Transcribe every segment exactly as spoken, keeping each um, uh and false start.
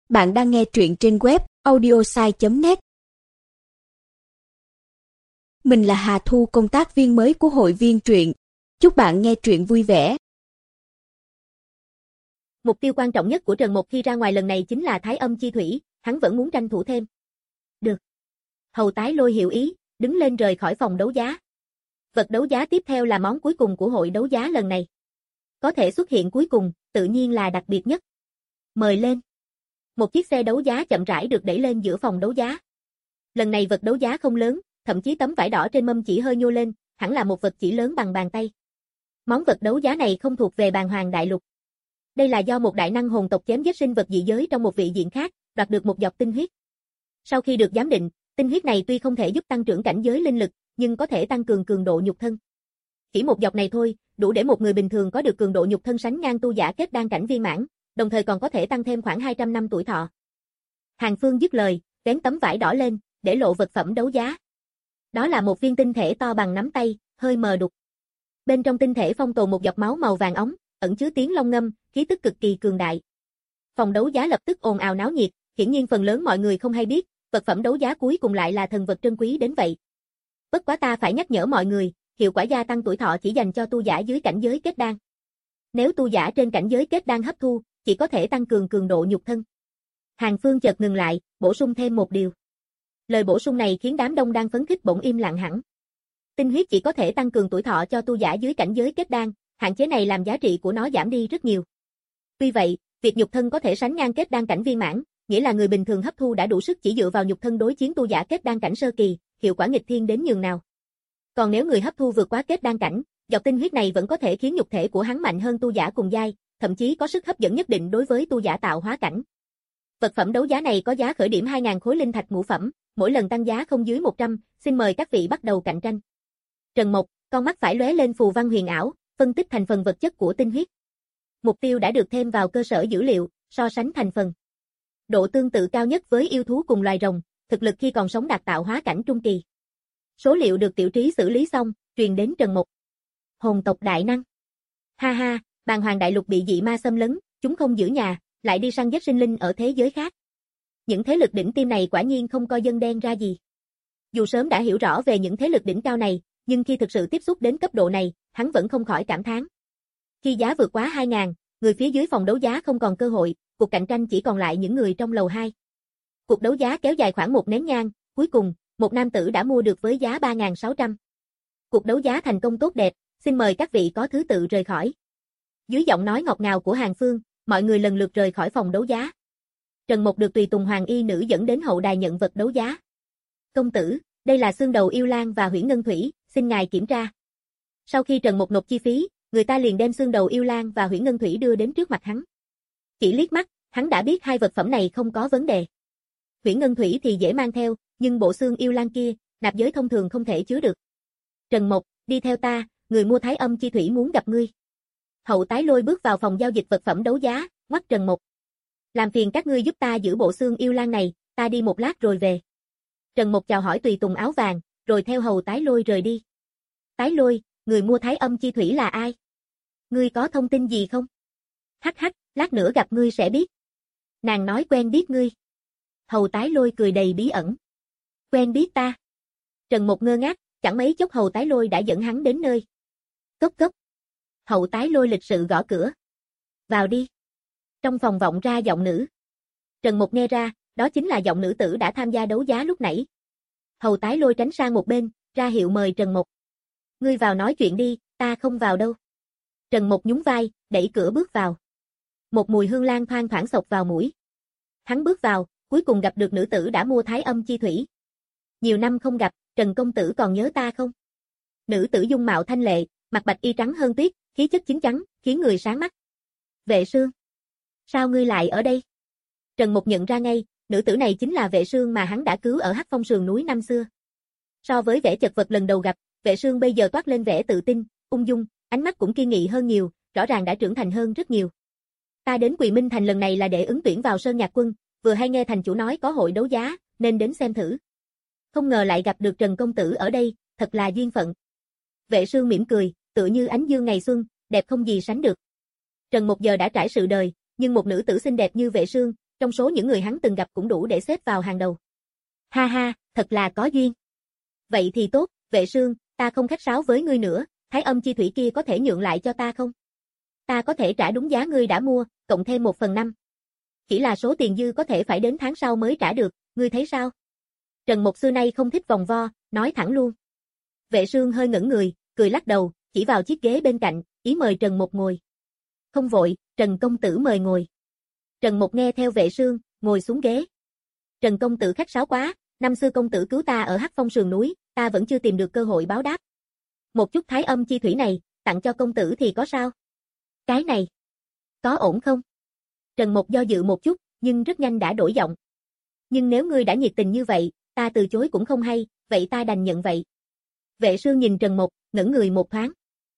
Bạn đang nghe truyện trên web audiosai chấm net. Mình là Hà Thu, công tác viên mới của hội viên truyện. Chúc bạn nghe truyện vui vẻ. Mục tiêu quan trọng nhất của Trần Mộc khi ra ngoài lần này chính là Thái Âm Chi Thủy, hắn vẫn muốn tranh thủ thêm. Được. Hầu Tái Lôi hiểu ý, đứng lên rời khỏi phòng đấu giá. Vật đấu giá tiếp theo là món cuối cùng của hội đấu giá lần này. Có thể xuất hiện cuối cùng, tự nhiên là đặc biệt nhất. Mời lên. Một chiếc xe đấu giá chậm rãi được đẩy lên giữa phòng đấu giá. Lần này vật đấu giá không lớn, thậm chí tấm vải đỏ trên mâm chỉ hơi nhô lên, hẳn là một vật chỉ lớn bằng bàn tay. Món vật đấu giá này không thuộc về Bàn Hoàng Đại Lục. Đây là do một đại năng hồn tộc chém giết sinh vật dị giới trong một vị diện khác, đoạt được một giọt tinh huyết. Sau khi được giám định, tinh huyết này tuy không thể giúp tăng trưởng cảnh giới linh lực, nhưng có thể tăng cường cường độ nhục thân. Chỉ một giọt này thôi, đủ để một người bình thường có được cường độ nhục thân sánh ngang tu giả kết đan cảnh viên mãn, đồng thời còn có thể tăng thêm khoảng hai trăm năm tuổi thọ. Hàng Phương dứt lời, vén tấm vải đỏ lên, để lộ vật phẩm đấu giá. Đó là một viên tinh thể to bằng nắm tay, hơi mờ đục. Bên trong tinh thể phong tồn một giọt máu màu vàng óng, ẩn chứa tiếng long ngâm, khí tức cực kỳ cường đại. Phòng đấu giá lập tức ồn ào náo nhiệt, hiển nhiên phần lớn mọi người không hay biết, vật phẩm đấu giá cuối cùng lại là thần vật trân quý đến vậy. Bất quá ta phải nhắc nhở mọi người, hiệu quả gia tăng tuổi thọ chỉ dành cho tu giả dưới cảnh giới kết đan. Nếu tu giả trên cảnh giới kết đan hấp thu, chỉ có thể tăng cường cường độ nhục thân. Hàng Phương chợt ngừng lại, bổ sung thêm một điều. Lời bổ sung này khiến đám đông đang phấn khích bỗng im lặng hẳn. Tinh huyết chỉ có thể tăng cường tuổi thọ cho tu giả dưới cảnh giới kết đan, hạn chế này làm giá trị của nó giảm đi rất nhiều. Tuy vậy, việc nhục thân có thể sánh ngang kết đan cảnh viên mãn, nghĩa là người bình thường hấp thu đã đủ sức chỉ dựa vào nhục thân đối chiến tu giả kết đan cảnh sơ kỳ, hiệu quả nghịch thiên đến nhường nào. Còn nếu người hấp thu vượt quá kết đan cảnh, giọt tinh huyết này vẫn có thể khiến nhục thể của hắn mạnh hơn tu giả cùng giai, thậm chí có sức hấp dẫn nhất định đối với tu giả tạo hóa cảnh. Vật phẩm đấu giá này có giá khởi điểm hai nghìn khối linh thạch ngũ phẩm, mỗi lần tăng giá không dưới một trăm, xin mời các vị bắt đầu cạnh tranh. Trần Mộc, con mắt phải lóe lên phù văn huyền ảo, phân tích thành phần vật chất của tinh huyết. Mục tiêu đã được thêm vào cơ sở dữ liệu, so sánh thành phần. Độ tương tự cao nhất với yêu thú cùng loài rồng, thực lực khi còn sống đạt tạo hóa cảnh trung kỳ. Số liệu được tiểu trí xử lý xong, truyền đến Trần Mộc. Hồn tộc đại năng. Ha ha, Bàn Hoàng Đại Lục bị dị ma xâm lấn, chúng không giữ nhà, lại đi săn giết sinh linh ở thế giới khác. Những thế lực đỉnh tiêm này quả nhiên không coi dân đen ra gì. Dù sớm đã hiểu rõ về những thế lực đỉnh cao này, nhưng khi thực sự tiếp xúc đến cấp độ này, hắn vẫn không khỏi cảm thán. Khi giá vượt quá hai nghìn, người phía dưới phòng đấu giá không còn cơ hội, cuộc cạnh tranh chỉ còn lại những người trong lầu hai. Cuộc đấu giá kéo dài khoảng một nén nhang, cuối cùng, một nam tử đã mua được với giá ba nghìn sáu trăm. Cuộc đấu giá thành công tốt đẹp, xin mời các vị có thứ tự rời khỏi. Dưới giọng nói ngọt ngào của Hàng Phương, mọi người lần lượt rời khỏi phòng đấu giá. Trần Mộc được tùy tùng hoàng y nữ dẫn đến hậu đài nhận vật đấu giá. Công tử, đây là xương đầu yêu lang và huyễn ngân thủy, xin ngài kiểm tra. Sau khi Trần Mộc nộp chi phí, người ta liền đem xương đầu yêu lang và huyễn ngân thủy đưa đến trước mặt hắn. Chỉ liếc mắt, hắn đã biết hai vật phẩm này không có vấn đề. Huyễn ngân thủy thì dễ mang theo, nhưng bộ xương yêu lang kia, nạp giới thông thường không thể chứa được. Trần Mộc, đi theo ta, người mua Thái Âm Chi Thủy muốn gặp ngươi. Hậu Tái Lôi bước vào phòng giao dịch vật phẩm đấu giá, ngoắt Trần Mộc. Làm phiền các ngươi giúp ta giữ bộ xương yêu lang này, ta đi một lát rồi về. Trần Mộc chào hỏi tùy tùng áo vàng, rồi theo Hầu Tái Lôi rời đi. Tái Lôi, người mua Thái Âm Chi Thủy là ai? Ngươi có thông tin gì không? Hắc hắc, lát nữa gặp ngươi sẽ biết. Nàng nói quen biết ngươi. Hầu Tái Lôi cười đầy bí ẩn. Quen biết ta. Trần Mộc ngơ ngác, chẳng mấy chốc Hầu Tái Lôi đã dẫn hắn đến nơi. Cốc cốc. Hậu Tái Lôi lịch sự gõ cửa. Vào đi. Trong phòng vọng ra giọng nữ. Trần Mộc nghe ra, đó chính là giọng nữ tử đã tham gia đấu giá lúc nãy. Hầu Tái Lôi tránh sang một bên, ra hiệu mời Trần Mộc. Ngươi vào nói chuyện đi, ta không vào đâu. Trần Mộc nhún vai, đẩy cửa bước vào. Một mùi hương lan thoang thoảng xộc vào mũi. Hắn bước vào, cuối cùng gặp được nữ tử đã mua Thái Âm Chi Thủy. Nhiều năm không gặp, Trần công tử còn nhớ ta không? Nữ tử dung mạo thanh lệ, mặt bạch y trắng hơn tuyết, khí chất chín chắn, khiến người sáng mắt. Vệ Sương, sao ngươi lại ở đây? Trần Mộc nhận ra ngay, nữ tử này chính là Vệ Sương mà hắn đã cứu ở Hắc Phong sườn núi năm xưa. So với vẻ chật vật lần đầu gặp, Vệ Sương bây giờ toát lên vẻ tự tin, ung dung, ánh mắt cũng kiên nghị hơn nhiều, rõ ràng đã trưởng thành hơn rất nhiều. Ta đến Quỳ Minh Thành lần này là để ứng tuyển vào Sơn Nhạc Quân, vừa hay nghe thành chủ nói có hội đấu giá, nên đến xem thử. Không ngờ lại gặp được Trần công tử ở đây, thật là duyên phận. Vệ Sương mỉm cười, tựa như ánh dương ngày xuân, đẹp không gì sánh được. Trần Mộc giờ đã trải sự đời, nhưng một nữ tử xinh đẹp như Vệ Sương, trong số những người hắn từng gặp cũng đủ để xếp vào hàng đầu. Ha ha, thật là có duyên. Vậy thì tốt, Vệ Sương, ta không khách sáo với ngươi nữa, Thái Âm chi thủy kia có thể nhượng lại cho ta không? Ta có thể trả đúng giá ngươi đã mua, cộng thêm một phần năm. Chỉ là số tiền dư có thể phải đến tháng sau mới trả được, ngươi thấy sao? Trần Mục xưa nay không thích vòng vo, nói thẳng luôn. Vệ Sương hơi ngẩn người, cười lắc đầu, chỉ vào chiếc ghế bên cạnh, ý mời Trần Mục ngồi. Không vội, Trần công tử mời ngồi. Trần Mục nghe theo Vệ Sương, ngồi xuống ghế. Trần công tử khách sáo quá, năm xưa công tử cứu ta ở Hắc Phong sườn núi, ta vẫn chưa tìm được cơ hội báo đáp. Một chút Thái Âm chi thủy này, tặng cho công tử thì có sao? Cái này, có ổn không? Trần Mục do dự một chút, nhưng rất nhanh đã đổi giọng. Nhưng nếu ngươi đã nhiệt tình như vậy, ta từ chối cũng không hay, vậy ta đành nhận vậy. Vệ Sương nhìn Trần Mục, ngẩn người một thoáng.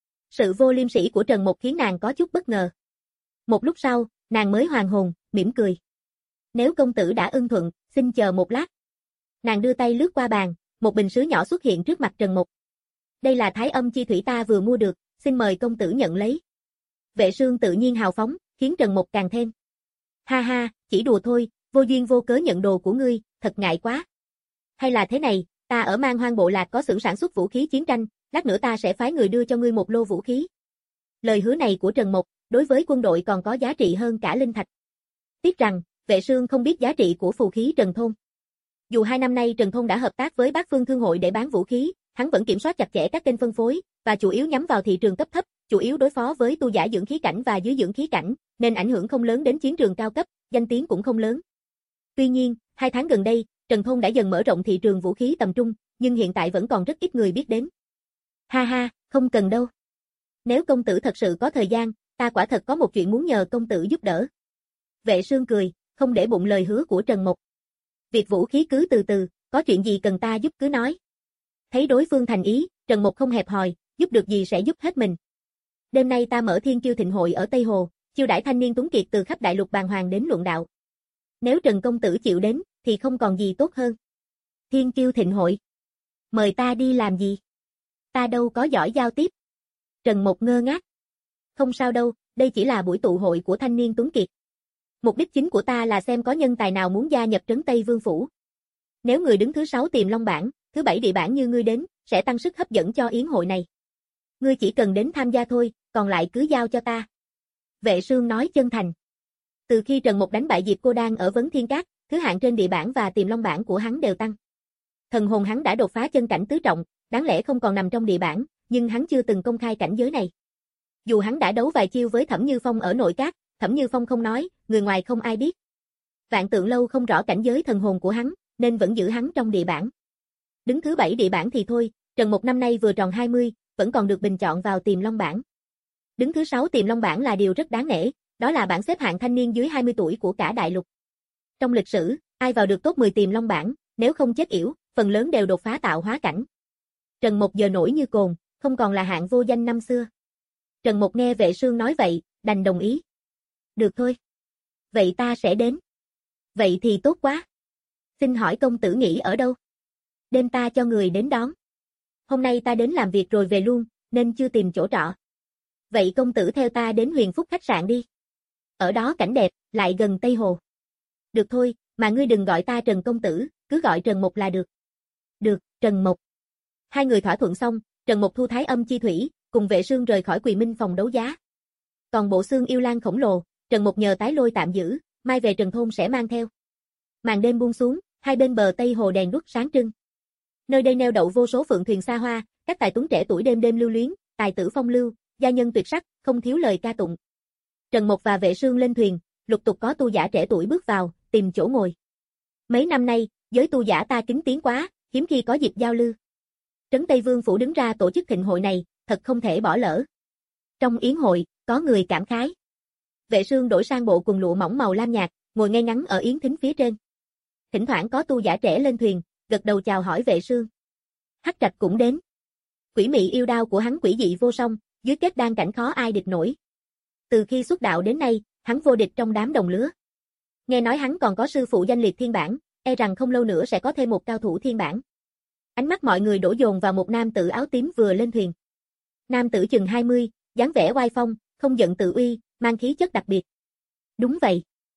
Sự vô liêm sỉ của Trần Mục khiến nàng có chút bất ngờ. Một lúc sau, nàng mới hoàn hồn, mỉm cười. Nếu công tử đã ưng thuận, xin chờ một lát. Nàng đưa tay lướt qua bàn, một bình sứ nhỏ xuất hiện trước mặt Trần Mục. Đây là Thái Âm chi thủy ta vừa mua được, xin mời công tử nhận lấy. Vệ Sương tự nhiên hào phóng, khiến Trần Mục càng thêm. Ha ha, chỉ đùa thôi, vô duyên vô cớ nhận đồ của ngươi, thật ngại quá. Hay là thế này, ta ở Man Hoang Bộ Lạc có xưởng sản xuất vũ khí chiến tranh, lát nữa ta sẽ phái người đưa cho ngươi một lô vũ khí. Lời hứa này của Trần Mục, đối với quân đội còn có giá trị hơn cả linh thạch. Tiếc rằng, Vệ Sương không biết giá trị của phù khí Trần Thôn. Dù hai năm nay Trần Thôn đã hợp tác với Bát Phương Thương hội để bán vũ khí, hắn vẫn kiểm soát chặt chẽ các kênh phân phối, và chủ yếu nhắm vào thị trường cấp thấp, chủ yếu đối phó với tu giả dưỡng khí cảnh và dưới dưỡng khí cảnh, nên ảnh hưởng không lớn đến chiến trường cao cấp, danh tiếng cũng không lớn. Tuy nhiên, hai tháng gần đây, Trần Thôn đã dần mở rộng thị trường vũ khí tầm trung, nhưng hiện tại vẫn còn rất ít người biết đến. Ha ha, không cần đâu. Nếu công tử thật sự có thời gian, ta quả thật có một chuyện muốn nhờ công tử giúp đỡ. Vệ Sương cười, không để bụng lời hứa của Trần Mục. Việc vũ khí cứ từ từ, có chuyện gì cần ta giúp cứ nói. Thấy đối phương thành ý, Trần Mục không hẹp hòi, giúp được gì sẽ giúp hết mình. Đêm nay ta mở Thiên Kiêu Thịnh Hội ở Tây Hồ, chiêu đãi thanh niên tuấn kiệt từ khắp đại lục bàng hoàng đến luận đạo. Nếu Trần công tử chịu đến, thì không còn gì tốt hơn. Thiên Kiêu Thịnh Hội? Mời ta đi làm gì? Ta đâu có giỏi giao tiếp. Trần Mục ngơ ngác. Không sao đâu, đây chỉ là buổi tụ hội của thanh niên tuấn kiệt. Mục đích chính của ta là xem có nhân tài nào muốn gia nhập trấn Tây Vương Phủ. Nếu người đứng thứ sáu Tiềm Long bảng, thứ bảy địa bảng như ngươi đến, sẽ tăng sức hấp dẫn cho yến hội này. Ngươi chỉ cần đến tham gia thôi, còn lại cứ giao cho ta. Vệ Sương nói chân thành. Từ khi Trần Mục đánh bại Diệp Cô Đan ở Vấn Thiên Các, thứ hạng trên địa bảng và Tiềm Long bảng của hắn đều tăng. Thần hồn hắn đã đột phá chân cảnh tứ trọng, đáng lẽ không còn nằm trong địa bảng, nhưng hắn chưa từng công khai cảnh giới này. Dù hắn đã đấu vài chiêu với Thẩm Như Phong ở Nội Các, Thẩm Như Phong không nói, người ngoài không ai biết. Vạn Tượng Lâu không rõ cảnh giới thần hồn của hắn, nên vẫn giữ hắn trong địa bảng. Đứng thứ bảy địa bảng thì thôi, Trần Mục năm nay vừa tròn hai mươi, vẫn còn được bình chọn vào Tiềm Long bảng. Đứng thứ sáu Tiềm Long bảng là điều rất đáng nể, đó là bảng xếp hạng thanh niên dưới hai mươi tuổi của cả đại lục. Trong lịch sử, ai vào được top mười Tiềm Long bảng, nếu không chết yểu, phần lớn đều đột phá tạo hóa cảnh. Trần Mục giờ nổi như cồn, không còn là hạng vô danh năm xưa. Trần Mục nghe Vệ Sương nói vậy, đành đồng ý. Được thôi. Vậy ta sẽ đến. Vậy thì tốt quá. Xin hỏi công tử nghỉ ở đâu? Đêm ta cho người đến đón. Hôm nay ta đến làm việc rồi về luôn, nên chưa tìm chỗ trọ. Vậy công tử theo ta đến Huyền Phúc khách sạn đi. Ở đó cảnh đẹp, lại gần Tây Hồ. Được thôi, mà ngươi đừng gọi ta Trần công tử, cứ gọi Trần Mục là được. Được, Trần Mục. Hai người thỏa thuận xong, Trần Mục thu Thái Âm chi thủy, cùng Vệ Sương rời khỏi Quỳ Minh phòng đấu giá. Còn bộ xương yêu lang khổng lồ, Trần Mục nhờ Tái Lôi tạm giữ, mai về Trần Thôn sẽ mang theo. Màn đêm buông xuống, hai bên bờ Tây Hồ đèn đuốc sáng trưng. Nơi đây neo đậu vô số phượng thuyền xa hoa, các tài tuấn trẻ tuổi đêm đêm lưu luyến, tài tử phong lưu, gia nhân tuyệt sắc, không thiếu lời ca tụng. Trần Mục và Vệ Sương lên thuyền, lục tục có tu giả trẻ tuổi bước vào, tìm chỗ ngồi. Mấy năm nay, giới tu giả ta kính tiếng quá, hiếm khi có dịp giao lưu. Trấn Tây Vương Phủ đứng ra tổ chức thịnh hội này, thật không thể bỏ lỡ. Trong yến hội, có người cảm khái. Vệ Sương đổi sang bộ quần lụa mỏng màu lam nhạt, ngồi ngay ngắn ở yến thính phía trên. Thỉnh thoảng có tu giả trẻ lên thuyền, gật đầu chào hỏi Vệ Sương. Hắc Trạch cũng đến. Quỷ mị yêu đao của hắn quỷ dị vô song, dưới kết đan cảnh khó ai địch nổi. Từ khi xuất đạo đến nay, hắn vô địch trong đám đồng lứa. Nghe nói hắn còn có sư phụ danh liệt thiên bản, e rằng không lâu nữa sẽ có thêm một cao thủ thiên bản. Ánh mắt mọi người đổ dồn vào một nam tử áo tím vừa lên thuyền. Nam tử chừng hai mươi, dáng vẻ oai phong, không giận tự uy, mang khí chất đặc biệt. Đúng vậy.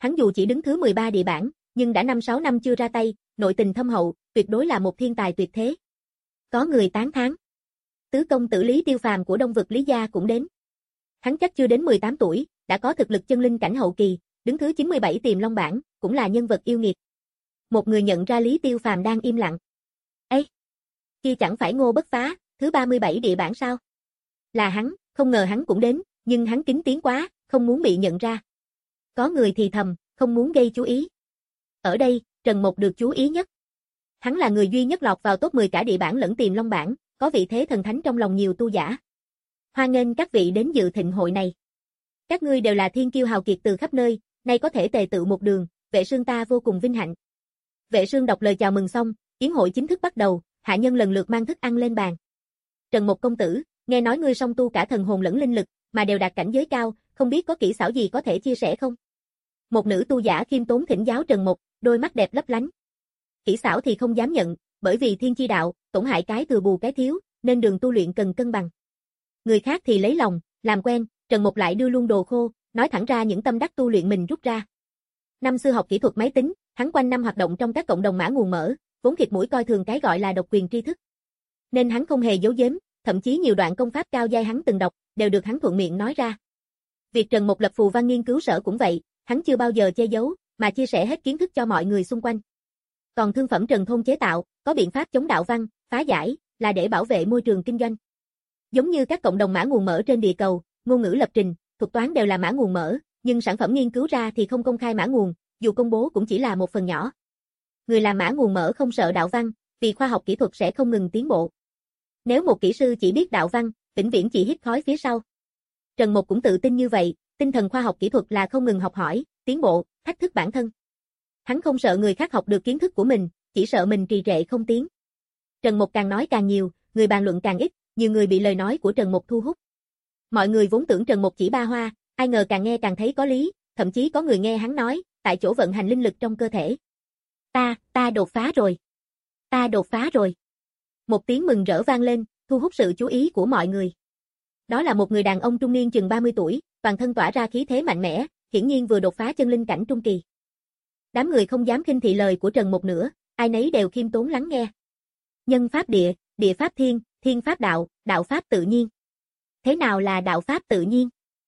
Hắn dù chỉ đứng thứ mười ba địa bảng, nhưng đã năm sáu năm chưa ra tay, nội tình thâm hậu, tuyệt đối là một thiên tài tuyệt thế. Có người tán thán. Tứ công tử Lý Tiêu Phàm của Đông vực Lý gia cũng đến. Hắn chắc chưa đến mười tám tuổi, đã có thực lực chân linh cảnh hậu kỳ, đứng thứ chín mươi bảy Tiềm Long bảng, cũng là nhân vật yêu nghiệt. Một người nhận ra Lý Tiêu Phàm đang im lặng. Ê! Kia chẳng phải Ngô Bất Phá, thứ ba mươi bảy địa bảng sao? Là hắn, không ngờ hắn cũng đến, nhưng hắn kín tiếng quá, không muốn bị nhận ra. Có người thì thầm, không muốn gây chú ý. Ở đây, Trần Mộc được chú ý nhất. Hắn là người duy nhất lọt vào top mười cả địa bảng lẫn Tiềm Long bảng, có vị thế thần thánh trong lòng nhiều tu giả. Hoan nghênh các vị đến dự thịnh hội này. Các ngươi đều là thiên kiêu hào kiệt từ khắp nơi, nay có thể tề tự một đường, Vệ Sương ta vô cùng vinh hạnh. Vệ Sương đọc lời chào mừng xong, yến hội chính thức bắt đầu, hạ nhân lần lượt mang thức ăn lên bàn. Trần Mộc công tử, nghe nói ngươi song tu cả thần hồn lẫn linh lực, mà đều đạt cảnh giới cao, không biết có kỹ xảo gì có thể chia sẻ không? Một nữ tu giả khiêm tốn thỉnh giáo Trần Mộc, đôi mắt đẹp lấp lánh. Kỹ xảo thì không dám nhận, bởi vì thiên chi đạo, tổn hại cái thừa bù cái thiếu, nên đường tu luyện cần cân bằng. Người khác thì lấy lòng, làm quen, Trần Mộc lại đưa luôn đồ khô, nói thẳng ra những tâm đắc tu luyện mình rút ra. Năm xưa học kỹ thuật máy tính, hắn quanh năm hoạt động trong các cộng đồng mã nguồn mở, vốn khịt mũi coi thường cái gọi là độc quyền tri thức. Nên hắn không hề giấu giếm, thậm chí nhiều đoạn công pháp cao giai hắn từng đọc, đều được hắn thuận miệng nói ra. Việc Trần Mộc lập phù văn nghiên cứu sở cũng vậy, hắn chưa bao giờ che giấu, mà chia sẻ hết kiến thức cho mọi người xung quanh. Còn thương phẩm Trần Thôn chế tạo, có biện pháp chống đạo văn, phá giải, là để bảo vệ môi trường kinh doanh. Giống như các cộng đồng mã nguồn mở trên địa cầu, ngôn ngữ lập trình, thuật toán đều là mã nguồn mở, nhưng sản phẩm nghiên cứu ra thì không công khai mã nguồn, dù công bố cũng chỉ là một phần nhỏ. Người làm mã nguồn mở không sợ đạo văn, vì khoa học kỹ thuật sẽ không ngừng tiến bộ. Nếu một kỹ sư chỉ biết đạo văn, vĩnh viễn chỉ hít khói phía sau. Trần Mộc cũng tự tin như vậy, tinh thần khoa học kỹ thuật là không ngừng học hỏi, tiến bộ, thách thức bản thân. Hắn không sợ người khác học được kiến thức của mình, chỉ sợ mình trì trệ không tiến. Trần Mộc càng nói càng nhiều, người bàn luận càng ít, nhiều người bị lời nói của Trần Mộc thu hút. Mọi người vốn tưởng Trần Mộc chỉ ba hoa, ai ngờ càng nghe càng thấy có lý, thậm chí có người nghe hắn nói, tại chỗ vận hành linh lực trong cơ thể. Ta, ta đột phá rồi. Ta đột phá rồi. Một tiếng mừng rỡ vang lên, thu hút sự chú ý của mọi người. Đó là một người đàn ông trung niên chừng ba mươi tuổi, toàn thân tỏa ra khí thế mạnh mẽ, hiển nhiên vừa đột phá chân linh cảnh trung kỳ. Đám người không dám khinh thị lời của Trần Mộc nữa, ai nấy đều khiêm tốn lắng nghe. Nhân pháp địa, địa pháp thiên, thiên pháp đạo, đạo pháp tự nhiên. Thế nào là đạo pháp tự nhiên?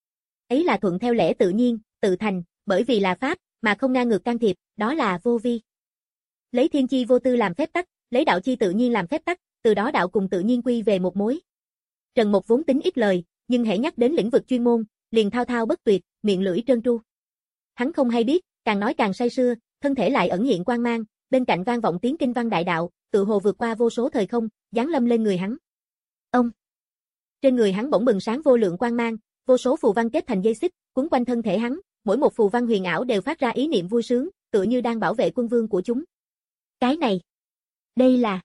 Ấy là thuận theo lẽ tự nhiên, tự thành, bởi vì là pháp, mà không ngang ngược can thiệp, đó là vô vi. Lấy thiên chi vô tư làm phép tắc, lấy đạo chi tự nhiên làm phép tắc, từ đó đạo cùng tự nhiên quy về một mối. Trần Mộc vốn tính ít lời, nhưng hễ nhắc đến lĩnh vực chuyên môn, liền thao thao bất tuyệt, miệng lưỡi trơn tru. Hắn không hay biết, càng nói càng say sưa, thân thể lại ẩn hiện quang mang, bên cạnh vang vọng tiếng kinh văn đại đạo, tự hồ vượt qua vô số thời không, giáng lâm lên người hắn. Ông. Trên người hắn bỗng bừng sáng vô lượng quang mang, vô số phù văn kết thành dây xích, quấn quanh thân thể hắn, mỗi một phù văn huyền ảo đều phát ra ý niệm vui sướng, tựa như đang bảo vệ quân vương của chúng. Cái này, đây là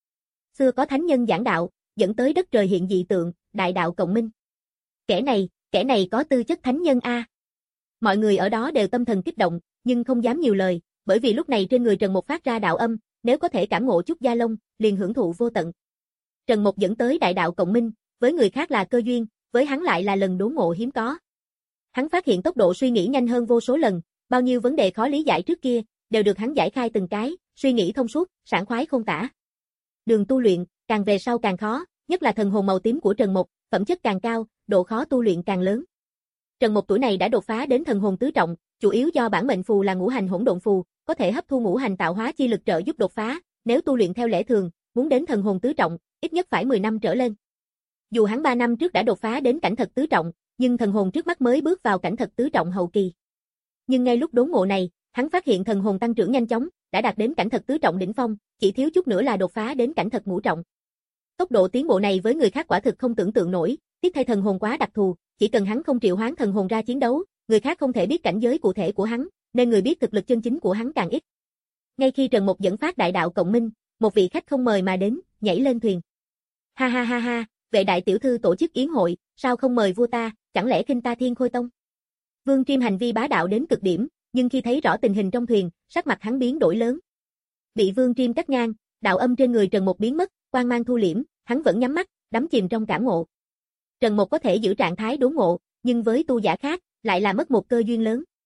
xưa có thánh nhân giảng đạo, dẫn tới đất trời hiện dị tượng, đại đạo cộng minh. Kẻ này, kẻ này có tư chất thánh nhân a. Mọi người ở đó đều tâm thần kích động, nhưng không dám nhiều lời, bởi vì lúc này trên người Trần Mộc phát ra đạo âm, nếu có thể cảm ngộ chút gia lông, liền hưởng thụ vô tận. Trần Mộc dẫn tới đại đạo cộng minh, với người khác là cơ duyên, với hắn lại là lần đốn ngộ hiếm có. Hắn phát hiện tốc độ suy nghĩ nhanh hơn vô số lần, bao nhiêu vấn đề khó lý giải trước kia, đều được hắn giải khai từng cái, suy nghĩ thông suốt, sảng khoái không tả. Đường tu luyện, càng về sau càng khó, nhất là thần hồn màu tím của Trần Mộc, phẩm chất càng cao, độ khó tu luyện càng lớn. Trần Mộc tuổi này đã đột phá đến thần hồn tứ trọng, chủ yếu do bản mệnh phù là ngũ hành hỗn độn phù, có thể hấp thu ngũ hành tạo hóa chi lực trợ giúp đột phá, nếu tu luyện theo lẽ thường, muốn đến thần hồn tứ trọng, ít nhất phải mười năm trở lên. Dù hắn ba năm trước đã đột phá đến cảnh thật tứ trọng, nhưng thần hồn trước mắt mới bước vào cảnh thật tứ trọng hậu kỳ. Nhưng ngay lúc đốn ngộ này, hắn phát hiện thần hồn tăng trưởng nhanh chóng, đã đạt đến cảnh thật tứ trọng đỉnh phong, chỉ thiếu chút nữa là đột phá đến cảnh thật ngũ trọng. Tốc độ tiến bộ này với người khác quả thực không tưởng tượng nổi, tiếc thay thần hồn quá đặc thù, chỉ cần hắn không triệu hoán thần hồn ra chiến đấu, người khác không thể biết cảnh giới cụ thể của hắn, nên người biết thực lực chân chính của hắn càng ít. Ngay khi Trần Mộc dẫn phát đại đạo cộng minh, một vị khách không mời mà đến, nhảy lên thuyền. Ha ha ha ha, Vệ đại tiểu thư tổ chức yến hội, sao không mời vua ta, chẳng lẽ khinh ta Thiên Khôi Tông? Vương Triêm hành vi bá đạo đến cực điểm, nhưng khi thấy rõ tình hình trong thuyền, sắc mặt hắn biến đổi lớn. Bị Vương Triêm cắt ngang, đạo âm trên người Trần Mộc biến mất, quang mang thu liễm, hắn vẫn nhắm mắt, đắm chìm trong cảm ngộ. Trần Mộc có thể giữ trạng thái đốn ngộ, nhưng với tu giả khác, lại là mất một cơ duyên lớn.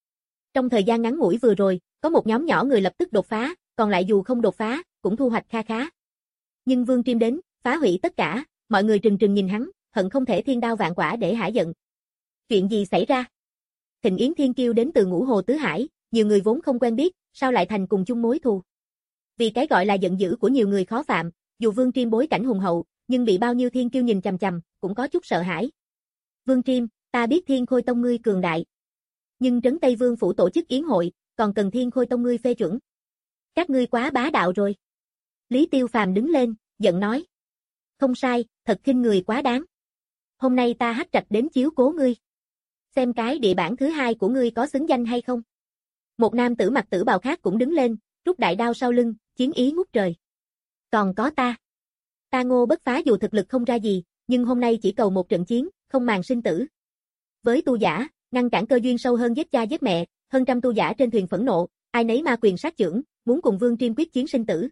Trong thời gian ngắn ngủi vừa rồi, có một nhóm nhỏ người lập tức đột phá, còn lại dù không đột phá, cũng thu hoạch kha khá. Nhưng Vương Triêm đến, phá hủy tất cả, mọi người trừng trừng nhìn hắn, hận không thể thiên đao vạn quả để hả giận. Chuyện gì xảy ra? Thịnh Yến Thiên Kiêu đến từ Ngũ Hồ Tứ Hải, nhiều người vốn không quen biết, sao lại thành cùng chung mối thù? Vì cái gọi là giận dữ của nhiều người khó phạm, dù Vương Triêm bối cảnh hùng hậu, nhưng bị bao nhiêu thiên kiêu nhìn chằm chằm, cũng có chút sợ hãi. Vương Triêm, ta biết Thiên Khôi Tông ngươi cường đại. Nhưng Trấn Tây Vương phủ tổ chức yến hội, còn cần Thiên Khôi Tông ngươi phê chuẩn. Các ngươi quá bá đạo rồi. Lý Tiêu Phàm đứng lên, giận nói. Không sai, thật khinh người quá đáng. Hôm nay ta hắc trạch đến chiếu cố ngươi. Xem cái địa bản thứ hai của ngươi có xứng danh hay không. Một nam tử mặc tử bào khác cũng đứng lên, rút đại đao sau lưng, chiến ý ngút trời. Còn có ta. Ta Ngô Bất Phá dù thực lực không ra gì, nhưng hôm nay chỉ cầu một trận chiến, không màng sinh tử. Với tu giả, ngăn cản cơ duyên sâu hơn giết cha giết mẹ, hơn trăm tu giả trên thuyền phẫn nộ, ai nấy ma quyền sát chưởng, muốn cùng Vương Triêm quyết chiến sinh tử.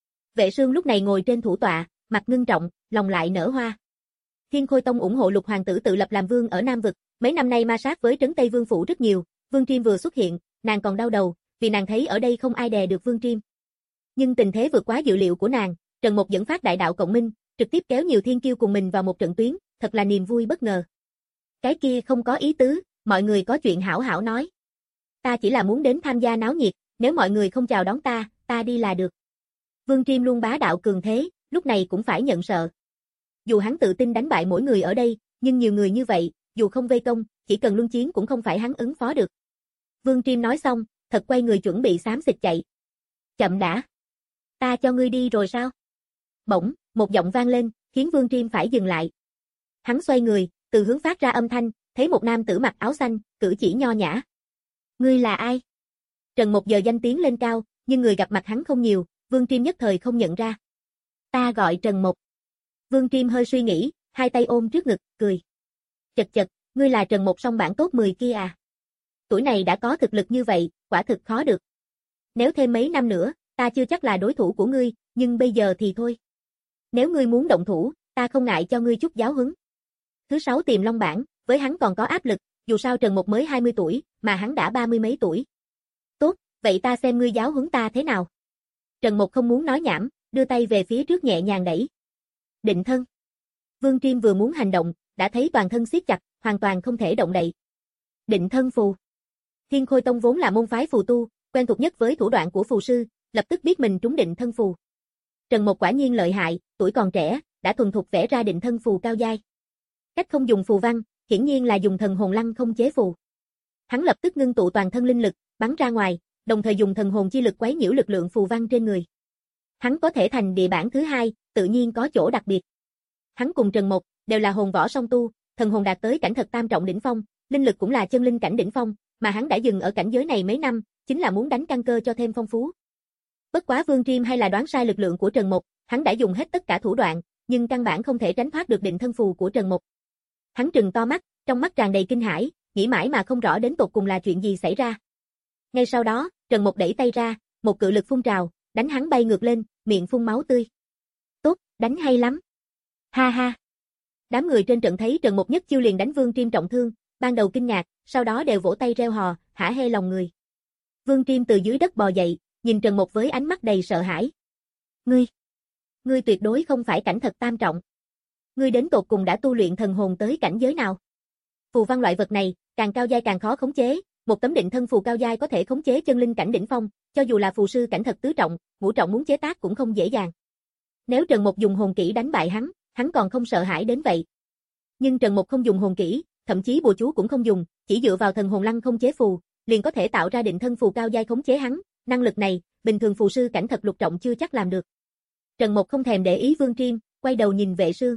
Vệ Sương lúc này ngồi trên thủ tọa, mặt ngưng trọng, lòng lại nở hoa. Thiên Khôi Tông ủng hộ Lục hoàng tử tự lập làm vương ở Nam vực, mấy năm nay ma sát với Trấn Tây Vương phủ rất nhiều, Vương Triêm vừa xuất hiện, nàng còn đau đầu, vì nàng thấy ở đây không ai đè được Vương Triêm. Nhưng tình thế vượt quá dự liệu của nàng, Trần Mộc dẫn phát đại đạo cộng minh, trực tiếp kéo nhiều thiên kiêu cùng mình vào một trận tuyến, thật là niềm vui bất ngờ. Cái kia không có ý tứ, mọi người có chuyện hảo hảo nói. Ta chỉ là muốn đến tham gia náo nhiệt, nếu mọi người không chào đón ta, ta đi là được. Vương Triêm luôn bá đạo cường thế, lúc này cũng phải nhận sợ. Dù hắn tự tin đánh bại mỗi người ở đây, nhưng nhiều người như vậy, dù không vây công, chỉ cần luân chiến cũng không phải hắn ứng phó được. Vương Triêm nói xong, thật quay người chuẩn bị xám xịt chạy. Chậm đã. Ta cho ngươi đi rồi sao? Bỗng, một giọng vang lên, khiến Vương Triêm phải dừng lại. Hắn xoay người, từ hướng phát ra âm thanh, thấy một nam tử mặc áo xanh, cử chỉ nho nhã. Ngươi là ai? Trần Một giờ danh tiếng lên cao, nhưng người gặp mặt hắn không nhiều, Vương Triêm nhất thời không nhận ra. Ta gọi Trần Một. Vương Triêm hơi suy nghĩ, hai tay ôm trước ngực, cười. Chật chật, ngươi là Trần Một song bảng top mười kia à? Tuổi này đã có thực lực như vậy, quả thực khó được. Nếu thêm mấy năm nữa, ta chưa chắc là đối thủ của ngươi, nhưng bây giờ thì thôi. Nếu ngươi muốn động thủ, ta không ngại cho ngươi chút giáo huấn. Thứ sáu tìm long bảng, với hắn còn có áp lực, dù sao Trần Một mới hai mươi tuổi, mà hắn đã ba mươi mấy tuổi. Tốt, vậy ta xem ngươi giáo huấn ta thế nào. Trần Một không muốn nói nhảm, đưa tay về phía trước nhẹ nhàng đẩy. Định thân. Vương Triêm vừa muốn hành động, đã thấy toàn thân siết chặt, hoàn toàn không thể động đậy. Định thân phù. Thiên Khôi Tông vốn là môn phái phù tu, quen thuộc nhất với thủ đoạn của phù sư, lập tức biết mình trúng định thân phù. Trần Một quả nhiên lợi hại, tuổi còn trẻ, đã thuần thục vẽ ra định thân phù cao giai. Cách không dùng phù văn, hiển nhiên là dùng thần hồn lăng không chế phù. Hắn lập tức ngưng tụ toàn thân linh lực, bắn ra ngoài, đồng thời dùng thần hồn chi lực quấy nhiễu lực lượng phù văn trên người. Hắn có thể thành địa bản thứ hai, tự nhiên có chỗ đặc biệt. Hắn cùng Trần Một đều là hồn võ song tu, thần hồn đạt tới cảnh thật tam trọng đỉnh phong, linh lực cũng là chân linh cảnh đỉnh phong, mà hắn đã dừng ở cảnh giới này mấy năm, chính là muốn đánh căn cơ cho thêm phong phú. Bất quá Vương Triêm hay là đoán sai lực lượng của Trần Một, hắn đã dùng hết tất cả thủ đoạn, nhưng căn bản không thể tránh thoát được định thân phù của Trần Một. Hắn trừng to mắt, trong mắt tràn đầy kinh hãi, nghĩ mãi mà không rõ đến tột cùng là chuyện gì xảy ra. Ngay sau đó, Trần Một đẩy tay ra, một cự lực phun trào, đánh hắn bay ngược lên, miệng phun máu tươi. Tốt, đánh hay lắm. Ha ha. Đám người trên trận thấy Trần Một nhất chiêu liền đánh Vương Triêm trọng thương, ban đầu kinh ngạc, sau đó đều vỗ tay reo hò, hả hê lòng người. Vương Triêm từ dưới đất bò dậy, nhìn Trần Một với ánh mắt đầy sợ hãi. Ngươi, ngươi tuyệt đối không phải cảnh thật tam trọng. Ngươi đến tột cùng đã tu luyện thần hồn tới cảnh giới nào? Phù văn loại vật này, càng cao giai càng khó khống chế, một tấm định thân phù cao giai có thể khống chế chân linh cảnh đỉnh phong, cho dù là phù sư cảnh thật tứ trọng, ngũ trọng muốn chế tác cũng không dễ dàng. Nếu Trần Một dùng hồn kỹ đánh bại hắn, hắn còn không sợ hãi đến vậy. Nhưng Trần Một không dùng hồn kỹ, thậm chí bùa chú cũng không dùng, chỉ dựa vào thần hồn lăng không chế phù, liền có thể tạo ra định thân phù cao giai khống chế hắn, năng lực này, bình thường phù sư cảnh thật lục trọng chưa chắc làm được. Trần Một không thèm để ý Vương Triêm, quay đầu nhìn Vệ Sương.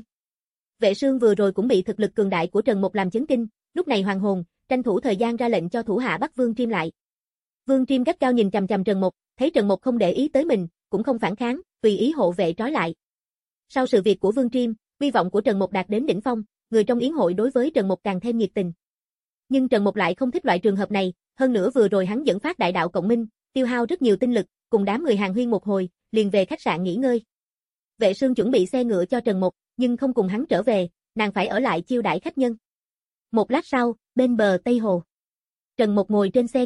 Vệ Sương vừa rồi cũng bị thực lực cường đại của Trần Một làm chấn kinh, lúc này hoàng hồn, tranh thủ thời gian ra lệnh cho thủ hạ bắt Vương Triêm lại. Vương Triêm gắt cao nhìn chằm chằm Trần Một, thấy Trần Một không để ý tới mình, cũng không phản kháng, tùy ý hộ vệ trói lại. Sau sự việc của Vương Triêm, uy vọng của Trần Một đạt đến đỉnh phong, người trong yến hội đối với Trần Một càng thêm nhiệt tình. Nhưng Trần Một lại không thích loại trường hợp này, hơn nữa vừa rồi hắn dẫn phát đại đạo cộng minh, tiêu hao rất nhiều tinh lực, cùng đám người hàng huyên một hồi, liền về khách sạn nghỉ ngơi. Vệ Sương chuẩn bị xe ngựa cho Trần Một, nhưng không cùng hắn trở về, nàng phải ở lại chiêu đãi khách nhân. Một lát sau, bên bờ Tây Hồ, Trần Một ngồi trên xe ngựa,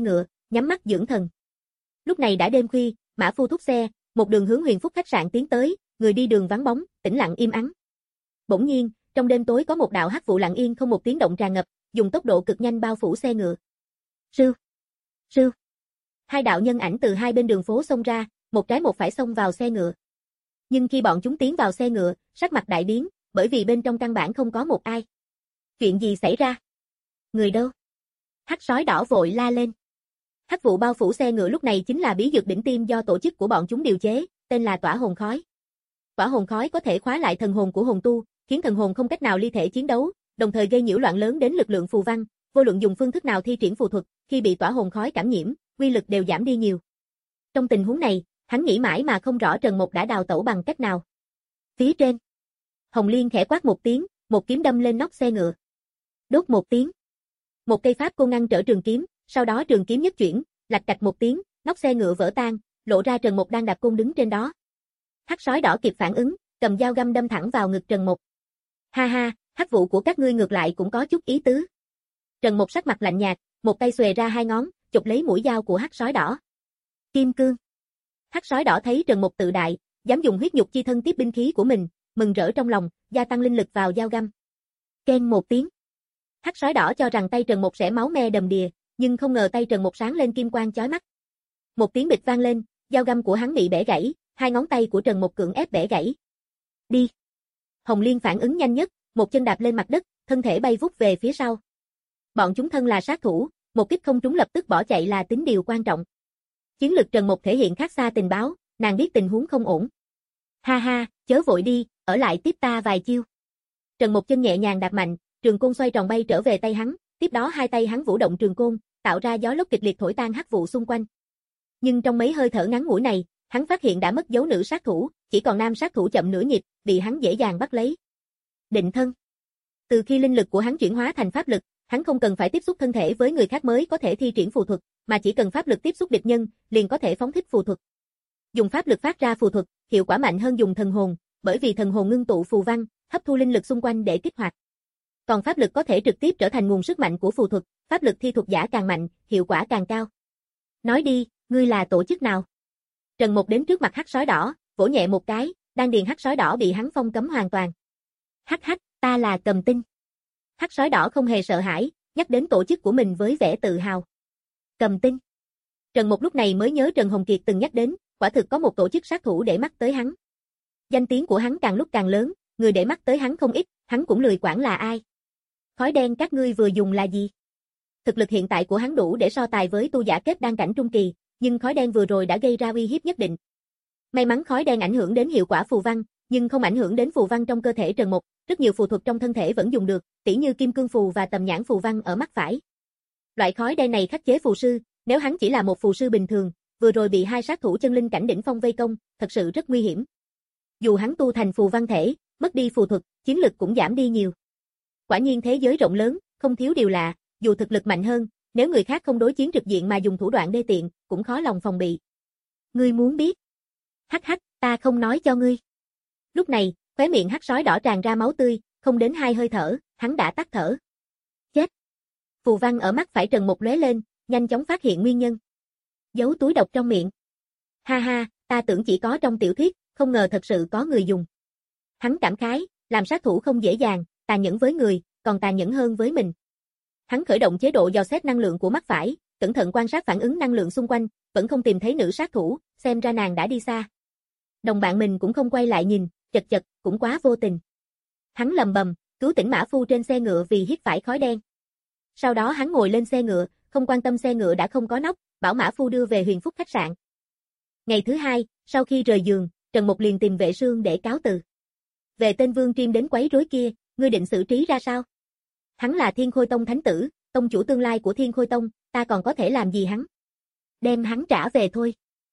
nhắm mắt dưỡng thần. Lúc này đã đêm khuya, mã phu thúc xe, một đường hướng Huyền Phúc khách sạn tiến tới, người đi đường vắng bóng, tĩnh lặng im ắng. Bỗng nhiên, trong đêm tối có một đạo hắc vụ lặng yên không một tiếng động tràn ngập, dùng tốc độ cực nhanh bao phủ xe ngựa. Sưu, sưu. Hai đạo nhân ảnh từ hai bên đường phố xông ra, một trái một phải xông vào xe ngựa. Nhưng khi bọn chúng tiến vào xe ngựa, sắc mặt đại biến, bởi vì bên trong căn bản không có một ai. Chuyện gì xảy ra? Người đâu? Hắc sói đỏ vội la lên. Hắc vụ bao phủ xe ngựa lúc này chính là bí dược đỉnh tiêm do tổ chức của bọn chúng điều chế, tên là tỏa hồn khói. Tỏa hồn khói có thể khóa lại thần hồn của hồn tu, khiến thần hồn không cách nào ly thể chiến đấu, đồng thời gây nhiễu loạn lớn đến lực lượng phù văn, vô luận dùng phương thức nào thi triển phù thuật, khi bị tỏa hồn khói cảm nhiễm, uy lực đều giảm đi nhiều. Trong tình huống này, hắn nghĩ mãi mà không rõ Trần Mộc đã đào tẩu bằng cách nào. Phía trên, Hồng Liên khẽ quát một tiếng, một kiếm đâm lên nóc xe ngựa. Đốt một tiếng. Một cây pháp cô ngăn trở trường kiếm, sau đó trường kiếm nhất chuyển, lạch cạch một tiếng, nóc xe ngựa vỡ tan, lộ ra Trần Mộc đang đạp côn đứng trên đó. Hắc sói đỏ kịp phản ứng, cầm dao găm đâm thẳng vào ngực Trần Mộc. Ha ha, hắc vụ của các ngươi ngược lại cũng có chút ý tứ. Trần Mộc sắc mặt lạnh nhạt, một tay xuề ra hai ngón, chụp lấy mũi dao của hắc sói đỏ. Kim cương. Hắc sói đỏ thấy Trần Mộc tự đại, dám dùng huyết nhục chi thân tiếp binh khí của mình, mừng rỡ trong lòng, gia tăng linh lực vào dao găm. Keng một tiếng. Hắc sói đỏ cho rằng tay Trần Mộc sẽ máu me đầm đìa, nhưng không ngờ tay Trần Mộc sáng lên kim quang chói mắt. Một tiếng bịch vang lên, dao găm của hắn bị bẻ gãy, hai ngón tay của Trần Mộc cưỡng ép bẻ gãy. Đi. Hồng Liên phản ứng nhanh nhất, một chân đạp lên mặt đất, thân thể bay vút về phía sau. Bọn chúng thân là sát thủ, một kích không trúng lập tức bỏ chạy là tính điều quan trọng. Chiến lực Trần Mộc thể hiện khác xa tình báo, nàng biết tình huống không ổn. Ha ha, chớ vội đi, ở lại tiếp ta vài chiêu. Trần Mộc chân nhẹ nhàng đạp mạnh, trường côn xoay tròn bay trở về tay hắn, tiếp đó hai tay hắn vũ động trường côn, tạo ra gió lốc kịch liệt thổi tan hắc vụ xung quanh. Nhưng trong mấy hơi thở ngắn ngủi này, hắn phát hiện đã mất dấu nữ sát thủ, chỉ còn nam sát thủ chậm nửa nhịp, bị hắn dễ dàng bắt lấy. Định thân. Từ khi linh lực của hắn chuyển hóa thành pháp lực, hắn không cần phải tiếp xúc thân thể với người khác mới có thể thi triển phù thuật, mà chỉ cần pháp lực tiếp xúc địch nhân, liền có thể phóng thích phù thuật. Dùng pháp lực phát ra phù thuật, hiệu quả mạnh hơn dùng thần hồn, bởi vì thần hồn ngưng tụ phù văn, hấp thu linh lực xung quanh để kích hoạt. Còn pháp lực có thể trực tiếp trở thành nguồn sức mạnh của phù thuật, pháp lực thi thuật giả càng mạnh, hiệu quả càng cao. Nói đi, ngươi là tổ chức nào? Trần Mộc đến trước mặt hắc sói đỏ, vỗ nhẹ một cái, đan điền hắc sói đỏ bị hắn phong cấm hoàn toàn. Hắc hắc, ta là Cầm Tinh. Hắc sói đỏ không hề sợ hãi, nhắc đến tổ chức của mình với vẻ tự hào. Cầm Tinh. Trần Mộc lúc này mới nhớ Trần Hồng Kiệt từng nhắc đến, quả thực có một tổ chức sát thủ để mắt tới hắn. Danh tiếng của hắn càng lúc càng lớn, người để mắt tới hắn không ít, hắn cũng lười quản là ai. Khói đen các ngươi vừa dùng là gì? Thực lực hiện tại của hắn đủ để so tài với tu giả kết đan cảnh trung kỳ, nhưng khói đen vừa rồi đã gây ra uy hiếp nhất định. May mắn khói đen ảnh hưởng đến hiệu quả phù văn, nhưng không ảnh hưởng đến phù văn trong cơ thể Trần Mộc, rất nhiều phù thuật trong thân thể vẫn dùng được, tỉ như kim cương phù và tầm nhãn phù văn ở mắt phải. Loại khói đen này khắc chế phù sư, nếu hắn chỉ là một phù sư bình thường, vừa rồi bị hai sát thủ chân linh cảnh đỉnh phong vây công, thật sự rất nguy hiểm. Dù hắn tu thành phù văn thể, mất đi phù thuật, chiến lực cũng giảm đi nhiều. Quả nhiên thế giới rộng lớn, không thiếu điều lạ, dù thực lực mạnh hơn, nếu người khác không đối chiến trực diện mà dùng thủ đoạn đê tiện, cũng khó lòng phòng bị. Ngươi muốn biết? Hắc hắc, ta không nói cho ngươi. Lúc này, khóe miệng hắc sói đỏ tràn ra máu tươi, không đến hai hơi thở, hắn đã tắt thở. Chết. Phù văn ở mắt phải Trần Mộc lóe lên, nhanh chóng phát hiện nguyên nhân. Giấu túi độc trong miệng. Ha ha, ta tưởng chỉ có trong tiểu thuyết, không ngờ thật sự có người dùng. Hắn cảm khái, làm sát thủ không dễ dàng, tàn nhẫn với người, còn tàn nhẫn hơn với mình. Hắn khởi động chế độ dò xét năng lượng của mắt phải, cẩn thận quan sát phản ứng năng lượng xung quanh, vẫn không tìm thấy nữ sát thủ, xem ra nàng đã đi xa. Đồng bạn mình cũng không quay lại nhìn, chật chật, cũng quá vô tình. Hắn lầm bầm, cứu tỉnh mã phu trên xe ngựa vì hít phải khói đen. Sau đó hắn ngồi lên xe ngựa, không quan tâm xe ngựa đã không có nóc, bảo mã phu đưa về Huyền Phúc khách sạn. Ngày thứ hai, sau khi rời giường, Trần Mộc liền tìm Vệ Sương để cáo từ. Về tên Vương Triêm đến quấy rối kia, ngươi định xử trí ra sao? Hắn là Thiên Khôi Tông thánh tử, tông chủ tương lai của Thiên Khôi Tông, ta còn có thể làm gì hắn? Đem hắn trả về thôi.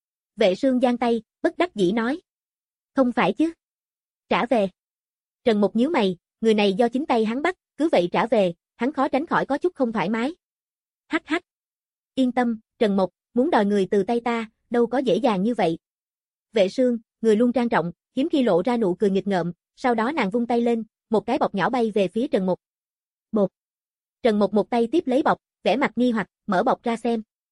Vệ Sương giang tay, bất đắc dĩ nói. Không phải chứ? Trả về. Trần Mộc nhíu mày, người này do chính tay hắn bắt, cứ vậy trả về, hắn khó tránh khỏi có chút không thoải mái. Hắc hắc. Yên tâm, Trần Mộc, muốn đòi người từ tay ta, đâu có dễ dàng như vậy. Vệ Sương, người luôn trang trọng, hiếm khi lộ ra nụ cười nghịch ngợm, sau đó nàng vung tay lên, một cái bọc nhỏ bay về phía Trần Mộc. Bột. Trần Mộc một tay tiếp lấy bọc, vẻ mặt nghi hoặc, mở bọc ra xem.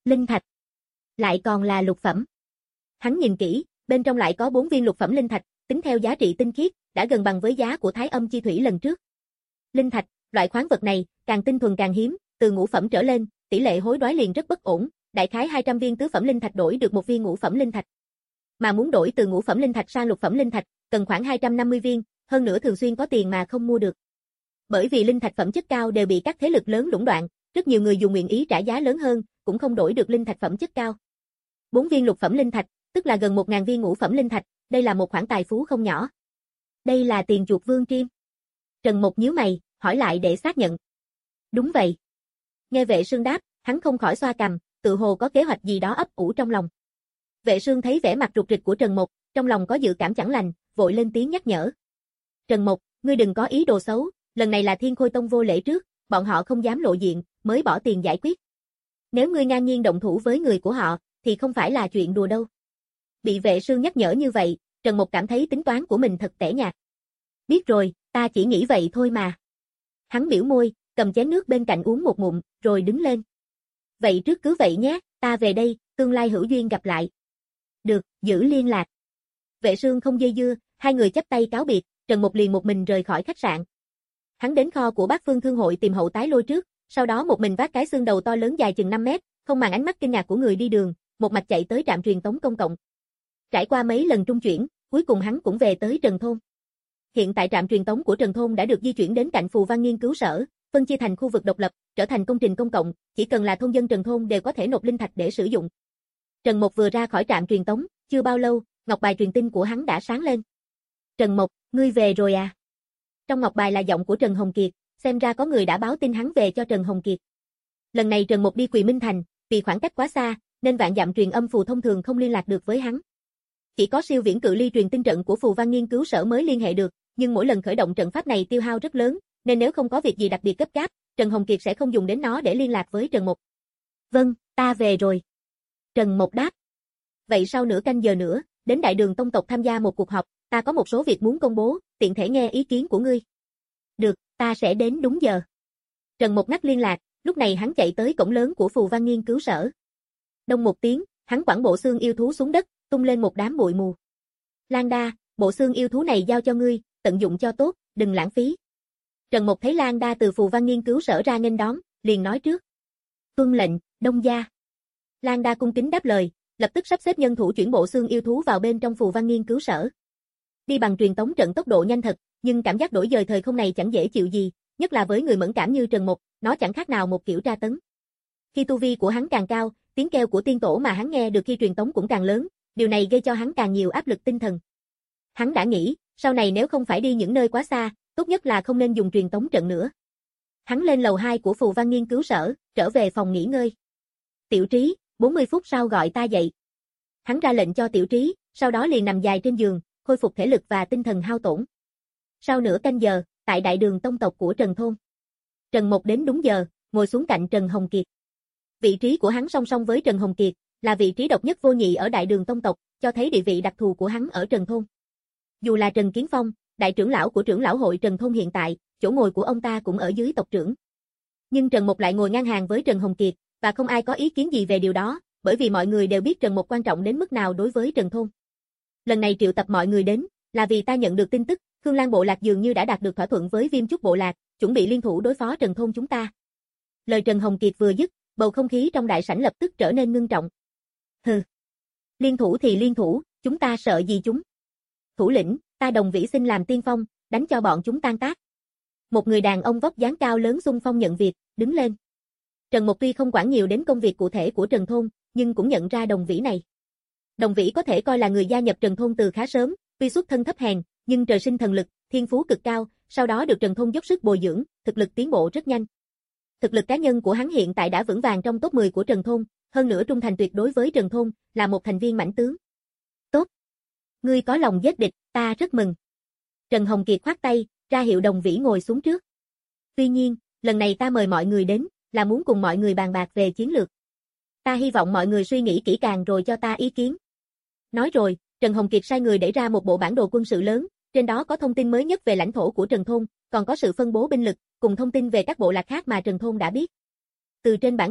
Linh thạch. Lại còn là lục phẩm. Hắn nhìn kỹ, bên trong lại có bốn viên lục phẩm linh thạch, tính theo giá trị tinh khiết, đã gần bằng với giá của Thái Âm Chi Thủy lần trước. Linh thạch, loại khoáng vật này, càng tinh thuần càng hiếm, từ ngũ phẩm trở lên, tỷ lệ hối đoái liền rất bất ổn, đại khái hai trăm viên tứ phẩm linh thạch đổi được một viên ngũ phẩm linh thạch. Mà muốn đổi từ ngũ phẩm linh thạch sang lục phẩm linh thạch, cần khoảng hai trăm năm mươi viên, hơn nữa thường xuyên có tiền mà không mua được. Bởi vì linh thạch phẩm chất cao đều bị các thế lực lớn lũng đoạn, rất nhiều người dù nguyện ý trả giá lớn hơn, cũng không đổi được linh thạch phẩm chất cao. Bốn viên lục phẩm linh thạch, tức là gần một nghìn viên ngũ phẩm linh thạch, đây là một khoản tài phú không nhỏ. Đây là tiền chuộc Vương Triêm. Trần Mục nhíu mày, hỏi lại để xác nhận. Đúng vậy. Nghe Vệ Sương đáp, hắn không khỏi xoa cằm, tự hồ có kế hoạch gì đó ấp ủ trong lòng. Vệ Sương thấy vẻ mặt rụt rịch của Trần Mục, trong lòng có dự cảm chẳng lành, vội lên tiếng nhắc nhở. Trần Mục, ngươi đừng có ý đồ xấu, lần này là Thiên Khôi Tông vô lễ trước, bọn họ không dám lộ diện, mới bỏ tiền giải quyết. Nếu ngươi ngang nhiên động thủ với người của họ, thì không phải là chuyện đùa đâu. Bị Vệ Sương nhắc nhở như vậy, Trần Mục cảm thấy tính toán của mình thật tẻ nhạt. Biết rồi, ta chỉ nghĩ vậy thôi mà. Hắn biểu môi, cầm chén nước bên cạnh uống một ngụm, rồi đứng lên. Vậy trước cứ vậy nhé, ta về đây, tương lai hữu duyên gặp lại. Được, giữ liên lạc. Vệ Sương không dây dưa, hai người chắp tay cáo biệt, Trần Mục liền một mình rời khỏi khách sạn. Hắn đến kho của Bát Phương Thương hội tìm Hậu Tái Lôi trước, sau đó một mình vác cái xương đầu to lớn dài chừng năm mét, không màng ánh mắt kinh ngạc của người đi đường, một mạch chạy tới trạm truyền tống công cộng. Trải qua mấy lần trung chuyển, cuối cùng hắn cũng về tới Trần Thôn. Hiện tại trạm truyền tống của Trần Thôn đã được di chuyển đến cạnh Phù Văn Nghiên cứu sở, phân chia thành khu vực độc lập, trở thành công trình công cộng, chỉ cần là thôn dân Trần Thôn đều có thể nộp linh thạch để sử dụng. Trần Mục vừa ra khỏi trạm truyền tống, chưa bao lâu, ngọc bài truyền tin của hắn đã sáng lên. Trần Mục, ngươi về rồi à? Trong ngọc bài là giọng của Trần Hồng Kiệt, xem ra có người đã báo tin hắn về cho Trần Hồng Kiệt. Lần này Trần Mục đi Quỳ Minh Thành, vì khoảng cách quá xa, nên vạn dặm truyền âm phù thông thường không liên lạc được với hắn. Chỉ có siêu viễn cự ly truyền tin trận của Phù Văn nghiên cứu sở mới liên hệ được, nhưng mỗi lần khởi động trận pháp này tiêu hao rất lớn, nên nếu không có việc gì đặc biệt gấp gáp, Trần Hồng Kiệt sẽ không dùng đến nó để liên lạc với Trần Mục. Vâng, ta về rồi. Trần Mục đáp. Vậy sau nửa canh giờ nữa, đến Đại Đường Tông tộc tham gia một cuộc họp, ta có một số việc muốn công bố, tiện thể nghe ý kiến của ngươi. Được, ta sẽ đến đúng giờ. Trần Mục ngắt liên lạc, lúc này hắn chạy tới cổng lớn của Phù Văn nghiên cứu sở. Đông một tiếng, hắn quẳng bộ xương yêu thú xuống đất, tung lên một đám bụi mù. Lan Đa, bộ xương yêu thú này giao cho ngươi, tận dụng cho tốt, đừng lãng phí. Trần Mục thấy Lan Đa từ Phù Văn nghiên cứu sở ra nghênh đón, liền nói trước. Tuân lệnh, Đông gia. Lan Đa cung kính đáp lời, lập tức sắp xếp nhân thủ chuyển bộ xương yêu thú vào bên trong Phù Văn nghiên cứu sở. Đi bằng truyền tống trận tốc độ nhanh thật, nhưng cảm giác đổi dời thời không này chẳng dễ chịu gì, nhất là với người mẫn cảm như Trần Mục, nó chẳng khác nào một kiểu tra tấn. Khi tu vi của hắn càng cao, tiếng kêu của tiên tổ mà hắn nghe được khi truyền tống cũng càng lớn, điều này gây cho hắn càng nhiều áp lực tinh thần. Hắn đã nghĩ, sau này nếu không phải đi những nơi quá xa, tốt nhất là không nên dùng truyền tống trận nữa. Hắn lên lầu hai của Phù Văn nghiên cứu sở, trở về phòng nghỉ ngơi. Tiểu Trí, bốn mươi phút sau gọi ta dậy. Hắn ra lệnh cho Tiểu Trí, sau đó liền nằm dài trên giường, khôi phục thể lực và tinh thần hao tổn. Sau nửa canh giờ, tại Đại Đường Tông tộc của Trần Thôn. Trần Mục đến đúng giờ, ngồi xuống cạnh Trần Hồng Kiệt. Vị trí của hắn song song với Trần Hồng Kiệt, là vị trí độc nhất vô nhị ở Đại Đường Tông tộc, cho thấy địa vị đặc thù của hắn ở Trần Thôn. Dù là Trần Kiến Phong, đại trưởng lão của trưởng lão hội Trần Thôn hiện tại, chỗ ngồi của ông ta cũng ở dưới tộc trưởng. Nhưng Trần Mục lại ngồi ngang hàng với Trần Hồng Kiệt, và không ai có ý kiến gì về điều đó, bởi vì mọi người đều biết Trần Mục quan trọng đến mức nào đối với Trần Thôn. Lần này triệu tập mọi người đến, là vì ta nhận được tin tức, Khương Lan bộ lạc dường như đã đạt được thỏa thuận với Viêm Chúc bộ lạc, chuẩn bị liên thủ đối phó Trần Thôn chúng ta. Lời Trần Hồng Kiệt vừa dứt, bầu không khí trong đại sảnh lập tức trở nên ngưng trọng. Hừ. Liên thủ thì liên thủ, chúng ta sợ gì chúng? Thủ lĩnh, ta Đồng Vĩ xin làm tiên phong, đánh cho bọn chúng tan tác. Một người đàn ông vóc dáng cao lớn xung phong nhận việc, đứng lên. Trần Mục tuy không quản nhiều đến công việc cụ thể của Trần Thôn, nhưng cũng nhận ra Đồng Vĩ này. Đồng Vĩ có thể coi là người gia nhập Trần Thôn từ khá sớm, tuy xuất thân thấp hèn, nhưng trời sinh thần lực, thiên phú cực cao, sau đó được Trần Thôn dốc sức bồi dưỡng, thực lực tiến bộ rất nhanh. Thực lực cá nhân của hắn hiện tại đã vững vàng trong top mười của Trần Thôn, hơn nữa trung thành tuyệt đối với Trần Thôn, là một thành viên mãnh tướng. Tốt. Ngươi có lòng giết địch, ta rất mừng. Trần Hồng Kiệt khoát tay, ra hiệu Đồng Vĩ ngồi xuống trước. Tuy nhiên, lần này ta mời mọi người đến, là muốn cùng mọi người bàn bạc về chiến lược. Ta hy vọng mọi người suy nghĩ kỹ càng rồi cho ta ý kiến. Nói rồi, Trần Hồng Kiệt sai người đẩy ra một bộ bản đồ quân sự lớn, trên đó có thông tin mới nhất về lãnh thổ của Trần Thôn, còn có sự phân bố binh lực, cùng thông tin về các bộ lạc khác mà Trần Thôn đã biết. Từ trên bản đồ,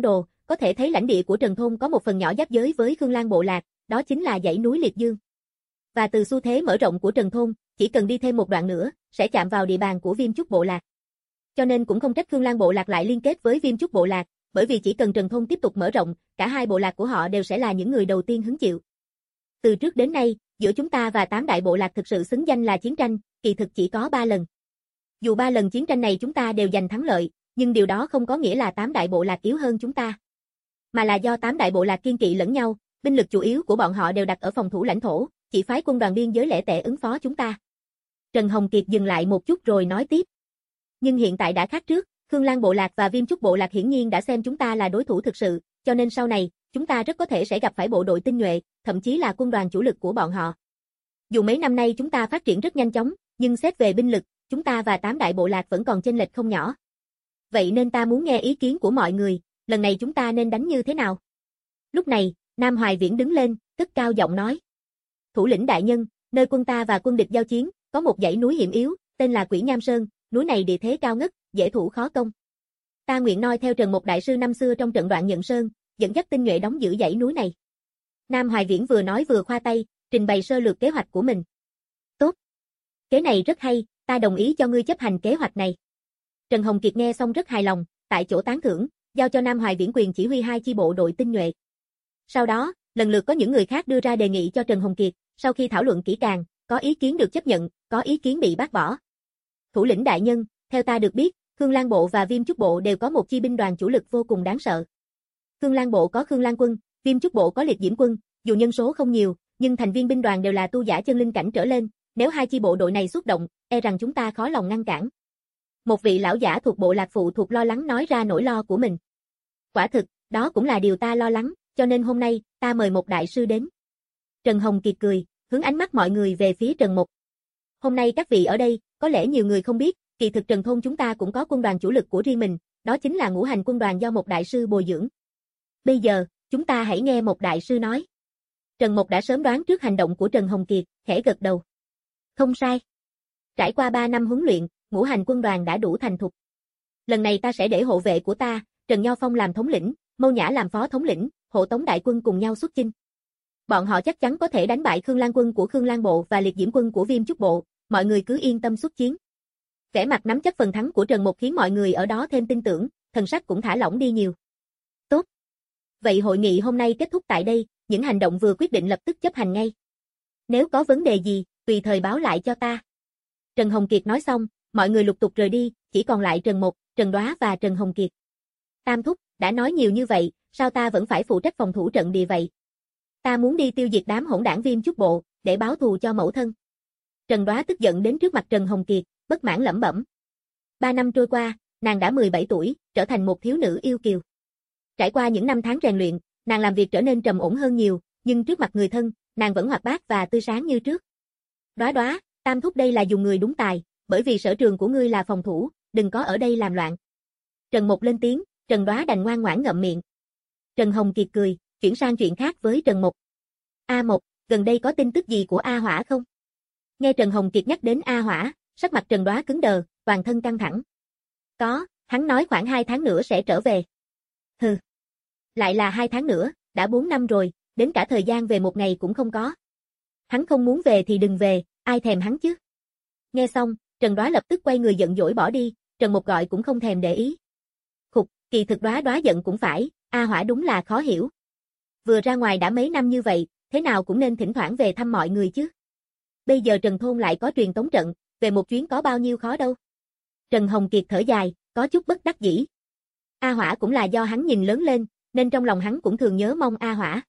có thể thấy lãnh địa của Trần thôn có một phần nhỏ giáp giới với Khương Lang bộ lạc, đó chính là dãy núi Liệt Dương. Và từ xu thế mở rộng của Trần thôn, chỉ cần đi thêm một đoạn nữa, sẽ chạm vào địa bàn của Viêm Chúc bộ lạc. Cho nên cũng không trách Khương Lang bộ lạc lại liên kết với Viêm Chúc bộ lạc, bởi vì chỉ cần Trần thôn tiếp tục mở rộng, cả hai bộ lạc của họ đều sẽ là những người đầu tiên hứng chịu. Từ trước đến nay, giữa chúng ta và tám đại bộ lạc thực sự xứng danh là chiến tranh, kỳ thực chỉ có ba lần. Dù ba lần chiến tranh này chúng ta đều giành thắng lợi, nhưng điều đó không có nghĩa là tám đại bộ lạc yếu hơn chúng ta. Mà là do tám đại bộ lạc kiên kỵ lẫn nhau, binh lực chủ yếu của bọn họ đều đặt ở phòng thủ lãnh thổ, chỉ phái quân đoàn biên giới lẻ tẻ ứng phó chúng ta. Trần Hồng Kiệt dừng lại một chút rồi nói tiếp. Nhưng hiện tại đã khác trước, Khương Lang bộ lạc và Viêm Chúc bộ lạc hiển nhiên đã xem chúng ta là đối thủ thực sự, cho nên sau này, chúng ta rất có thể sẽ gặp phải bộ đội tinh nhuệ, thậm chí là quân đoàn chủ lực của bọn họ. Dù mấy năm nay chúng ta phát triển rất nhanh chóng, nhưng xét về binh lực, chúng ta và tám đại bộ lạc vẫn còn chênh lệch không nhỏ. Vậy nên ta muốn nghe ý kiến của mọi người, lần này chúng ta nên đánh như thế nào? Lúc này, Nam Hoài Viễn đứng lên, cất cao giọng nói. Thủ lĩnh đại nhân, nơi quân ta và quân địch giao chiến, có một dãy núi hiểm yếu, tên là Quỷ Nham Sơn, núi này địa thế cao ngất, dễ thủ khó công. Ta nguyện noi theo Trần một đại sư năm xưa trong trận Đoạn Nhận Sơn, dẫn dắt tinh nhuệ đóng giữ dãy núi này. Nam Hoài Viễn vừa nói vừa khoa tay, trình bày sơ lược kế hoạch của mình. Tốt. Kế này rất hay, ta đồng ý cho ngươi chấp hành kế hoạch này. Trần Hồng Kiệt nghe xong rất hài lòng, tại chỗ tán thưởng, giao cho Nam Hoài Viễn quyền chỉ huy hai chi bộ đội tinh nhuệ. Sau đó, lần lượt có những người khác đưa ra đề nghị cho Trần Hồng Kiệt, sau khi thảo luận kỹ càng, có ý kiến được chấp nhận, có ý kiến bị bác bỏ. Thủ lĩnh đại nhân, theo ta được biết, Khương Lang bộ và Viêm Chúc bộ đều có một chi binh đoàn chủ lực vô cùng đáng sợ. Khương Lang bộ có Khương Lang quân, Viêm Chúc bộ có Liệt Diễm quân, dù nhân số không nhiều, nhưng thành viên binh đoàn đều là tu giả chân linh cảnh trở lên, nếu hai chi bộ đội này xuất động, e rằng chúng ta khó lòng ngăn cản. Một vị lão giả thuộc bộ lạc phụ thuộc lo lắng nói ra nỗi lo của mình. Quả thực, đó cũng là điều ta lo lắng, cho nên hôm nay, ta mời một đại sư đến. Trần Hồng Kiệt cười, hướng ánh mắt mọi người về phía Trần Mục. Hôm nay các vị ở đây, có lẽ nhiều người không biết, kỳ thực Trần thôn chúng ta cũng có quân đoàn chủ lực của riêng mình, đó chính là Ngũ Hành quân đoàn do một đại sư bồi dưỡng. Bây giờ, chúng ta hãy nghe một đại sư nói. Trần Mục đã sớm đoán trước hành động của Trần Hồng Kiệt, khẽ gật đầu. Không sai. Trải qua ba năm huấn luyện, Ngũ Hành quân đoàn đã đủ thành thục. Lần này ta sẽ để hộ vệ của ta, Trần Nho Phong làm thống lĩnh, Mâu Nhã làm phó thống lĩnh, hộ tống đại quân cùng nhau xuất chinh. Bọn họ chắc chắn có thể đánh bại Khương Lang quân của Khương Lang bộ và Liệt Diễm quân của Viêm Chúc bộ, mọi người cứ yên tâm xuất chiến. Vẻ mặt nắm chắc phần thắng của Trần Mục khiến mọi người ở đó thêm tin tưởng, thần sắc cũng thả lỏng đi nhiều. Tốt. Vậy hội nghị hôm nay kết thúc tại đây, những hành động vừa quyết định lập tức chấp hành ngay. Nếu có vấn đề gì, tùy thời báo lại cho ta. Trần Hồng Kiệt nói xong, mọi người lục tục rời đi, chỉ còn lại Trần Mục, Trần Đoá và Trần Hồng Kiệt. Tam thúc, đã nói nhiều như vậy, sao ta vẫn phải phụ trách phòng thủ trận địa vậy? Ta muốn đi tiêu diệt đám hỗn đảng Viêm Chúc bộ, để báo thù cho mẫu thân. Trần Đoá tức giận đến trước mặt Trần Hồng Kiệt, bất mãn lẩm bẩm. Ba năm trôi qua, nàng đã mười bảy tuổi, trở thành một thiếu nữ yêu kiều. Trải qua những năm tháng rèn luyện, nàng làm việc trở nên trầm ổn hơn nhiều, nhưng trước mặt người thân, nàng vẫn hoạt bát và tươi sáng như trước. Đoá Đoá, Tam thúc đây là dùng người đúng tài, bởi vì sở trường của ngươi là phòng thủ, đừng có ở đây làm loạn. Trần Mục lên tiếng, Trần Đoá đành ngoan ngoãn ngậm miệng. Trần Hồng Kiệt cười, chuyển sang chuyện khác với Trần Mục. A Mục, gần đây có tin tức gì của A Hỏa không? Nghe Trần Hồng Kiệt nhắc đến A Hỏa, sắc mặt Trần Đoá cứng đờ, toàn thân căng thẳng. Có, hắn nói khoảng hai tháng nữa sẽ trở về. Hừ. Lại là hai tháng nữa, đã bốn năm rồi, đến cả thời gian về một ngày cũng không có. Hắn không muốn về thì đừng về, ai thèm hắn chứ? Nghe xong, Trần Đoá lập tức quay người giận dỗi bỏ đi, Trần Mục gọi cũng không thèm để ý. Khục, kỳ thực Đoá Đoá giận cũng phải, A Hỏa đúng là khó hiểu. Vừa ra ngoài đã mấy năm như vậy, thế nào cũng nên thỉnh thoảng về thăm mọi người chứ. Bây giờ Trần thôn lại có truyền tống trận, về một chuyến có bao nhiêu khó đâu. Trần Hồng Kiệt thở dài, có chút bất đắc dĩ. A Hỏa cũng là do hắn nhìn lớn lên, nên trong lòng hắn cũng thường nhớ mong A Hỏa.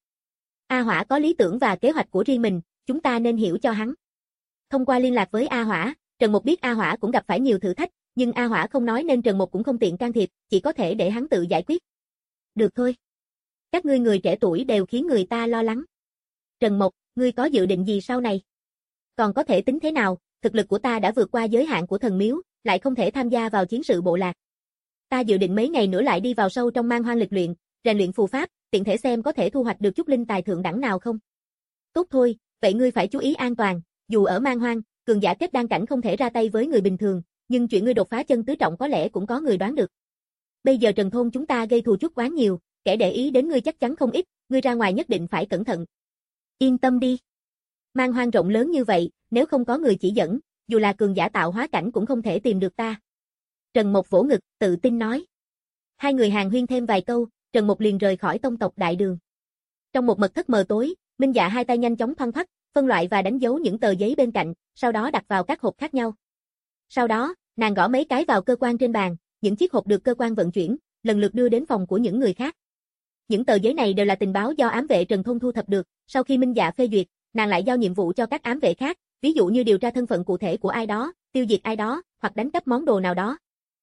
A Hỏa có lý tưởng và kế hoạch của riêng mình, chúng ta nên hiểu cho hắn. Thông qua liên lạc với A Hỏa, Trần Mục biết A Hỏa cũng gặp phải nhiều thử thách, nhưng A Hỏa không nói nên Trần Mục cũng không tiện can thiệp, chỉ có thể để hắn tự giải quyết. Được thôi. Các ngươi người trẻ tuổi đều khiến người ta lo lắng. Trần Mục, ngươi có dự định gì sau này? Còn có thể tính thế nào, thực lực của ta đã vượt qua giới hạn của thần miếu, lại không thể tham gia vào chiến sự bộ lạc. Ta dự định mấy ngày nữa lại đi vào sâu trong man hoang lịch luyện, rèn luyện phù pháp, tiện thể xem có thể thu hoạch được chút linh tài thượng đẳng nào không. Tốt thôi, vậy ngươi phải chú ý an toàn, dù ở man hoang, cường giả kết đan cảnh không thể ra tay với người bình thường, nhưng chuyện ngươi đột phá chân tứ trọng có lẽ cũng có người đoán được. Bây giờ Trần thôn chúng ta gây thù chuốc oán nhiều, kẻ để ý đến ngươi chắc chắn không ít, ngươi ra ngoài nhất định phải cẩn thận. Yên tâm đi. Man Hoang rộng lớn như vậy, nếu không có người chỉ dẫn, dù là cường giả tạo hóa cảnh cũng không thể tìm được ta. Trần Mộc vỗ ngực, tự tin nói. Hai người hàn huyên thêm vài câu, Trần Mộc liền rời khỏi tông tộc đại đường. Trong một mật thất mờ tối, Minh Dạ hai tay nhanh chóng thoăn thoắt, phân loại và đánh dấu những tờ giấy bên cạnh, sau đó đặt vào các hộp khác nhau. Sau đó, nàng gõ mấy cái vào cơ quan trên bàn, những chiếc hộp được cơ quan vận chuyển, lần lượt đưa đến phòng của những người khác. Những tờ giấy này đều là tình báo do ám vệ Trần Thôn thu thập được, sau khi Minh Dạ phê duyệt, nàng lại giao nhiệm vụ cho các ám vệ khác, ví dụ như điều tra thân phận cụ thể của ai đó, tiêu diệt ai đó, hoặc đánh cắp món đồ nào đó.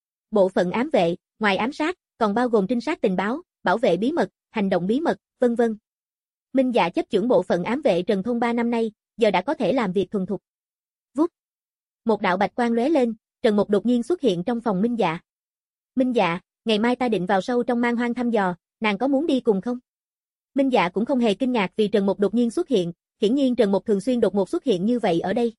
Bộ phận ám vệ, ngoài ám sát, còn bao gồm trinh sát tình báo, bảo vệ bí mật, hành động bí mật, vân vân. Minh Dạ chấp chưởng bộ phận ám vệ Trần Thôn ba năm nay, giờ đã có thể làm việc thuần thục. Vút. Một đạo bạch quang lóe lên, Trần Mộc đột nhiên xuất hiện trong phòng Minh Dạ. Minh Dạ, ngày mai ta định vào sâu trong Man Hoang thăm dò, nàng có muốn đi cùng không? Minh Dạ cũng không hề kinh ngạc vì Trần Mộc đột nhiên xuất hiện, hiển nhiên Trần Mộc thường xuyên đột ngột xuất hiện như vậy ở đây.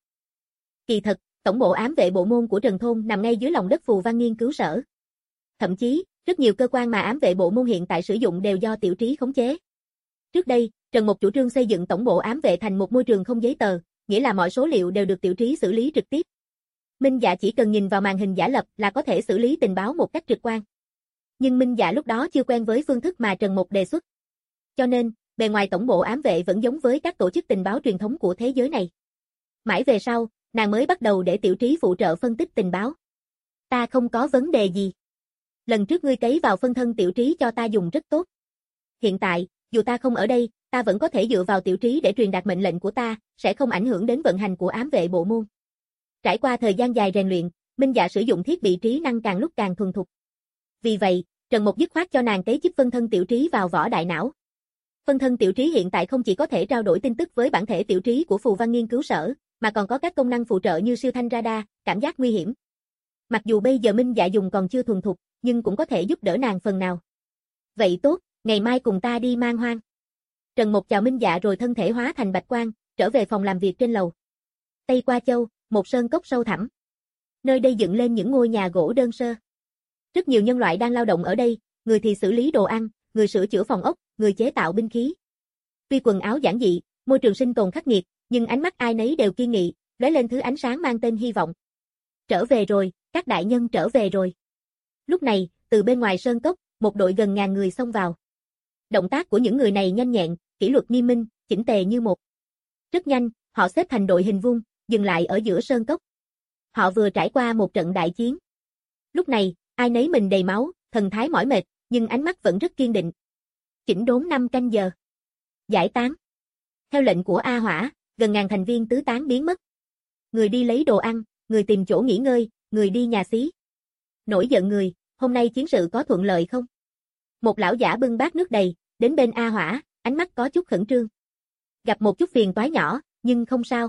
Kỳ thật, tổng bộ ám vệ bộ môn của Trần Thôn nằm ngay dưới lòng đất Phù Văn nghiên cứu sở. Thậm chí, rất nhiều cơ quan mà ám vệ bộ môn hiện tại sử dụng đều do Tiểu Trí khống chế. Trước đây, Trần Mộc chủ trương xây dựng tổng bộ ám vệ thành một môi trường không giấy tờ, nghĩa là mọi số liệu đều được Tiểu Trí xử lý trực tiếp. Minh Dạ chỉ cần nhìn vào màn hình giả lập là có thể xử lý tình báo một cách trực quan. Nhưng Minh Dạ lúc đó chưa quen với phương thức mà Trần Mộc đề xuất. Cho nên, bề ngoài tổng bộ ám vệ vẫn giống với các tổ chức tình báo truyền thống của thế giới này. Mãi về sau, nàng mới bắt đầu để Tiểu Trí phụ trợ phân tích tình báo. Ta không có vấn đề gì. Lần trước ngươi cấy vào phân thân Tiểu Trí cho ta dùng rất tốt. Hiện tại, dù ta không ở đây, ta vẫn có thể dựa vào Tiểu Trí để truyền đạt mệnh lệnh của ta, sẽ không ảnh hưởng đến vận hành của ám vệ bộ môn. Trải qua thời gian dài rèn luyện, Minh Dạ sử dụng thiết bị trí năng càng lúc càng thuần thục. Vì vậy, Trần Mộc dứt khoát cho nàng cấy chip phân thân Tiểu Trí vào vỏ đại não. Phân thân Tiểu Trí hiện tại không chỉ có thể trao đổi tin tức với bản thể Tiểu Trí của Phù Văn nghiên cứu sở, mà còn có các công năng phụ trợ như siêu thanh radar, cảm giác nguy hiểm. Mặc dù bây giờ Minh Dạ dùng còn chưa thuần thục, nhưng cũng có thể giúp đỡ nàng phần nào. Vậy tốt, ngày mai cùng ta đi Man Hoang. Trần Mộc chào Minh Dạ rồi thân thể hóa thành bạch quang, trở về phòng làm việc trên lầu. Tây Qua Châu, một sơn cốc sâu thẳm. Nơi đây dựng lên những ngôi nhà gỗ đơn sơ. Rất nhiều nhân loại đang lao động ở đây, người thì xử lý đồ ăn, người sửa chữa phòng ốc, người chế tạo binh khí. Tuy quần áo giản dị, môi trường sinh tồn khắc nghiệt, nhưng ánh mắt ai nấy đều kiên nghị, lóe lên thứ ánh sáng mang tên hy vọng. Trở về rồi, các đại nhân trở về rồi. Lúc này, từ bên ngoài sơn cốc, một đội gần ngàn người xông vào. Động tác của những người này nhanh nhẹn, kỷ luật nghiêm minh, chỉnh tề như một. Rất nhanh, họ xếp thành đội hình vuông, dừng lại ở giữa sơn cốc. Họ vừa trải qua một trận đại chiến. Lúc này, ai nấy mình đầy máu, thần thái mỏi mệt, nhưng ánh mắt vẫn rất kiên định. Chỉnh đốn năm canh giờ. Giải tán. Theo lệnh của A Hỏa, gần ngàn thành viên tứ tán biến mất. Người đi lấy đồ ăn, người tìm chỗ nghỉ ngơi, người đi nhà xí. Nổi giận người, hôm nay chiến sự có thuận lợi không? Một lão giả bưng bát nước đầy, đến bên A Hỏa, ánh mắt có chút khẩn trương. Gặp một chút phiền toái nhỏ, nhưng không sao.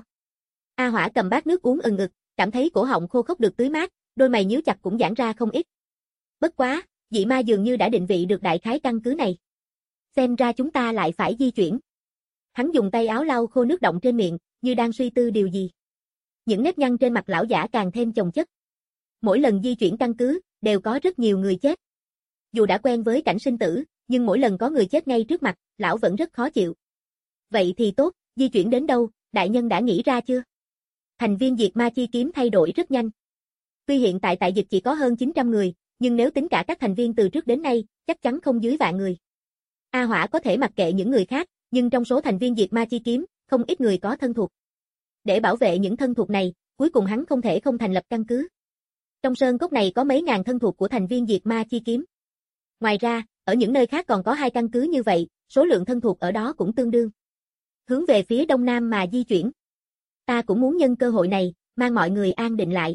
A Hỏa cầm bát nước uống ừng ực, cảm thấy cổ họng khô khốc được tưới mát, đôi mày nhíu chặt cũng giãn ra không ít. Bất quá, dị ma dường như đã định vị được đại khái căn cứ này. Xem ra chúng ta lại phải di chuyển. Hắn dùng tay áo lau khô nước động trên miệng, như đang suy tư điều gì. Những nếp nhăn trên mặt lão giả càng thêm chồng chất. Mỗi lần di chuyển căn cứ, đều có rất nhiều người chết. Dù đã quen với cảnh sinh tử, nhưng mỗi lần có người chết ngay trước mặt, lão vẫn rất khó chịu. Vậy thì tốt, di chuyển đến đâu, đại nhân đã nghĩ ra chưa? Thành viên diệt ma chi kiếm thay đổi rất nhanh. Tuy hiện tại tại dịch chỉ có hơn chín trăm người, nhưng nếu tính cả các thành viên từ trước đến nay, chắc chắn không dưới vạn người. A Hỏa có thể mặc kệ những người khác, nhưng trong số thành viên diệt ma chi kiếm, không ít người có thân thuộc. Để bảo vệ những thân thuộc này, cuối cùng hắn không thể không thành lập căn cứ. Trong sơn cốc này có mấy ngàn thân thuộc của thành viên diệt ma chi kiếm. Ngoài ra, ở những nơi khác còn có hai căn cứ như vậy, số lượng thân thuộc ở đó cũng tương đương. Hướng về phía đông nam mà di chuyển. Ta cũng muốn nhân cơ hội này, mang mọi người an định lại.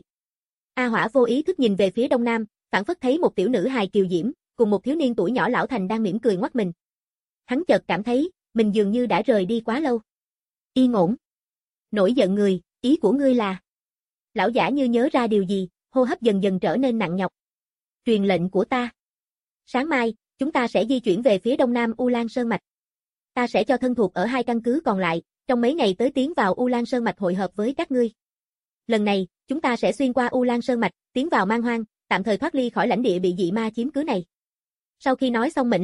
A Hỏa vô ý thức nhìn về phía đông nam, phản phất thấy một tiểu nữ hài kiều diễm, cùng một thiếu niên tuổi nhỏ lão thành đang mỉm cười ngoắt mình. Hắn chợt cảm thấy, mình dường như đã rời đi quá lâu. Yên ổn. Nổi giận người, ý của ngươi là... Lão giả như nhớ ra điều gì, hô hấp dần dần trở nên nặng nhọc. Truyền lệnh của ta. Sáng mai, chúng ta sẽ di chuyển về phía đông nam U Lan Sơn Mạch. Ta sẽ cho thân thuộc ở hai căn cứ còn lại, trong mấy ngày tới tiến vào U Lan Sơn Mạch hội hợp với các ngươi. Lần này, chúng ta sẽ xuyên qua U Lan Sơn Mạch, tiến vào Man Hoang, tạm thời thoát ly khỏi lãnh địa bị dị ma chiếm cứ này. Sau khi nói xong mệnh lệnh,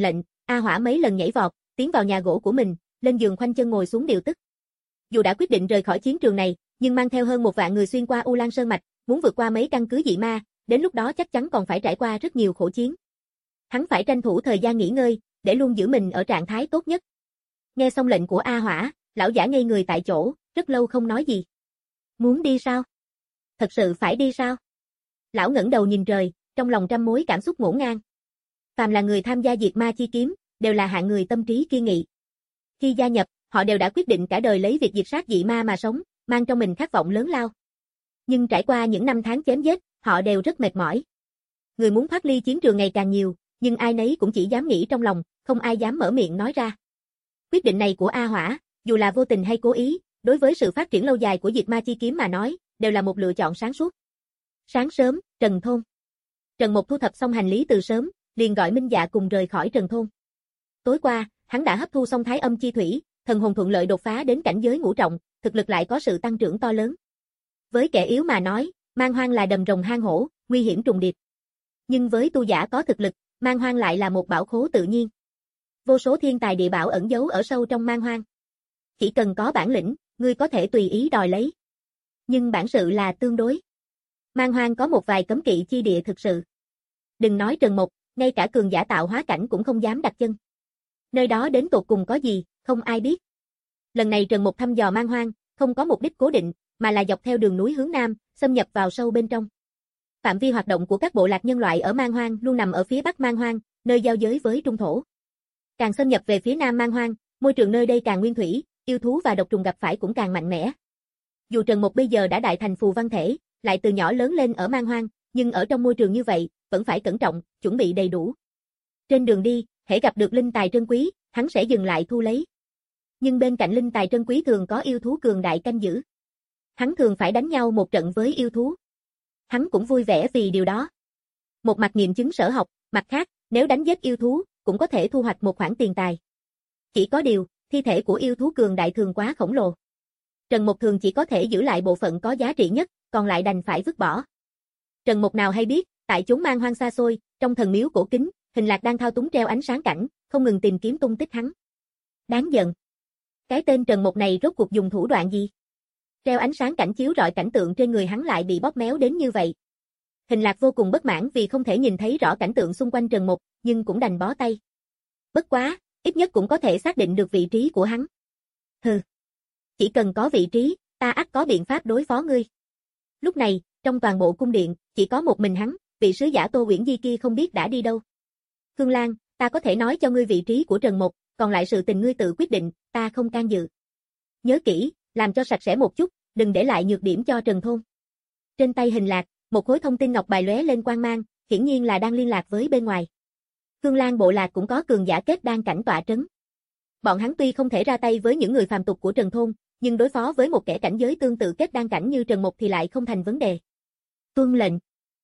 A Hỏa mấy lần nhảy vọt, tiến vào nhà gỗ của mình, lên giường khoanh chân ngồi xuống điều tức. Dù đã quyết định rời khỏi chiến trường này, nhưng mang theo hơn một vạn người xuyên qua U Lan Sơn Mạch, muốn vượt qua mấy căn cứ dị ma, đến lúc đó chắc chắn còn phải trải qua rất nhiều khổ chiến. Hắn phải tranh thủ thời gian nghỉ ngơi, để luôn giữ mình ở trạng thái tốt nhất. Nghe xong lệnh của A Hỏa, lão giả ngây người tại chỗ, rất lâu không nói gì. Muốn đi sao? Thật sự phải đi sao? Lão ngẩng đầu nhìn trời, trong lòng trăm mối cảm xúc ngổn ngang. Phàm là người tham gia diệt ma chi kiếm, đều là hạng người tâm trí kiên nghị. Khi gia nhập, họ đều đã quyết định cả đời lấy việc diệt sát dị ma mà sống, mang trong mình khát vọng lớn lao. Nhưng trải qua những năm tháng chém giết, họ đều rất mệt mỏi. Người muốn thoát ly chiến trường ngày càng nhiều, nhưng ai nấy cũng chỉ dám nghĩ trong lòng, không ai dám mở miệng nói ra. Quyết định này của A Hỏa, dù là vô tình hay cố ý, đối với sự phát triển lâu dài của diệt ma chi kiếm mà nói, đều là một lựa chọn sáng suốt. Sáng sớm, Trần Thôn. Trần Mục thu thập xong hành lý từ sớm, liền gọi Minh Dạ cùng rời khỏi Trần Thôn. Tối qua, hắn đã hấp thu xong Thái Âm chi thủy, thần hồn thuận lợi đột phá đến cảnh giới ngũ trọng, thực lực lại có sự tăng trưởng to lớn. Với kẻ yếu mà nói, man hoang là đầm rồng hang hổ, nguy hiểm trùng điệp. Nhưng với tu giả có thực lực, man hoang lại là một bảo khố tự nhiên. Vô số thiên tài địa bảo ẩn giấu ở sâu trong man hoang. Chỉ cần có bản lĩnh, ngươi có thể tùy ý đòi lấy. Nhưng bản sự là tương đối. Man hoang có một vài cấm kỵ chi địa thực sự. Đừng nói Trần Mục, ngay cả cường giả tạo hóa cảnh cũng không dám đặt chân. Nơi đó đến tột cùng có gì, không ai biết. Lần này Trần Mục thăm dò man hoang, không có mục đích cố định, mà là dọc theo đường núi hướng nam, xâm nhập vào sâu bên trong. Phạm vi hoạt động của các bộ lạc nhân loại ở man hoang luôn nằm ở phía bắc man hoang, nơi giao giới với trung thổ. Càng xâm nhập về phía nam man hoang, môi trường nơi đây càng nguyên thủy, yêu thú và độc trùng gặp phải cũng càng mạnh mẽ. Dù Trần Mục bây giờ đã đại thành phù văn thể, lại từ nhỏ lớn lên ở man hoang, nhưng ở trong môi trường như vậy, vẫn phải cẩn trọng, chuẩn bị đầy đủ. Trên đường đi, hễ gặp được linh tài trân quý, hắn sẽ dừng lại thu lấy. Nhưng bên cạnh linh tài trân quý thường có yêu thú cường đại canh giữ. Hắn thường phải đánh nhau một trận với yêu thú. Hắn cũng vui vẻ vì điều đó. Một mặt nghiệm chứng sở học, mặt khác, nếu đánh giết yêu thú, cũng có thể thu hoạch một khoản tiền tài. Chỉ có điều, thi thể của yêu thú cường đại thường quá khổng lồ. Trần Mục thường chỉ có thể giữ lại bộ phận có giá trị nhất, còn lại đành phải vứt bỏ. Trần Mục nào hay biết, tại chốn man hoang xa xôi, trong thần miếu cổ kính, Hình Lạc đang thao túng treo ánh sáng cảnh, không ngừng tìm kiếm tung tích hắn. Đáng giận. Cái tên Trần Mục này rốt cuộc dùng thủ đoạn gì? Treo ánh sáng cảnh chiếu rọi cảnh tượng trên người hắn lại bị bóp méo đến như vậy. Hình Lạc vô cùng bất mãn vì không thể nhìn thấy rõ cảnh tượng xung quanh Trần Mục, nhưng cũng đành bó tay. Bất quá, ít nhất cũng có thể xác định được vị trí của hắn. Hừ. Chỉ cần có vị trí, ta ắt có biện pháp đối phó ngươi. Lúc này, trong toàn bộ cung điện, chỉ có một mình hắn, vị sứ giả Tô Uyển Di kia không biết đã đi đâu. Khương Lan, ta có thể nói cho ngươi vị trí của Trần Mục, còn lại sự tình ngươi tự quyết định, ta không can dự. Nhớ kỹ, làm cho sạch sẽ một chút, đừng để lại nhược điểm cho Trần Thôn. Trên tay Hình Lạc, một khối thông tin ngọc bài lóe lên quang mang, hiển nhiên là đang liên lạc với bên ngoài. Khương Lan bộ lạc cũng có cường giả kết đan cảnh tọa trấn. Bọn hắn tuy không thể ra tay với những người phàm tục của Trần Thôn, nhưng đối phó với một kẻ cảnh giới tương tự kết đan cảnh như Trần Mục thì lại không thành vấn đề. Tuân lệnh.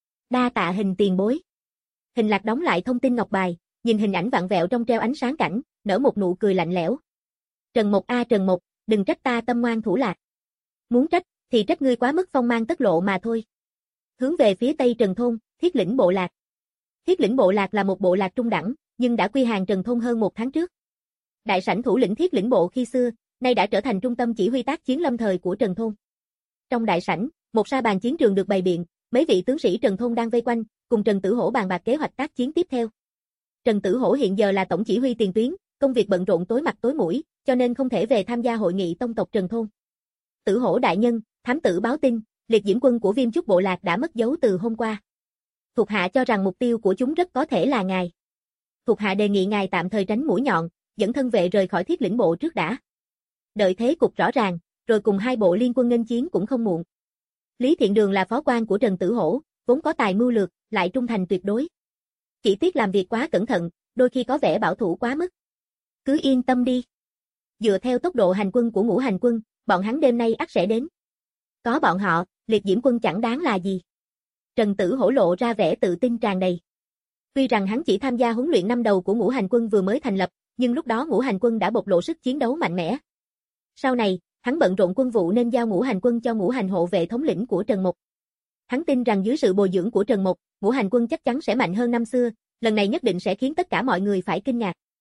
Đa tạ Hình tiền bối. Hình Lạc đóng lại thông tin ngọc bài, nhìn hình ảnh vặn vẹo trong treo ánh sáng cảnh, nở một nụ cười lạnh lẽo. Trần Mục a Trần Mục, đừng trách ta tâm ngoan thủ lạc. Muốn trách, thì trách ngươi quá mức phong mang tất lộ mà thôi. Hướng về phía tây Trần Thôn, Thiết Lĩnh bộ lạc. Thiết Lĩnh bộ lạc là một bộ lạc trung đẳng, nhưng đã quy hàng Trần Thôn hơn một tháng trước. Đại sảnh thủ lĩnh Thiết Lĩnh bộ khi xưa, nay đã trở thành trung tâm chỉ huy tác chiến lâm thời của Trần Thôn. Trong đại sảnh, một sa bàn chiến trường được bày biện, mấy vị tướng sĩ Trần Thôn đang vây quanh, cùng Trần Tử Hổ bàn bạc kế hoạch tác chiến tiếp theo. Trần Tử Hổ hiện giờ là tổng chỉ huy tiền tuyến, công việc bận rộn tối mặt tối mũi, cho nên không thể về tham gia hội nghị tông tộc Trần Thôn. Tử Hổ đại nhân, thám tử báo tin, liệt diễm quân của Viêm Trúc bộ lạc đã mất dấu từ hôm qua. Thuộc hạ cho rằng mục tiêu của chúng rất có thể là ngài. Thuộc hạ đề nghị ngài tạm thời tránh mũi nhọn, dẫn thân vệ rời khỏi Thiết Lĩnh bộ trước đã. Đợi thế cục rõ ràng, rồi cùng hai bộ liên quân nghênh chiến cũng không muộn. Lý Thiện Đường là phó quan của Trần Tử Hổ, vốn có tài mưu lược, lại trung thành tuyệt đối. Chỉ tiếc làm việc quá cẩn thận, đôi khi có vẻ bảo thủ quá mức. Cứ yên tâm đi. Dựa theo tốc độ hành quân của Ngũ Hành quân, bọn hắn đêm nay ắt sẽ đến. Có bọn họ, liệt diễm quân chẳng đáng là gì. Trần Tử Hổ lộ ra vẻ tự tin tràn đầy. Tuy rằng hắn chỉ tham gia huấn luyện năm đầu của Ngũ Hành quân vừa mới thành lập, nhưng lúc đó Ngũ Hành quân đã bộc lộ sức chiến đấu mạnh mẽ. Sau này, hắn bận rộn quân vụ nên giao Ngũ Hành quân cho Ngũ Hành hộ vệ thống lĩnh của Trần Mục. Hắn tin rằng dưới sự bồi dưỡng của Trần Mục, Ngũ Hành quân chắc chắn sẽ mạnh hơn năm xưa, lần này nhất định sẽ khiến tất cả mọi người phải kinh ngạc.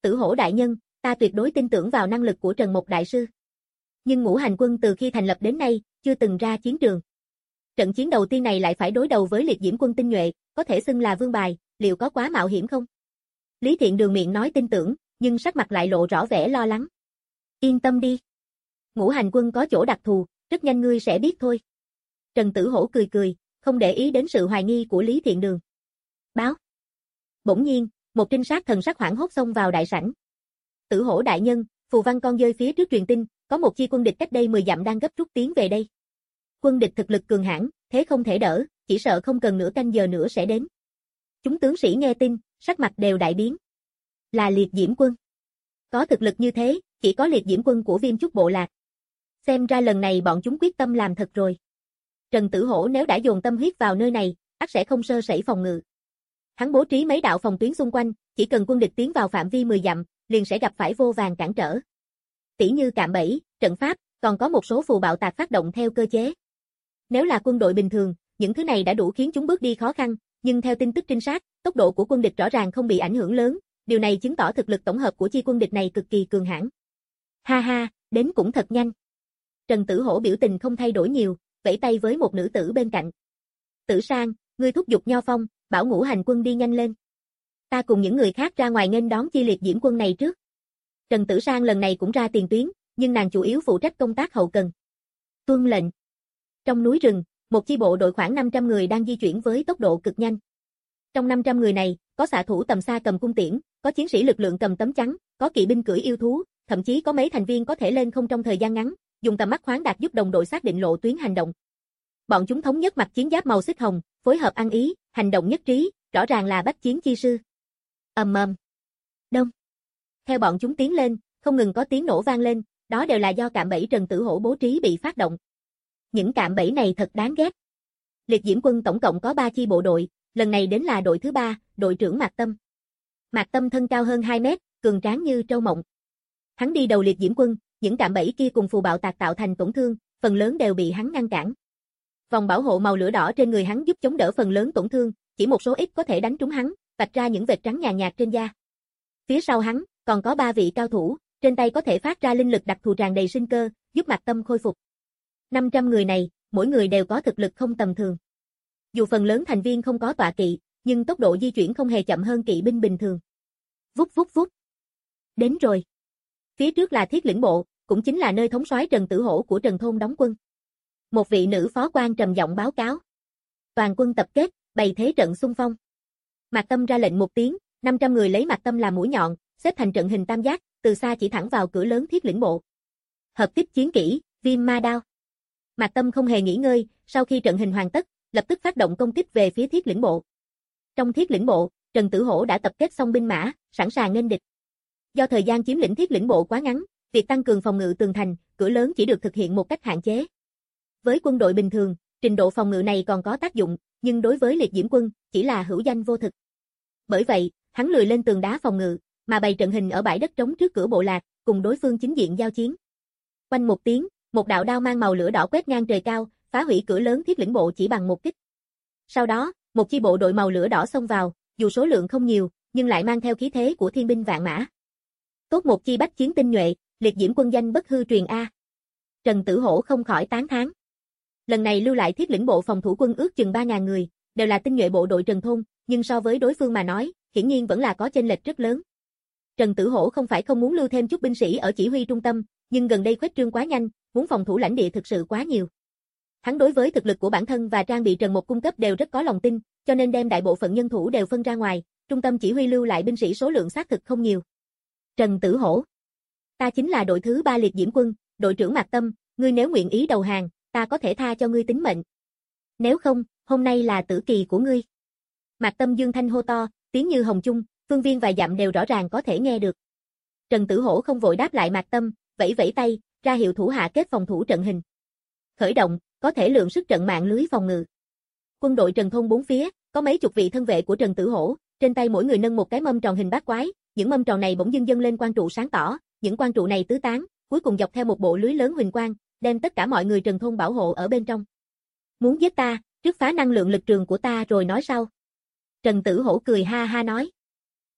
Tử Hổ đại nhân, ta tuyệt đối tin tưởng vào năng lực của Trần Mộc đại sư. Nhưng Ngũ Hành quân từ khi thành lập đến nay, chưa từng ra chiến trường. Trận chiến đầu tiên này lại phải đối đầu với Liệt Diễm quân tinh nhuệ, có thể xưng là vương bài, liệu có quá mạo hiểm không? Lý Thiện Đường miệng nói tin tưởng, nhưng sắc mặt lại lộ rõ vẻ lo lắng. Yên tâm đi. Ngũ Hành quân có chỗ đặc thù, rất nhanh ngươi sẽ biết thôi. Trần Tử Hổ cười cười, không để ý đến sự hoài nghi của Lý Thiện Đường. Báo. Bỗng nhiên, một trinh sát thần sắc hoảng hốt xông vào đại sảnh. Tử Hổ đại nhân, phù văn con dơi phía trước truyền tin, có một chi quân địch cách đây mười dặm đang gấp rút tiến về đây. Quân địch thực lực cường hãn, thế không thể đỡ, chỉ sợ không cần nửa canh giờ nữa sẽ đến. Chúng tướng sĩ nghe tin, sắc mặt đều đại biến. Là Liệt Diễm quân. Có thực lực như thế, chỉ có Liệt Diễm quân của Viêm Chúc bộ lạc. Xem ra lần này bọn chúng quyết tâm làm thật rồi. Trần Tử Hổ nếu đã dồn tâm huyết vào nơi này, ắt sẽ không sơ sẩy phòng ngự. Hắn bố trí mấy đạo phòng tuyến xung quanh, chỉ cần quân địch tiến vào phạm vi mười dặm, liền sẽ gặp phải vô vàn cản trở. Tỉ như cạm bẫy, trận pháp, còn có một số phù bạo tạc phát động theo cơ chế. Nếu là quân đội bình thường, những thứ này đã đủ khiến chúng bước đi khó khăn, nhưng theo tin tức trinh sát, tốc độ của quân địch rõ ràng không bị ảnh hưởng lớn, điều này chứng tỏ thực lực tổng hợp của chi quân địch này cực kỳ cường hãn. Ha ha, đến cũng thật nhanh. Trần Tử Hổ biểu tình không thay đổi nhiều, vẫy tay với một nữ tử bên cạnh. Tử Sang, ngươi thúc giục Nho Phong, bảo Ngũ Hành quân đi nhanh lên. Ta cùng những người khác ra ngoài nghênh đón chi Liệt Diễm quân này trước. Trần Tử Sang lần này cũng ra tiền tuyến, nhưng nàng chủ yếu phụ trách công tác hậu cần. Tuân lệnh. Trong núi rừng, một chi bộ đội khoảng năm trăm người đang di chuyển với tốc độ cực nhanh. Trong năm trăm người này, có xạ thủ tầm xa cầm cung tiễn, có chiến sĩ lực lượng cầm tấm chắn, có kỵ binh cưỡi yêu thú, thậm chí có mấy thành viên có thể lên không trong thời gian ngắn, dùng tầm mắt khoáng đạt giúp đồng đội xác định lộ tuyến hành động. Bọn chúng thống nhất mặc chiến giáp màu xích hồng, phối hợp ăn ý, hành động nhất trí, rõ ràng là bách chiến chi sư. Ầm ầm. Đông. Theo bọn chúng tiến lên, không ngừng có tiếng nổ vang lên, đó đều là do cạm bẫy Trần Tử Hổ bố trí bị phát động. Những cạm bẫy này thật đáng ghét. Liệt Diễm quân tổng cộng có ba chi bộ đội, lần này đến là đội thứ ba, đội trưởng Mạc Tâm. Mạc Tâm thân cao hơn hai mét, cường tráng như trâu mộng. Hắn đi đầu Liệt Diễm quân, những cạm bẫy kia cùng phù bạo tạc tạo thành tổn thương, phần lớn đều bị hắn ngăn cản. Vòng bảo hộ màu lửa đỏ trên người hắn giúp chống đỡ phần lớn tổn thương, chỉ một số ít có thể đánh trúng hắn, vạch ra những vệt trắng nhàn nhạt trên da. Phía sau hắn, còn có ba vị cao thủ, trên tay có thể phát ra linh lực đặc thù tràn đầy sinh cơ, giúp Mạc Tâm khôi phục. năm trăm người này, mỗi người đều có thực lực không tầm thường. Dù phần lớn thành viên không có tọa kỵ, nhưng tốc độ di chuyển không hề chậm hơn kỵ binh bình thường. Vút vút vút. Đến rồi. Phía trước là Thiết Lĩnh bộ, cũng chính là nơi thống soái Trần Tử Hổ của Trần thôn đóng quân. Một vị nữ phó quan trầm giọng báo cáo. Toàn quân tập kết, bày thế trận xung phong. Mạc Tâm ra lệnh một tiếng, năm trăm người lấy Mạc Tâm làm mũi nhọn, xếp thành trận hình tam giác, từ xa chỉ thẳng vào cửa lớn Thiết Lĩnh bộ. Hợp kích chiến kỹ, Viêm Ma đao. Mạc Tâm không hề nghỉ ngơi, sau khi trận hình hoàn tất, lập tức phát động công kích về phía Thiết Lĩnh bộ. Trong Thiết Lĩnh bộ, Trần Tử Hổ đã tập kết xong binh mã, sẵn sàng nghênh địch. Do thời gian chiếm lĩnh Thiết Lĩnh bộ quá ngắn, việc tăng cường phòng ngự tường thành, cửa lớn chỉ được thực hiện một cách hạn chế. Với quân đội bình thường, trình độ phòng ngự này còn có tác dụng, nhưng đối với Liệt Diễm quân, chỉ là hữu danh vô thực. Bởi vậy, hắn lười lên tường đá phòng ngự, mà bày trận hình ở bãi đất trống trước cửa bộ lạc, cùng đối phương chính diện giao chiến. Quanh một tiếng, một đạo đao mang màu lửa đỏ quét ngang trời cao, phá hủy cửa lớn Thiết Lĩnh bộ chỉ bằng một kích. Sau đó, một chi bộ đội màu lửa đỏ xông vào, dù số lượng không nhiều, nhưng lại mang theo khí thế của thiên binh vạn mã. Tốt một chi bách chiến tinh nhuệ, Liệt Diễm quân danh bất hư truyền a. Trần Tử Hổ không khỏi tán thán. Lần này lưu lại Thiết Lĩnh bộ phòng thủ quân ước chừng ba nghìn người, đều là tinh nhuệ bộ đội Trần thôn, nhưng so với đối phương mà nói, hiển nhiên vẫn là có chênh lệch rất lớn. Trần Tử Hổ không phải không muốn lưu thêm chút binh sĩ ở chỉ huy trung tâm, nhưng gần đây khuếch trương quá nhanh, muốn phòng thủ lãnh địa thực sự quá nhiều. Hắn đối với thực lực của bản thân và trang bị Trần một cung cấp đều rất có lòng tin, cho nên đem đại bộ phận nhân thủ đều phân ra ngoài, trung tâm chỉ huy lưu lại binh sĩ số lượng xác thực không nhiều. Trần Tử Hổ, ta chính là đội thứ ba Liệt Diễm quân, đội trưởng Mạc Tâm, ngươi nếu nguyện ý đầu hàng, ta có thể tha cho ngươi tính mệnh. Nếu không, hôm nay là tử kỳ của ngươi. Mạc Tâm dương thanh hô to, tiếng như hồng chung, phương viên vài dặm đều rõ ràng có thể nghe được. Trần Tử Hổ không vội đáp lại Mạc Tâm, vẫy vẫy tay, ra hiệu thủ hạ kết phòng thủ trận hình. Khởi động, có thể lượng sức trận mạng lưới phòng ngự. Quân đội Trần thôn bốn phía, có mấy chục vị thân vệ của Trần Tử Hổ, trên tay mỗi người nâng một cái mâm tròn hình bát quái, những mâm tròn này bỗng dưng dâng lên quang trụ sáng tỏ, những quang trụ này tứ tán, cuối cùng dọc theo một bộ lưới lớn huỳnh quang, đem tất cả mọi người Trần thôn bảo hộ ở bên trong. Muốn giết ta, trước phá năng lượng lực trường của ta rồi nói sau. Trần Tử Hổ cười ha ha nói. Tốt,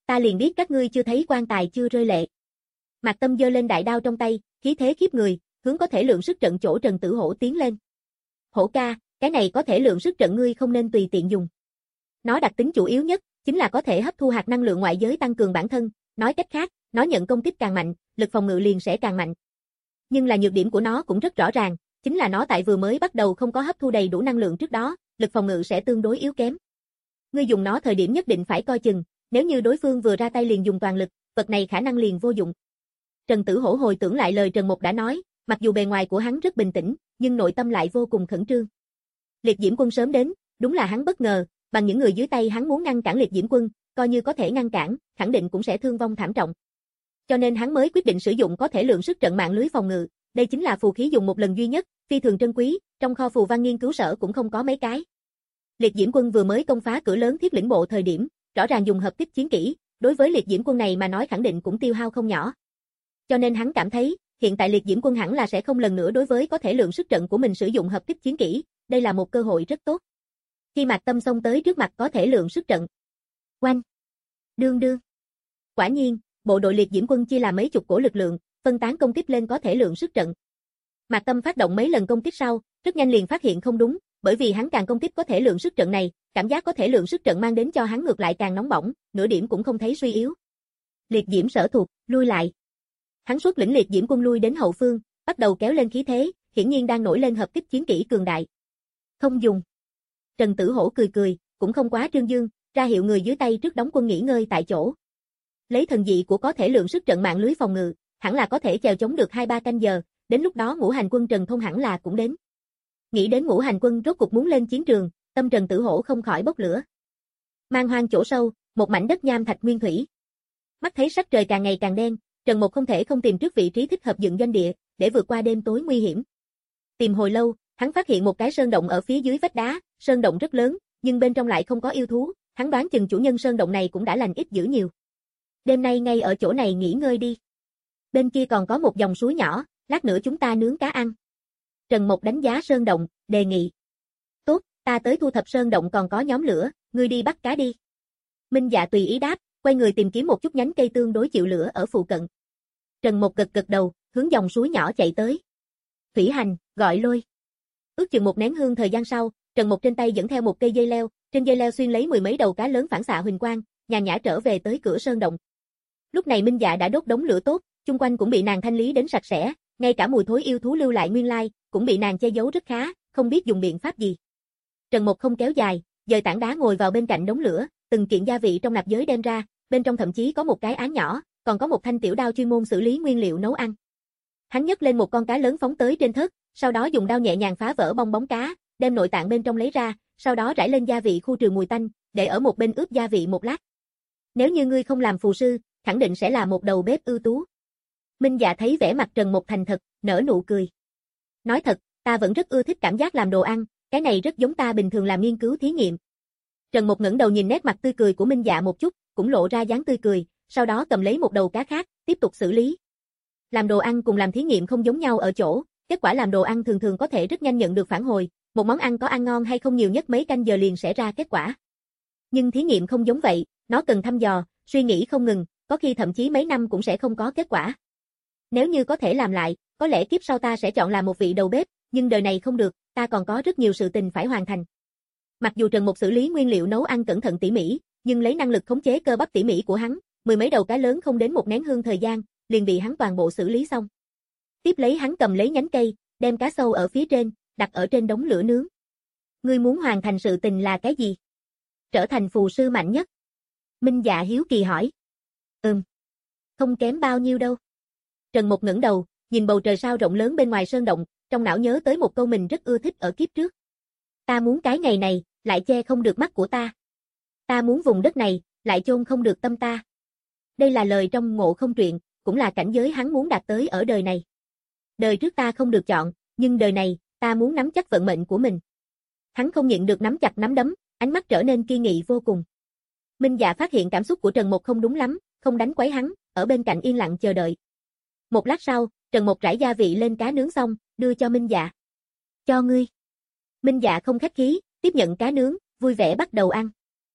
ta liền biết các ngươi chưa thấy quan tài chưa rơi lệ. Mạc Tâm giơ lên đại đao trong tay, khí thế khiếp người, hướng có thể lượng sức trận chỗ Trần Tử Hổ tiến lên. Hổ ca, cái này có thể lượng sức trận ngươi không nên tùy tiện dùng. Nó đặc tính chủ yếu nhất, chính là có thể hấp thu hạt năng lượng ngoại giới tăng cường bản thân, nói cách khác, nó nhận công kích càng mạnh, lực phòng ngự liền sẽ càng mạnh. Nhưng là nhược điểm của nó cũng rất rõ ràng, chính là nó tại vừa mới bắt đầu không có hấp thu đầy đủ năng lượng trước đó, lực phòng ngự sẽ tương đối yếu kém. Ngươi dùng nó thời điểm nhất định phải coi chừng, nếu như đối phương vừa ra tay liền dùng toàn lực, vật này khả năng liền vô dụng. Trần Tử Hổ hồi tưởng lại lời Trần Mục đã nói, mặc dù bề ngoài của hắn rất bình tĩnh, nhưng nội tâm lại vô cùng khẩn trương. Liệt Diễm Quân sớm đến, đúng là hắn bất ngờ, bằng những người dưới tay hắn muốn ngăn cản Liệt Diễm Quân, coi như có thể ngăn cản, khẳng định cũng sẽ thương vong thảm trọng. Cho nên hắn mới quyết định sử dụng có thể lượng sức trận mạng lưới phòng ngự, đây chính là phù khí dùng một lần duy nhất, phi thường trân quý, trong kho phù văn nghiên cứu sở cũng không có mấy cái. Liệt Diễm Quân vừa mới công phá cửa lớn Thiết Lĩnh Bộ thời điểm, rõ ràng dùng hợp kích chiến kỹ, đối với Liệt Diễm Quân này mà nói khẳng định cũng tiêu hao không nhỏ. Cho nên hắn cảm thấy, hiện tại Liệt Diễm Quân hẳn là sẽ không lần nữa đối với có thể lượng sức trận của mình sử dụng hợp kích chiến kỹ, đây là một cơ hội rất tốt. Khi Mạc Tâm xông tới trước mặt có thể lượng sức trận. Oanh! Đương đương! Quả nhiên, bộ đội Liệt Diễm Quân chia làm mấy chục cổ lực lượng, phân tán công kích lên có thể lượng sức trận. Mạc Tâm phát động mấy lần công kích sau, rất nhanh liền phát hiện không đúng, bởi vì hắn càng công kích có thể lượng sức trận này, cảm giác có thể lượng sức trận mang đến cho hắn ngược lại càng nóng bỏng, nửa điểm cũng không thấy suy yếu. Liệt Diễm Sở thuộc, lui lại. Hắn xuất lĩnh Liệt Diễm Quân lui đến hậu phương, bắt đầu kéo lên khí thế, hiển nhiên đang nổi lên hợp kích chiến kỹ cường đại. Không dùng. Trần Tử Hổ cười cười, cũng không quá trương dương, ra hiệu người dưới tay trước đóng quân nghỉ ngơi tại chỗ. Lấy thần dị của có thể lượng sức trận mạng lưới phòng ngự, hẳn là có thể chèo chống được hai ba canh giờ, đến lúc đó Ngũ Hành Quân Trần Thông hẳn là cũng đến. Nghĩ đến Ngũ Hành Quân rốt cục muốn lên chiến trường, tâm Trần Tử Hổ không khỏi bốc lửa. Man hoang chỗ sâu, một mảnh đất nham thạch nguyên thủy. Mắt thấy sắc trời càng ngày càng đen, Trần Mục không thể không tìm trước vị trí thích hợp dựng doanh địa, để vượt qua đêm tối nguy hiểm. Tìm hồi lâu, hắn phát hiện một cái sơn động ở phía dưới vách đá, sơn động rất lớn, nhưng bên trong lại không có yêu thú, hắn đoán chừng chủ nhân sơn động này cũng đã lành ít dữ nhiều. Đêm nay ngay ở chỗ này nghỉ ngơi đi. Bên kia còn có một dòng suối nhỏ, lát nữa chúng ta nướng cá ăn. Trần Mục đánh giá sơn động, đề nghị. Tốt, ta tới thu thập sơn động còn có nhóm lửa, ngươi đi bắt cá đi. Minh Dạ tùy ý đáp, quay người tìm kiếm một chút nhánh cây tương đối chịu lửa ở phụ cận. Trần Mục gật gật đầu, hướng dòng suối nhỏ chạy tới. Thủy hành, gọi lôi. Ước chừng một nén hương thời gian sau, Trần Mục trên tay dẫn theo một cây dây leo, trên dây leo xuyên lấy mười mấy đầu cá lớn phản xạ huỳnh quang, nhàn nhã trở về tới cửa sơn động. Lúc này Minh Dạ đã đốt đống lửa tốt, chung quanh cũng bị nàng thanh lý đến sạch sẽ, ngay cả mùi thối yêu thú lưu lại nguyên lai, cũng bị nàng che giấu rất khá, không biết dùng biện pháp gì. Trần Mục không kéo dài, dời tảng đá ngồi vào bên cạnh đống lửa, từng kiện gia vị trong nạp giới đem ra, bên trong thậm chí có một cái áng nhỏ, còn có một thanh tiểu đao chuyên môn xử lý nguyên liệu nấu ăn. Hắn nhấc lên một con cá lớn phóng tới trên thớt, sau đó dùng đao nhẹ nhàng phá vỡ bong bóng cá, đem nội tạng bên trong lấy ra, sau đó rải lên gia vị khu trừ mùi tanh, để ở một bên ướp gia vị một lát. Nếu như ngươi không làm phù sư, khẳng định sẽ là một đầu bếp ưu tú. Minh Dạ thấy vẻ mặt Trần Mục thành thật, nở nụ cười. Nói thật, ta vẫn rất ưa thích cảm giác làm đồ ăn, cái này rất giống ta bình thường làm nghiên cứu thí nghiệm. Trần Mục ngẩng đầu nhìn nét mặt tươi cười của Minh Dạ một chút, cũng lộ ra dáng tươi cười, sau đó cầm lấy một đầu cá khác, tiếp tục xử lý. Làm đồ ăn cùng làm thí nghiệm không giống nhau ở chỗ, kết quả làm đồ ăn thường thường có thể rất nhanh nhận được phản hồi, một món ăn có ăn ngon hay không nhiều nhất mấy canh giờ liền sẽ ra kết quả. Nhưng thí nghiệm không giống vậy, nó cần thăm dò, suy nghĩ không ngừng, có khi thậm chí mấy năm cũng sẽ không có kết quả. Nếu như có thể làm lại, có lẽ kiếp sau ta sẽ chọn làm một vị đầu bếp, nhưng đời này không được, ta còn có rất nhiều sự tình phải hoàn thành. Mặc dù Trần Mục xử lý nguyên liệu nấu ăn cẩn thận tỉ mỉ, nhưng lấy năng lực khống chế cơ bắp tỉ mỉ của hắn, mười mấy đầu cá lớn không đến một nén hương thời gian, liền bị hắn toàn bộ xử lý xong. Tiếp lấy hắn cầm lấy nhánh cây, đem cá sâu ở phía trên, đặt ở trên đống lửa nướng. Ngươi muốn hoàn thành sự tình là cái gì? Trở thành phù sư mạnh nhất. Minh Dạ hiếu kỳ hỏi. Ừm. Không kém bao nhiêu đâu. Trần Mục ngẩng đầu, nhìn bầu trời sao rộng lớn bên ngoài sơn động, trong não nhớ tới một câu mình rất ưa thích ở kiếp trước. Ta muốn cái ngày này, lại che không được mắt của ta. Ta muốn vùng đất này, lại chôn không được tâm ta. Đây là lời trong Ngộ Không truyện, cũng là cảnh giới hắn muốn đạt tới ở đời này. Đời trước ta không được chọn, nhưng đời này, ta muốn nắm chắc vận mệnh của mình. Hắn không nhịn được nắm chặt nắm đấm, ánh mắt trở nên kiên nghị vô cùng. Minh Dạ phát hiện cảm xúc của Trần Mục không đúng lắm, không đánh quấy hắn, ở bên cạnh yên lặng chờ đợi. Một lát sau, Trần Mục rải gia vị lên cá nướng xong, đưa cho Minh Dạ. Cho ngươi. Minh Dạ không khách khí, tiếp nhận cá nướng, vui vẻ bắt đầu ăn.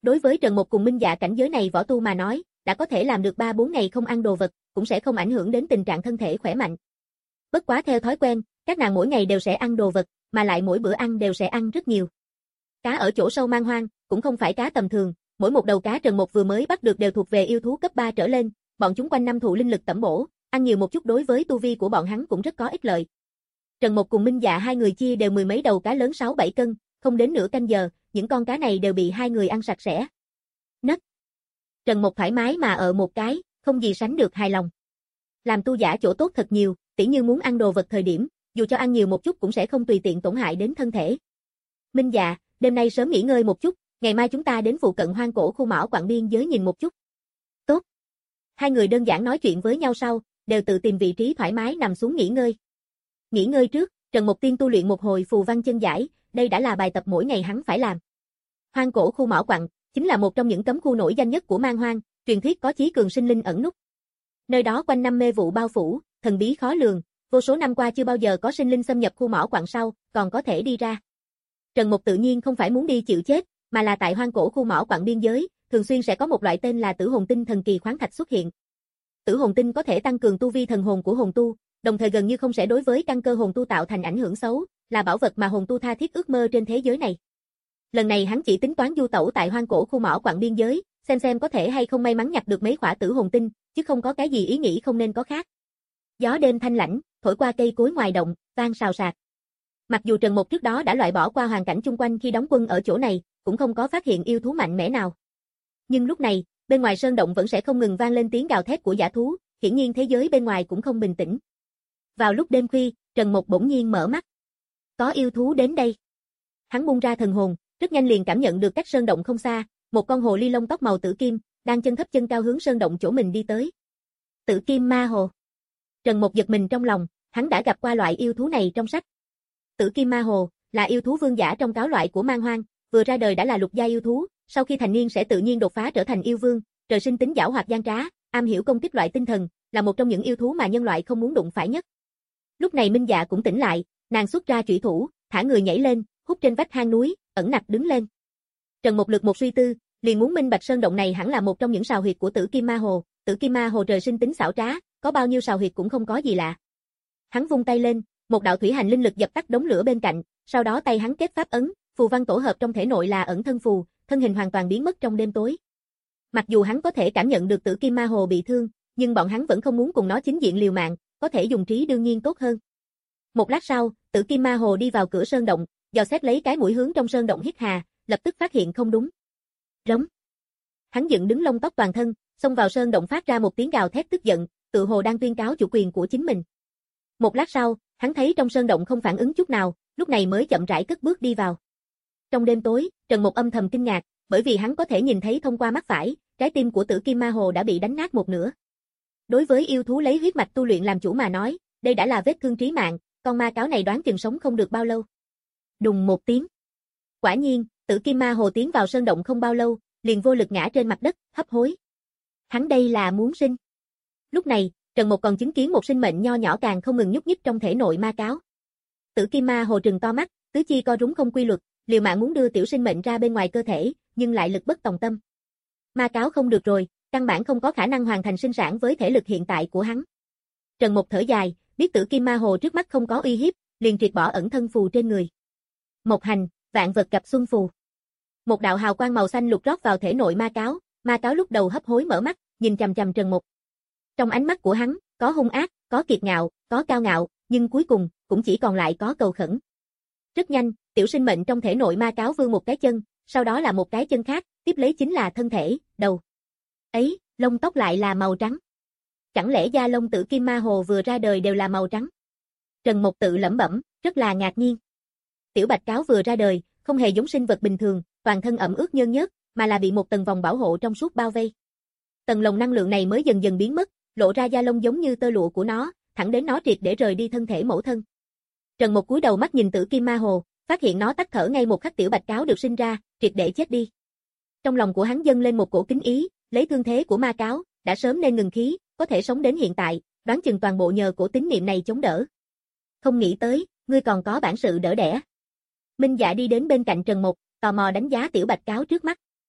Đối với Trần Mục cùng Minh Dạ cảnh giới này võ tu mà nói, đã có thể làm được ba bốn ngày không ăn đồ vật, cũng sẽ không ảnh hưởng đến tình trạng thân thể khỏe mạnh. Bất quá theo thói quen, các nàng mỗi ngày đều sẽ ăn đồ vật, mà lại mỗi bữa ăn đều sẽ ăn rất nhiều. Cá ở chỗ sâu man hoang, cũng không phải cá tầm thường, mỗi một đầu cá Trần Mục vừa mới bắt được đều thuộc về yêu thú cấp ba trở lên, bọn chúng quanh năm thụ linh lực tẩm bổ, ăn nhiều một chút đối với tu vi của bọn hắn cũng rất có ích lợi. Trần Mục cùng Minh Dạ hai người chia đều mười mấy đầu cá lớn sáu bảy cân, không đến nửa canh giờ, những con cá này đều bị hai người ăn sạch sẽ. Nấc. Trần Mục thoải mái mà ở một cái, không gì sánh được hài lòng. Làm tu giả chỗ tốt thật nhiều, tỉ như muốn ăn đồ vật thời điểm, dù cho ăn nhiều một chút cũng sẽ không tùy tiện tổn hại đến thân thể. Minh Dạ, đêm nay sớm nghỉ ngơi một chút, ngày mai chúng ta đến phụ cận hoang cổ khu mỏ quặng biên giới nhìn một chút. Tốt. Hai người đơn giản nói chuyện với nhau sau, đều tự tìm vị trí thoải mái nằm xuống nghỉ ngơi. Nghỉ ngơi trước, Trần Mục tiên tu luyện một hồi phù văn chân giải, đây đã là bài tập mỗi ngày hắn phải làm. Hoang cổ khu mỏ quặng chính là một trong những cấm khu nổi danh nhất của Man Hoang, truyền thuyết có chí cường sinh linh ẩn núp. Nơi đó quanh năm mê vụ bao phủ, thần bí khó lường, vô số năm qua chưa bao giờ có sinh linh xâm nhập khu mỏ quặng sau, còn có thể đi ra. Trần Mục tự nhiên không phải muốn đi chịu chết, mà là tại hoang cổ khu mỏ quặng biên giới, thường xuyên sẽ có một loại tên là Tử Hồn Tinh thần kỳ khoáng thạch xuất hiện. Tử Hồn Tinh có thể tăng cường tu vi thần hồn của hồn tu, đồng thời gần như không sẽ đối với căn cơ hồn tu tạo thành ảnh hưởng xấu, là bảo vật mà hồn tu tha thiết ước mơ trên thế giới này. Lần này hắn chỉ tính toán du tẩu tại hoang cổ khu mỏ quặng biên giới, xem xem có thể hay không may mắn nhặt được mấy quả Tử Hồn Tinh, chứ không có cái gì ý nghĩ không nên có khác. Gió đêm thanh lãnh, thổi qua cây cối ngoài động, vang xào xạc. Mặc dù Trần Mục trước đó đã loại bỏ qua hoàn cảnh chung quanh khi đóng quân ở chỗ này, cũng không có phát hiện yêu thú mạnh mẽ nào. Nhưng lúc này, bên ngoài sơn động vẫn sẽ không ngừng vang lên tiếng gào thét của dã thú, hiển nhiên thế giới bên ngoài cũng không bình tĩnh. Vào lúc đêm khuya, Trần Mục bỗng nhiên mở mắt. Có yêu thú đến đây. Hắn bung ra thần hồn, rất nhanh liền cảm nhận được cách sơn động không xa, một con hồ ly lông tóc màu tử kim, đang chân thấp chân cao hướng sơn động chỗ mình đi tới. Tử kim ma hồ. Trần Mục giật mình trong lòng, hắn đã gặp qua loại yêu thú này trong sách. Tử kim ma hồ là yêu thú vương giả trong cáo loại của Man Hoang, vừa ra đời đã là lục gia yêu thú, sau khi thành niên sẽ tự nhiên đột phá trở thành yêu vương, trời sinh tính giảo hoạt gian trá, am hiểu công kích loại tinh thần, là một trong những yêu thú mà nhân loại không muốn đụng phải nhất. Lúc này Minh Dạ cũng tỉnh lại, nàng xuất ra chủy thủ, thả người nhảy lên, hút trên vách hang núi, ẩn nặc đứng lên. Trần Mục lực một suy tư, liền muốn minh bạch sơn động này hẳn là một trong những sào huyệt của Tử Kim Ma Hồ, Tử Kim Ma Hồ trời sinh tính xảo trá, có bao nhiêu sào huyệt cũng không có gì lạ. Hắn vung tay lên, một đạo thủy hành linh lực dập tắt đống lửa bên cạnh, sau đó tay hắn kết pháp ấn, phù văn tổ hợp trong thể nội là ẩn thân phù, thân hình hoàn toàn biến mất trong đêm tối. Mặc dù hắn có thể cảm nhận được Tử Kim Ma Hồ bị thương, nhưng bọn hắn vẫn không muốn cùng nó chính diện liều mạng, có thể dùng trí đương nhiên tốt hơn. Một lát sau, Tử Kim Ma Hồ đi vào cửa sơn động, dò xét lấy cái mũi hướng trong sơn động hít hà, lập tức phát hiện không đúng. Rống. Hắn dựng đứng lông tóc toàn thân, xông vào sơn động phát ra một tiếng gào thét tức giận, tự hồ đang tuyên cáo chủ quyền của chính mình. Một lát sau, hắn thấy trong sơn động không phản ứng chút nào, lúc này mới chậm rãi cất bước đi vào. Trong đêm tối, Trần Mục âm thầm kinh ngạc, bởi vì hắn có thể nhìn thấy thông qua mắt phải, trái tim của Tử Kim Ma Hồ đã bị đánh nát một nửa. Đối với yêu thú lấy huyết mạch tu luyện làm chủ mà nói, đây đã là vết thương trí mạng, con ma cáo này đoán chừng sống không được bao lâu. Đùng một tiếng. Quả nhiên, Tử Kim Ma Hồ tiến vào sơn động không bao lâu, liền vô lực ngã trên mặt đất, hấp hối. Hắn đây là muốn sinh. Lúc này, Trần Mục còn chứng kiến một sinh mệnh nho nhỏ càng không ngừng nhúc nhích trong thể nội ma cáo. Tử Kim Ma Hồ trừng to mắt, tứ chi co rúm không quy luật, liều mạng muốn đưa tiểu sinh mệnh ra bên ngoài cơ thể, nhưng lại lực bất tòng tâm. Ma cáo không được rồi, căn bản không có khả năng hoàn thành sinh sản với thể lực hiện tại của hắn. Trần Mục thở dài, biết Tử Kim Ma Hồ trước mắt không có uy hiếp, liền triệt bỏ ẩn thân phù trên người. Một hành, vạn vật gặp xuân phù. Một đạo hào quang màu xanh lục rót vào thể nội ma cáo, ma cáo lúc đầu hấp hối mở mắt, nhìn chằm chằm Trần Mục. Trong ánh mắt của hắn, có hung ác, có kiệt ngạo, có cao ngạo, nhưng cuối cùng, cũng chỉ còn lại có cầu khẩn. Rất nhanh, tiểu sinh mệnh trong thể nội ma cáo vươn một cái chân, sau đó là một cái chân khác, tiếp lấy chính là thân thể, đầu. Ấy, lông tóc lại là màu trắng. Chẳng lẽ da lông Tử Kim Ma Hồ vừa ra đời đều là màu trắng? Trần Mục tự lẩm bẩm, rất là ngạc nhiên. Tiểu bạch cáo vừa ra đời, không hề giống sinh vật bình thường, toàn thân ẩm ướt nhơn nhớt, mà là bị một tầng vòng bảo hộ trong suốt bao vây. Tầng lồng năng lượng này mới dần dần biến mất, lộ ra da lông giống như tơ lụa của nó, thẳng đến nó triệt để rời đi thân thể mẫu thân. Trần Mục cúi đầu mắt nhìn Tử Kim Ma Hồ, phát hiện nó tắt thở ngay một khắc tiểu bạch cáo được sinh ra, triệt để chết đi. Trong lòng của hắn dâng lên một cổ kính ý, lấy thương thế của ma cáo, đã sớm nên ngừng khí, có thể sống đến hiện tại, đoán chừng toàn bộ nhờ cổ tín niệm này chống đỡ. Không nghĩ tới, ngươi còn có bản sự đỡ đẻ. Minh Dạ đi đến bên cạnh Trần Mục, tò mò đánh giá tiểu bạch cáo trước mắt.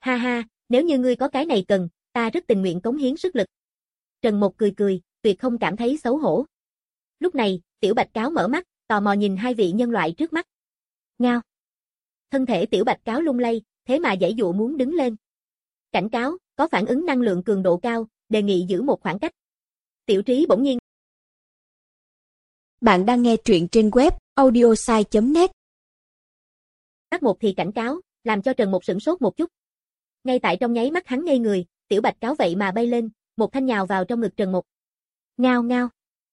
Ha ha, nếu như ngươi có cái này cần, ta rất tình nguyện cống hiến sức lực. Trần Mục cười cười, tuyệt không cảm thấy xấu hổ. Lúc này, Tiểu Bạch Cáo mở mắt, tò mò nhìn hai vị nhân loại trước mắt. Ngao. Thân thể Tiểu Bạch Cáo lung lay, thế mà giãy dụa muốn đứng lên. Cảnh cáo, có phản ứng năng lượng cường độ cao, đề nghị giữ một khoảng cách. Tiểu Trí bỗng nhiên. Bạn đang nghe truyện trên web audiosai chấm net. Bắt một thì cảnh cáo, làm cho Trần Mục sửng sốt một chút. Ngay tại trong nháy mắt hắn ngây người, Tiểu Bạch Cáo vậy mà bay lên, một thanh nhào vào trong ngực Trần Mục. Ngao ngao.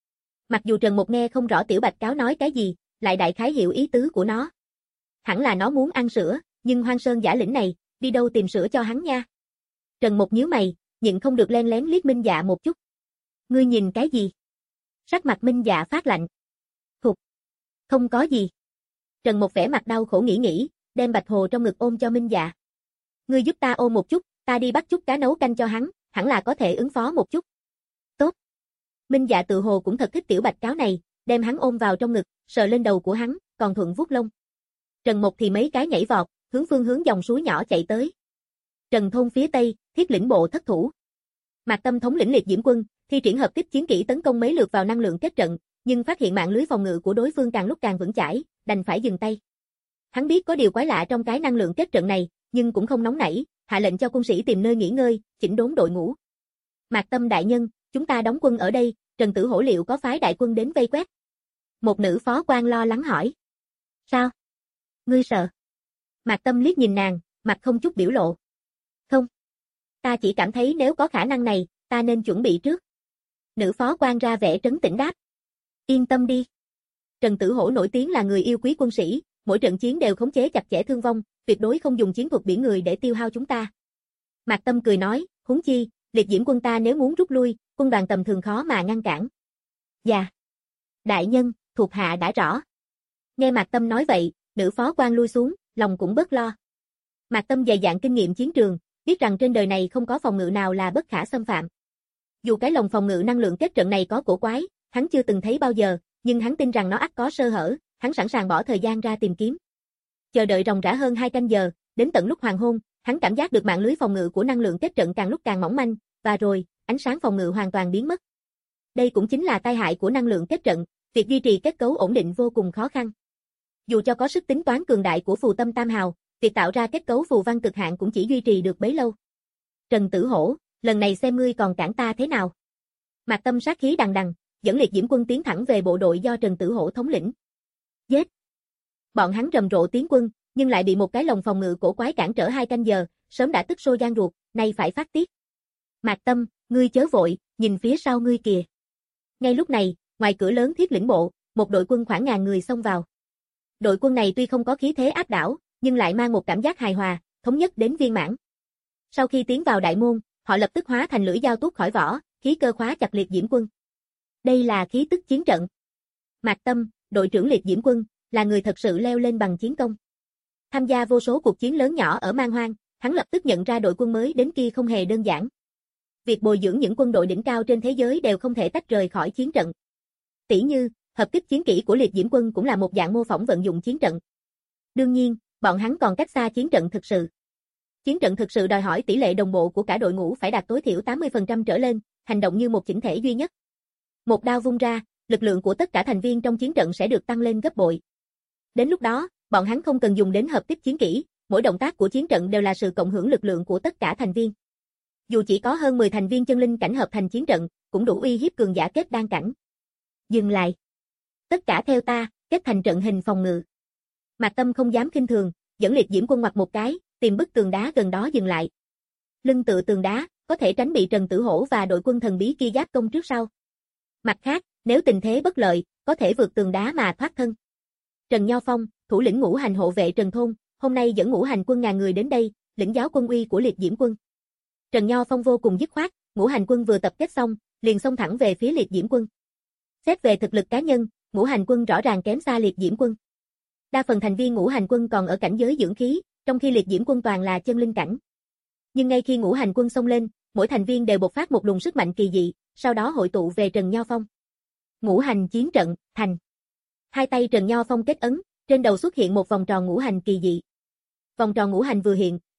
Mặc dù Trần Mục nghe không rõ Tiểu Bạch Cáo nói cái gì, lại đại khái hiểu ý tứ của nó. Hẳn là nó muốn ăn sữa, nhưng Hoang Sơn giả lĩnh này, đi đâu tìm sữa cho hắn nha. Trần Mục nhíu mày, nhịn không được len lén liếc Minh Dạ một chút. Ngươi nhìn cái gì? Sắc mặt Minh Dạ phát lạnh. Thục. Không có gì. Trần Mục vẻ mặt đau khổ nghĩ nghĩ, đem Bạch Hồ trong ngực ôm cho Minh Dạ. Ngươi giúp ta ôm một chút, ta đi bắt chút cá nấu canh cho hắn, hẳn là có thể ứng phó một chút. Tốt. Minh Dạ tự hồ cũng thật thích Tiểu Bạch Cáo này, đem hắn ôm vào trong ngực, sờ lên đầu của hắn, còn thuận vuốt lông. Trần Mục thì mấy cái nhảy vọt, hướng phương hướng dòng suối nhỏ chạy tới. Trần thôn phía tây, Thiết Lĩnh bộ thất thủ. Mạc Tâm thống lĩnh liệt diễm quân, thi triển hợp kích chiến kỹ tấn công mấy lượt vào năng lượng kết trận, nhưng phát hiện mạng lưới phòng ngự của đối phương càng lúc càng vững chãi, đành phải dừng tay. Hắn biết có điều quái lạ trong cái năng lượng kết trận này, nhưng cũng không nóng nảy, hạ lệnh cho quân sĩ tìm nơi nghỉ ngơi, chỉnh đốn đội ngũ. Mạc Tâm đại nhân, chúng ta đóng quân ở đây, Trần Tử Hổ liệu có phái đại quân đến vây quét? Một nữ phó quan lo lắng hỏi. Sao? Ngươi sợ? Mạc Tâm liếc nhìn nàng, mặt không chút biểu lộ. Không. Ta chỉ cảm thấy nếu có khả năng này, ta nên chuẩn bị trước. Nữ phó quan ra vẻ trấn tĩnh đáp. Yên tâm đi. Trần Tử Hổ nổi tiếng là người yêu quý quân sĩ, mỗi trận chiến đều khống chế chặt chẽ thương vong, tuyệt đối không dùng chiến thuật biển người để tiêu hao chúng ta. Mạc Tâm cười nói, huống chi, liệt diễm quân ta nếu muốn rút lui, quân đoàn tầm thường khó mà ngăn cản. Dạ. Đại nhân, thuộc hạ đã rõ. Nghe Mạc Tâm nói vậy, nữ phó quan lui xuống, lòng cũng bớt lo. Mạc Tâm dày dạn kinh nghiệm chiến trường, biết rằng trên đời này không có phòng ngự nào là bất khả xâm phạm. Dù cái lồng phòng ngự năng lượng kết trận này có cổ quái, hắn chưa từng thấy bao giờ, nhưng hắn tin rằng nó ắt có sơ hở, hắn sẵn sàng bỏ thời gian ra tìm kiếm. Chờ đợi ròng rã hơn hai canh giờ, đến tận lúc hoàng hôn, hắn cảm giác được mạng lưới phòng ngự của năng lượng kết trận càng lúc càng mỏng manh, và rồi, ánh sáng phòng ngự hoàn toàn biến mất. Đây cũng chính là tai hại của năng lượng kết trận, việc duy trì kết cấu ổn định vô cùng khó khăn. Dù cho có sức tính toán cường đại của phù tâm tam hào, việc tạo ra kết cấu phù văn cực hạn cũng chỉ duy trì được bấy lâu. Trần Tử Hổ, lần này xem ngươi còn cản ta thế nào. Mạc Tâm sát khí đằng đằng, dẫn liệt diễm quân tiến thẳng về bộ đội do Trần Tử Hổ thống lĩnh. Giết! Bọn hắn rầm rộ tiến quân, nhưng lại bị một cái lồng phòng ngự cổ quái cản trở hai canh giờ, sớm đã tức sôi gan ruột, nay phải phát tiết. Mạc Tâm, ngươi chớ vội, nhìn phía sau ngươi kìa. Ngay lúc này, ngoài cửa lớn Thiết Lĩnh bộ, một đội quân khoảng ngàn người xông vào. Đội quân này tuy không có khí thế áp đảo, nhưng lại mang một cảm giác hài hòa, thống nhất đến viên mãn. Sau khi tiến vào đại môn, họ lập tức hóa thành lưỡi dao tuốt khỏi vỏ, khí cơ khóa chặt liệt diễm quân. Đây là khí tức chiến trận. Mạc Tâm, đội trưởng liệt diễm quân, là người thật sự leo lên bằng chiến công. Tham gia vô số cuộc chiến lớn nhỏ ở Man Hoang, hắn lập tức nhận ra đội quân mới đến kia không hề đơn giản. Việc bồi dưỡng những quân đội đỉnh cao trên thế giới đều không thể tách rời khỏi chiến trận. Tỷ như, hợp kích chiến kỹ của liệt diễm quân cũng là một dạng mô phỏng vận dụng chiến trận. Đương nhiên, bọn hắn còn cách xa chiến trận thực sự. Chiến trận thực sự đòi hỏi tỷ lệ đồng bộ của cả đội ngũ phải đạt tối thiểu tám mươi phần trăm trở lên, hành động như một chỉnh thể duy nhất. Một đao vung ra, lực lượng của tất cả thành viên trong chiến trận sẽ được tăng lên gấp bội. Đến lúc đó, bọn hắn không cần dùng đến hợp kích chiến kỹ, mỗi động tác của chiến trận đều là sự cộng hưởng lực lượng của tất cả thành viên. Dù chỉ có hơn mười thành viên chân linh cảnh hợp thành chiến trận, cũng đủ uy hiếp cường giả kết đan cảnh. Dừng lại. Tất cả theo ta, kết thành trận hình phòng ngự. Mạc Tâm không dám khinh thường, dẫn liệt diễm quân ngoặt một cái, tìm bức tường đá gần đó dừng lại. Lưng tựa tường đá, có thể tránh bị Trần Tử Hổ và đội quân thần bí kia giáp công trước sau. Mặt khác, nếu tình thế bất lợi, có thể vượt tường đá mà thoát thân. Trần Nho Phong, thủ lĩnh ngũ hành hộ vệ Trần Thôn, hôm nay dẫn ngũ hành quân ngàn người đến đây, lĩnh giáo quân uy của liệt diễm quân. Trần Nho Phong vô cùng dứt khoát, ngũ hành quân vừa tập kết xong, liền xông thẳng về phía liệt diễm quân. Xét về thực lực cá nhân, ngũ hành quân rõ ràng kém xa liệt diễm quân. Đa phần thành viên ngũ hành quân còn ở cảnh giới dưỡng khí, trong khi liệt diễm quân toàn là chân linh cảnh. Nhưng ngay khi ngũ hành quân xông lên, mỗi thành viên đều bộc phát một luồng sức mạnh kỳ dị, sau đó hội tụ về Trần Nho Phong. Ngũ hành chiến trận, thành. Hai tay Trần Nho Phong kết ấn, trên đầu xuất hiện một vòng tròn ngũ hành kỳ dị. Vòng tròn ngũ hành vừa hiện,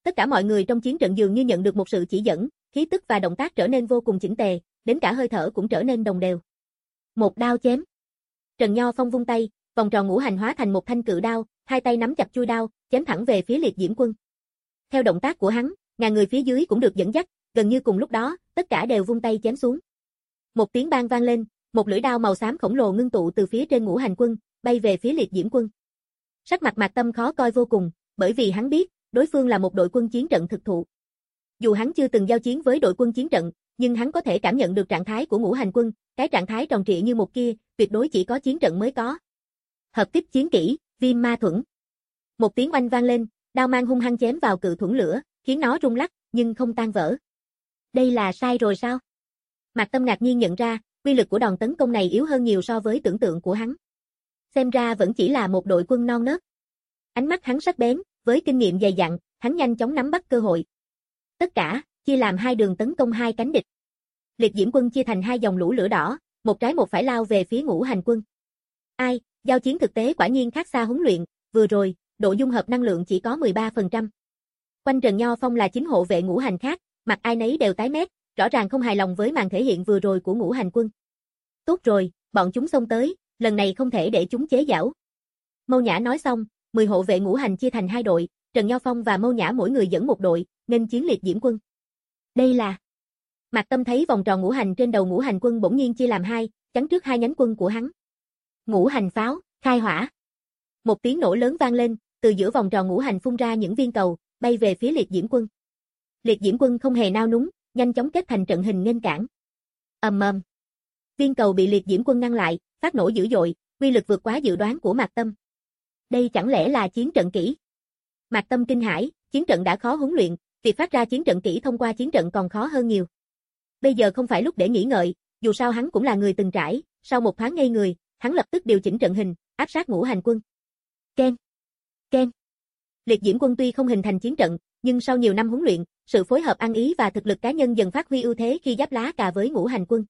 tất cả mọi người trong chiến trận dường như nhận được một sự chỉ dẫn, khí tức và động tác trở nên vô cùng chỉnh tề, đến cả hơi thở cũng trở nên đồng đều. Một đao chém. Trần Nho Phong vung tay, vòng tròn ngũ hành hóa thành một thanh cự đao, hai tay nắm chặt chuôi đao, chém thẳng về phía Liệt Diễm Quân. Theo động tác của hắn, ngàn người phía dưới cũng được dẫn dắt, gần như cùng lúc đó, tất cả đều vung tay chém xuống. Một tiếng bang vang lên, một lưỡi đao màu xám khổng lồ ngưng tụ từ phía trên ngũ hành quân, bay về phía Liệt Diễm Quân. Sắc mặt Mạc Tâm khó coi vô cùng, bởi vì hắn biết, đối phương là một đội quân chiến trận thực thụ. Dù hắn chưa từng giao chiến với đội quân chiến trận, nhưng hắn có thể cảm nhận được trạng thái của ngũ hành quân, cái trạng thái tròn trịa như một kia, tuyệt đối chỉ có chiến trận mới có. Hợp kích chiến kỹ, Viêm Ma Thuẫn. Một tiếng oanh vang lên, đao mang hung hăng chém vào cự thuẫn lửa, khiến nó rung lắc, nhưng không tan vỡ. Đây là sai rồi sao? Mạc Tâm ngạc nhiên nhận ra, uy lực của đòn tấn công này yếu hơn nhiều so với tưởng tượng của hắn. Xem ra vẫn chỉ là một đội quân non nớt. Ánh mắt hắn sắc bén, với kinh nghiệm dày dặn, hắn nhanh chóng nắm bắt cơ hội. Tất cả, chia làm hai đường tấn công hai cánh địch. Liệt Diễm Quân chia thành hai dòng lũ lửa đỏ, một trái một phải lao về phía ngũ hành quân. Ai, giao chiến thực tế quả nhiên khác xa huấn luyện, vừa rồi, độ dung hợp năng lượng chỉ có mười ba phần trăm. Quanh Trần Nho Phong là chính hộ vệ ngũ hành khác, mặt ai nấy đều tái mét, rõ ràng không hài lòng với màn thể hiện vừa rồi của ngũ hành quân. Tốt rồi, bọn chúng xông tới, lần này không thể để chúng chế giảo. Mâu Nhã nói xong, mười hộ vệ ngũ hành chia thành hai đội, Trần Nho Phong và Mâu Nhã mỗi người dẫn một đội, nên chiến Liệt Diễm Quân. Đây là... Mạc Tâm thấy vòng tròn ngũ hành trên đầu ngũ hành quân bỗng nhiên chia làm hai, chắn trước hai nhánh quân của hắn. Ngũ hành pháo, khai hỏa. Một tiếng nổ lớn vang lên, từ giữa vòng tròn ngũ hành phun ra những viên cầu, bay về phía Liệt Diễm Quân. Liệt Diễm Quân không hề nao núng, nhanh chóng kết thành trận hình nghênh cản. Ầm ầm. Viên cầu bị Liệt Diễm Quân ngăn lại, phát nổ dữ dội, uy lực vượt quá dự đoán của Mạc Tâm. Đây chẳng lẽ là chiến trận kỹ? Mạc Tâm kinh hãi, chiến trận đã khó huấn luyện, việc phát ra chiến trận kỹ thông qua chiến trận còn khó hơn nhiều. Bây giờ không phải lúc để nghĩ ngợi, dù sao hắn cũng là người từng trải, sau một thoáng ngây người, hắn lập tức điều chỉnh trận hình, áp sát ngũ hành quân. Ken, ken. Liệt Diễm Quân tuy không hình thành chiến trận, nhưng sau nhiều năm huấn luyện, sự phối hợp ăn ý và thực lực cá nhân dần phát huy ưu thế khi giáp lá cà với ngũ hành quân.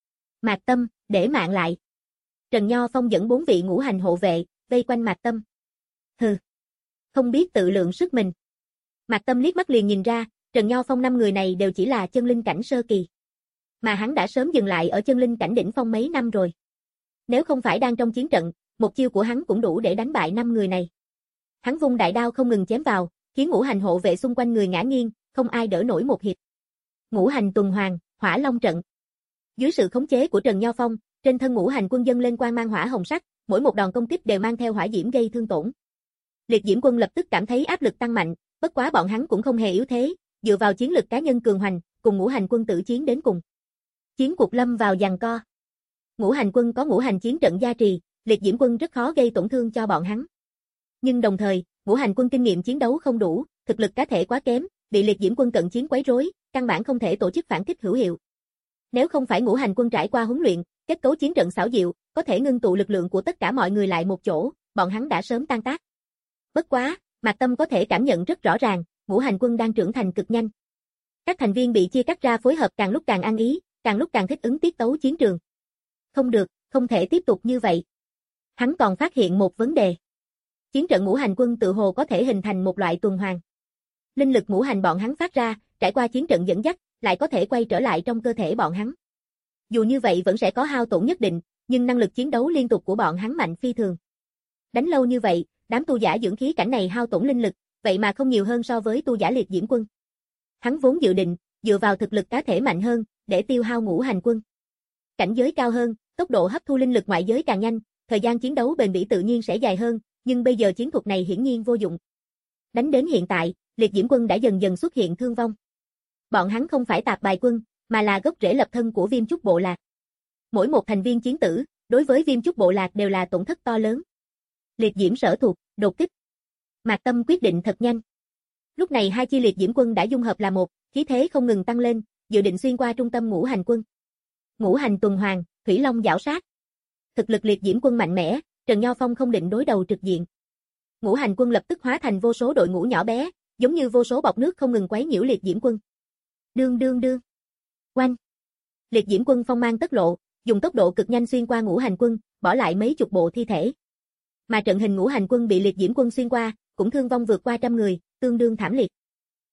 Mạc Tâm, để mạng lại. Trần Nho Phong dẫn bốn vị ngũ hành hộ vệ, vây quanh Mạc Tâm. Hừ, không biết tự lượng sức mình. Mạc Tâm liếc mắt liền nhìn ra, Trần Nho Phong năm người này đều chỉ là chân linh cảnh sơ kỳ. Mà hắn đã sớm dừng lại ở chân linh cảnh đỉnh phong mấy năm rồi. Nếu không phải đang trong chiến trận, một chiêu của hắn cũng đủ để đánh bại năm người này. Hắn vung đại đao không ngừng chém vào, khiến ngũ hành hộ vệ xung quanh người ngã nghiêng, không ai đỡ nổi một hiệp. Ngũ hành tuần hoàn, hỏa long trận. Dưới sự khống chế của Trần Nho Phong, trên thân ngũ hành quân dâng lên quang mang hỏa hồng sắc, mỗi một đòn công kích đều mang theo hỏa diễm gây thương tổn. Liệt Diễm Quân lập tức cảm thấy áp lực tăng mạnh, bất quá bọn hắn cũng không hề yếu thế, dựa vào chiến lực cá nhân cường hoành, cùng ngũ hành quân tử chiến đến cùng. Chiến cuộc lâm vào giằng co. Ngũ hành quân có ngũ hành chiến trận gia trì, Liệt Diễm Quân rất khó gây tổn thương cho bọn hắn. Nhưng đồng thời, ngũ hành quân kinh nghiệm chiến đấu không đủ, thực lực cá thể quá kém, bị Liệt Diễm Quân cận chiến quấy rối, căn bản không thể tổ chức phản kích hữu hiệu. Nếu không phải ngũ hành quân trải qua huấn luyện, kết cấu chiến trận xảo diệu, có thể ngưng tụ lực lượng của tất cả mọi người lại một chỗ, bọn hắn đã sớm tan tác. Bất quá, Mạc Tâm có thể cảm nhận rất rõ ràng, ngũ hành quân đang trưởng thành cực nhanh. Các thành viên bị chia cắt ra phối hợp càng lúc càng ăn ý, càng lúc càng thích ứng tiết tấu chiến trường. Không được, không thể tiếp tục như vậy. Hắn còn phát hiện một vấn đề. Chiến trận ngũ hành quân tự hồ có thể hình thành một loại tuần hoàn. Linh lực ngũ hành bọn hắn phát ra, trải qua chiến trận dẫn dắt, lại có thể quay trở lại trong cơ thể bọn hắn. Dù như vậy vẫn sẽ có hao tổn nhất định, nhưng năng lực chiến đấu liên tục của bọn hắn mạnh phi thường. Đánh lâu như vậy, đám tu giả dưỡng khí cảnh này hao tổn linh lực, vậy mà không nhiều hơn so với tu giả Liệt Diễm Quân. Hắn vốn dự định, dựa vào thực lực cá thể mạnh hơn, để tiêu hao ngũ hành quân. Cảnh giới cao hơn, tốc độ hấp thu linh lực ngoại giới càng nhanh, thời gian chiến đấu bền bỉ tự nhiên sẽ dài hơn, nhưng bây giờ chiến thuật này hiển nhiên vô dụng. Đánh đến hiện tại, Liệt Diễm Quân đã dần dần xuất hiện thương vong. Bọn hắn không phải tạp bài quân, mà là gốc rễ lập thân của Viêm Chúc bộ lạc. Mỗi một thành viên chiến tử, đối với Viêm Chúc bộ lạc đều là tổn thất to lớn. Liệt Diễm sở thuộc, đột kích. Mạc Tâm quyết định thật nhanh. Lúc này hai chi Liệt Diễm Quân đã dung hợp là một, khí thế không ngừng tăng lên, dự định xuyên qua trung tâm ngũ hành quân. Ngũ hành tuần hoàn, thủy long giảo sát. Thực lực Liệt Diễm Quân mạnh mẽ, Trần Nho Phong không định đối đầu trực diện. Ngũ hành quân lập tức hóa thành vô số đội ngũ nhỏ bé, giống như vô số bọt nước không ngừng quấy nhiễu Liệt Diễm Quân. Đương đương đương. Oanh. Liệt Diễm Quân phong mang tất lộ, dùng tốc độ cực nhanh xuyên qua ngũ hành quân, bỏ lại mấy chục bộ thi thể. Mà trận hình ngũ hành quân bị Liệt Diễm Quân xuyên qua, cũng thương vong vượt qua trăm người, tương đương thảm liệt.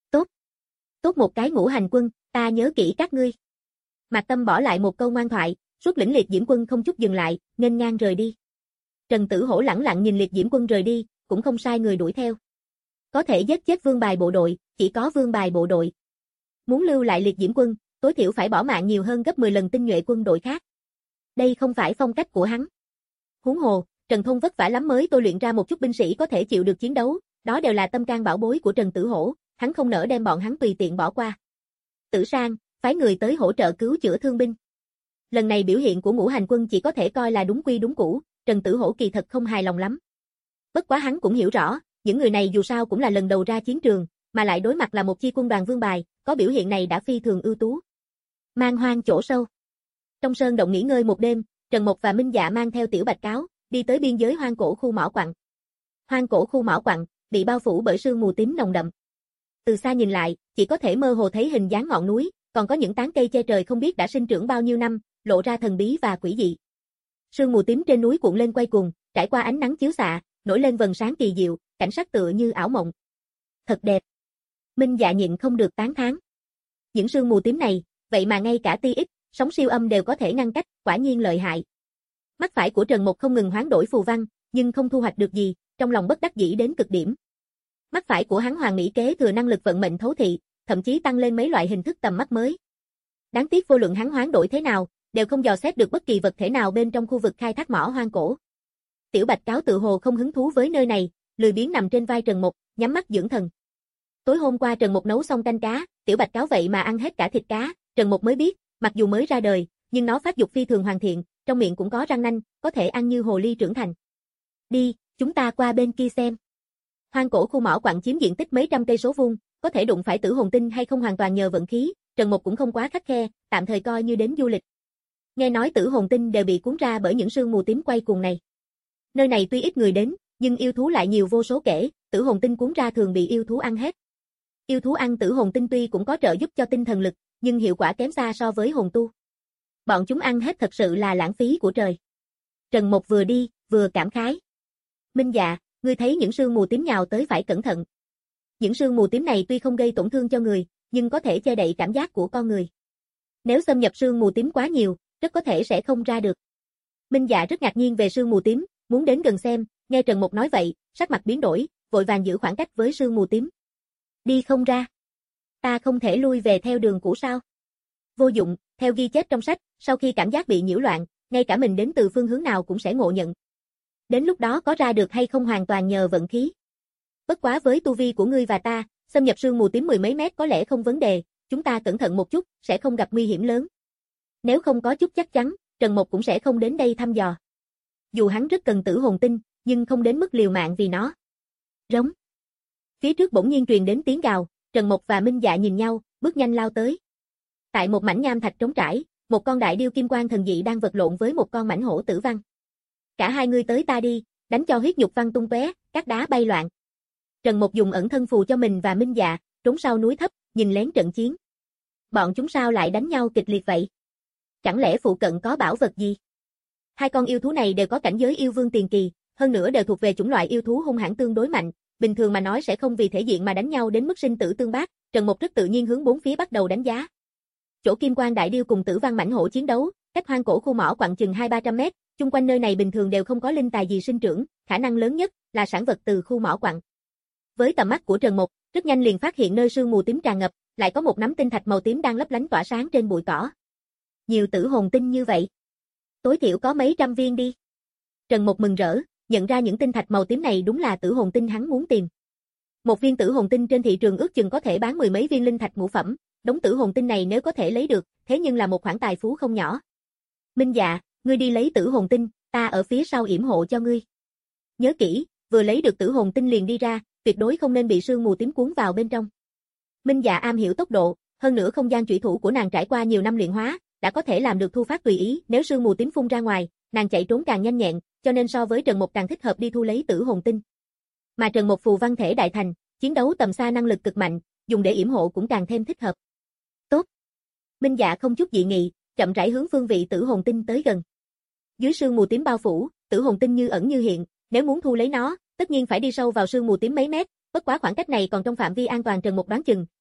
Tốt một cái Ngũ Hành Quân, ta nhớ kỹ các ngươi. Mạc Tâm bỏ lại một câu ngoan thoại, xuất lĩnh Liệt Diễm Quân không chút dừng lại, nghênh ngang rời đi. Trần Tử Hổ lẳng lặng nhìn Liệt Diễm Quân rời đi, cũng không sai người đuổi theo. Có thể giết chết vương bài bộ đội, chỉ có vương bài bộ đội. Muốn lưu lại Liệt Diễm Quân, tối thiểu phải bỏ mạng nhiều hơn gấp mười lần tinh nhuệ quân đội khác. Đây không phải phong cách của hắn. Huống hồ, Trần Thông vất vả lắm mới tôi luyện ra một chút binh sĩ có thể chịu được chiến đấu, đó đều là tâm can bảo bối của Trần Tử Hổ, hắn không nỡ đem bọn hắn tùy tiện bỏ qua. Tử Sang, phái người tới hỗ trợ cứu chữa thương binh. Lần này biểu hiện của Ngũ Hành Quân chỉ có thể coi là đúng quy đúng cũ, Trần Tử Hổ kỳ thật không hài lòng lắm. Bất quá hắn cũng hiểu rõ, những người này dù sao cũng là lần đầu ra chiến trường, mà lại đối mặt là một chi quân đoàn vương bài, có biểu hiện này đã phi thường ưu tú. Man Hoang chỗ sâu. Trong sơn động nghỉ ngơi một đêm, Trần Mộc và Minh Dạ mang theo Tiểu Bạch Cáo, đi tới biên giới hoang cổ khu mỏ quặng. Hoang cổ khu mỏ quặng, bị bao phủ bởi sương mù tím nồng đậm. Từ xa nhìn lại, chỉ có thể mơ hồ thấy hình dáng ngọn núi, còn có những tán cây che trời không biết đã sinh trưởng bao nhiêu năm, lộ ra thần bí và quỷ dị. Sương mù tím trên núi cuộn lên quay cuồng, trải qua ánh nắng chiếu xạ, nổi lên vầng sáng kỳ diệu, cảnh sắc tựa như ảo mộng. Thật đẹp. Minh Dạ nhịn không được tán thán. Những sương mù tím này, vậy mà ngay cả tia X, sóng siêu âm đều có thể ngăn cách, quả nhiên lợi hại. Mắt phải của Trần Mộc không ngừng hoán đổi phù văn, nhưng không thu hoạch được gì, trong lòng bất đắc dĩ đến cực điểm. Mắt phải của hắn Hoàng Mỹ kế thừa năng lực vận mệnh thấu thị, thậm chí tăng lên mấy loại hình thức tầm mắt mới. Đáng tiếc vô luận hắn hoán đổi thế nào, đều không dò xét được bất kỳ vật thể nào bên trong khu vực khai thác mỏ hoang cổ. Tiểu Bạch Cáo tự hồ không hứng thú với nơi này, lười biếng nằm trên vai Trần Mộc, nhắm mắt dưỡng thần. Tối hôm qua Trần Mộc nấu xong canh cá, Tiểu Bạch Cáo vậy mà ăn hết cả thịt cá, Trần Mộc mới biết, mặc dù mới ra đời, nhưng nó phát dục phi thường hoàn thiện, trong miệng cũng có răng nanh, có thể ăn như hồ ly trưởng thành. Đi, chúng ta qua bên kia xem. Hoang cổ khu mỏ quặng chiếm diện tích mấy trăm cây số vuông, có thể đụng phải tử hồn tinh hay không hoàn toàn nhờ vận khí, Trần Mộc cũng không quá khắt khe, tạm thời coi như đến du lịch. Nghe nói tử hồn tinh đều bị cuốn ra bởi những sương mù tím quay cuồng này. Nơi này tuy ít người đến, nhưng yêu thú lại nhiều vô số kể, tử hồn tinh cuốn ra thường bị yêu thú ăn hết. Yêu thú ăn tử hồn tinh tuy cũng có trợ giúp cho tinh thần lực, nhưng hiệu quả kém xa so với hồn tu. Bọn chúng ăn hết thật sự là lãng phí của trời. Trần Mộc vừa đi, vừa cảm khái. Minh Dạ, ngươi thấy những sương mù tím nhào tới phải cẩn thận. Những sương mù tím này tuy không gây tổn thương cho người, nhưng có thể che đậy cảm giác của con người. Nếu xâm nhập sương mù tím quá nhiều, rất có thể sẽ không ra được. Minh Dạ rất ngạc nhiên về sương mù tím, muốn đến gần xem, nghe Trần Mộc nói vậy, sắc mặt biến đổi, vội vàng giữ khoảng cách với sương mù tím. Đi không ra. Ta không thể lui về theo đường cũ sao? Vô dụng, theo ghi chép trong sách, sau khi cảm giác bị nhiễu loạn, ngay cả mình đến từ phương hướng nào cũng sẽ ngộ nhận. Đến lúc đó có ra được hay không hoàn toàn nhờ vận khí. Bất quá với tu vi của ngươi và ta, xâm nhập sương mù tím mười mấy mét có lẽ không vấn đề, chúng ta cẩn thận một chút, sẽ không gặp nguy hiểm lớn. Nếu không có chút chắc chắn, Trần Mộc cũng sẽ không đến đây thăm dò. Dù hắn rất cần tử hồn tinh, nhưng không đến mức liều mạng vì nó. Rống. Phía trước bỗng nhiên truyền đến tiếng gào, Trần Mộc và Minh Dạ nhìn nhau, bước nhanh lao tới. Tại một mảnh nham thạch trống trải, một con đại điêu kim quang thần dị đang vật lộn với một con mãnh hổ tử văn. Cả hai người tới ta đi, đánh cho huyết nhục văng tung tóe, các đá bay loạn. Trần Mộc dùng ẩn thân phù cho mình và Minh Dạ, trốn sau núi thấp, nhìn lén trận chiến. Bọn chúng sao lại đánh nhau kịch liệt vậy? Chẳng lẽ phụ cận có bảo vật gì? Hai con yêu thú này đều có cảnh giới yêu vương tiền kỳ, hơn nữa đều thuộc về chủng loại yêu thú hung hãn tương đối mạnh, bình thường mà nói sẽ không vì thể diện mà đánh nhau đến mức sinh tử tương bác. Trần Mộc rất tự nhiên hướng bốn phía bắt đầu đánh giá. Chỗ kim quang đại điêu cùng tử văn mãnh hổ chiến đấu, cách hoang cổ khu mỏ quặng chừng hai ba trăm mét, chung quanh nơi này bình thường đều không có linh tài gì sinh trưởng, khả năng lớn nhất là sản vật từ khu mỏ quặng. Với tầm mắt của Trần Mộc, rất nhanh liền phát hiện nơi sương mù tím tràn ngập, lại có một nắm tinh thạch màu tím đang lấp lánh tỏa sáng trên bụi cỏ. Nhiều tử hồn tinh như vậy, tối thiểu có mấy trăm viên đi. Trần Mộc mừng rỡ, nhận ra những tinh thạch màu tím này đúng là tử hồn tinh hắn muốn tìm. Một viên tử hồn tinh trên thị trường ước chừng có thể bán mười mấy viên linh thạch ngũ phẩm, đống tử hồn tinh này nếu có thể lấy được, thế nhưng là một khoản tài phú không nhỏ. Minh Dạ, ngươi đi lấy tử hồn tinh, ta ở phía sau yểm hộ cho ngươi. Nhớ kỹ, vừa lấy được tử hồn tinh liền đi ra, tuyệt đối không nên bị sương mù tím cuốn vào bên trong. Minh Dạ am hiểu tốc độ, hơn nữa không gian chủy thủ của nàng trải qua nhiều năm luyện hóa, đã có thể làm được thu phát tùy ý, nếu sương mù tím phun ra ngoài, nàng chạy trốn càng nhanh nhẹn, cho nên so với Trần Mộc càng thích hợp đi thu lấy tử hồn tinh. Mà Trần Mộc phù văn thể đại thành, chiến đấu tầm xa năng lực cực mạnh, dùng để yểm hộ cũng càng thêm thích hợp. Tốt. Minh Dạ không chút dị nghị, chậm rãi hướng phương vị tử hồn tinh tới gần. Dưới sương mù tím bao phủ, tử hồn tinh như ẩn như hiện, nếu muốn thu lấy nó, tất nhiên phải đi sâu vào sương mù tím mấy mét, bất quá khoảng cách này còn trong phạm vi an toàn. Trần Mộc đoán chừng,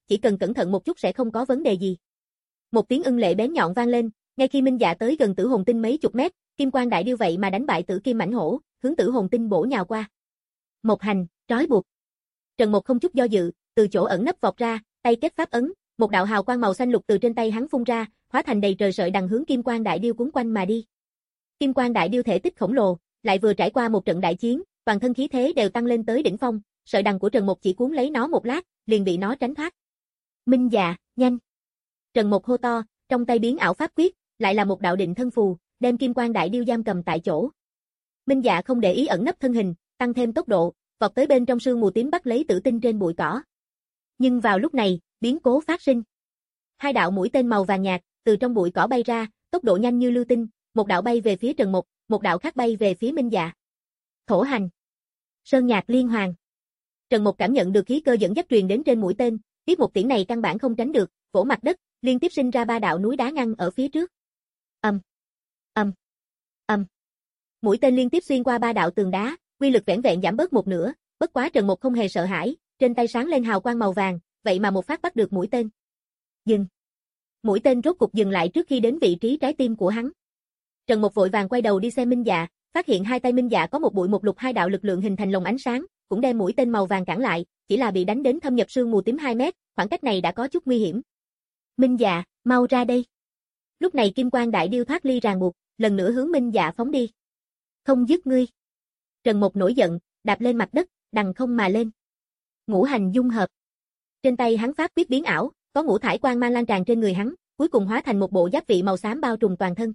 chỉ cần cẩn thận một chút sẽ không có vấn đề gì. Một tiếng ưng lệ bén nhọn vang lên, ngay khi Minh Dạ tới gần Tử Hồn Tinh mấy chục mét, Kim Quang Đại Điêu vậy mà đánh bại Tử Kim Mãnh Hổ, hướng Tử Hồn Tinh bổ nhào qua. Một hành, trói buộc. Trần Một không chút do dự, từ chỗ ẩn nấp vọt ra, tay kết pháp ấn, một đạo hào quang màu xanh lục từ trên tay hắn phun ra, hóa thành đầy trời sợi đằng hướng Kim Quang Đại Điêu cuốn quanh mà đi. Kim Quang Đại Điêu thể tích khổng lồ, lại vừa trải qua một trận đại chiến, toàn thân khí thế đều tăng lên tới đỉnh phong, sợi đằng của Trần Một chỉ cuốn lấy nó một lát, liền bị nó tránh thoát. Minh Dạ, nhanh! Trần Một hô to, trong tay biến ảo pháp quyết, lại là một đạo định thân phù, đem Kim Quang Đại Điêu giam cầm tại chỗ. Minh Dạ không để ý ẩn nấp thân hình, tăng thêm tốc độ, vọt tới bên trong sương mù tím bắt lấy Tử Tinh trên bụi cỏ. Nhưng vào lúc này, biến cố phát sinh. Hai đạo mũi tên màu vàng nhạt từ trong bụi cỏ bay ra, tốc độ nhanh như lưu tinh, một đạo bay về phía Trần Một, một đạo khác bay về phía Minh Dạ. Thổ hành, Sơn Nhạc Liên Hoàn. Trần Một cảm nhận được khí cơ dẫn dắt truyền đến trên mũi tên, biết một tiễn này căn bản không tránh được, vỗ mặt đất, liên tiếp sinh ra ba đạo núi đá ngăn ở phía trước. Ầm, ầm, ầm. Mũi tên liên tiếp xuyên qua ba đạo tường đá, uy lực vẻn vẹn giảm bớt một nửa, bất quá Trần Một không hề sợ hãi, trên tay sáng lên hào quang màu vàng, vậy mà một phát bắt được mũi tên. Dừng. Mũi tên rốt cục dừng lại trước khi đến vị trí trái tim của hắn. Trần Một vội vàng quay đầu đi xem Minh Dạ, phát hiện hai tay Minh Dạ có một bụi một lục hai đạo lực lượng hình thành lồng ánh sáng, cũng đem mũi tên màu vàng cản lại, chỉ là bị đánh đến thâm nhập sương mù tím hai mét, khoảng cách này đã có chút nguy hiểm. Minh Dạ, mau ra đây. Lúc này Kim Quang Đại Điêu thoát ly ràng buộc, lần nữa hướng Minh Dạ phóng đi. Không giết ngươi. Trần Một nổi giận, đạp lên mặt đất, đằng không mà lên. Ngũ hành dung hợp. Trên tay hắn pháp quyết biến ảo, có ngũ thải quang mang lan tràn trên người hắn, cuối cùng hóa thành một bộ giáp vị màu xám bao trùm toàn thân.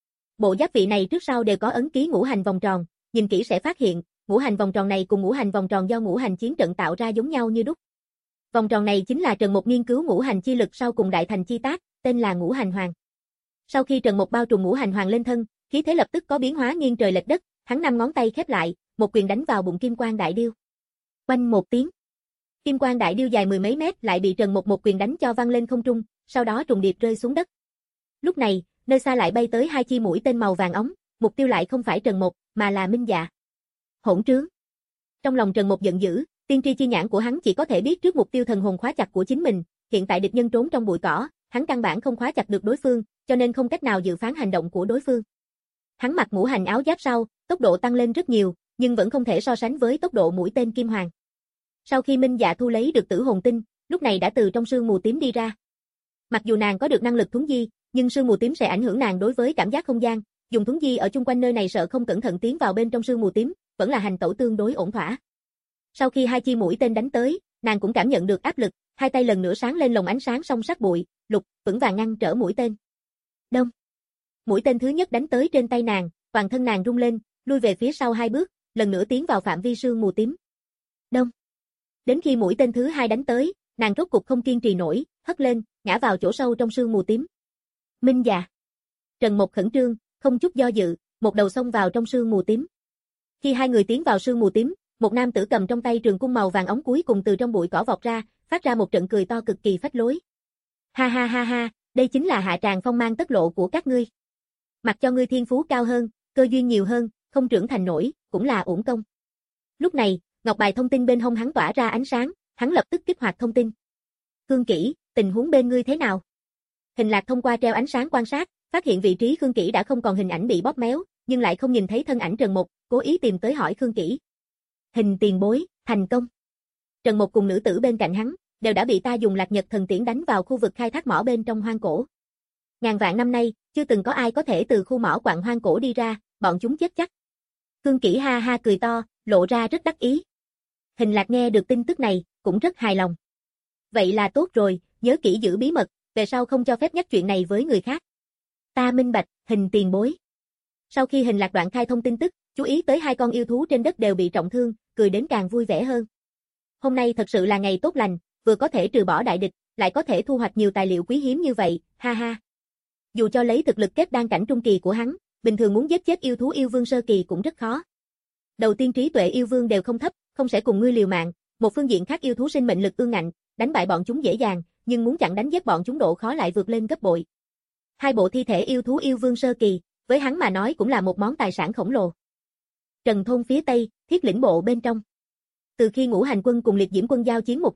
Bộ giáp vị này trước sau đều có ấn ký ngũ hành vòng tròn, nhìn kỹ sẽ phát hiện, ngũ hành vòng tròn này cùng ngũ hành vòng tròn do ngũ hành chiến trận tạo ra giống nhau như đúc. Vòng tròn này chính là Trần Một nghiên cứu ngũ hành chi lực sau cùng đại thành chi tác, tên là Ngũ Hành Hoàng. Sau khi Trần Một bao trùm ngũ hành hoàng lên thân, khí thế lập tức có biến hóa nghiêng trời lệch đất, hắn năm ngón tay khép lại, một quyền đánh vào bụng Kim Quang Đại Điêu. Oanh một tiếng. Kim Quang Đại Điêu dài mười mấy mét lại bị Trần Một một quyền đánh cho văng lên không trung, sau đó trùng điệp rơi xuống đất. Lúc này, nơi xa lại bay tới hai chi mũi tên màu vàng óng, mục tiêu lại không phải Trần Một, mà là Minh Dạ. Hỗn trướng. Trong lòng Trần Một giận dữ, tiên tri chi nhãn của hắn chỉ có thể biết trước mục tiêu thần hồn khóa chặt của chính mình, hiện tại địch nhân trốn trong bụi cỏ, hắn căn bản không khóa chặt được đối phương, cho nên không cách nào dự phán hành động của đối phương. Hắn mặc ngũ hành áo giáp sau, tốc độ tăng lên rất nhiều, nhưng vẫn không thể so sánh với tốc độ mũi tên kim hoàng. Sau khi Minh Dạ thu lấy được Tử Hồn Tinh, lúc này đã từ trong sương mù tím đi ra. Mặc dù nàng có được năng lực thuấn di, nhưng sương mù tím sẽ ảnh hưởng nàng đối với cảm giác không gian, dùng thuấn di ở chung quanh nơi này sợ không cẩn thận tiến vào bên trong sương mù tím, vẫn là hành tẩu tương đối ổn thỏa. Sau khi hai chi mũi tên đánh tới, nàng cũng cảm nhận được áp lực, hai tay lần nữa sáng lên lồng ánh sáng song sắc bụi, lục, vững vàng ngăn trở mũi tên. Đông. Mũi tên thứ nhất đánh tới trên tay nàng, toàn thân nàng rung lên, lui về phía sau hai bước, lần nữa tiến vào phạm vi sương mù tím. Đông. Đến khi mũi tên thứ hai đánh tới, nàng rốt cục không kiên trì nổi, hất lên, ngã vào chỗ sâu trong sương mù tím. Minh Dạ. Trần Một khẩn trương, không chút do dự, một đầu xông vào trong sương mù tím. Khi hai người tiến vào sương mù tím, một nam tử cầm trong tay trường cung màu vàng óng cuối cùng từ trong bụi cỏ vọt ra, phát ra một trận cười to cực kỳ phách lối. Ha ha ha ha, đây chính là hạ tràng phong mang tất lộ của các ngươi. Mặc cho ngươi thiên phú cao hơn, cơ duyên nhiều hơn, không trưởng thành nổi, cũng là uổng công. Lúc này, ngọc bài thông tin bên hông hắn tỏa ra ánh sáng, hắn lập tức kích hoạt thông tin. Khương Kỷ, tình huống bên ngươi thế nào? Hình Lạc thông qua treo ánh sáng quan sát, phát hiện vị trí Khương Kỷ đã không còn hình ảnh bị bóp méo, nhưng lại không nhìn thấy thân ảnh Trần Một, cố ý tìm tới hỏi Khương Kỷ. Hình tiền bối, thành công. Trần Một cùng nữ tử bên cạnh hắn, đều đã bị ta dùng Lạc Nhật thần tiễn đánh vào khu vực khai thác mỏ bên trong hoang cổ. Ngàn vạn năm nay, chưa từng có ai có thể từ khu mỏ quặng hoang cổ đi ra, bọn chúng chết chắc. Khương Kỷ ha ha cười to, lộ ra rất đắc ý. Hình Lạc nghe được tin tức này, cũng rất hài lòng. Vậy là tốt rồi, nhớ kỹ giữ bí mật, về sau không cho phép nhắc chuyện này với người khác. Ta minh bạch, Hình tiền bối. Sau khi Hình Lạc đoạn khai thông tin tức, chú ý tới hai con yêu thú trên đất đều bị trọng thương, cười đến càng vui vẻ hơn. Hôm nay thật sự là ngày tốt lành, vừa có thể trừ bỏ đại địch, lại có thể thu hoạch nhiều tài liệu quý hiếm như vậy, ha ha. Dù cho lấy thực lực kết đan cảnh trung kỳ của hắn, bình thường muốn giết chết yêu thú yêu vương sơ kỳ cũng rất khó. Đầu tiên trí tuệ yêu vương đều không thấp, không sẽ cùng ngươi liều mạng, một phương diện khác yêu thú sinh mệnh lực ương ngạnh, đánh bại bọn chúng dễ dàng, nhưng muốn chặn đánh giết bọn chúng độ khó lại vượt lên gấp bội. Hai bộ thi thể yêu thú yêu vương sơ kỳ, với hắn mà nói cũng là một món tài sản khổng lồ. Trần thôn phía tây, Thiết Lĩnh bộ bên trong. Từ khi Ngũ Hành quân cùng Liệt Diễm quân giao chiến một trận,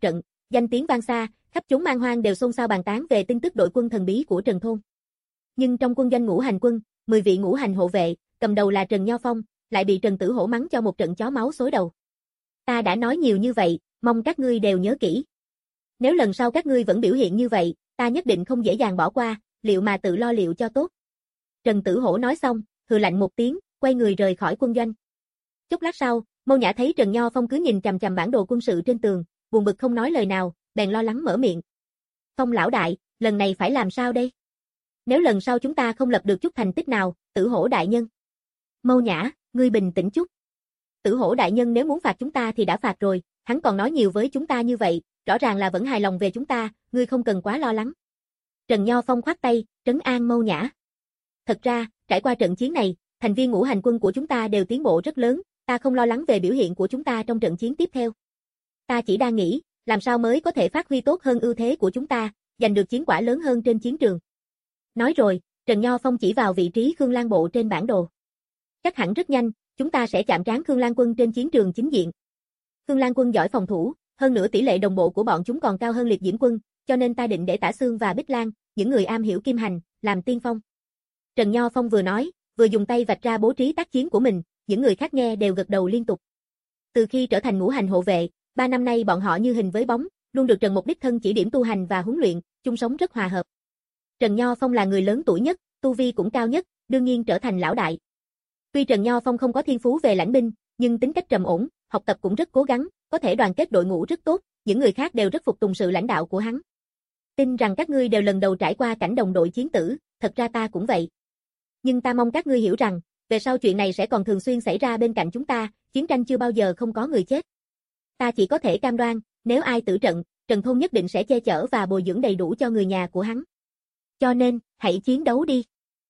danh tiếng vang xa, khắp chốn man hoang đều xôn xao bàn tán về tin tức đội quân thần bí của Trần Thôn. Nhưng trong quân doanh ngũ hành quân, mười vị ngũ hành hộ vệ, cầm đầu là Trần Nho Phong, lại bị Trần Tử Hổ mắng cho một trận chó máu xối đầu. Ta đã nói nhiều như vậy, mong các ngươi đều nhớ kỹ. Nếu lần sau các ngươi vẫn biểu hiện như vậy, ta nhất định không dễ dàng bỏ qua, liệu mà tự lo liệu cho tốt. Trần Tử Hổ nói xong, hừ lạnh một tiếng, quay người rời khỏi quân doanh. Chốc lát sau, Mâu Nhã thấy Trần Nho Phong cứ nhìn chằm chằm bản đồ quân sự trên tường, buồn bực không nói lời nào, bèn lo lắng mở miệng. Phong lão đại, lần này phải làm sao đây? Nếu lần sau chúng ta không lập được chút thành tích nào, Tử Hổ đại nhân. Mâu Nhã, ngươi bình tĩnh chút. Tử Hổ đại nhân nếu muốn phạt chúng ta thì đã phạt rồi, hắn còn nói nhiều với chúng ta như vậy, rõ ràng là vẫn hài lòng về chúng ta, ngươi không cần quá lo lắng. Trần Nho Phong khoát tay, trấn an Mâu Nhã. Thật ra, trải qua trận chiến này, thành viên ngũ hành quân của chúng ta đều tiến bộ rất lớn, ta không lo lắng về biểu hiện của chúng ta trong trận chiến tiếp theo. Ta chỉ đang nghĩ, làm sao mới có thể phát huy tốt hơn ưu thế của chúng ta, giành được chiến quả lớn hơn trên chiến trường. Nói rồi, Trần Nho Phong chỉ vào vị trí Khương Lang bộ trên bản đồ. Chắc hẳn rất nhanh, chúng ta sẽ chạm trán Khương Lang quân trên chiến trường chính diện. Khương Lang quân giỏi phòng thủ, hơn nữa tỷ lệ đồng bộ của bọn chúng còn cao hơn Liệt Diễm quân, cho nên ta định để Tả Xương và Bích Lan, những người am hiểu kim hành, làm tiên phong. Trần Nho Phong vừa nói, vừa dùng tay vạch ra bố trí tác chiến của mình, những người khác nghe đều gật đầu liên tục. Từ khi trở thành ngũ hành hộ vệ, ba năm nay bọn họ như hình với bóng, luôn được Trần Mục đích thân chỉ điểm tu hành và huấn luyện, chung sống rất hòa hợp. Trần Nho Phong là người lớn tuổi nhất, tu vi cũng cao nhất, đương nhiên trở thành lão đại. Tuy Trần Nho Phong không có thiên phú về lãnh binh, nhưng tính cách trầm ổn, học tập cũng rất cố gắng, có thể đoàn kết đội ngũ rất tốt, những người khác đều rất phục tùng sự lãnh đạo của hắn. Tin rằng các ngươi đều lần đầu trải qua cảnh đồng đội chiến tử, thật ra ta cũng vậy. Nhưng ta mong các ngươi hiểu rằng, về sau chuyện này sẽ còn thường xuyên xảy ra bên cạnh chúng ta, chiến tranh chưa bao giờ không có người chết. Ta chỉ có thể cam đoan, nếu ai tử trận, Trần Thôn nhất định sẽ che chở và bồi dưỡng đầy đủ cho người nhà của hắn. Cho nên, hãy chiến đấu đi.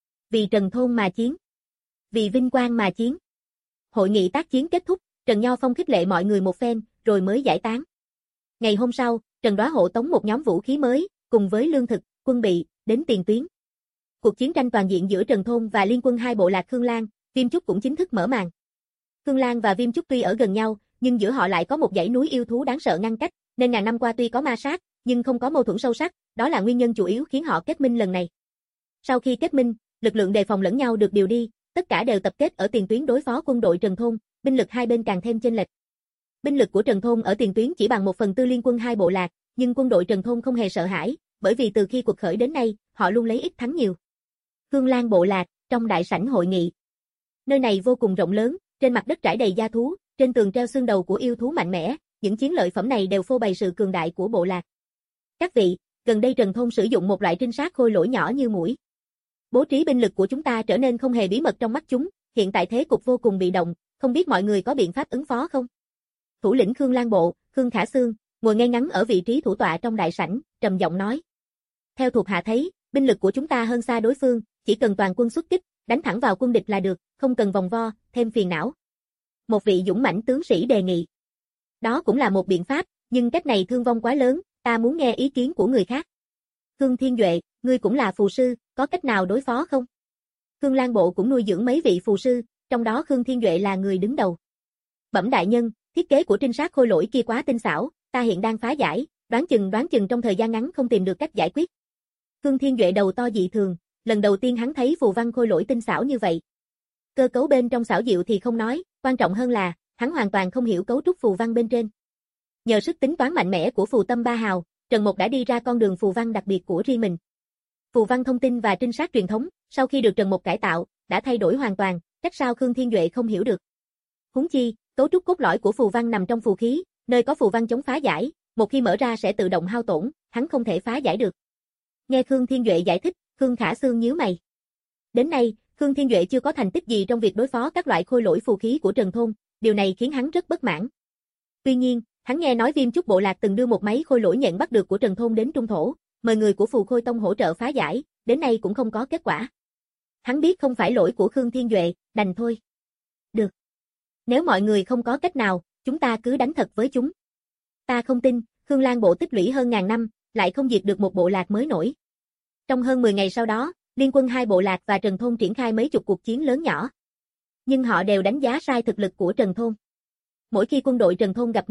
Vì Trần Thôn mà chiến. Vì vinh quang mà chiến. Hội nghị tác chiến kết thúc, Trần Nho Phong khích lệ mọi người một phen, rồi mới giải tán. Ngày hôm sau, Trần Đoá hộ tống một nhóm vũ khí mới, cùng với lương thực, quân bị, đến tiền tuyến. Cuộc chiến tranh toàn diện giữa Trần Thôn và liên quân hai bộ lạc Khương Lang, Viêm Chúc cũng chính thức mở màn. Khương Lang và Viêm Chúc tuy ở gần nhau, nhưng giữa họ lại có một dãy núi yêu thú đáng sợ ngăn cách, nên ngàn năm qua tuy có ma sát, nhưng không có mâu thuẫn sâu sắc, đó là nguyên nhân chủ yếu khiến họ kết minh lần này. Sau khi kết minh, lực lượng đề phòng lẫn nhau được điều đi, tất cả đều tập kết ở tiền tuyến đối phó quân đội Trần Thôn, binh lực hai bên càng thêm chênh lệch. Binh lực của Trần Thôn ở tiền tuyến chỉ bằng một phần tư liên quân hai bộ lạc, nhưng quân đội Trần Thôn không hề sợ hãi, bởi vì từ khi cuộc khởi đến nay, họ luôn lấy ít thắng nhiều. Khương Lang bộ lạc, trong đại sảnh hội nghị. Nơi này vô cùng rộng lớn, trên mặt đất trải đầy gia thú, trên tường treo xương đầu của yêu thú mạnh mẽ, những chiến lợi phẩm này đều phô bày sự cường đại của bộ lạc. Các vị, gần đây Trần Thôn sử dụng một loại trinh sát khôi lỗi nhỏ như muỗi. Bố trí binh lực của chúng ta trở nên không hề bí mật trong mắt chúng, hiện tại thế cục vô cùng bị động, không biết mọi người có biện pháp ứng phó không? Thủ lĩnh Khương Lang bộ, Khương Khả Xương, ngồi ngay ngắn ở vị trí thủ tọa trong đại sảnh, trầm giọng nói. Theo thuộc hạ thấy, binh lực của chúng ta hơn xa đối phương, chỉ cần toàn quân xuất kích, đánh thẳng vào quân địch là được, không cần vòng vo, thêm phiền não. Một vị dũng mãnh tướng sĩ đề nghị. Đó cũng là một biện pháp, nhưng cách này thương vong quá lớn, ta muốn nghe ý kiến của người khác. Khương Thiên Duệ, ngươi cũng là phù sư, có cách nào đối phó không? Khương Lang bộ cũng nuôi dưỡng mấy vị phù sư, trong đó Khương Thiên Duệ là người đứng đầu. Bẩm đại nhân, thiết kế của trinh sát khôi lỗi kia quá tinh xảo, ta hiện đang phá giải, đoán chừng đoán chừng trong thời gian ngắn không tìm được cách giải quyết. Khương Thiên Duệ đầu to dị thường, lần đầu tiên hắn thấy phù văn khôi lỗi tinh xảo như vậy. Cơ cấu bên trong xảo diệu thì không nói, quan trọng hơn là, hắn hoàn toàn không hiểu cấu trúc phù văn bên trên. Nhờ sức tính toán mạnh mẽ của phù tâm ba hào, Trần Mục đã đi ra con đường phù văn đặc biệt của riêng mình. Phù văn thông tin và trinh sát truyền thống, sau khi được Trần Mục cải tạo, đã thay đổi hoàn toàn, cách sao Khương Thiên Duệ không hiểu được. Huống chi, cấu trúc cốt lõi của phù văn nằm trong phù khí, nơi có phù văn chống phá giải, một khi mở ra sẽ tự động hao tổn, hắn không thể phá giải được. Nghe Khương Thiên Duệ giải thích, Khương Khả Xương nhíu mày. Đến nay, Khương Thiên Duệ chưa có thành tích gì trong việc đối phó các loại khôi lỗi phù khí của Trần Thôn, điều này khiến hắn rất bất mãn. Tuy nhiên, hắn nghe nói Viêm Chúc bộ lạc từng đưa một máy khôi lỗi nhận bắt được của Trần Thôn đến Trung Thổ, mời người của Phù Khôi Tông hỗ trợ phá giải, đến nay cũng không có kết quả. Hắn biết không phải lỗi của Khương Thiên Duệ, đành thôi. Được. Nếu mọi người không có cách nào, chúng ta cứ đánh thật với chúng. Ta không tin, Khương Lang bộ tích lũy hơn ngàn năm, lại không diệt được một bộ lạc mới nổi. Trong hơn mười ngày sau đó, liên quân hai bộ lạc và Trần Thôn triển khai mấy chục cuộc chiến lớn nhỏ. Nhưng họ đều đánh giá sai thực lực của Trần Thôn. Mỗi khi quân đội Trần Thôn gặp nguy cấp,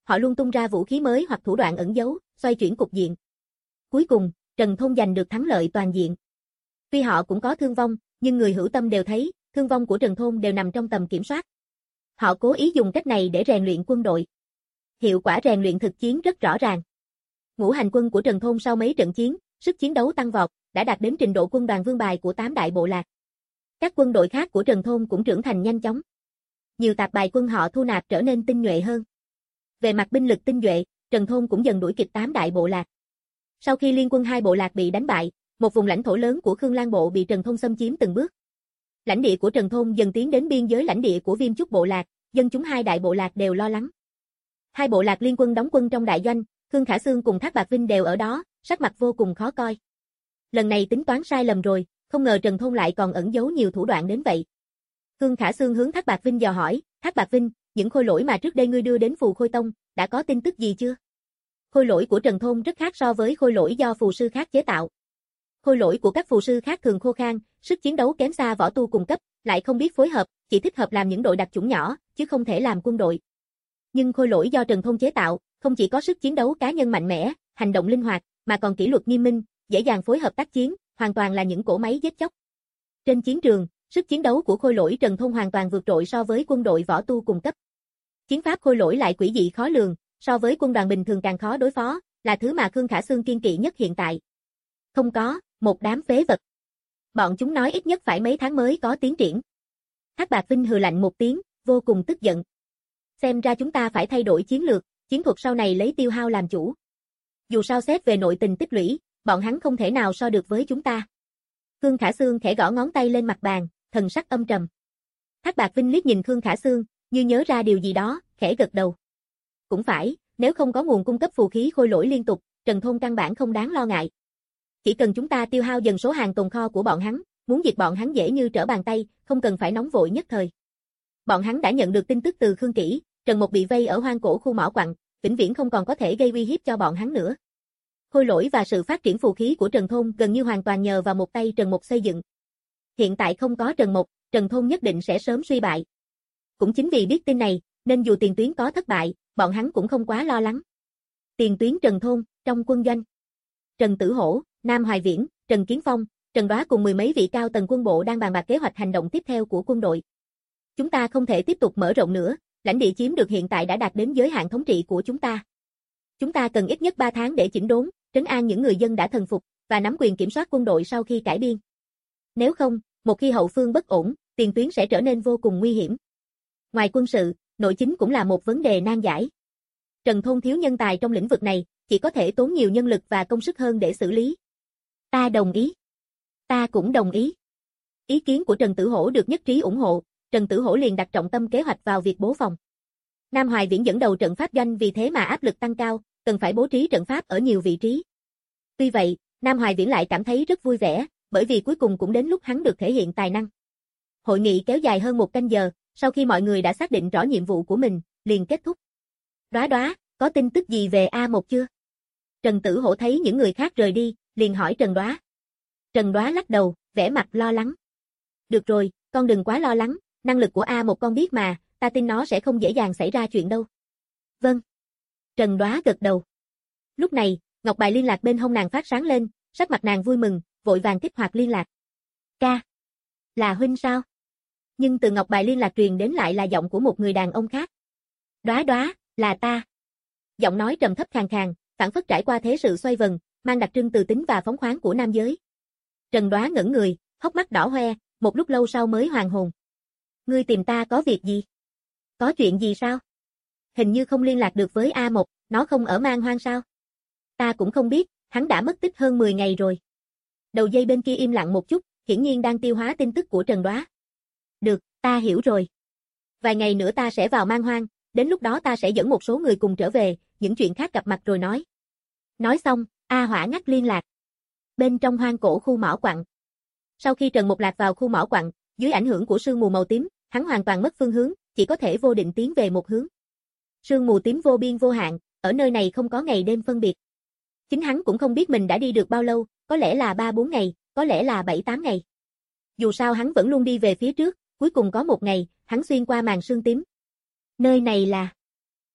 họ luôn tung ra vũ khí mới hoặc thủ đoạn ẩn giấu, xoay chuyển cục diện. Cuối cùng, Trần Thôn giành được thắng lợi toàn diện. Tuy họ cũng có thương vong, nhưng người hữu tâm đều thấy, thương vong của Trần Thôn đều nằm trong tầm kiểm soát. Họ cố ý dùng cách này để rèn luyện quân đội. Hiệu quả rèn luyện thực chiến rất rõ ràng. Ngũ hành quân của Trần Thôn sau mấy trận chiến, sức chiến đấu tăng vọt, đã đạt đến trình độ quân đoàn vương bài của tám đại bộ lạc. Các quân đội khác của Trần Thôn cũng trưởng thành nhanh chóng. Nhiều tạp bài quân họ thu nạp trở nên tinh nhuệ hơn. Về mặt binh lực tinh nhuệ, Trần Thôn cũng dần đuổi kịp tám đại bộ lạc. Sau khi liên quân hai bộ lạc bị đánh bại, một vùng lãnh thổ lớn của Khương Lan Bộ bị Trần Thôn xâm chiếm từng bước. Lãnh địa của Trần Thôn dần tiến đến biên giới lãnh địa của Viêm Chúc bộ lạc, dân chúng hai đại bộ lạc đều lo lắng. Hai bộ lạc liên quân đóng quân trong đại doanh, Khương Khả Xương cùng Thác Bạc Vinh đều ở đó, sắc mặt vô cùng khó coi. Lần này tính toán sai lầm rồi, không ngờ Trần Thôn lại còn ẩn giấu nhiều thủ đoạn đến vậy. Khương Khả Xương hướng Thác Bạc Vinh dò hỏi, Thác Bạc Vinh, những khôi lỗi mà trước đây ngươi đưa đến Phù Khôi Tông, đã có tin tức gì chưa? Khôi lỗi của Trần Thôn rất khác so với khôi lỗi do phù sư khác chế tạo. Khôi lỗi của các phù sư khác thường khô khan, sức chiến đấu kém xa võ tu cùng cấp, lại không biết phối hợp, chỉ thích hợp làm những đội đặc chủng nhỏ, chứ không thể làm quân đội. Nhưng khôi lỗi do Trần Thôn chế tạo, không chỉ có sức chiến đấu cá nhân mạnh mẽ, hành động linh hoạt, mà còn kỷ luật nghiêm minh, dễ dàng phối hợp tác chiến, hoàn toàn là những cỗ máy giết chóc. Trên chiến trường, sức chiến đấu của khôi lỗi Trần Thôn hoàn toàn vượt trội so với quân đội võ tu cùng cấp. Chiến pháp khôi lỗi lại quỷ dị khó lường, so với quân đoàn bình thường càng khó đối phó, là thứ mà Khương Khả Xương kiên kỵ nhất hiện tại. Không có, một đám phế vật. Bọn chúng nói ít nhất phải mấy tháng mới có tiến triển. Thác Bạc Vinh hừ lạnh một tiếng, vô cùng tức giận. Xem ra chúng ta phải thay đổi chiến lược, chiến thuật sau này lấy tiêu hao làm chủ. Dù sao xét về nội tình tích lũy, bọn hắn không thể nào so được với chúng ta. Khương Khả Xương khẽ gõ ngón tay lên mặt bàn, thần sắc âm trầm. Thác Bạc Vinh liếc nhìn Khương Khả Xương, như nhớ ra điều gì đó, khẽ gật đầu. Cũng phải, nếu không có nguồn cung cấp phù khí khôi lỗi liên tục, Trần Thôn căn bản không đáng lo ngại. Chỉ cần chúng ta tiêu hao dần số hàng tồn kho của bọn hắn, muốn diệt bọn hắn dễ như trở bàn tay, không cần phải nóng vội nhất thời. Bọn hắn đã nhận được tin tức từ Khương Kỷ, Trần Mục bị vây ở hoang cổ khu mỏ quặng, vĩnh viễn không còn có thể gây uy hiếp cho bọn hắn nữa. Khôi lỗi và sự phát triển phù khí của Trần Thôn gần như hoàn toàn nhờ vào một tay Trần Mục xây dựng. Hiện tại không có Trần Mục, Trần Thôn nhất định sẽ sớm suy bại. Cũng chính vì biết tin này, nên dù tiền tuyến có thất bại, bọn hắn cũng không quá lo lắng. Tiền tuyến Trần Thôn, trong quân doanh. Trần Tử Hổ, Nam Hoài Viễn, Trần Kiến Phong, Trần Đoá cùng mười mấy vị cao tầng quân bộ đang bàn bạc kế hoạch hành động tiếp theo của quân đội. Chúng ta không thể tiếp tục mở rộng nữa, lãnh địa chiếm được hiện tại đã đạt đến giới hạn thống trị của chúng ta. Chúng ta cần ít nhất ba tháng để chỉnh đốn, trấn an những người dân đã thần phục, và nắm quyền kiểm soát quân đội sau khi cải biên. Nếu không, một khi hậu phương bất ổn, tiền tuyến sẽ trở nên vô cùng nguy hiểm. Ngoài quân sự, nội chính cũng là một vấn đề nan giải. Trần Thôn thiếu nhân tài trong lĩnh vực này, chỉ có thể tốn nhiều nhân lực và công sức hơn để xử lý. Ta đồng ý. Ta cũng đồng ý. Ý kiến của Trần Tử Hổ được nhất trí ủng hộ, Trần Tử Hổ liền đặt trọng tâm kế hoạch vào việc bố phòng. Nam Hoài Viễn dẫn đầu trận pháp doanh vì thế mà áp lực tăng cao, cần phải bố trí trận pháp ở nhiều vị trí. Tuy vậy, Nam Hoài Viễn lại cảm thấy rất vui vẻ, bởi vì cuối cùng cũng đến lúc hắn được thể hiện tài năng. Hội nghị kéo dài hơn một canh giờ, sau khi mọi người đã xác định rõ nhiệm vụ của mình, liền kết thúc. Đoá Đoá, có tin tức gì về A một chưa? Trần Tử Hổ thấy những người khác rời đi, liền hỏi Trần Đoá. Trần Đoá lắc đầu, vẻ mặt lo lắng. Được rồi, con đừng quá lo lắng, năng lực của A một con biết mà, ta tin nó sẽ không dễ dàng xảy ra chuyện đâu. Vâng. Trần Đoá gật đầu. Lúc này, ngọc bài liên lạc bên hông nàng phát sáng lên, sắc mặt nàng vui mừng, vội vàng kích hoạt liên lạc. Ca. Là huynh sao? Nhưng từ ngọc bài liên lạc truyền đến lại là giọng của một người đàn ông khác. Đoá Đoá, là ta. Giọng nói trầm thấp khàn khàn, phảng phất trải qua thế sự xoay vần, mang đặc trưng từ tính và phóng khoáng của nam giới. Trần Đoá ngẩn người, hốc mắt đỏ hoe, một lúc lâu sau mới hoàn hồn. Ngươi tìm ta có việc gì? Có chuyện gì sao? Hình như không liên lạc được với A một, nó không ở Man Hoang sao? Ta cũng không biết, hắn đã mất tích hơn mười ngày rồi. Đầu dây bên kia im lặng một chút, hiển nhiên đang tiêu hóa tin tức của Trần Đoá. Được, ta hiểu rồi. Vài ngày nữa ta sẽ vào Man Hoang, đến lúc đó ta sẽ dẫn một số người cùng trở về, những chuyện khác gặp mặt rồi nói. Nói xong, A Hỏa ngắt liên lạc. Bên trong hoang cổ khu mỏ quặng. Sau khi Trần Mục lạc vào khu mỏ quặng, dưới ảnh hưởng của sương mù màu tím, hắn hoàn toàn mất phương hướng, chỉ có thể vô định tiến về một hướng. Sương mù tím vô biên vô hạn, ở nơi này không có ngày đêm phân biệt. Chính hắn cũng không biết mình đã đi được bao lâu, có lẽ là ba bốn ngày, có lẽ là bảy tám ngày. Dù sao hắn vẫn luôn đi về phía trước, cuối cùng có một ngày, hắn xuyên qua màn sương tím. Nơi này là...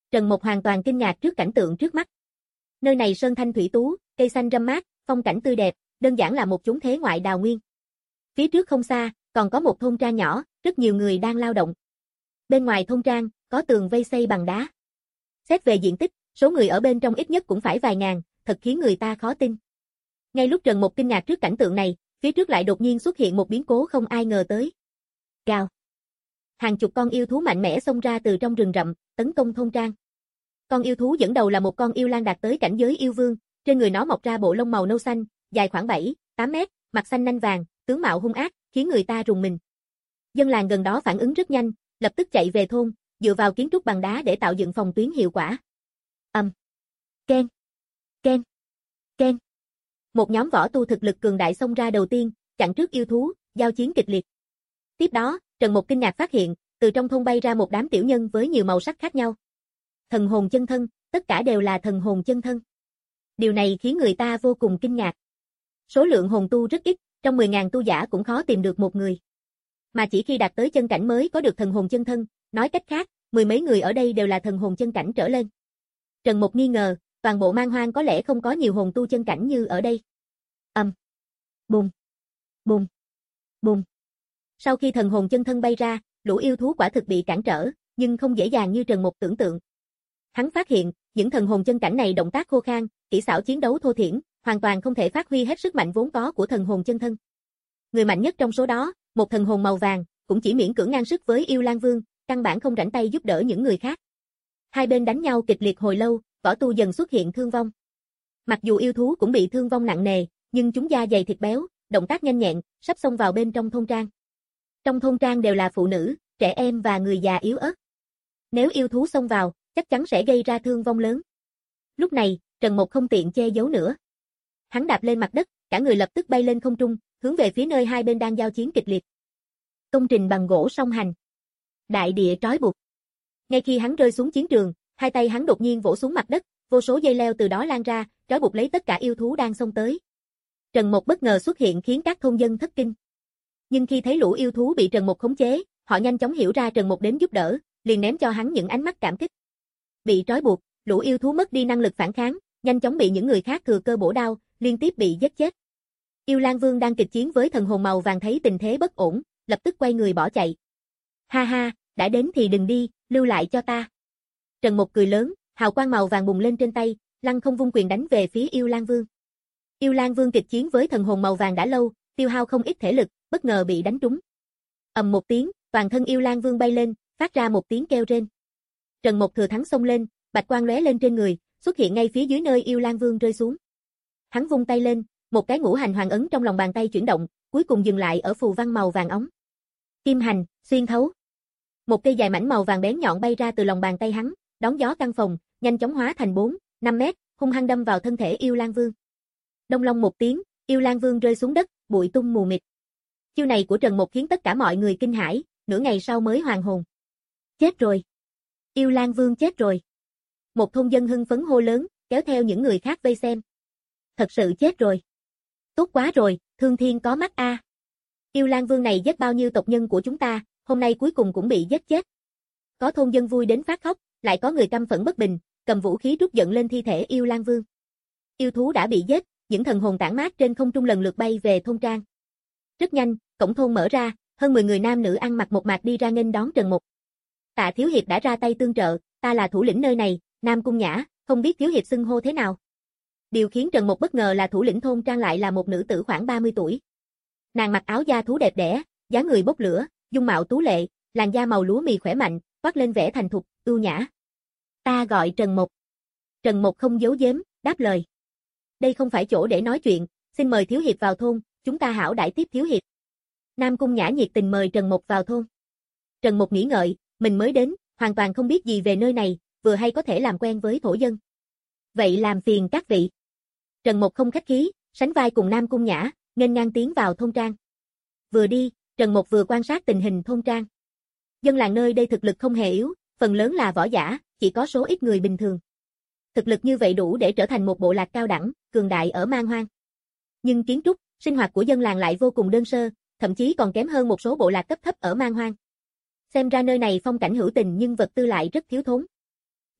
Trần Mục hoàn toàn kinh ngạc trước cảnh tượng trước mắt. Nơi này sơn thanh thủy tú, cây xanh râm mát, phong cảnh tươi đẹp, đơn giản là một chốn thế ngoại đào nguyên. Phía trước không xa, còn có một thôn trang nhỏ, rất nhiều người đang lao động. Bên ngoài thôn trang, có tường vây xây bằng đá. Xét về diện tích, số người ở bên trong ít nhất cũng phải vài ngàn, thật khiến người ta khó tin. Ngay lúc Trần Mục kinh ngạc trước cảnh tượng này, phía trước lại đột nhiên xuất hiện một biến cố không ai ngờ tới. Gào. Hàng chục con yêu thú mạnh mẽ xông ra từ trong rừng rậm, tấn công thôn trang. Con yêu thú dẫn đầu là một con yêu lang đạt tới cảnh giới yêu vương, trên người nó mọc ra bộ lông màu nâu xanh, dài khoảng bảy, tám mét, mặt xanh nanh vàng, tướng mạo hung ác, khiến người ta rùng mình. Dân làng gần đó phản ứng rất nhanh, lập tức chạy về thôn, dựa vào kiến trúc bằng đá để tạo dựng phòng tuyến hiệu quả. Ầm. Um. Ken. Ken. Ken. Một nhóm võ tu thực lực cường đại xông ra đầu tiên, chặn trước yêu thú, giao chiến kịch liệt. Tiếp đó, Trần Mục kinh ngạc phát hiện, từ trong thôn bay ra một đám tiểu nhân với nhiều màu sắc khác nhau. Thần hồn chân thân, tất cả đều là thần hồn chân thân. Điều này khiến người ta vô cùng kinh ngạc. Số lượng hồn tu rất ít, trong mười nghìn tu giả cũng khó tìm được một người. Mà chỉ khi đạt tới chân cảnh mới có được thần hồn chân thân, nói cách khác, mười mấy người ở đây đều là thần hồn chân cảnh trở lên. Trần Mục nghi ngờ, toàn bộ Man Hoang có lẽ không có nhiều hồn tu chân cảnh như ở đây. Ầm. Um. Bùng. Bùng. Bùng. Sau khi thần hồn chân thân bay ra, lũ yêu thú quả thực bị cản trở, nhưng không dễ dàng như Trần Mục tưởng tượng. Hắn phát hiện, những thần hồn chân cảnh này động tác khô khan, kỹ xảo chiến đấu thô thiển, hoàn toàn không thể phát huy hết sức mạnh vốn có của thần hồn chân thân. Người mạnh nhất trong số đó, một thần hồn màu vàng, cũng chỉ miễn cưỡng ngang sức với yêu lang vương, căn bản không rảnh tay giúp đỡ những người khác. Hai bên đánh nhau kịch liệt hồi lâu, võ tu dần xuất hiện thương vong. Mặc dù yêu thú cũng bị thương vong nặng nề, nhưng chúng da dày thịt béo, động tác nhanh nhẹn, sắp xông vào bên trong thôn trang. Trong thôn trang đều là phụ nữ, trẻ em và người già yếu ớt. Nếu yêu thú xông vào, chắc chắn sẽ gây ra thương vong lớn. Lúc này, Trần Mục không tiện che giấu nữa. Hắn đạp lên mặt đất, cả người lập tức bay lên không trung, hướng về phía nơi hai bên đang giao chiến kịch liệt. Công trình bằng gỗ song hành. Đại địa trói buộc. Ngay khi hắn rơi xuống chiến trường, hai tay hắn đột nhiên vỗ xuống mặt đất, vô số dây leo từ đó lan ra, trói buộc lấy tất cả yêu thú đang xông tới. Trần Mục bất ngờ xuất hiện khiến các thôn dân thất kinh. Nhưng khi thấy lũ yêu thú bị Trần Mục khống chế, họ nhanh chóng hiểu ra Trần Mục đến giúp đỡ, liền ném cho hắn những ánh mắt cảm kích. Bị trói buộc, lũ yêu thú mất đi năng lực phản kháng, nhanh chóng bị những người khác thừa cơ bổ đao, liên tiếp bị giết chết. Yêu Lang Vương đang kịch chiến với thần hồn màu vàng thấy tình thế bất ổn, lập tức quay người bỏ chạy. Ha ha, đã đến thì đừng đi, lưu lại cho ta. Trần Mục cười lớn, hào quang màu vàng bùng lên trên tay, lăng không vung quyền đánh về phía Yêu Lang Vương. Yêu Lang Vương kịch chiến với thần hồn màu vàng đã lâu, tiêu hao không ít thể lực, bất ngờ bị đánh trúng. Ầm một tiếng, toàn thân Yêu Lang Vương bay lên, phát ra một tiếng kêu rên. Trần Mục thừa thắng xông lên, bạch quang lóe lên trên người, xuất hiện ngay phía dưới nơi Yêu Lang Vương rơi xuống. Hắn vung tay lên, một cái ngũ hành hoàng ấn trong lòng bàn tay chuyển động, cuối cùng dừng lại ở phù văn màu vàng óng. Kim hành, xuyên thấu. Một cây dài mảnh màu vàng bén nhọn bay ra từ lòng bàn tay hắn, đón gió căn phòng, nhanh chóng hóa thành bốn, năm mét, hung hăng đâm vào thân thể Yêu Lang Vương. Đông long một tiếng, Yêu Lang Vương rơi xuống đất, bụi tung mù mịt. Chiêu này của Trần Mục khiến tất cả mọi người kinh hãi, nửa ngày sau mới hoàn hồn. Chết rồi. Yêu Lang Vương chết rồi. Một thôn dân hưng phấn hô lớn, kéo theo những người khác vây xem. Thật sự chết rồi. Tốt quá rồi, thương thiên có mắt a. Yêu Lang Vương này giết bao nhiêu tộc nhân của chúng ta, hôm nay cuối cùng cũng bị giết chết. Có thôn dân vui đến phát khóc, lại có người căm phẫn bất bình, cầm vũ khí trút giận lên thi thể Yêu Lang Vương. Yêu thú đã bị giết, những thần hồn tản mát trên không trung lần lượt bay về thôn trang. Rất nhanh, cổng thôn mở ra, hơn mười người nam nữ ăn mặc một mạc đi ra nghênh đón Trần Mục. Tạ Thiếu Hiệp đã ra tay tương trợ, ta là thủ lĩnh nơi này, Nam Cung Nhã, không biết Thiếu Hiệp xưng hô thế nào. Điều khiến Trần Mục bất ngờ là thủ lĩnh thôn trang lại là một nữ tử khoảng ba mươi tuổi. Nàng mặc áo da thú đẹp đẽ, dáng người bốc lửa, dung mạo tú lệ, làn da màu lúa mì khỏe mạnh, toát lên vẻ thành thục, ưu nhã. Ta gọi Trần Mục. Trần Mục không giấu giếm, đáp lời. Đây không phải chỗ để nói chuyện, xin mời Thiếu Hiệp vào thôn, chúng ta hảo đãi tiếp Thiếu Hiệp. Nam Cung Nhã nhiệt tình mời Trần Mục vào thôn. Trần Mục nghĩ ngợi, mình mới đến, hoàn toàn không biết gì về nơi này, vừa hay có thể làm quen với thổ dân. Vậy làm phiền các vị. Trần Mục không khách khí, sánh vai cùng Nam Cung Nhã, nghênh ngang tiến vào thôn trang. Vừa đi, Trần Mục vừa quan sát tình hình thôn trang. Dân làng nơi đây thực lực không hề yếu, phần lớn là võ giả, chỉ có số ít người bình thường. Thực lực như vậy đủ để trở thành một bộ lạc cao đẳng, cường đại ở Man Hoang. Nhưng kiến trúc, sinh hoạt của dân làng lại vô cùng đơn sơ, thậm chí còn kém hơn một số bộ lạc cấp thấp ở Man Hoang. Xem ra nơi này phong cảnh hữu tình nhưng vật tư lại rất thiếu thốn.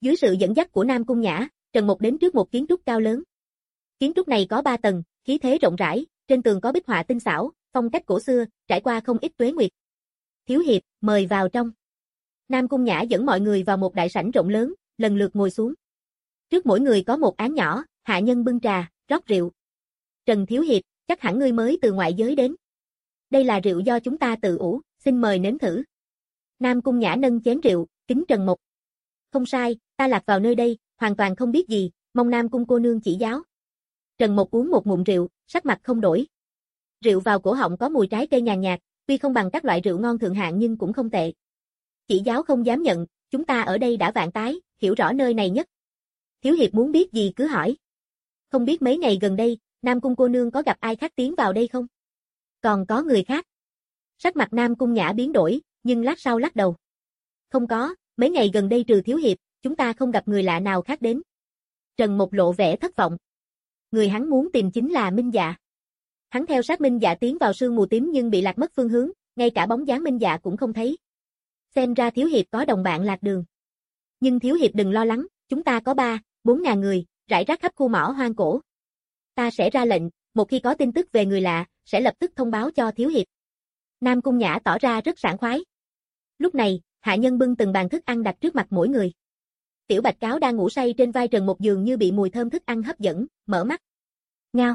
Dưới sự dẫn dắt của Nam Cung Nhã, Trần Mục đến trước một kiến trúc cao lớn. Kiến trúc này có ba tầng, khí thế rộng rãi, trên tường có bích họa tinh xảo, phong cách cổ xưa, trải qua không ít tuế nguyệt. Thiếu hiệp, mời vào trong. Nam Cung Nhã dẫn mọi người vào một đại sảnh rộng lớn, lần lượt ngồi xuống. Trước mỗi người có một án nhỏ, hạ nhân bưng trà, rót rượu. Trần thiếu hiệp, chắc hẳn ngươi mới từ ngoại giới đến. Đây là rượu do chúng ta tự ủ, xin mời nếm thử. Nam Cung Nhã nâng chén rượu, kính Trần Mục. Không sai, ta lạc vào nơi đây, hoàn toàn không biết gì, mong Nam Cung cô nương chỉ giáo. Trần Mục uống một ngụm rượu, sắc mặt không đổi. Rượu vào cổ họng có mùi trái cây nhàn nhạt, tuy không bằng các loại rượu ngon thượng hạng nhưng cũng không tệ. Chỉ giáo không dám nhận, chúng ta ở đây đã vạn tái, hiểu rõ nơi này nhất. Thiếu hiệp muốn biết gì cứ hỏi. Không biết mấy ngày gần đây, Nam Cung cô nương có gặp ai khác tiến vào đây không? Còn có người khác. Sắc mặt Nam Cung Nhã biến đổi, nhưng lát sau lắc đầu. Không có, mấy ngày gần đây trừ thiếu hiệp, chúng ta không gặp người lạ nào khác đến. Trần Mục lộ vẻ thất vọng. Người hắn muốn tìm chính là Minh Dạ. Hắn theo sát Minh Dạ tiến vào sương mù tím nhưng bị lạc mất phương hướng, ngay cả bóng dáng Minh Dạ cũng không thấy. Xem ra thiếu hiệp có đồng bạn lạc đường. Nhưng thiếu hiệp đừng lo lắng, chúng ta có ba, bốn ngàn người, rải rác khắp khu mỏ hoang cổ. Ta sẽ ra lệnh, một khi có tin tức về người lạ, sẽ lập tức thông báo cho thiếu hiệp. Nam Cung Nhã tỏ ra rất sảng khoái. Lúc này, hạ nhân bưng từng bàn thức ăn đặt trước mặt mỗi người. Tiểu Bạch Cáo đang ngủ say trên vai Trần Mục giường như bị mùi thơm thức ăn hấp dẫn, mở mắt. Ngao.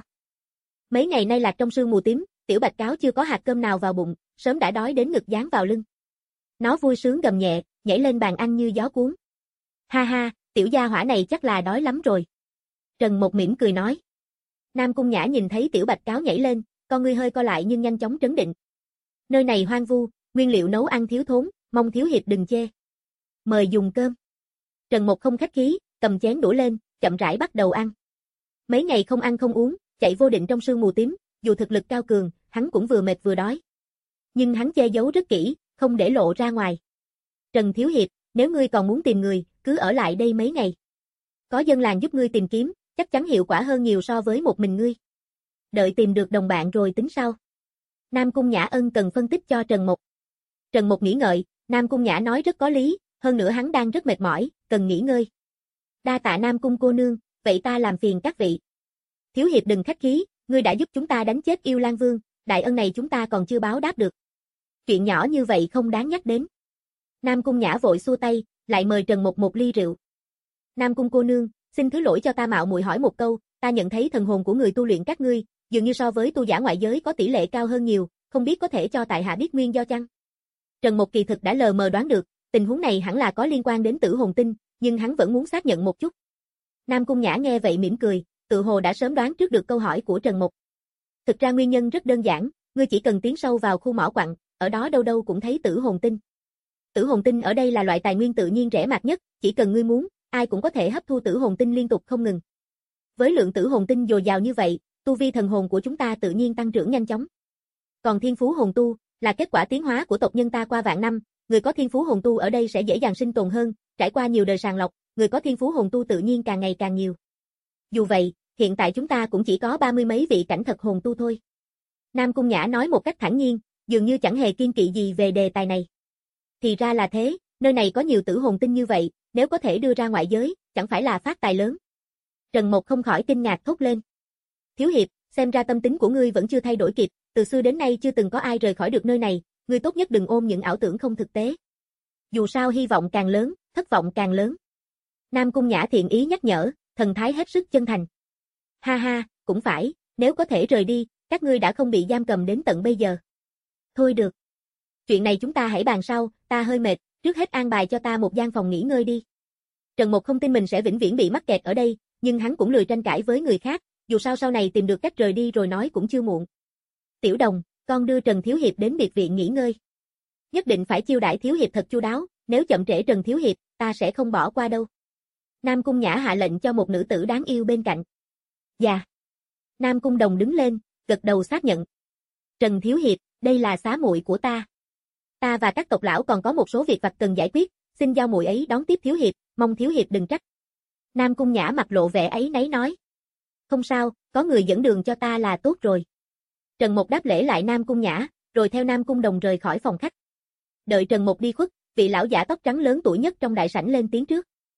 Mấy ngày nay lạc trong sương mù tím, Tiểu Bạch Cáo chưa có hạt cơm nào vào bụng, sớm đã đói đến ngực dán vào lưng. Nó vui sướng gầm nhẹ, nhảy lên bàn ăn như gió cuốn. Ha ha, tiểu gia hỏa này chắc là đói lắm rồi. Trần Mục mỉm cười nói. Nam Cung Nhã nhìn thấy Tiểu Bạch Cáo nhảy lên, con ngươi hơi co lại nhưng nhanh chóng trấn định. Nơi này hoang vu, nguyên liệu nấu ăn thiếu thốn, mong thiếu hiệp đừng chê. Mời dùng cơm. Trần Mục không khách khí, cầm chén đũa lên, chậm rãi bắt đầu ăn. Mấy ngày không ăn không uống, chạy vô định trong sương mù tím, dù thực lực cao cường, hắn cũng vừa mệt vừa đói. Nhưng hắn che giấu rất kỹ, không để lộ ra ngoài. Trần thiếu hiệp, nếu ngươi còn muốn tìm người, cứ ở lại đây mấy ngày. Có dân làng giúp ngươi tìm kiếm, chắc chắn hiệu quả hơn nhiều so với một mình ngươi. Đợi tìm được đồng bạn rồi tính sau. Nam Cung Nhã ân cần phân tích cho Trần Mục. Trần Mục nghĩ ngợi, Nam Cung Nhã nói rất có lý, hơn nữa hắn đang rất mệt mỏi, cần nghỉ ngơi. Đa tạ Nam Cung cô nương, vậy ta làm phiền các vị. Thiếu hiệp đừng khách khí, ngươi đã giúp chúng ta đánh chết Yêu Lang Vương, đại ân này chúng ta còn chưa báo đáp được. Chuyện nhỏ như vậy không đáng nhắc đến. Nam Cung Nhã vội xua tay, lại mời Trần Mục một ly rượu. Nam Cung cô nương, xin thứ lỗi cho ta mạo muội hỏi một câu, ta nhận thấy thần hồn của người tu luyện các ngươi, dường như so với tu giả ngoại giới có tỷ lệ cao hơn nhiều, không biết có thể cho tại hạ biết nguyên do chăng? Trần Mục kỳ thực đã lờ mờ đoán được, tình huống này hẳn là có liên quan đến tử hồn tinh, nhưng hắn vẫn muốn xác nhận một chút. Nam Cung Nhã nghe vậy mỉm cười, tự hồ đã sớm đoán trước được câu hỏi của Trần Mục. Thực ra nguyên nhân rất đơn giản, ngươi chỉ cần tiến sâu vào khu mỏ quặng, ở đó đâu đâu cũng thấy tử hồn tinh. Tử hồn tinh ở đây là loại tài nguyên tự nhiên rẻ mạt nhất, chỉ cần ngươi muốn, ai cũng có thể hấp thu tử hồn tinh liên tục không ngừng. Với lượng tử hồn tinh dồi dào như vậy, tu vi thần hồn của chúng ta tự nhiên tăng trưởng nhanh chóng. Còn thiên phú hồn tu, là kết quả tiến hóa của tộc nhân ta qua vạn năm, người có thiên phú hồn tu ở đây sẽ dễ dàng sinh tồn hơn, trải qua nhiều đời sàng lọc, người có thiên phú hồn tu tự nhiên càng ngày càng nhiều. Dù vậy, hiện tại chúng ta cũng chỉ có ba mươi mấy vị cảnh thật hồn tu thôi. Nam Cung Nhã nói một cách thản nhiên, dường như chẳng hề kiên kỵ gì về đề tài này. Thì ra là thế, nơi này có nhiều tử hồn tinh như vậy, nếu có thể đưa ra ngoại giới, chẳng phải là phát tài lớn. Trần Mục không khỏi kinh ngạc thốt lên. Thiếu hiệp, xem ra tâm tính của ngươi vẫn chưa thay đổi kịp, từ xưa đến nay chưa từng có ai rời khỏi được nơi này, ngươi tốt nhất đừng ôm những ảo tưởng không thực tế. Dù sao hy vọng càng lớn, thất vọng càng lớn. Nam Cung Nhã thiện ý nhắc nhở, thần thái hết sức chân thành. Ha ha, cũng phải, nếu có thể rời đi, các ngươi đã không bị giam cầm đến tận bây giờ. Thôi được. Chuyện này chúng ta hãy bàn sau, ta hơi mệt, trước hết an bài cho ta một gian phòng nghỉ ngơi đi. Trần Mục không tin mình sẽ vĩnh viễn bị mắc kẹt ở đây, nhưng hắn cũng lười tranh cãi với người khác, dù sao sau này tìm được cách rời đi rồi nói cũng chưa muộn. Tiểu Đồng, con đưa Trần Thiếu Hiệp đến biệt viện nghỉ ngơi. Nhất định phải chiêu đãi Thiếu Hiệp thật chu đáo, nếu chậm trễ Trần Thiếu Hiệp, ta sẽ không bỏ qua đâu. Nam Cung Nhã hạ lệnh cho một nữ tử đáng yêu bên cạnh. Dạ. Nam Cung Đồng đứng lên, gật đầu xác nhận. Trần Thiếu Hiệp, đây là xá muội của ta. Ta và các tộc lão còn có một số việc vặt cần giải quyết, xin giao muội ấy đón tiếp Thiếu Hiệp, mong Thiếu Hiệp đừng trách. Nam Cung Nhã mặt lộ vẻ áy náy nói. Không sao, có người dẫn đường cho ta là tốt rồi. Trần Mục đáp lễ lại Nam Cung Nhã, rồi theo Nam Cung Đồng rời khỏi phòng khách. Đợi Trần Mục đi khuất, vị lão giả tóc trắng lớn tuổi nhất trong đại sảnh lên tiếng trước.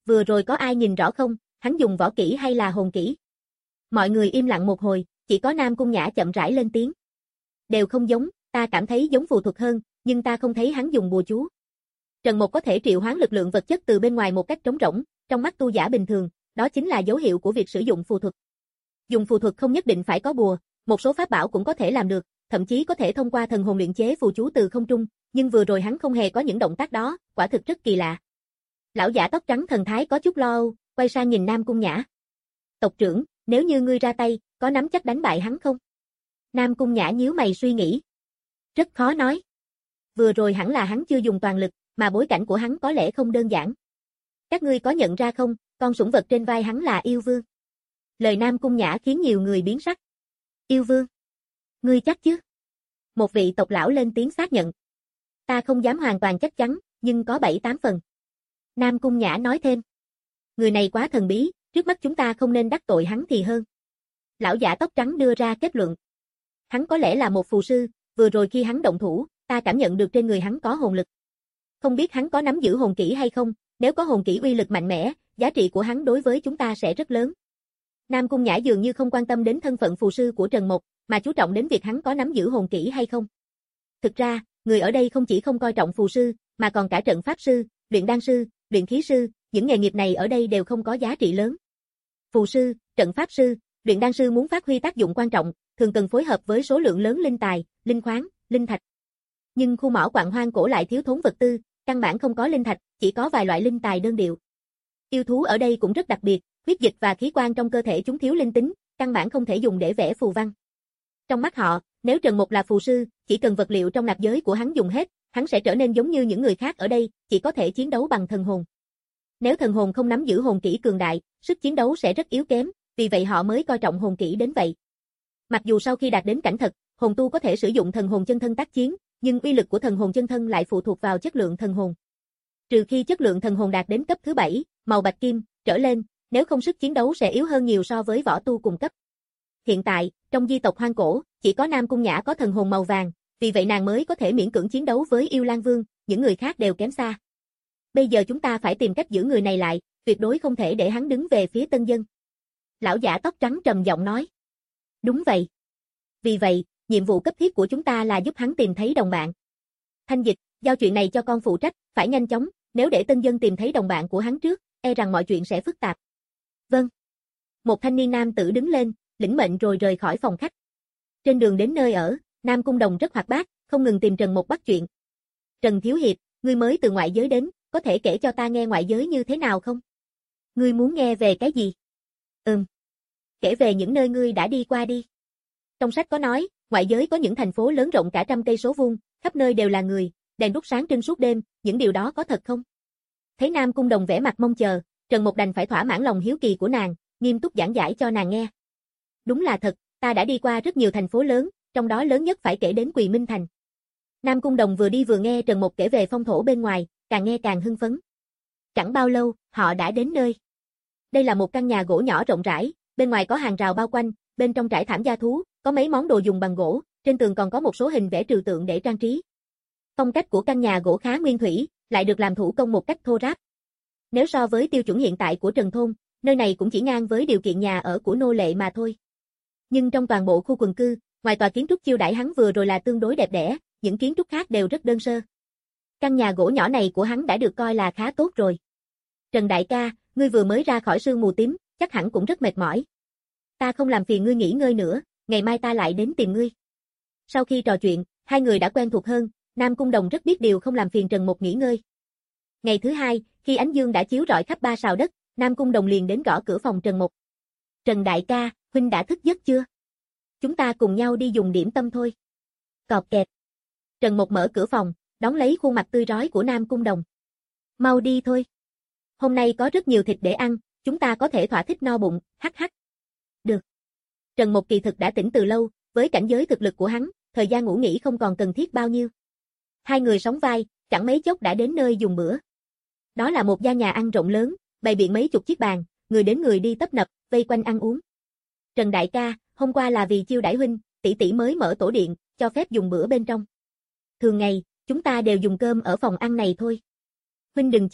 Vừa rồi có ai nhìn rõ không, hắn dùng võ kỹ hay là hồn kỹ? Mọi người im lặng một hồi, chỉ có Nam Cung Nhã chậm rãi lên tiếng. Đều không giống, ta cảm thấy giống phù thuật hơn, nhưng ta không thấy hắn dùng bùa chú. Trần Mục có thể triệu hoán lực lượng vật chất từ bên ngoài một cách trống rỗng, trong mắt tu giả bình thường, đó chính là dấu hiệu của việc sử dụng phù thuật. Dùng phù thuật không nhất định phải có bùa, một số pháp bảo cũng có thể làm được, thậm chí có thể thông qua thần hồn luyện chế phù chú từ không trung, nhưng vừa rồi hắn không hề có những động tác đó, quả thực rất kỳ lạ. Lão giả tóc trắng thần thái có chút lo âu, quay sang nhìn Nam Cung Nhã. Tộc trưởng, nếu như ngươi ra tay, có nắm chắc đánh bại hắn không? Nam Cung Nhã nhíu mày suy nghĩ. Rất khó nói. Vừa rồi hẳn là hắn chưa dùng toàn lực, mà bối cảnh của hắn có lẽ không đơn giản. Các ngươi có nhận ra không, con sủng vật trên vai hắn là yêu vương. Lời Nam Cung Nhã khiến nhiều người biến sắc. Yêu vương? Ngươi chắc chứ? Một vị tộc lão lên tiếng xác nhận. Ta không dám hoàn toàn chắc chắn, nhưng có bảy tám phần. Nam Cung Nhã nói thêm. Người này quá thần bí, trước mắt chúng ta không nên đắc tội hắn thì hơn. Lão giả tóc trắng đưa ra kết luận. Hắn có lẽ là một phù sư, vừa rồi khi hắn động thủ, ta cảm nhận được trên người hắn có hồn lực. Không biết hắn có nắm giữ hồn kỹ hay không, nếu có hồn kỹ uy lực mạnh mẽ, giá trị của hắn đối với chúng ta sẽ rất lớn. Nam Cung Nhã dường như không quan tâm đến thân phận phù sư của Trần Mộc, mà chú trọng đến việc hắn có nắm giữ hồn kỹ hay không. Thực ra, người ở đây không chỉ không coi trọng phù sư, mà còn cả trận pháp sư, luyện đan sư, luyện khí sư, những nghề nghiệp này ở đây đều không có giá trị lớn. Phù sư, trận pháp sư, luyện đan sư muốn phát huy tác dụng quan trọng, thường cần phối hợp với số lượng lớn linh tài, linh khoáng, linh thạch. Nhưng khu mỏ quặng hoang cổ lại thiếu thốn vật tư, căn bản không có linh thạch, chỉ có vài loại linh tài đơn điệu. Yêu thú ở đây cũng rất đặc biệt, huyết dịch và khí quan trong cơ thể chúng thiếu linh tính, căn bản không thể dùng để vẽ phù văn. Trong mắt họ, nếu Trần Mục là phù sư, chỉ cần vật liệu trong nạp giới của hắn dùng hết, hắn sẽ trở nên giống như những người khác ở đây, chỉ có thể chiến đấu bằng thần hồn. Nếu thần hồn không nắm giữ hồn kỹ cường đại, sức chiến đấu sẽ rất yếu kém, vì vậy họ mới coi trọng hồn kỹ đến vậy. Mặc dù sau khi đạt đến cảnh thật, hồn tu có thể sử dụng thần hồn chân thân tác chiến, nhưng uy lực của thần hồn chân thân lại phụ thuộc vào chất lượng thần hồn. Trừ khi chất lượng thần hồn đạt đến cấp thứ bảy, màu bạch kim, trở lên, nếu không sức chiến đấu sẽ yếu hơn nhiều so với võ tu cùng cấp. Hiện tại, trong di tộc hoang cổ, chỉ có Nam Cung Nhã có thần hồn màu vàng, vì vậy nàng mới có thể miễn cưỡng chiến đấu với Yêu Lang Vương, những người khác đều kém xa. Bây giờ chúng ta phải tìm cách giữ người này lại, tuyệt đối không thể để hắn đứng về phía tân dân. Lão giả tóc trắng trầm giọng nói. Đúng vậy. Vì vậy, nhiệm vụ cấp thiết của chúng ta là giúp hắn tìm thấy đồng bạn. Thanh Dịch, giao chuyện này cho con phụ trách, phải nhanh chóng, nếu để tân dân tìm thấy đồng bạn của hắn trước, e rằng mọi chuyện sẽ phức tạp. Vâng. Một thanh niên nam tử đứng lên, lĩnh mệnh rồi rời khỏi phòng khách. Trên đường đến nơi ở, Nam Cung Đồng rất hoạt bát, không ngừng tìm Trần Mộc bắt chuyện. Trần Thiếu Hiệp, ngươi mới từ ngoại giới đến, có thể kể cho ta nghe ngoại giới như thế nào không? Ngươi muốn nghe về cái gì? Ừm. Kể về những nơi ngươi đã đi qua đi. Trong sách có nói, ngoại giới có những thành phố lớn rộng cả trăm cây số vuông, khắp nơi đều là người, đèn đuốc sáng trưng suốt đêm, những điều đó có thật không? Thấy Nam Cung Đồng vẻ mặt mong chờ, Trần Mộc đành phải thỏa mãn lòng hiếu kỳ của nàng, nghiêm túc giảng giải cho nàng nghe. Đúng là thật, ta đã đi qua rất nhiều thành phố lớn, trong đó lớn nhất phải kể đến Quỳ Minh Thành. Nam Cung Đồng vừa đi vừa nghe Trần Mộc kể về phong thổ bên ngoài, càng nghe càng hưng phấn. Chẳng bao lâu, họ đã đến nơi. Đây là một căn nhà gỗ nhỏ rộng rãi, bên ngoài có hàng rào bao quanh, bên trong trải thảm gia thú, có mấy món đồ dùng bằng gỗ, trên tường còn có một số hình vẽ trừu tượng để trang trí. Phong cách của căn nhà gỗ khá nguyên thủy, lại được làm thủ công một cách thô ráp. Nếu so với tiêu chuẩn hiện tại của Trần Thôn, nơi này cũng chỉ ngang với điều kiện nhà ở của nô lệ mà thôi. Nhưng trong toàn bộ khu quần cư, ngoài tòa kiến trúc chiêu đãi hắn vừa rồi là tương đối đẹp đẽ, những kiến trúc khác đều rất đơn sơ. Căn nhà gỗ nhỏ này của hắn đã được coi là khá tốt rồi. Trần đại ca, ngươi vừa mới ra khỏi sương mù tím, chắc hẳn cũng rất mệt mỏi. Ta không làm phiền ngươi nghỉ ngơi nữa, ngày mai ta lại đến tìm ngươi. Sau khi trò chuyện, hai người đã quen thuộc hơn, Nam Cung Đồng rất biết điều không làm phiền Trần Mộc nghỉ ngơi. Ngày thứ hai, khi ánh dương đã chiếu rọi khắp ba sào đất, Nam Cung Đồng liền đến gõ cửa phòng Trần Mộc. Trần đại ca, huynh đã thức giấc chưa? Chúng ta cùng nhau đi dùng điểm tâm thôi. Cọp kẹt. Trần Mộc mở cửa phòng, đón lấy khuôn mặt tươi rói của Nam Cung Đồng. Mau đi thôi. Hôm nay có rất nhiều thịt để ăn, chúng ta có thể thỏa thích no bụng, hắc hắc. Được. Trần Mộc kỳ thực đã tỉnh từ lâu, với cảnh giới thực lực của hắn, thời gian ngủ nghỉ không còn cần thiết bao nhiêu. Hai người sóng vai, chẳng mấy chốc đã đến nơi dùng bữa. Đó là một gian nhà ăn rộng lớn, bày biện mấy chục chiếc bàn, người đến người đi tấp nập, vây quanh ăn uống. Trần đại ca, hôm qua là vì chiêu đãi huynh, tỷ tỷ mới mở tổ điện, cho phép dùng bữa bên trong. Thường ngày, chúng ta đều dùng cơm ở phòng ăn này thôi. Huynh đừng chê,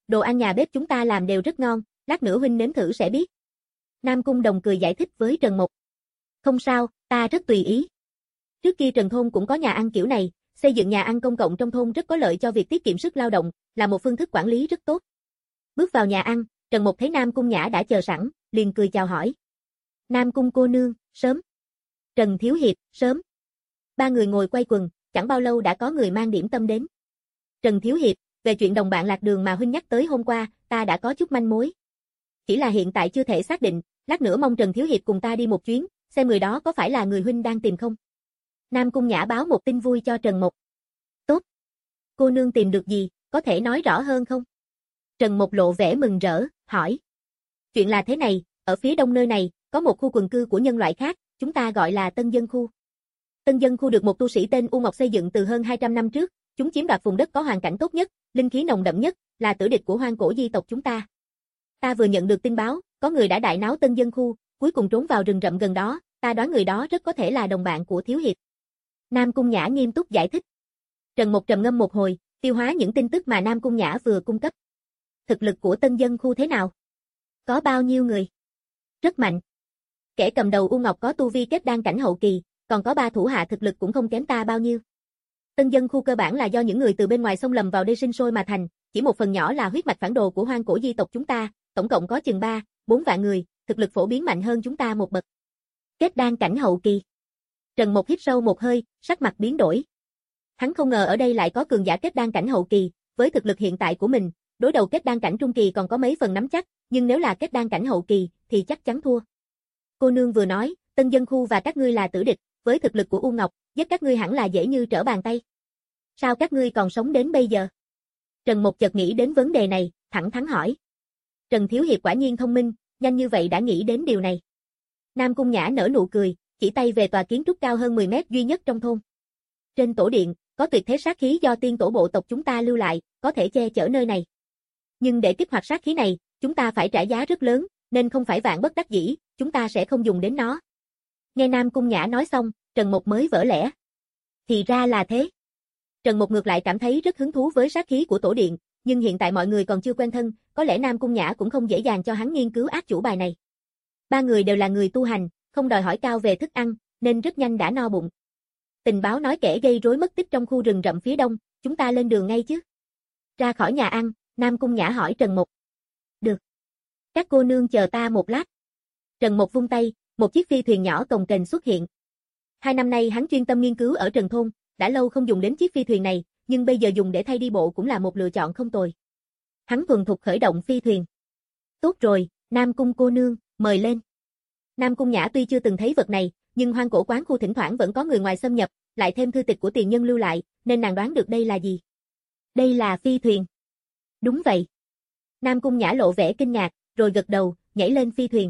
đồ ăn nhà bếp chúng ta làm đều rất ngon, lát nữa huynh nếm thử sẽ biết. Nam Cung Đồng cười giải thích với Trần Mộc. Không sao, ta rất tùy ý. Trước kia Trần thôn cũng có nhà ăn kiểu này, xây dựng nhà ăn công cộng trong thôn rất có lợi cho việc tiết kiệm sức lao động, là một phương thức quản lý rất tốt. Bước vào nhà ăn, Trần Mộc thấy Nam Cung Nhã đã chờ sẵn, liền cười chào hỏi. Nam Cung cô nương, sớm. Trần Thiếu Hiệp, sớm. Ba người ngồi quay quần, chẳng bao lâu đã có người mang điểm tâm đến. Trần Thiếu Hiệp, về chuyện đồng bạn lạc đường mà huynh nhắc tới hôm qua, ta đã có chút manh mối. Chỉ là hiện tại chưa thể xác định, lát nữa mong Trần Thiếu Hiệp cùng ta đi một chuyến, xem người đó có phải là người huynh đang tìm không. Nam Cung Nhã báo một tin vui cho Trần Mộc. Tốt. Cô nương tìm được gì, có thể nói rõ hơn không? Trần Mộc lộ vẻ mừng rỡ, hỏi. Chuyện là thế này, ở phía đông nơi này, có một khu quần cư của nhân loại khác, chúng ta gọi là Tân Dân Khu. Tân Dân Khu được một tu sĩ tên U Ngọc xây dựng từ hơn hai trăm năm trước, chúng chiếm đoạt vùng đất có hoàn cảnh tốt nhất, linh khí nồng đậm nhất, là tử địch của hoang cổ di tộc chúng ta. Ta vừa nhận được tin báo, có người đã đại náo Tân Dân Khu, cuối cùng trốn vào rừng rậm gần đó, ta đoán người đó rất có thể là đồng bạn của Thiếu Hiệp. Nam Cung Nhã nghiêm túc giải thích. Trần Mộc trầm ngâm một hồi, tiêu hóa những tin tức mà Nam Cung Nhã vừa cung cấp. Thực lực của Tân Dân Khu thế nào? Có bao nhiêu người? Rất mạnh. Kẻ cầm đầu U Ngọc có tu vi kết đan cảnh hậu kỳ, còn có ba thủ hạ thực lực cũng không kém ta bao nhiêu. Tân Dân Khu cơ bản là do những người từ bên ngoài xông lầm vào đây sinh sôi mà thành, chỉ một phần nhỏ là huyết mạch phản đồ của hoang cổ di tộc chúng ta, tổng cộng có chừng ba, bốn vạn người, thực lực phổ biến mạnh hơn chúng ta một bậc. Kết đan cảnh hậu kỳ. Trần Mộc hít sâu một hơi, sắc mặt biến đổi. Hắn không ngờ ở đây lại có cường giả kết đan cảnh hậu kỳ, với thực lực hiện tại của mình, đối đầu kết đan cảnh trung kỳ còn có mấy phần nắm chắc, nhưng nếu là kết đan cảnh hậu kỳ thì chắc chắn thua. Cô nương vừa nói, Tân Dân Khu và các ngươi là tử địch, với thực lực của U Ngọc, giết các ngươi hẳn là dễ như trở bàn tay. Sao các ngươi còn sống đến bây giờ? Trần Mộc chợt nghĩ đến vấn đề này, thẳng thắn hỏi. Trần Thiếu Hiệp quả nhiên thông minh, nhanh như vậy đã nghĩ đến điều này. Nam Cung Nhã nở nụ cười, chỉ tay về tòa kiến trúc cao hơn mười mét duy nhất trong thôn. Trên tổ điện, có tuyệt thế sát khí do tiên tổ bộ tộc chúng ta lưu lại, có thể che chở nơi này. Nhưng để kích hoạt sát khí này, chúng ta phải trả giá rất lớn, nên không phải vạn bất đắc dĩ, chúng ta sẽ không dùng đến nó. Nghe Nam Cung Nhã nói xong, Trần Mộc mới vỡ lẽ. Thì ra là thế. Trần Mộc ngược lại cảm thấy rất hứng thú với sát khí của tổ điện, nhưng hiện tại mọi người còn chưa quen thân, có lẽ Nam Cung Nhã cũng không dễ dàng cho hắn nghiên cứu ác chủ bài này. Ba người đều là người tu hành, không đòi hỏi cao về thức ăn, nên rất nhanh đã no bụng. Tình báo nói kẻ gây rối mất tích trong khu rừng rậm phía đông, chúng ta lên đường ngay chứ. Ra khỏi nhà ăn, Nam Cung Nhã hỏi Trần Mộc. Được. Các cô nương chờ ta một lát. Trần Mộc vung tay, một chiếc phi thuyền nhỏ cồng kềnh xuất hiện. Hai năm nay hắn chuyên tâm nghiên cứu ở Trần Thôn, đã lâu không dùng đến chiếc phi thuyền này, nhưng bây giờ dùng để thay đi bộ cũng là một lựa chọn không tồi. Hắn thuần thục khởi động phi thuyền. Tốt rồi, Nam Cung cô nương, mời lên. Nam Cung Nhã tuy chưa từng thấy vật này, nhưng hoang cổ quán khu thỉnh thoảng vẫn có người ngoài xâm nhập, lại thêm thư tịch của tiền nhân lưu lại, nên nàng đoán được đây là gì. Đây là phi thuyền. Đúng vậy. Nam Cung Nhã lộ vẻ kinh ngạc, rồi gật đầu, nhảy lên phi thuyền.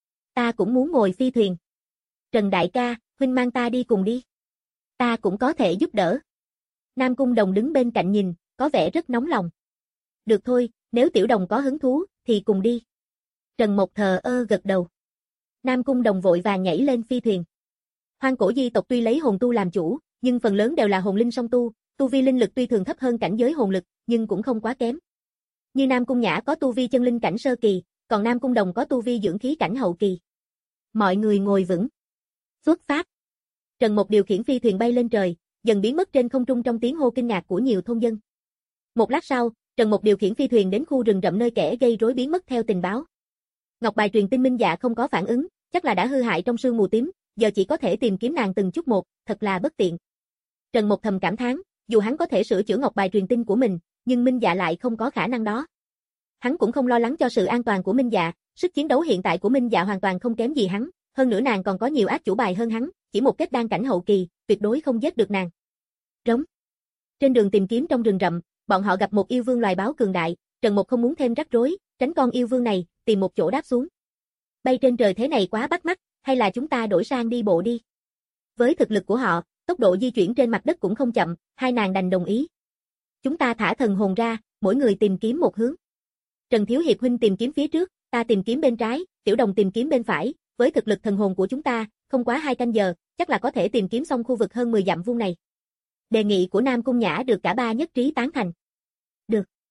Ta cũng muốn ngồi phi thuyền. Trần đại ca, huynh mang ta đi cùng đi. Ta cũng có thể giúp đỡ. Nam Cung Đồng đứng bên cạnh nhìn, có vẻ rất nóng lòng. Được thôi, nếu Tiểu Đồng có hứng thú, thì cùng đi. Trần Mộc thờ ơ gật đầu. Nam Cung Đồng vội vàng nhảy lên phi thuyền. Hoang cổ di tộc tuy lấy hồn tu làm chủ, nhưng phần lớn đều là hồn linh song tu, tu vi linh lực tuy thường thấp hơn cảnh giới hồn lực, nhưng cũng không quá kém. Như Nam Cung Nhã có tu vi chân linh cảnh sơ kỳ, còn Nam Cung Đồng có tu vi dưỡng khí cảnh hậu kỳ. Mọi người ngồi vững. Xuất phát. Trần Mộc điều khiển phi thuyền bay lên trời, dần biến mất trên không trung trong tiếng hô kinh ngạc của nhiều thôn dân. Một lát sau, Trần Mộc điều khiển phi thuyền đến khu rừng rậm nơi kẻ gây rối biến mất theo tình báo. Ngọc bài truyền tin Minh Dạ không có phản ứng, chắc là đã hư hại trong sương mù tím, giờ chỉ có thể tìm kiếm nàng từng chút một, thật là bất tiện. Trần Mộc thầm cảm thán, dù hắn có thể sửa chữa ngọc bài truyền tin của mình, nhưng Minh Dạ lại không có khả năng đó. Hắn cũng không lo lắng cho sự an toàn của Minh Dạ, sức chiến đấu hiện tại của Minh Dạ hoàn toàn không kém gì hắn, hơn nữa nàng còn có nhiều ác chủ bài hơn hắn, chỉ một kết đan cảnh hậu kỳ, tuyệt đối không giết được nàng. Rống. Trên đường tìm kiếm trong rừng rậm, bọn họ gặp một yêu vương loài báo cường đại, Trần Mộc không muốn thêm rắc rối, tránh con yêu vương này, tìm một chỗ đáp xuống. Bay trên trời thế này quá bắt mắt, hay là chúng ta đổi sang đi bộ đi. Với thực lực của họ, tốc độ di chuyển trên mặt đất cũng không chậm, hai nàng đành đồng ý. Chúng ta thả thần hồn ra, mỗi người tìm kiếm một hướng. Trần Thiếu Hiệp huynh tìm kiếm phía trước, ta tìm kiếm bên trái, Tiểu Đồng tìm kiếm bên phải, với thực lực thần hồn của chúng ta, không quá hai canh giờ, chắc là có thể tìm kiếm xong khu vực hơn mười dặm vuông này. Đề nghị của Nam Cung Nhã được cả ba nhất trí tán thành. Được.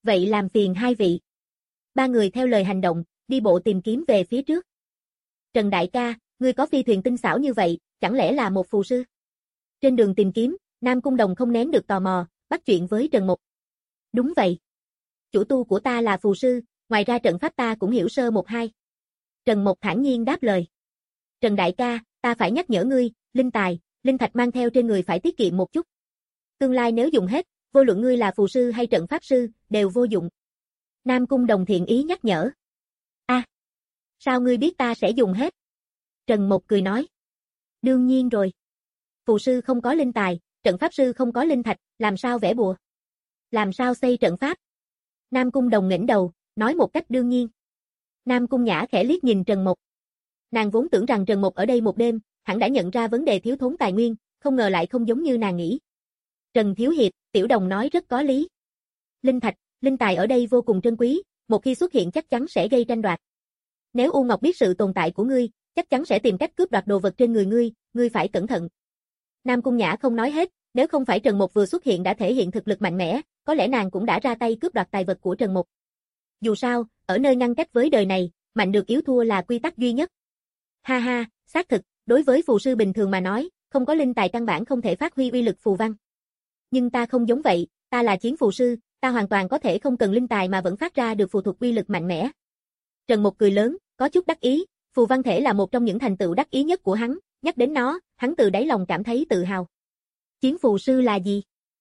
Vậy làm phiền hai vị. Ba người theo lời hành động, đi bộ tìm kiếm về phía trước. Trần đại ca, ngươi có phi thuyền tinh xảo như vậy, chẳng lẽ là một phù sư? Trên đường tìm kiếm, Nam Cung Đồng không nén được tò mò, bắt chuyện với Trần Mục. Đúng vậy. Chủ tu của ta là phù sư, ngoài ra trận pháp ta cũng hiểu sơ một hai. Trần Mục thản nhiên đáp lời. Trần đại ca, ta phải nhắc nhở ngươi, linh tài, linh thạch mang theo trên người phải tiết kiệm một chút. Tương lai nếu dùng hết, vô luận ngươi là phù sư hay trận pháp sư, đều vô dụng. Nam Cung Đồng thiện ý nhắc nhở. A, à, sao ngươi biết ta sẽ dùng hết? Trần Mục cười nói. Đương nhiên rồi. Phù sư không có linh tài, trận pháp sư không có linh thạch, làm sao vẽ bùa? Làm sao xây trận pháp? Nam Cung Đồng ngẩng đầu, nói một cách đương nhiên. Nam Cung Nhã khẽ liếc nhìn Trần Mục. Nàng vốn tưởng rằng Trần Mục ở đây một đêm, hẳn đã nhận ra vấn đề thiếu thốn tài nguyên, không ngờ lại không giống như nàng nghĩ. Trần Thiếu Hiệp, Tiểu Đồng nói rất có lý. Linh thạch, linh tài ở đây vô cùng trân quý, một khi xuất hiện chắc chắn sẽ gây tranh đoạt. Nếu U Ngọc biết sự tồn tại của ngươi, chắc chắn sẽ tìm cách cướp đoạt đồ vật trên người ngươi, ngươi phải cẩn thận. Nam Cung Nhã không nói hết, nếu không phải Trần Mục vừa xuất hiện đã thể hiện thực lực mạnh mẽ, có lẽ nàng cũng đã ra tay cướp đoạt tài vật của Trần Mục. Dù sao, ở nơi ngăn cách với đời này, mạnh được yếu thua là quy tắc duy nhất. Ha ha, xác thực, đối với phù sư bình thường mà nói, không có linh tài căn bản không thể phát huy uy lực phù văn. Nhưng ta không giống vậy, ta là chiến phù sư, ta hoàn toàn có thể không cần linh tài mà vẫn phát ra được phù thuật uy lực mạnh mẽ. Trần Mục cười lớn, có chút đắc ý, phù văn thể là một trong những thành tựu đắc ý nhất của hắn, nhắc đến nó, hắn từ đáy lòng cảm thấy tự hào. Chiến phù sư là gì?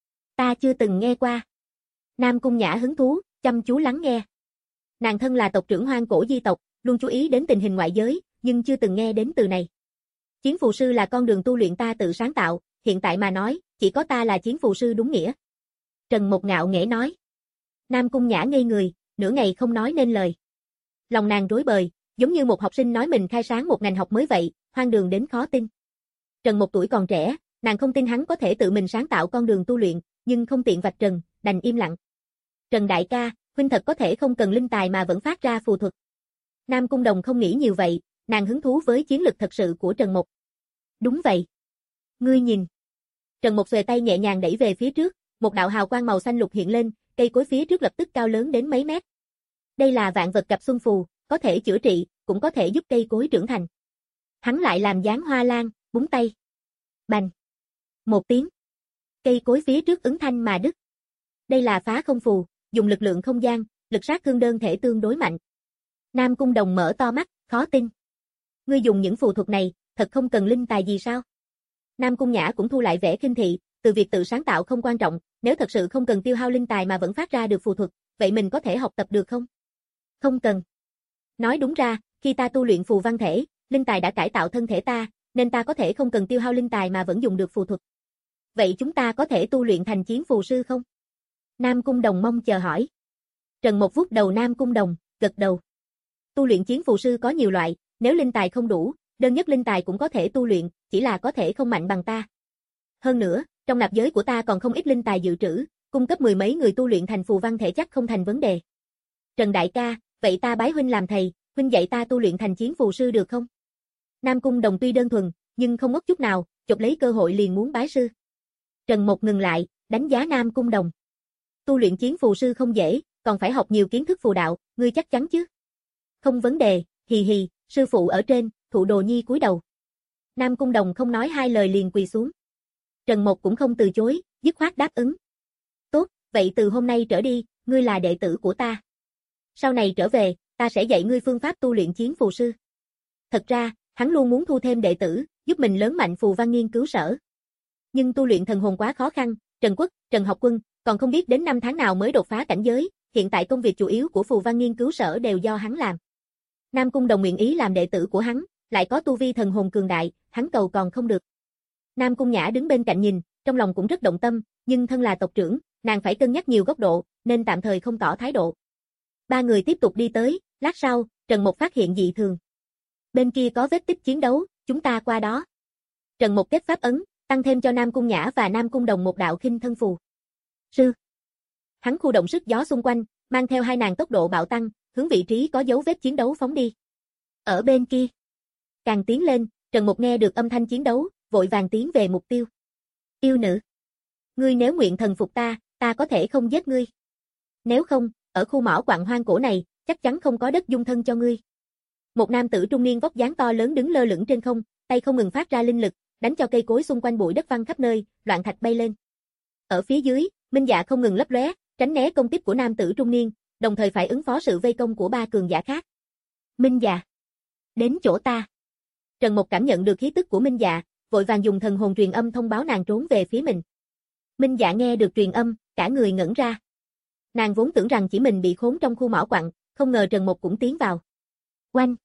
Ta chưa từng nghe qua. Nam Cung Nhã hứng thú, chăm chú lắng nghe. Nàng thân là tộc trưởng hoang cổ di tộc, luôn chú ý đến tình hình ngoại giới, nhưng chưa từng nghe đến từ này. Chiến phù sư là con đường tu luyện ta tự sáng tạo, hiện tại mà nói, chỉ có ta là chiến phù sư đúng nghĩa. Trần Mục ngạo nghễ nói. Nam Cung Nhã ngây người, nửa ngày không nói nên lời. Lòng nàng rối bời, giống như một học sinh nói mình khai sáng một ngành học mới vậy, hoang đường đến khó tin. Trần Mục tuổi còn trẻ, nàng không tin hắn có thể tự mình sáng tạo con đường tu luyện, nhưng không tiện vạch trần, đành im lặng. Trần đại ca, huynh thật có thể không cần linh tài mà vẫn phát ra phù thuật. Nam Cung Đồng không nghĩ nhiều vậy, nàng hứng thú với chiến lực thật sự của Trần Mục. Đúng vậy. Ngươi nhìn. Trần Mục xuề tay nhẹ nhàng đẩy về phía trước, một đạo hào quang màu xanh lục hiện lên, cây cối phía trước lập tức cao lớn đến mấy mét. Đây là vạn vật gặp xuân phù, có thể chữa trị, cũng có thể giúp cây cối trưởng thành. Hắn lại làm dáng hoa lan, búng tay. Bành. Một tiếng. Cây cối phía trước ứng thanh mà đứt. Đây là phá không phù, dùng lực lượng không gian, lực sát thương đơn thể tương đối mạnh. Nam Cung Đồng mở to mắt, khó tin. Ngươi dùng những phù thuật này, thật không cần linh tài gì sao? Nam Cung Nhã cũng thu lại vẻ khinh thị, từ việc tự sáng tạo không quan trọng, nếu thật sự không cần tiêu hao linh tài mà vẫn phát ra được phù thuật, vậy mình có thể học tập được không? Không cần. Nói đúng ra, khi ta tu luyện phù văn thể, linh tài đã cải tạo thân thể ta, nên ta có thể không cần tiêu hao linh tài mà vẫn dùng được phù thuật. Vậy chúng ta có thể tu luyện thành chiến phù sư không? Nam Cung Đồng mong chờ hỏi. Trần Mục vuốt đầu Nam Cung Đồng, gật đầu. Tu luyện chiến phù sư có nhiều loại, nếu linh tài không đủ, đơn nhất linh tài cũng có thể tu luyện, chỉ là có thể không mạnh bằng ta. Hơn nữa, trong nạp giới của ta còn không ít linh tài dự trữ, cung cấp mười mấy người tu luyện thành phù văn thể chắc không thành vấn đề. Trần đại ca, vậy ta bái huynh làm thầy, huynh dạy ta tu luyện thành chiến phù sư được không? Nam Cung Đồng tuy đơn thuần, nhưng không ngốc chút nào, chộp lấy cơ hội liền muốn bái sư. Trần Mục ngừng lại, đánh giá Nam Cung Đồng. Tu luyện chiến phù sư không dễ, còn phải học nhiều kiến thức phù đạo, ngươi chắc chắn chứ? Không vấn đề, hì hì, sư phụ ở trên, Thụ Đồ Nhi cúi đầu. Nam Cung Đồng không nói hai lời liền quỳ xuống. Trần Mục cũng không từ chối, dứt khoát đáp ứng. Tốt, vậy từ hôm nay trở đi, ngươi là đệ tử của ta. Sau này trở về, ta sẽ dạy ngươi phương pháp tu luyện chiến phù sư. Thật ra, hắn luôn muốn thu thêm đệ tử, giúp mình lớn mạnh phù văn nghiên cứu sở. Nhưng tu luyện thần hồn quá khó khăn, Trần Quốc, Trần Học Quân, còn không biết đến năm tháng nào mới đột phá cảnh giới, hiện tại công việc chủ yếu của phù văn nghiên cứu sở đều do hắn làm. Nam Cung Đồng nguyện ý làm đệ tử của hắn, lại có tu vi thần hồn cường đại, hắn cầu còn không được. Nam Cung Nhã đứng bên cạnh nhìn, trong lòng cũng rất động tâm, nhưng thân là tộc trưởng, nàng phải cân nhắc nhiều góc độ, nên tạm thời không tỏ thái độ. Ba người tiếp tục đi tới, lát sau, Trần Mục phát hiện dị thường. Bên kia có vết tích chiến đấu, chúng ta qua đó. Trần Mục kết pháp ấn, tăng thêm cho Nam Cung Nhã và Nam Cung Đồng một đạo khinh thân phù. Sư. Hắn khu động sức gió xung quanh, mang theo hai nàng tốc độ bạo tăng, hướng vị trí có dấu vết chiến đấu phóng đi. Ở bên kia, càng tiến lên, Trần Mục nghe được âm thanh chiến đấu, vội vàng tiến về mục tiêu. Yêu nữ, ngươi nếu nguyện thần phục ta, ta có thể không giết ngươi. Nếu không, ở khu mỏ quặng hoang cổ này, chắc chắn không có đất dung thân cho ngươi. Một nam tử trung niên vóc dáng to lớn đứng lơ lửng trên không, tay không ngừng phát ra linh lực, đánh cho cây cối xung quanh bụi đất văng khắp nơi, loạn thạch bay lên. Ở phía dưới, Minh Dạ không ngừng lấp lóe, tránh né công kích của nam tử trung niên, đồng thời phải ứng phó sự vây công của ba cường giả khác. Minh Dạ, đến chỗ ta. Trần Mộc cảm nhận được khí tức của Minh Dạ, vội vàng dùng thần hồn truyền âm thông báo nàng trốn về phía mình. Minh Dạ nghe được truyền âm, cả người ngẩn ra. Nàng vốn tưởng rằng chỉ mình bị khốn trong khu mỏ quặng, không ngờ Trần Mộc cũng tiến vào. Oanh!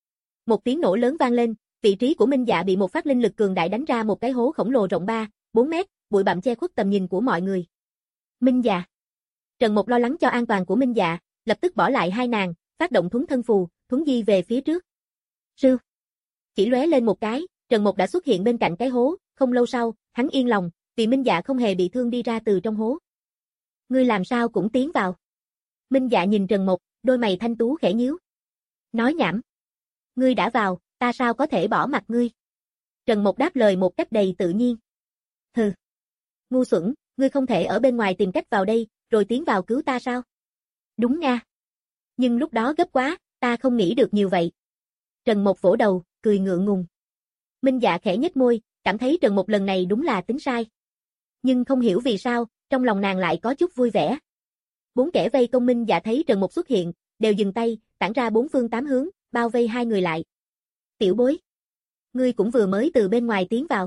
Một tiếng nổ lớn vang lên, vị trí của Minh Dạ bị một phát linh lực cường đại đánh ra một cái hố khổng lồ rộng ba, bốn mét, bụi bặm che khuất tầm nhìn của mọi người. Minh Dạ. Trần Mộc lo lắng cho an toàn của Minh Dạ, lập tức bỏ lại hai nàng, phát động thuấn thân phù, thuấn di về phía trước. Sư. Chỉ lóe lên một cái, Trần Mộc đã xuất hiện bên cạnh cái hố, không lâu sau, hắn yên lòng, vì Minh Dạ không hề bị thương đi ra từ trong hố. Ngươi làm sao cũng tiến vào. Minh Dạ nhìn Trần Mộc, đôi mày thanh tú khẽ nhíu. Nói nhảm. Ngươi đã vào, ta sao có thể bỏ mặc ngươi? Trần Mộc đáp lời một cách đầy tự nhiên. Hừ. Ngu xuẩn, ngươi không thể ở bên ngoài tìm cách vào đây, rồi tiến vào cứu ta sao? Đúng nha. Nhưng lúc đó gấp quá, ta không nghĩ được nhiều vậy. Trần Mộc vỗ đầu, cười ngượng ngùng. Minh Dạ khẽ nhếch môi, cảm thấy Trần Mộc lần này đúng là tính sai. Nhưng không hiểu vì sao, trong lòng nàng lại có chút vui vẻ. Bốn kẻ vây công Minh Dạ thấy Trần Mộc xuất hiện, đều dừng tay, tản ra bốn phương tám hướng, bao vây hai người lại. Tiểu bối, ngươi cũng vừa mới từ bên ngoài tiến vào.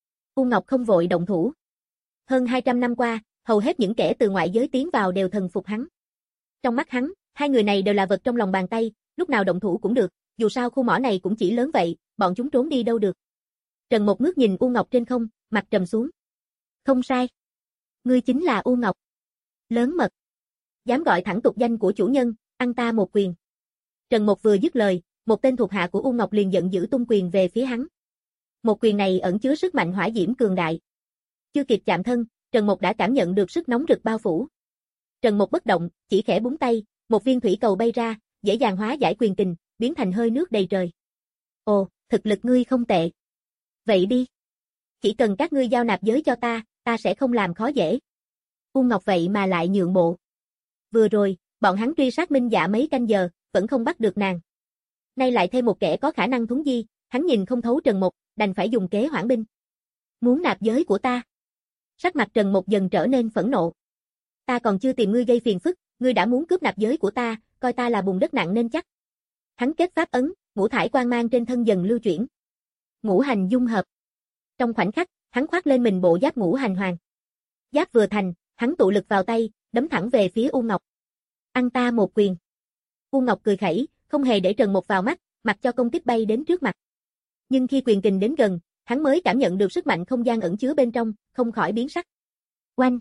U Ngọc không vội động thủ. Hơn hai trăm năm qua, hầu hết những kẻ từ ngoại giới tiến vào đều thần phục hắn. Trong mắt hắn, hai người này đều là vật trong lòng bàn tay, lúc nào động thủ cũng được, dù sao khu mỏ này cũng chỉ lớn vậy, bọn chúng trốn đi đâu được. Trần Mộc ngước nhìn U Ngọc trên không, mặt trầm xuống. Không sai. Ngươi chính là U Ngọc. Lớn mật. Dám gọi thẳng tục danh của chủ nhân, ăn ta một quyền. Trần Mộc vừa dứt lời, một tên thuộc hạ của U Ngọc liền giận dữ tung quyền về phía hắn. Một quyền này ẩn chứa sức mạnh hỏa diễm cường đại. Chưa kịp chạm thân, Trần Mộc đã cảm nhận được sức nóng rực bao phủ. Trần Mộc bất động, chỉ khẽ búng tay, một viên thủy cầu bay ra, dễ dàng hóa giải quyền kình, biến thành hơi nước đầy trời. Ồ, thực lực ngươi không tệ. Vậy đi. Chỉ cần các ngươi giao nạp giới cho ta, ta sẽ không làm khó dễ. U Ngọc vậy mà lại nhượng bộ. Vừa rồi, bọn hắn truy sát Minh Dạ mấy canh giờ, vẫn không bắt được nàng. Nay lại thêm một kẻ có khả năng thuấn di, hắn nhìn không thấu Trần Mộc, đành phải dùng kế hoãn binh. Muốn nạp giới của ta. Sắc mặt Trần Mộc dần trở nên phẫn nộ. Ta còn chưa tìm ngươi gây phiền phức, ngươi đã muốn cướp nạp giới của ta, coi ta là bùn đất nặng nên chắc. Hắn kết pháp ấn, ngũ thải quang mang trên thân dần lưu chuyển. Ngũ hành dung hợp. Trong khoảnh khắc, hắn khoác lên mình bộ giáp ngũ hành hoàng. Giáp vừa thành, hắn tụ lực vào tay, đấm thẳng về phía U Ngọc. Ăn ta một quyền. U Ngọc cười khẩy, không hề để Trần Mộc vào mắt, mặc cho công kích bay đến trước mặt. Nhưng khi quyền kình đến gần, hắn mới cảm nhận được sức mạnh không gian ẩn chứa bên trong, không khỏi biến sắc. Oanh!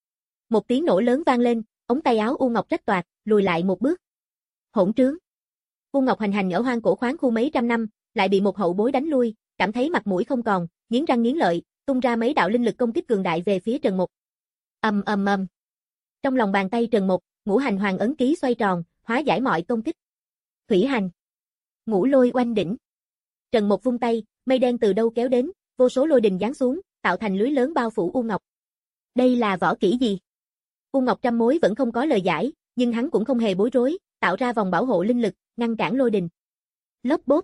Một tiếng nổ lớn vang lên, ống tay áo U Ngọc rách toạc, lùi lại một bước. Hỗn trướng! U Ngọc hành hành ở hoang cổ khoáng khu mấy trăm năm, lại bị một hậu bối đánh lui, cảm thấy mặt mũi không còn, nghiến răng nghiến lợi, tung ra mấy đạo linh lực công kích cường đại về phía Trần Mộc. Ầm ầm ầm. Trong lòng bàn tay Trần Mộc, ngũ hành hoàng ấn ký xoay tròn, hóa giải mọi công kích. Thủy hành. Ngũ lôi oanh đỉnh. Trần Mộc vung tay, mây đen từ đâu kéo đến, vô số lôi đình giáng xuống, tạo thành lưới lớn bao phủ U Ngọc. Đây là võ kỹ gì? U Ngọc trăm mối vẫn không có lời giải, nhưng hắn cũng không hề bối rối, tạo ra vòng bảo hộ linh lực, ngăn cản lôi đình. Lốp bốp.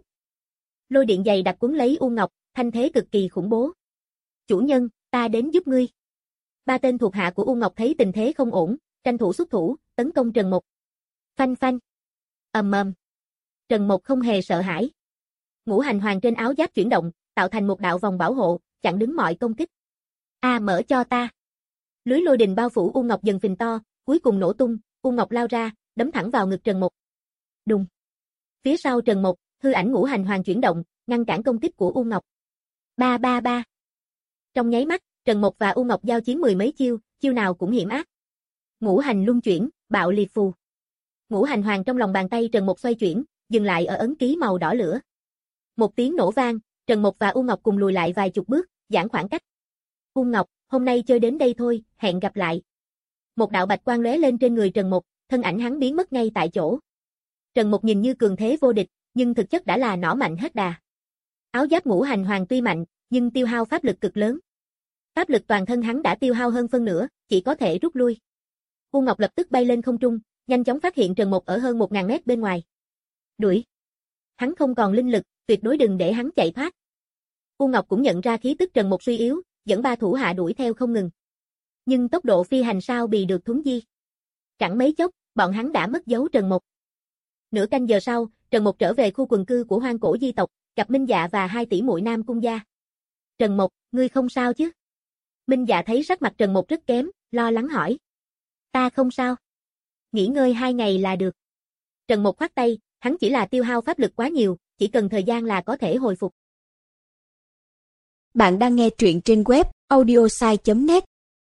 Lôi điện dày đặc cuốn lấy U Ngọc, thanh thế cực kỳ khủng bố. Chủ nhân, ta đến giúp ngươi. Ba tên thuộc hạ của U Ngọc thấy tình thế không ổn, tranh thủ xuất thủ, tấn công Trần Mộc. Phanh phanh. Ầm ầm. Trần Mộc không hề sợ hãi. Ngũ hành hoàng trên áo giáp chuyển động, tạo thành một đạo vòng bảo hộ, chặn đứng mọi công kích. A mở cho ta. Lưới lôi đình bao phủ U Ngọc dần phình to, cuối cùng nổ tung, U Ngọc lao ra, đấm thẳng vào ngực Trần Mộc. Đùng. Phía sau Trần Mộc, hư ảnh ngũ hành hoàng chuyển động, ngăn cản công kích của U Ngọc. Ba ba ba. Trong nháy mắt, Trần Mộc và U Ngọc giao chiến mười mấy chiêu, chiêu nào cũng hiểm ác. Ngũ hành luân chuyển, bạo liệt phù. Ngũ hành hoàng trong lòng bàn tay Trần Mộc xoay chuyển, dừng lại ở ấn ký màu đỏ lửa. Một tiếng nổ vang, Trần Mộc và U Ngọc cùng lùi lại vài chục bước, giãn khoảng cách. U Ngọc, hôm nay chơi đến đây thôi, hẹn gặp lại. Một đạo bạch quang lóe lên trên người Trần Mộc, thân ảnh hắn biến mất ngay tại chỗ. Trần Mộc nhìn như cường thế vô địch, nhưng thực chất đã là nỏ mạnh hết đà. Áo giáp ngũ hành hoàng tuy mạnh, nhưng tiêu hao pháp lực cực lớn. Pháp lực toàn thân hắn đã tiêu hao hơn phân nửa, chỉ có thể rút lui. U Ngọc lập tức bay lên không trung, nhanh chóng phát hiện Trần Mộc ở hơn một nghìn mét bên ngoài. Đuổi. Hắn không còn linh lực, tuyệt đối đừng để hắn chạy thoát. U Ngọc cũng nhận ra khí tức Trần Mộc suy yếu, dẫn ba thủ hạ đuổi theo không ngừng. Nhưng tốc độ phi hành sao bì được Thuấn Di. Chẳng mấy chốc, bọn hắn đã mất dấu Trần Mộc. Nửa canh giờ sau, Trần Mộc trở về khu quần cư của Hoang Cổ Di tộc, gặp Minh Dạ và hai tỷ muội Nam Cung gia. Trần Mộc, ngươi không sao chứ? Minh Dạ thấy sắc mặt Trần Mộc rất kém, lo lắng hỏi. Ta không sao. Nghỉ ngơi hai ngày là được. Trần Mộc khoát tay, hắn chỉ là tiêu hao pháp lực quá nhiều, chỉ cần thời gian là có thể hồi phục. Bạn đang nghe truyện trên web audiosai chấm net.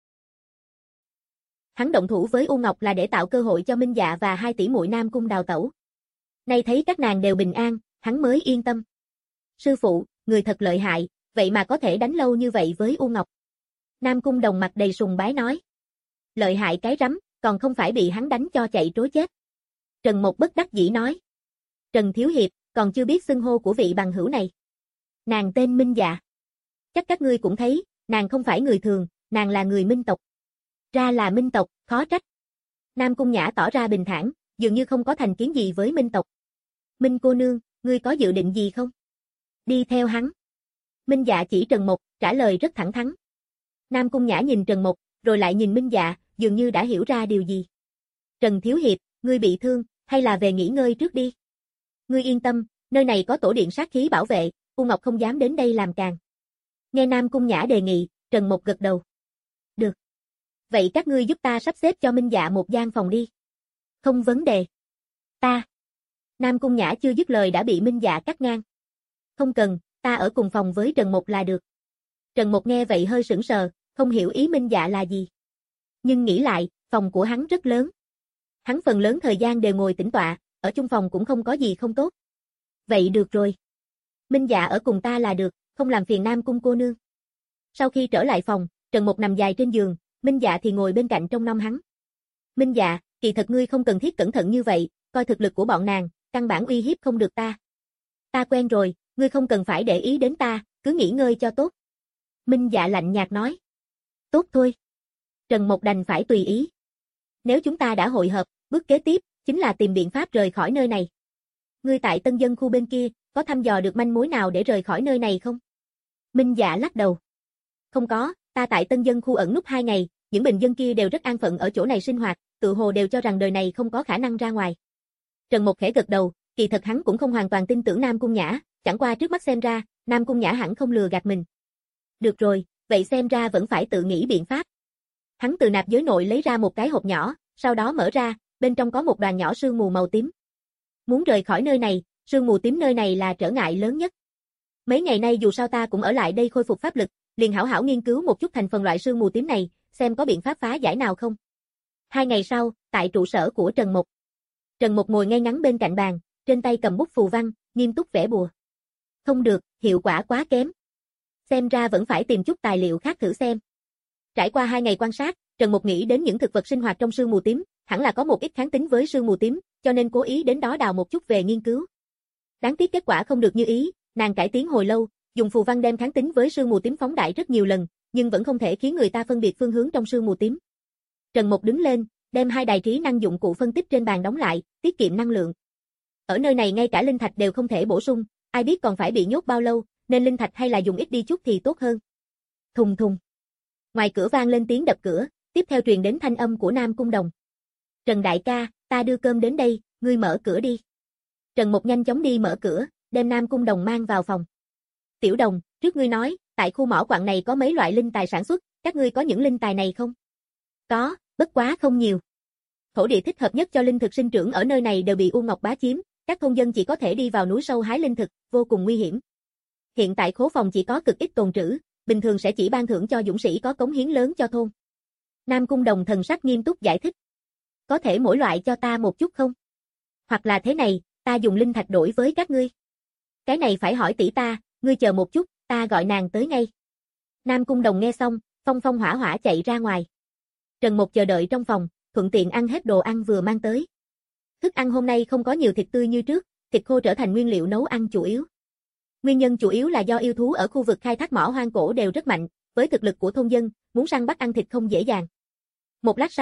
Hắn động thủ với U Ngọc là để tạo cơ hội cho Minh Dạ và hai tỷ muội Nam Cung đào tẩu. Nay thấy các nàng đều bình an, hắn mới yên tâm. Sư phụ, người thật lợi hại, vậy mà có thể đánh lâu như vậy với U Ngọc. Nam Cung Đồng mặt đầy sùng bái nói. Lợi hại cái rắm, còn không phải bị hắn đánh cho chạy trối chết. Trần Mộc bất đắc dĩ nói. Trần Thiếu Hiệp, còn chưa biết xưng hô của vị bằng hữu này. Nàng tên Minh Dạ. Chắc các ngươi cũng thấy, nàng không phải người thường, nàng là người Minh tộc. Ra là Minh tộc, khó trách. Nam Cung Nhã tỏ ra bình thản, dường như không có thành kiến gì với Minh tộc. Minh cô nương, ngươi có dự định gì không? Đi theo hắn. Minh Dạ chỉ Trần Mộc, trả lời rất thẳng thắn. Nam Cung Nhã nhìn Trần Mộc, rồi lại nhìn Minh Dạ, dường như đã hiểu ra điều gì. Trần Thiếu Hiệp, ngươi bị thương, hay là về nghỉ ngơi trước đi? Ngươi yên tâm, nơi này có tổ điện sát khí bảo vệ, U Ngọc không dám đến đây làm càng. Nghe Nam Cung Nhã đề nghị, Trần Mộc gật đầu. Được. Vậy các ngươi giúp ta sắp xếp cho Minh Dạ một gian phòng đi. Không vấn đề. Ta. Nam Cung Nhã chưa dứt lời đã bị Minh Dạ cắt ngang. Không cần, ta ở cùng phòng với Trần Mộc là được. Trần Mộc nghe vậy hơi sững sờ, không hiểu ý Minh Dạ là gì. Nhưng nghĩ lại, phòng của hắn rất lớn. Hắn phần lớn thời gian đều ngồi tĩnh tọa, ở chung phòng cũng không có gì không tốt. Vậy được rồi. Minh Dạ ở cùng ta là được, không làm phiền Nam Cung cô nương. Sau khi trở lại phòng, Trần Mộc nằm dài trên giường, Minh Dạ thì ngồi bên cạnh trông nom hắn. Minh Dạ, kỳ thật ngươi không cần thiết cẩn thận như vậy, coi thực lực của bọn nàng, căn bản uy hiếp không được ta. Ta quen rồi, ngươi không cần phải để ý đến ta, cứ nghỉ ngơi cho tốt. Minh Dạ lạnh nhạt nói. Tốt thôi. Trần Mộc đành phải tùy ý. Nếu chúng ta đã hội hợp, bước kế tiếp, chính là tìm biện pháp rời khỏi nơi này. Ngươi tại Tân Dân khu bên kia, có thăm dò được manh mối nào để rời khỏi nơi này không? Minh Dạ lắc đầu. Không có, ta tại Tân Dân khu ẩn núp hai ngày, những bình dân kia đều rất an phận ở chỗ này sinh hoạt, tự hồ đều cho rằng đời này không có khả năng ra ngoài. Trần Mộc khẽ gật đầu, kỳ thật hắn cũng không hoàn toàn tin tưởng Nam Cung Nhã, chẳng qua trước mắt xem ra, Nam Cung Nhã hẳn không lừa gạt mình. Được rồi, vậy xem ra vẫn phải tự nghĩ biện pháp. Hắn từ nạp giới nội lấy ra một cái hộp nhỏ, sau đó mở ra, bên trong có một đoàn nhỏ sương mù màu tím. Muốn rời khỏi nơi này, sương mù tím nơi này là trở ngại lớn nhất. Mấy ngày nay dù sao ta cũng ở lại đây khôi phục pháp lực, liền hảo hảo nghiên cứu một chút thành phần loại sương mù tím này, xem có biện pháp phá giải nào không. Hai ngày sau, tại trụ sở của Trần Mộc. Trần Mộc ngồi ngay ngắn bên cạnh bàn, trên tay cầm bút phù văn, nghiêm túc vẽ bùa. Không được, hiệu quả quá kém. Xem ra vẫn phải tìm chút tài liệu khác thử xem. Trải qua hai ngày quan sát, Trần Mộc nghĩ đến những thực vật sinh hoạt trong sương mù tím, hẳn là có một ít kháng tính với sương mù tím, cho nên cố ý đến đó đào một chút về nghiên cứu. Đáng tiếc kết quả không được như ý, nàng cải tiến hồi lâu, dùng phù văn đem kháng tính với sương mù tím phóng đại rất nhiều lần, nhưng vẫn không thể khiến người ta phân biệt phương hướng trong sương mù tím. Trần Mộc đứng lên, đem hai đài trí năng dụng cụ phân tích trên bàn đóng lại, tiết kiệm năng lượng. Ở nơi này ngay cả linh thạch đều không thể bổ sung, ai biết còn phải bị nhốt bao lâu, nên linh thạch hay là dùng ít đi chút thì tốt hơn. Thùng thùng. Ngoài cửa vang lên tiếng đập cửa, tiếp theo truyền đến thanh âm của Nam Cung Đồng. Trần đại ca, ta đưa cơm đến đây, ngươi mở cửa đi. Trần Mộc nhanh chóng đi mở cửa, đem Nam Cung Đồng mang vào phòng. Tiểu Đồng, trước ngươi nói, tại khu mỏ quặng này có mấy loại linh tài sản xuất, các ngươi có những linh tài này không? Có, bất quá không nhiều. Thổ địa thích hợp nhất cho linh thực sinh trưởng ở nơi này đều bị U Ngọc bá chiếm, các thôn dân chỉ có thể đi vào núi sâu hái linh thực, vô cùng nguy hiểm. Hiện tại khố phòng chỉ có cực ít tồn trữ, bình thường sẽ chỉ ban thưởng cho dũng sĩ có cống hiến lớn cho thôn. Nam Cung Đồng thần sắc nghiêm túc giải thích. Có thể mỗi loại cho ta một chút không? Hoặc là thế này, ta dùng linh thạch đổi với các ngươi. Cái này phải hỏi tỷ ta, ngươi chờ một chút, ta gọi nàng tới ngay. Nam Cung Đồng nghe xong, phong phong hỏa hỏa chạy ra ngoài. Trần Mộc chờ đợi trong phòng, thuận tiện ăn hết đồ ăn vừa mang tới. Thức ăn hôm nay không có nhiều thịt tươi như trước, thịt khô trở thành nguyên liệu nấu ăn chủ yếu. Nguyên nhân chủ yếu là do yêu thú ở khu vực khai thác mỏ hoang cổ đều rất mạnh, với thực lực của thôn dân, muốn săn bắt ăn thịt không dễ dàng. Một lát sau,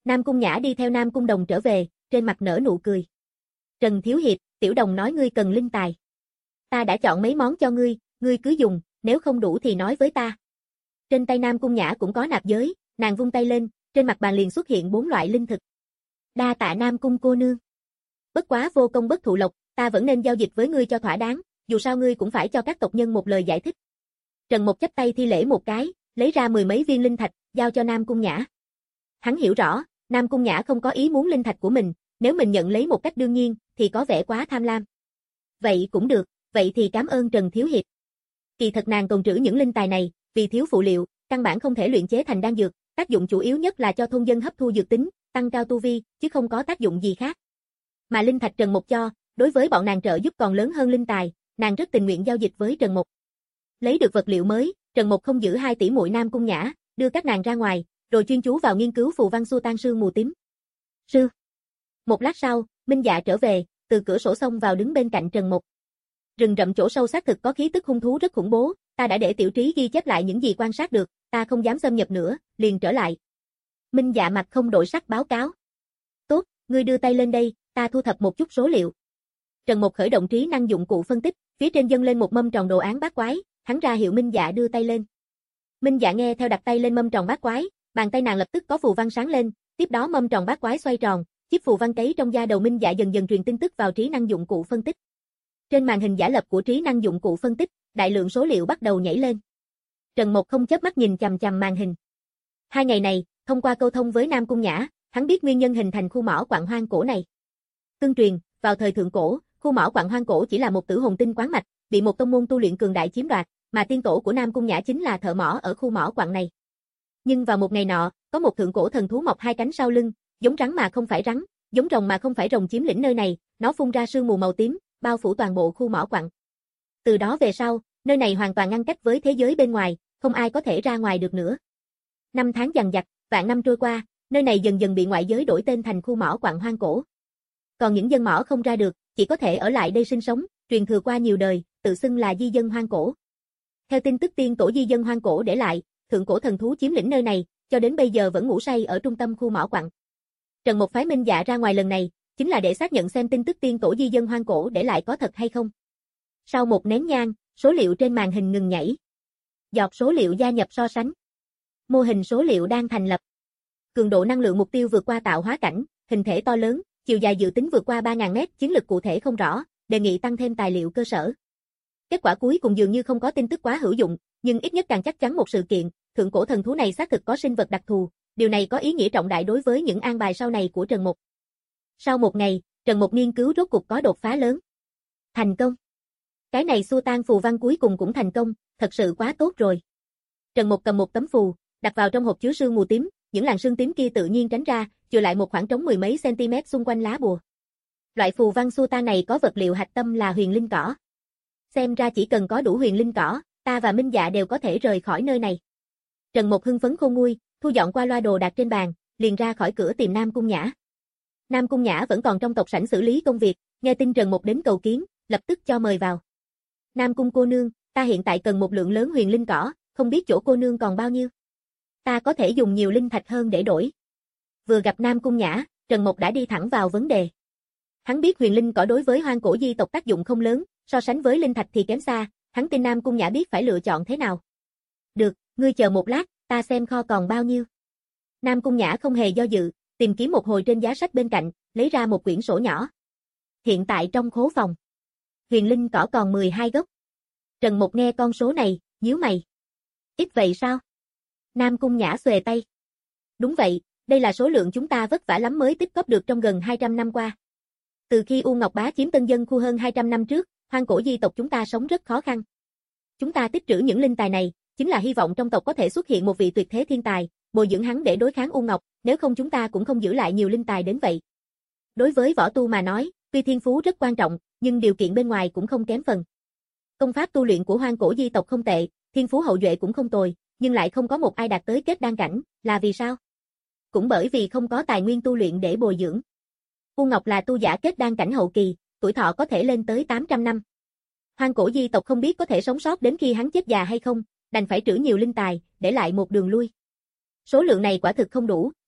Nam Cung Nhã đi theo Nam Cung Đồng trở về, trên mặt nở nụ cười. Trần Thiếu Hiệp, Tiểu Đồng nói ngươi cần linh tài. Ta đã chọn mấy món cho ngươi, ngươi cứ dùng, nếu không đủ thì nói với ta. Trên tay Nam Cung Nhã cũng có nạp giới, nàng vung tay lên, trên mặt bàn liền xuất hiện bốn loại linh thực. Đa tạ Nam Cung cô nương. Bất quá vô công bất thụ lộc, ta vẫn nên giao dịch với ngươi cho thỏa đáng, dù sao ngươi cũng phải cho các tộc nhân một lời giải thích. Trần Mộc chắp tay thi lễ một cái, lấy ra mười mấy viên linh thạch, giao cho Nam Cung Nhã. Hắn hiểu rõ, Nam Cung Nhã không có ý muốn linh thạch của mình, nếu mình nhận lấy một cách đương nhiên, thì có vẻ quá tham lam. Vậy cũng được, vậy thì cảm ơn Trần Thiếu Hiệp. Kỳ thật nàng tồn trữ những linh tài này, vì thiếu phụ liệu, căn bản không thể luyện chế thành đan dược, tác dụng chủ yếu nhất là cho thôn dân hấp thu dược tính, tăng cao tu vi, chứ không có tác dụng gì khác. Mà linh thạch Trần Mộc cho, đối với bọn nàng trợ giúp còn lớn hơn linh tài, nàng rất tình nguyện giao dịch với Trần Mộc. Lấy được vật liệu mới, Trần Mộc không giữ hai tỷ muội Nam Cung Nhã, đưa các nàng ra ngoài, rồi chuyên chú vào nghiên cứu phù văn xua tan sương mù tím. Sư. Một lát sau, Minh Dạ trở về, từ cửa sổ xông vào đứng bên cạnh Trần Mộc. Rừng rậm chỗ sâu xác thực có khí tức hung thú rất khủng bố, ta đã để tiểu trí ghi chép lại những gì quan sát được, ta không dám xâm nhập nữa, liền trở lại. Minh Dạ mặt không đổi sắc báo cáo. Tốt, ngươi đưa tay lên đây, ta thu thập một chút số liệu. Trần Mộc khởi động trí năng dụng cụ phân tích, phía trên dâng lên một mâm tròn đồ án bát quái, hắn ra hiệu Minh Dạ đưa tay lên. Minh Dạ nghe theo đặt tay lên mâm tròn bát quái, bàn tay nàng lập tức có phù văn sáng lên, tiếp đó mâm tròn bát quái xoay tròn, chiếc phù văn cấy trong da đầu Minh Dạ dần dần truyền tin tức vào trí năng dụng cụ phân tích. Trên màn hình giả lập của trí năng dụng cụ phân tích, đại lượng số liệu bắt đầu nhảy lên. Trần Mộc không chớp mắt nhìn chằm chằm màn hình. Hai ngày này, thông qua câu thông với Nam Cung Nhã, hắn biết nguyên nhân hình thành khu mỏ quặng hoang cổ này. Tương truyền, vào thời thượng cổ, khu mỏ quặng hoang cổ chỉ là một tử hồn tinh quán mạch, bị một tông môn tu luyện cường đại chiếm đoạt, mà tiên tổ của Nam Cung Nhã chính là thợ mỏ ở khu mỏ quặng này. Nhưng vào một ngày nọ, có một thượng cổ thần thú mọc hai cánh sau lưng, giống rắn mà không phải rắn, giống rồng mà không phải rồng chiếm lĩnh nơi này, nó phun ra sương mù màu tím, bao phủ toàn bộ khu mỏ quặng. Từ đó về sau, nơi này hoàn toàn ngăn cách với thế giới bên ngoài, không ai có thể ra ngoài được nữa. Năm tháng dằng dặc, vạn năm trôi qua, nơi này dần dần bị ngoại giới đổi tên thành khu mỏ quặng hoang cổ. Còn những dân mỏ không ra được, chỉ có thể ở lại đây sinh sống, truyền thừa qua nhiều đời, tự xưng là di dân hoang cổ. Theo tin tức tiên tổ di dân hoang cổ để lại, thượng cổ thần thú chiếm lĩnh nơi này, cho đến bây giờ vẫn ngủ say ở trung tâm khu mỏ quặng. Trần Mộc phái Minh Dạ ra ngoài lần này, chính là để xác nhận xem tin tức tiên tổ di dân hoang cổ để lại có thật hay không. Sau một nén nhang, số liệu trên màn hình ngừng nhảy. Giọt số liệu gia nhập so sánh. Mô hình số liệu đang thành lập. Cường độ năng lượng mục tiêu vượt qua tạo hóa cảnh, hình thể to lớn, chiều dài dự tính vượt qua ba nghìn mét, chiến lực cụ thể không rõ, đề nghị tăng thêm tài liệu cơ sở. Kết quả cuối cùng dường như không có tin tức quá hữu dụng, nhưng ít nhất càng chắc chắn một sự kiện, thượng cổ thần thú này xác thực có sinh vật đặc thù, điều này có ý nghĩa trọng đại đối với những an bài sau này của Trần Mộc. Sau một ngày, Trần Mộc nghiên cứu rốt cục có đột phá lớn. Thành công. Cái này xua tan phù văn cuối cùng cũng thành công, thật sự quá tốt rồi. Trần Mộc cầm một tấm phù, đặt vào trong hộp chứa sương mù tím, những làn sương tím kia tự nhiên tránh ra, chừa lại một khoảng trống mười mấy cm xung quanh lá bùa. Loại phù văn xua tan này có vật liệu hạch tâm là huyền linh cỏ. Xem ra chỉ cần có đủ huyền linh cỏ, ta và Minh Dạ đều có thể rời khỏi nơi này. Trần Mộc hưng phấn khôn nguôi, thu dọn qua loa đồ đặt trên bàn, liền ra khỏi cửa tìm Nam Cung Nhã. Nam Cung Nhã vẫn còn trong tộc sảnh xử lý công việc, nghe tin Trần Mộc đến cầu kiến, lập tức cho mời vào. Nam Cung cô nương, ta hiện tại cần một lượng lớn huyền linh cỏ, không biết chỗ cô nương còn bao nhiêu. Ta có thể dùng nhiều linh thạch hơn để đổi. Vừa gặp Nam Cung Nhã, Trần Mộc đã đi thẳng vào vấn đề. Hắn biết huyền linh cỏ đối với hoang cổ di tộc tác dụng không lớn, so sánh với linh thạch thì kém xa, hắn tin Nam Cung Nhã biết phải lựa chọn thế nào. Được, ngươi chờ một lát, ta xem kho còn bao nhiêu. Nam Cung Nhã không hề do dự, tìm kiếm một hồi trên giá sách bên cạnh, lấy ra một quyển sổ nhỏ. Hiện tại trong khố phòng, huyền linh cỏ còn mười hai gốc. Trần Mộc nghe con số này, nhíu mày. Ít vậy sao? Nam Cung Nhã xuề tay. Đúng vậy, đây là số lượng chúng ta vất vả lắm mới tích góp được trong gần hai trăm năm qua. Từ khi U Ngọc Bá chiếm Tân Dân khu hơn hai trăm năm trước, hoang cổ di tộc chúng ta sống rất khó khăn. Chúng ta tích trữ những linh tài này, chính là hy vọng trong tộc có thể xuất hiện một vị tuyệt thế thiên tài, bồi dưỡng hắn để đối kháng U Ngọc, nếu không chúng ta cũng không giữ lại nhiều linh tài đến vậy. Đối với võ tu mà nói, tuy thiên phú rất quan trọng, nhưng điều kiện bên ngoài cũng không kém phần. Công pháp tu luyện của hoang cổ di tộc không tệ, thiên phú hậu duệ cũng không tồi, nhưng lại không có một ai đạt tới kết đan cảnh, là vì sao? Cũng bởi vì không có tài nguyên tu luyện để bồi dưỡng. U Ngọc là tu giả kết đan cảnh hậu kỳ, tuổi thọ có thể lên tới tám trăm năm. Hoang cổ di tộc không biết có thể sống sót đến khi hắn chết già hay không, đành phải trữ nhiều linh tài, để lại một đường lui. Số lượng này quả thực không đủ,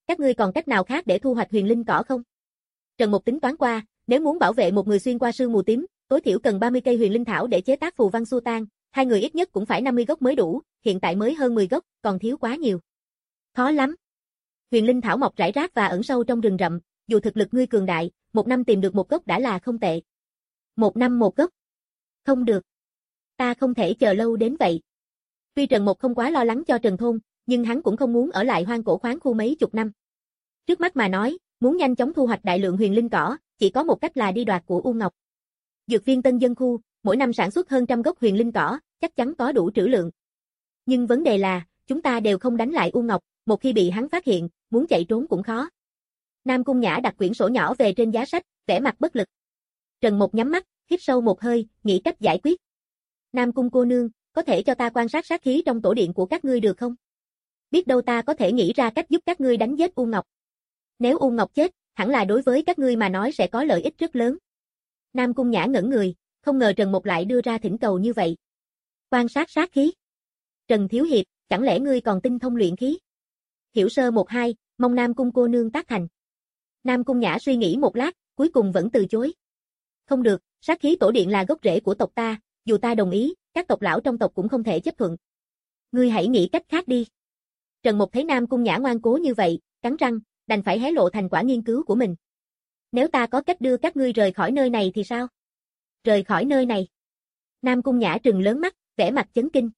các ngươi còn cách nào khác để thu hoạch huyền linh cỏ không? Trần Mục tính toán qua, nếu muốn bảo vệ một người xuyên qua sương mù tím, tối thiểu cần ba mươi cây huyền linh thảo để chế tác phù văn xua tan, hai người ít nhất cũng phải năm mươi gốc mới đủ, hiện tại mới hơn mười gốc, còn thiếu quá nhiều. Khó lắm. Huyền linh thảo mọc rải rác và ẩn sâu trong rừng rậm, dù thực lực ngươi cường đại, một năm tìm được một gốc đã là không tệ. Một năm một gốc. Không được. Ta không thể chờ lâu đến vậy. Tuy Trần Mục không quá lo lắng cho Trần Thôn, nhưng hắn cũng không muốn ở lại hoang cổ khoáng khu mấy chục năm. Trước mắt mà nói, muốn nhanh chóng thu hoạch đại lượng huyền linh cỏ, chỉ có một cách là đi đoạt của U Ngọc. Dược viên Tân Dân Khu, mỗi năm sản xuất hơn trăm gốc huyền linh cỏ, chắc chắn có đủ trữ lượng. Nhưng vấn đề là, chúng ta đều không đánh lại U Ngọc, một khi bị hắn phát hiện, muốn chạy trốn cũng khó. Nam Cung Nhã đặt quyển sổ nhỏ về trên giá sách, vẻ mặt bất lực. Trần Mục nhắm mắt, hít sâu một hơi, nghĩ cách giải quyết. Nam Cung cô nương, có thể cho ta quan sát sát khí trong tổ điện của các ngươi được không? Biết đâu ta có thể nghĩ ra cách giúp các ngươi đánh giết U Ngọc. Nếu U Ngọc chết, hẳn là đối với các ngươi mà nói sẽ có lợi ích rất lớn. Nam Cung Nhã ngẩn người, không ngờ Trần Mục lại đưa ra thỉnh cầu như vậy. Quan sát sát khí. Trần Thiếu Hiệp, chẳng lẽ ngươi còn tinh thông luyện khí? Hiểu sơ một hai, mong Nam Cung cô nương tác thành. Nam Cung Nhã suy nghĩ một lát, cuối cùng vẫn từ chối. Không được, sát khí tổ điện là gốc rễ của tộc ta, dù ta đồng ý, các tộc lão trong tộc cũng không thể chấp thuận. Ngươi hãy nghĩ cách khác đi. Trần Mục thấy Nam Cung Nhã ngoan cố như vậy, cắn răng, đành phải hé lộ thành quả nghiên cứu của mình. Nếu ta có cách đưa các ngươi rời khỏi nơi này thì sao? Rời khỏi nơi này? Nam Cung Nhã trừng lớn mắt, vẻ mặt chấn kinh.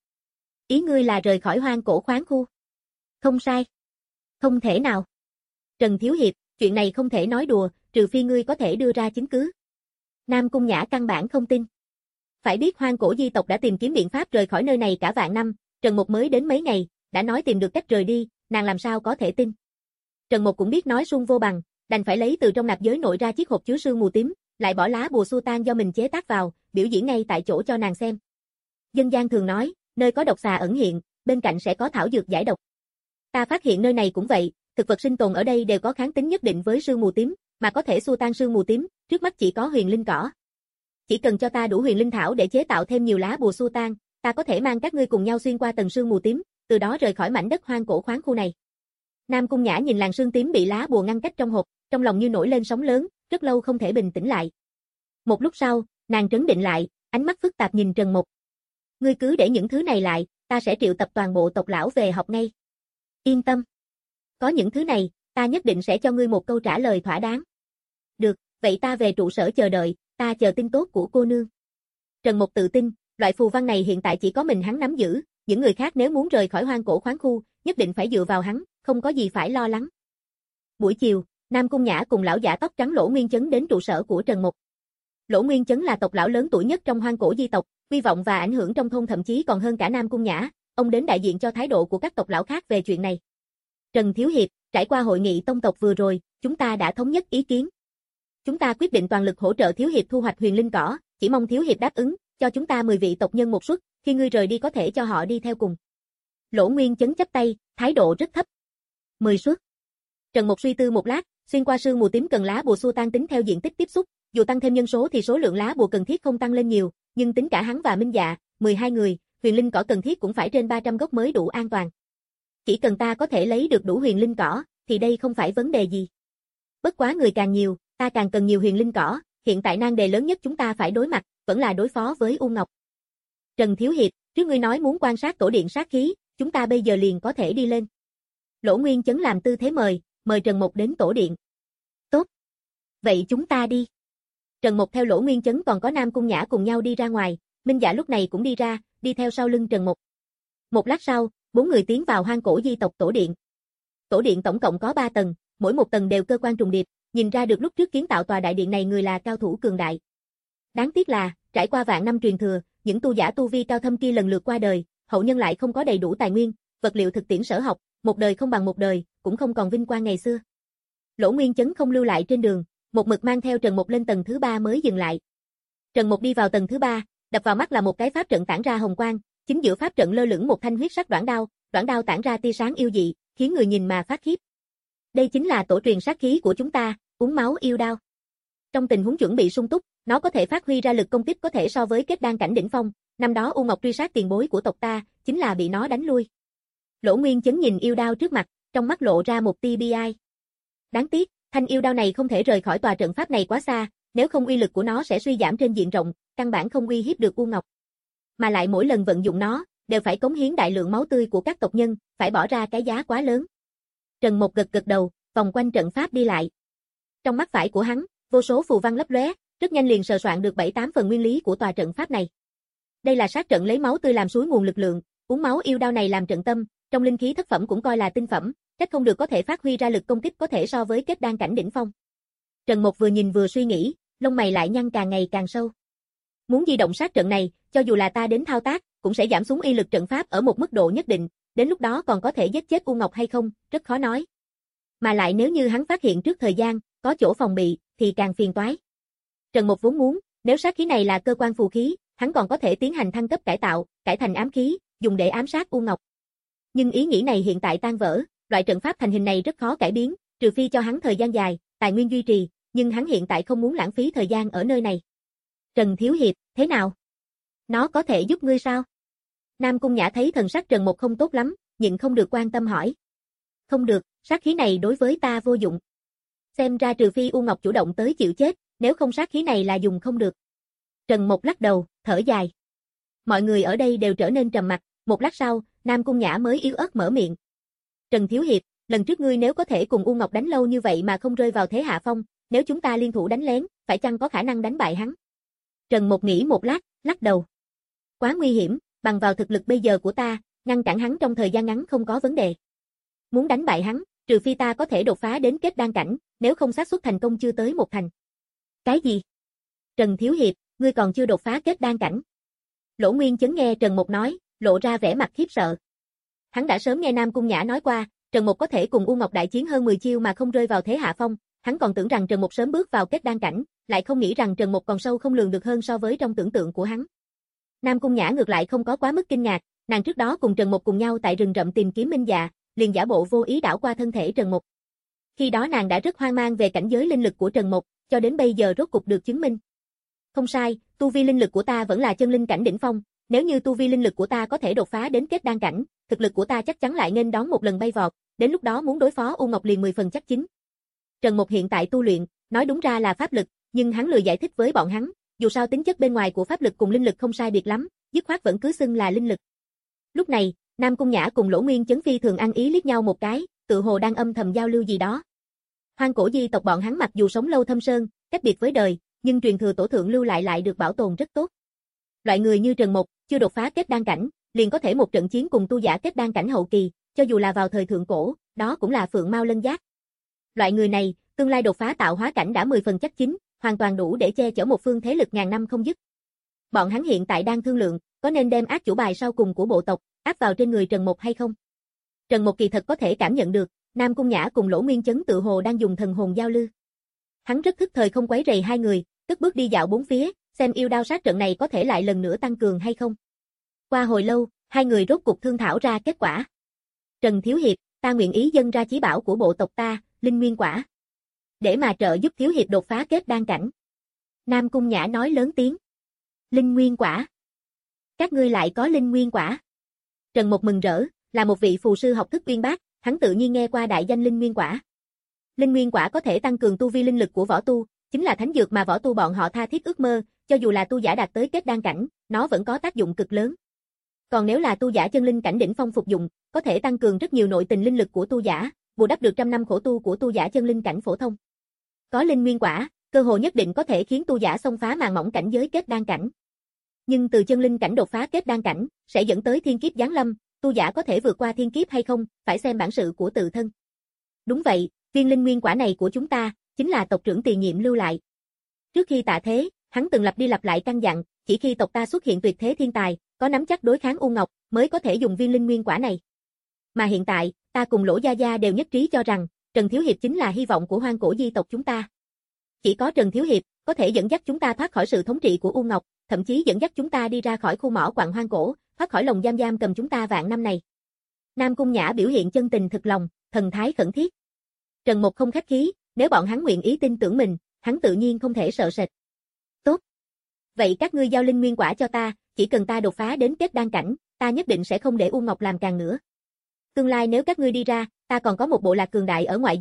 Ý ngươi là rời khỏi hoang cổ khoáng khu? Không sai. Không thể nào. Trần Thiếu Hiệp, chuyện này không thể nói đùa, trừ phi ngươi có thể đưa ra chứng cứ. Nam Cung Nhã căn bản không tin. Phải biết hoang cổ di tộc đã tìm kiếm biện pháp rời khỏi nơi này cả vạn năm, Trần Mục mới đến mấy ngày, đã nói tìm được cách rời đi, nàng làm sao có thể tin. Trần Mục cũng biết nói suông vô bằng, đành phải lấy từ trong nạp giới nội ra chiếc hộp chứa sương mù tím, lại bỏ lá bùa xua tan do mình chế tác vào, biểu diễn ngay tại chỗ cho nàng xem. Dân gian thường nói, nơi có độc xà ẩn hiện, bên cạnh sẽ có thảo dược giải độc. Ta phát hiện nơi này cũng vậy, thực vật sinh tồn ở đây đều có kháng tính nhất định với sương mù tím, mà có thể xua tan sương mù tím, trước mắt chỉ có huyền linh cỏ. Chỉ cần cho ta đủ huyền linh thảo để chế tạo thêm nhiều lá bùa xua tan, ta có thể mang các ngươi cùng nhau xuyên qua tầng sương mù tím, từ đó rời khỏi mảnh đất hoang cổ khoáng khu này. Nam Cung Nhã nhìn làn sương tím bị lá bùa ngăn cách trong hộp, trong lòng như nổi lên sóng lớn, rất lâu không thể bình tĩnh lại. Một lúc sau, nàng trấn định lại, ánh mắt phức tạp nhìn Trần Mục. Ngươi cứ để những thứ này lại, ta sẽ triệu tập toàn bộ tộc lão về học ngay. Yên tâm. Có những thứ này, ta nhất định sẽ cho ngươi một câu trả lời thỏa đáng. Được, vậy ta về trụ sở chờ đợi, ta chờ tin tốt của cô nương. Trần Mục tự tin, loại phù văn này hiện tại chỉ có mình hắn nắm giữ, những người khác nếu muốn rời khỏi hoang cổ khoáng khu, nhất định phải dựa vào hắn, không có gì phải lo lắng. Buổi chiều, Nam Cung Nhã cùng lão giả tóc trắng Lỗ Nguyên Chấn đến trụ sở của Trần Mục. Lỗ Nguyên Chấn là tộc lão lớn tuổi nhất trong hoang cổ di tộc, uy vọng và ảnh hưởng trong thôn thậm chí còn hơn cả Nam Cung Nhã, ông đến đại diện cho thái độ của các tộc lão khác về chuyện này. Trần Thiếu Hiệp, trải qua hội nghị tông tộc vừa rồi, chúng ta đã thống nhất ý kiến. Chúng ta quyết định toàn lực hỗ trợ Thiếu Hiệp thu hoạch huyền linh cỏ, chỉ mong Thiếu Hiệp đáp ứng, cho chúng ta mười vị tộc nhân một suất, khi ngươi rời đi có thể cho họ đi theo cùng. Lỗ Nguyên Chấn chắp tay, thái độ rất thấp. mười suất. Trần Mục suy tư một lát, xuyên qua sương mù tím cần lá bùa xua tan tính theo diện tích tiếp xúc, dù tăng thêm nhân số thì số lượng lá bùa cần thiết không tăng lên nhiều, nhưng tính cả hắn và Minh Dạ, mười hai người, huyền linh cỏ cần thiết cũng phải trên ba trăm gốc mới đủ an toàn. Chỉ cần ta có thể lấy được đủ huyền linh cỏ, thì đây không phải vấn đề gì. Bất quá người càng nhiều, ta càng cần nhiều huyền linh cỏ, hiện tại nan đề lớn nhất chúng ta phải đối mặt, vẫn là đối phó với U Ngọc. Trần Thiếu Hiệp, trước ngươi nói muốn quan sát tổ điện sát khí, chúng ta bây giờ liền có thể đi lên. Lỗ Nguyên Chấn làm tư thế mời, mời Trần Mục đến tổ điện. Tốt. Vậy chúng ta đi. Trần Mục theo Lỗ Nguyên Chấn còn có Nam Cung Nhã cùng nhau đi ra ngoài, Minh Dạ lúc này cũng đi ra, đi theo sau lưng Trần Mục. Một lát sau, bốn người tiến vào hoang cổ di tộc tổ điện. Tổ điện tổng cộng có ba tầng, mỗi một tầng đều cơ quan trùng điệp, nhìn ra được lúc trước kiến tạo tòa đại điện này người là cao thủ cường đại. Đáng tiếc là, trải qua vạn năm truyền thừa, những tu giả tu vi cao thâm kia lần lượt qua đời, hậu nhân lại không có đầy đủ tài nguyên, vật liệu thực tiễn sở học, một đời không bằng một đời, cũng không còn vinh quang ngày xưa. Lỗ Nguyên Chấn không lưu lại trên đường, một mực mang theo Trần Mục lên tầng thứ ba mới dừng lại. Trần Mục đi vào tầng thứ ba, đập vào mắt là một cái pháp trận tản ra hồng quang, chính giữa pháp trận lơ lửng một thanh huyết sắc đoạn đao, đoạn đao tản ra tia sáng yêu dị, khiến người nhìn mà phát khiếp. Đây chính là tổ truyền sát khí của chúng ta, uống máu yêu đao. Trong tình huống chuẩn bị sung túc, nó có thể phát huy ra lực công kích có thể so với kết đan cảnh đỉnh phong, năm đó U Ngọc truy sát tiền bối của tộc ta, chính là bị nó đánh lui. Lỗ Nguyên Chấn nhìn yêu đao trước mặt, trong mắt lộ ra một tia bi ai. Đáng tiếc, thanh yêu đao này không thể rời khỏi tòa trận pháp này quá xa, nếu không uy lực của nó sẽ suy giảm trên diện rộng, căn bản không uy hiếp được U Ngọc. Mà lại mỗi lần vận dụng nó, đều phải cống hiến đại lượng máu tươi của các tộc nhân, phải bỏ ra cái giá quá lớn. Trần Mộc gật gật đầu, vòng quanh trận pháp đi lại. Trong mắt phải của hắn, vô số phù văn lấp lóe, rất nhanh liền sờ soạn được bảy tám phần nguyên lý của tòa trận pháp này. Đây là sát trận lấy máu tươi làm suối nguồn lực lượng, uống máu yêu đao này làm trận tâm, trong linh khí thất phẩm cũng coi là tinh phẩm, trách không được có thể phát huy ra lực công kích có thể so với kết đan cảnh đỉnh phong. Trần Mộc vừa nhìn vừa suy nghĩ, lông mày lại nhăn càng ngày càng sâu. Muốn di động sát trận này, cho dù là ta đến thao tác, cũng sẽ giảm xuống uy lực trận pháp ở một mức độ nhất định, đến lúc đó còn có thể giết chết U Ngọc hay không, rất khó nói. Mà lại nếu như hắn phát hiện trước thời gian, có chỗ phòng bị, thì càng phiền toái. Trần Mộc vốn muốn, nếu sát khí này là cơ quan phù khí, hắn còn có thể tiến hành thăng cấp cải tạo, cải thành ám khí, dùng để ám sát U Ngọc. Nhưng ý nghĩ này hiện tại tan vỡ, loại trận pháp thành hình này rất khó cải biến, trừ phi cho hắn thời gian dài, tài nguyên duy trì, nhưng hắn hiện tại không muốn lãng phí thời gian ở nơi này. Trần Thiếu Hiệp, thế nào? Nó có thể giúp ngươi sao? Nam Cung Nhã thấy thần sắc Trần Mộc không tốt lắm, nhịn không được quan tâm hỏi. Không được, sát khí này đối với ta vô dụng. Xem ra trừ phi U Ngọc chủ động tới chịu chết, nếu không sát khí này là dùng không được. Trần Mộc lắc đầu, thở dài. Mọi người ở đây đều trở nên trầm mặc, một lát sau, Nam Cung Nhã mới yếu ớt mở miệng. Trần Thiếu Hiệp, lần trước ngươi nếu có thể cùng U Ngọc đánh lâu như vậy mà không rơi vào thế hạ phong, nếu chúng ta liên thủ đánh lén, phải chăng có khả năng đánh bại hắn? Trần Mộc nghĩ một lát, lắc đầu. Quá nguy hiểm, bằng vào thực lực bây giờ của ta, ngăn cản hắn trong thời gian ngắn không có vấn đề. Muốn đánh bại hắn, trừ phi ta có thể đột phá đến kết đan cảnh, nếu không xác suất thành công chưa tới một thành. Cái gì? Trần Thiếu Hiệp, ngươi còn chưa đột phá kết đan cảnh. Lỗ Nguyên Chấn nghe Trần Mộc nói, lộ ra vẻ mặt khiếp sợ. Hắn đã sớm nghe Nam Cung Nhã nói qua, Trần Mộc có thể cùng U Ngọc đại chiến hơn mười chiêu mà không rơi vào thế hạ phong, hắn còn tưởng rằng Trần Mộc sớm bước vào kết đan cảnh, lại không nghĩ rằng Trần Mộc còn sâu không lường được hơn so với trong tưởng tượng của hắn. Nam Cung Nhã ngược lại không có quá mức kinh ngạc, nàng trước đó cùng Trần Mộc cùng nhau tại rừng rậm tìm kiếm minh dạ, liền giả bộ vô ý đảo qua thân thể Trần Mộc. Khi đó nàng đã rất hoang mang về cảnh giới linh lực của Trần Mộc, cho đến bây giờ rốt cục được chứng minh. Không sai, tu vi linh lực của ta vẫn là chân linh cảnh đỉnh phong, nếu như tu vi linh lực của ta có thể đột phá đến kết đan cảnh, thực lực của ta chắc chắn lại nghênh đón một lần bay vọt, đến lúc đó muốn đối phó U Ngọc liền mười phần chắc chín. Trần Mộc hiện tại tu luyện, nói đúng ra là pháp lực, nhưng hắn lười giải thích với bọn hắn, dù sao tính chất bên ngoài của pháp lực cùng linh lực không sai biệt lắm, dứt khoát vẫn cứ xưng là linh lực. Lúc này, Nam Cung Nhã cùng Lỗ Nguyên Chấn phi thường ăn ý liếc nhau một cái, tự hồ đang âm thầm giao lưu gì đó. Hoang cổ di tộc bọn hắn mặc dù sống lâu thâm sơn, cách biệt với đời, nhưng truyền thừa tổ thượng lưu lại lại được bảo tồn rất tốt. Loại người như Trần Mộc, chưa đột phá kết đan cảnh, liền có thể một trận chiến cùng tu giả kết đan cảnh hậu kỳ, cho dù là vào thời thượng cổ, đó cũng là phượng mao lân giác. Loại người này, tương lai đột phá tạo hóa cảnh đã mười phần chắc chín, hoàn toàn đủ để che chở một phương thế lực ngàn năm không dứt. Bọn hắn hiện tại đang thương lượng, có nên đem ác chủ bài sau cùng của bộ tộc áp vào trên người Trần Mộc hay không? Trần Mộc kỳ thật có thể cảm nhận được, Nam Cung Nhã cùng Lỗ Nguyên Chấn tự hồ đang dùng thần hồn giao lưu. Hắn rất thức thời không quấy rầy hai người, cất bước đi dạo bốn phía, xem yêu đao sát trận này có thể lại lần nữa tăng cường hay không. Qua hồi lâu, hai người rốt cuộc thương thảo ra kết quả. Trần Thiếu Hiệp, ta nguyện ý dâng ra chí bảo của bộ tộc ta, Linh Nguyên Quả, để mà trợ giúp Thiếu Hiệp đột phá kết đan cảnh. Nam Cung Nhã nói lớn tiếng. Linh Nguyên Quả? Các ngươi lại có Linh Nguyên Quả? Trần Mộc mừng rỡ, là một vị phù sư học thức uyên bác, hắn tự nhiên nghe qua đại danh Linh Nguyên Quả. Linh Nguyên Quả có thể tăng cường tu vi linh lực của võ tu, chính là thánh dược mà võ tu bọn họ tha thiết ước mơ, cho dù là tu giả đạt tới kết đan cảnh, nó vẫn có tác dụng cực lớn. Còn nếu là tu giả chân linh cảnh đỉnh phong phục dụng, có thể tăng cường rất nhiều nội tình linh lực của tu giả, bù đắp được trăm năm khổ tu của tu giả chân linh cảnh phổ thông. Có Linh Nguyên Quả, cơ hội nhất định có thể khiến tu giả xông phá màn mỏng cảnh giới kết đan cảnh. Nhưng từ chân linh cảnh đột phá kết đan cảnh, sẽ dẫn tới thiên kiếp giáng lâm, tu giả có thể vượt qua thiên kiếp hay không, phải xem bản sự của tự thân. Đúng vậy, viên Linh Nguyên Quả này của chúng ta, chính là tộc trưởng tiền nhiệm lưu lại. Trước khi tạ thế, hắn từng lặp đi lặp lại căn dặn, chỉ khi tộc ta xuất hiện tuyệt thế thiên tài, có nắm chắc đối kháng U Ngọc, mới có thể dùng viên Linh Nguyên Quả này. Mà hiện tại, ta cùng Lỗ Gia Gia đều nhất trí cho rằng, Trần Thiếu Hiệp chính là hy vọng của hoang cổ di tộc chúng ta. Chỉ có Trần Thiếu Hiệp, có thể dẫn dắt chúng ta thoát khỏi sự thống trị của U Ngọc, thậm chí dẫn dắt chúng ta đi ra khỏi khu mỏ quặng hoang cổ, thoát khỏi lồng giam giam cầm chúng ta vạn năm này. Nam Cung Nhã biểu hiện chân tình thực lòng, thần thái khẩn thiết. Trần Mộc không khách khí, nếu bọn hắn nguyện ý tin tưởng mình, hắn tự nhiên không thể sợ sệt. Tốt. Vậy các ngươi giao Linh Nguyên Quả cho ta, chỉ cần ta đột phá đến kết đan cảnh, ta nhất định sẽ không để U Ngọc làm càng nữa. Tương lai nếu các ngươi đi ra, ta còn có một bộ lạc cường đại ở ngoại giới,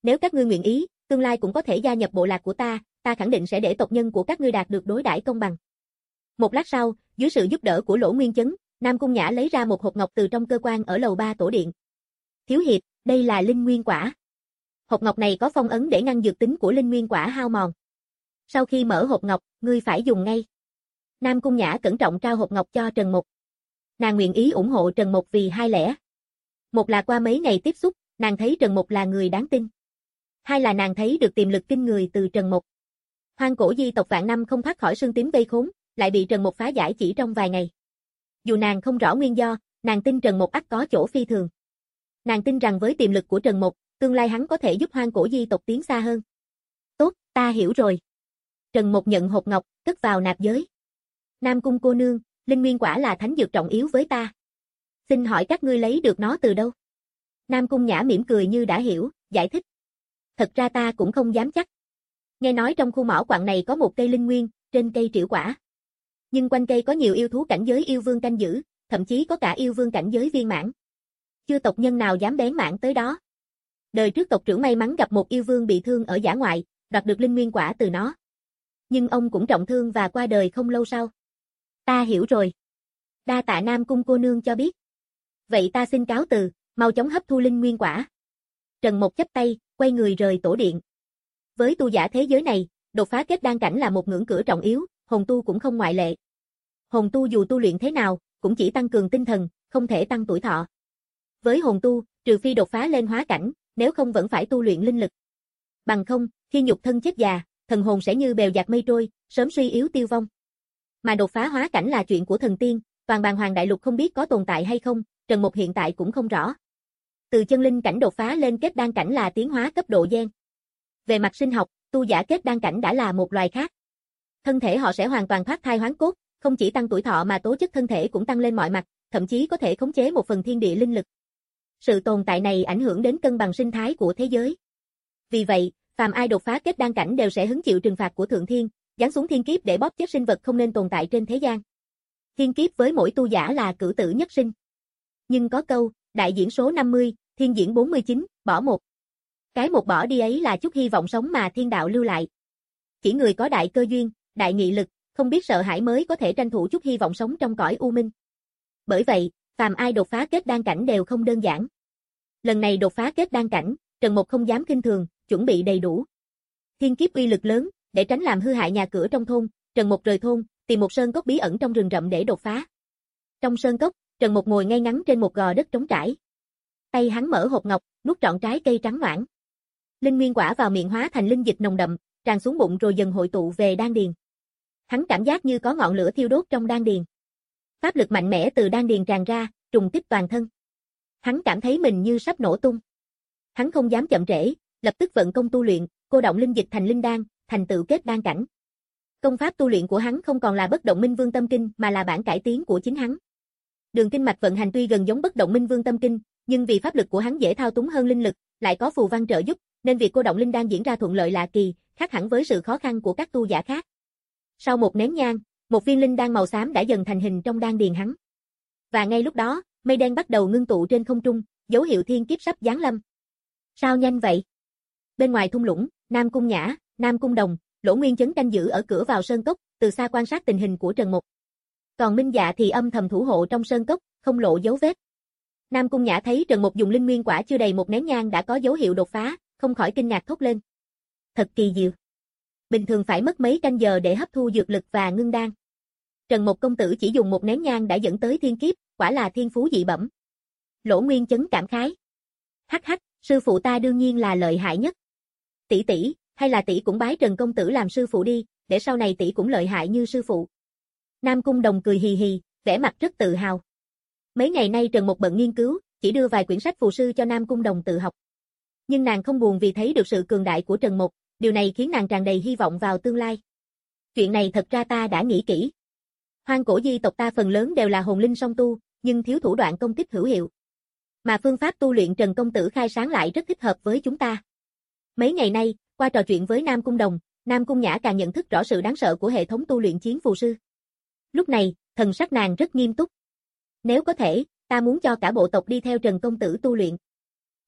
nếu các ngươi nguyện ý, tương lai cũng có thể gia nhập bộ lạc của ta, ta khẳng định sẽ để tộc nhân của các ngươi đạt được đối đãi công bằng. Một lát sau, dưới sự giúp đỡ của Lỗ Nguyên Chấn, Nam Cung Nhã lấy ra một hộp ngọc từ trong cơ quan ở lầu ba tổ điện. Thiếu hiệp, đây là linh nguyên quả. Hộp ngọc này có phong ấn để ngăn dược tính của linh nguyên quả hao mòn. Sau khi mở hộp ngọc, ngươi phải dùng ngay. Nam Cung Nhã cẩn trọng trao hộp ngọc cho Trần Mục. Nàng nguyện ý ủng hộ Trần Mục vì hai lẽ. Một là qua mấy ngày tiếp xúc, nàng thấy Trần Mục là người đáng tin. Hai là nàng thấy được tiềm lực kinh người từ Trần Mục. Hoang cổ di tộc vạn năm không thoát khỏi sương tím vây khốn, lại bị Trần Mục phá giải chỉ trong vài ngày. Dù nàng không rõ nguyên do, nàng tin Trần Mục ắt có chỗ phi thường. Nàng tin rằng với tiềm lực của Trần Mục, tương lai hắn có thể giúp hoang cổ di tộc tiến xa hơn. Tốt, ta hiểu rồi. Trần Mục nhận hộp ngọc, cất vào nạp giới. Nam Cung cô nương, linh nguyên quả là thánh dược trọng yếu với ta. Xin hỏi các ngươi lấy được nó từ đâu? Nam Cung Nhã mỉm cười như đã hiểu, giải thích. Thật ra ta cũng không dám chắc. Nghe nói trong khu mỏ quặng này có một cây linh nguyên, trên cây trĩu quả. Nhưng quanh cây có nhiều yêu thú cảnh giới yêu vương canh giữ, thậm chí có cả yêu vương cảnh giới viên mãn. Chưa tộc nhân nào dám bén mảng tới đó. Đời trước tộc trưởng may mắn gặp một yêu vương bị thương ở dã ngoại, đoạt được linh nguyên quả từ nó. Nhưng ông cũng trọng thương và qua đời không lâu sau. Ta hiểu rồi. Đa tạ Nam Cung cô nương cho biết. Vậy ta xin cáo từ, mau chóng hấp thu linh nguyên quả. Trần Mục chắp tay, quay người rời tổ điện. Với tu giả thế giới này, đột phá kết đan cảnh là một ngưỡng cửa trọng yếu, hồn tu cũng không ngoại lệ. Hồn tu dù tu luyện thế nào, cũng chỉ tăng cường tinh thần, không thể tăng tuổi thọ. Với hồn tu, trừ phi đột phá lên hóa cảnh, nếu không vẫn phải tu luyện linh lực. Bằng không, khi nhục thân chết già, thần hồn sẽ như bèo dạt mây trôi, sớm suy yếu tiêu vong. Mà đột phá hóa cảnh là chuyện của thần tiên, toàn Bàn Hoàng đại lục không biết có tồn tại hay không, Trần Mục hiện tại cũng không rõ. Từ chân linh cảnh đột phá lên kết đan cảnh là tiến hóa cấp độ gen. Về mặt sinh học, tu giả kết đan cảnh đã là một loài khác. Thân thể họ sẽ hoàn toàn thoát thai hoán cốt, không chỉ tăng tuổi thọ mà tố chất thân thể cũng tăng lên mọi mặt, thậm chí có thể khống chế một phần thiên địa linh lực. Sự tồn tại này ảnh hưởng đến cân bằng sinh thái của thế giới. Vì vậy, phàm ai đột phá kết đan cảnh đều sẽ hứng chịu trừng phạt của Thượng Thiên, giáng xuống thiên kiếp để bóp chết sinh vật không nên tồn tại trên thế gian. Thiên kiếp với mỗi tu giả là cửu tử nhất sinh. Nhưng có câu, đại diễn số năm mươi, thiên diễn bốn mươi chín, bỏ một. Cái một bỏ đi ấy là chút hy vọng sống mà thiên đạo lưu lại. Chỉ người có đại cơ duyên, đại nghị lực, không biết sợ hãi mới có thể tranh thủ chút hy vọng sống trong cõi u minh. Bởi vậy, phàm ai đột phá kết đan cảnh đều không đơn giản. Lần này đột phá kết đan cảnh, Trần Mục không dám kinh thường, chuẩn bị đầy đủ. Thiên kiếp uy lực lớn, để tránh làm hư hại nhà cửa trong thôn, Trần Mục rời thôn, tìm một sơn cốc bí ẩn trong rừng rậm để đột phá. Trong sơn cốc, Trần Mục ngồi ngay ngắn trên một gò đất trống trải. Tay hắn mở hộp ngọc, nuốt trọn trái cây trắng noãn. Linh nguyên quả vào miệng hóa thành linh dịch nồng đậm, tràn xuống bụng rồi dần hội tụ về đan điền. Hắn cảm giác như có ngọn lửa thiêu đốt trong đan điền. Pháp lực mạnh mẽ từ đan điền tràn ra, trùng kích toàn thân. Hắn cảm thấy mình như sắp nổ tung. Hắn không dám chậm trễ, lập tức vận công tu luyện, cô động linh dịch thành linh đan, thành tựu kết đan cảnh. Công pháp tu luyện của hắn không còn là bất động minh vương tâm kinh mà là bản cải tiến của chính hắn. Đường kinh mạch vận hành tuy gần giống bất động minh vương tâm kinh, nhưng vì pháp lực của hắn dễ thao túng hơn linh lực, lại có phù văn trợ giúp, nên việc cô động linh đan diễn ra thuận lợi lạ kỳ, khác hẳn với sự khó khăn của các tu giả khác. Sau một nén nhang, một viên linh đan màu xám đã dần thành hình trong đan điền hắn. Và ngay lúc đó, mây đen bắt đầu ngưng tụ trên không trung, dấu hiệu thiên kiếp sắp giáng lâm. Sao nhanh vậy? Bên ngoài thung lũng, Nam Cung Nhã, Nam Cung Đồng, Lỗ Nguyên Chấn canh giữ ở cửa vào sơn cốc, từ xa quan sát tình hình của Trần Mục. Còn Minh Dạ thì âm thầm thủ hộ trong sơn cốc, không lộ dấu vết. Nam Cung Nhã thấy Trần Mục dùng linh nguyên quả chưa đầy một nén nhang đã có dấu hiệu đột phá, không khỏi kinh ngạc thốt lên. Thật kỳ diệu. Bình thường phải mất mấy canh giờ để hấp thu dược lực và ngưng đan. Trần Mục công tử chỉ dùng một nén nhang đã dẫn tới thiên kiếp, quả là thiên phú dị bẩm. Lỗ Nguyên Chấn cảm khái. Hắc hắc, sư phụ ta đương nhiên là lợi hại nhất. Tỷ tỷ, hay là tỷ cũng bái Trần công tử làm sư phụ đi, để sau này tỷ cũng lợi hại như sư phụ. Nam Cung Đồng cười hì hì, vẻ mặt rất tự hào. Mấy ngày nay Trần Mục bận nghiên cứu, chỉ đưa vài quyển sách phù sư cho Nam Cung Đồng tự học. Nhưng nàng không buồn vì thấy được sự cường đại của Trần Mục, điều này khiến nàng tràn đầy hy vọng vào tương lai. Chuyện này thật ra ta đã nghĩ kỹ. Hoang cổ di tộc ta phần lớn đều là hồn linh song tu, nhưng thiếu thủ đoạn công kích hữu hiệu. Mà phương pháp tu luyện Trần công tử khai sáng lại rất thích hợp với chúng ta. Mấy ngày nay, qua trò chuyện với Nam Cung Đồng, Nam Cung Nhã càng nhận thức rõ sự đáng sợ của hệ thống tu luyện chiến phù sư. Lúc này, thần sắc nàng rất nghiêm túc. Nếu có thể, ta muốn cho cả bộ tộc đi theo Trần công tử tu luyện.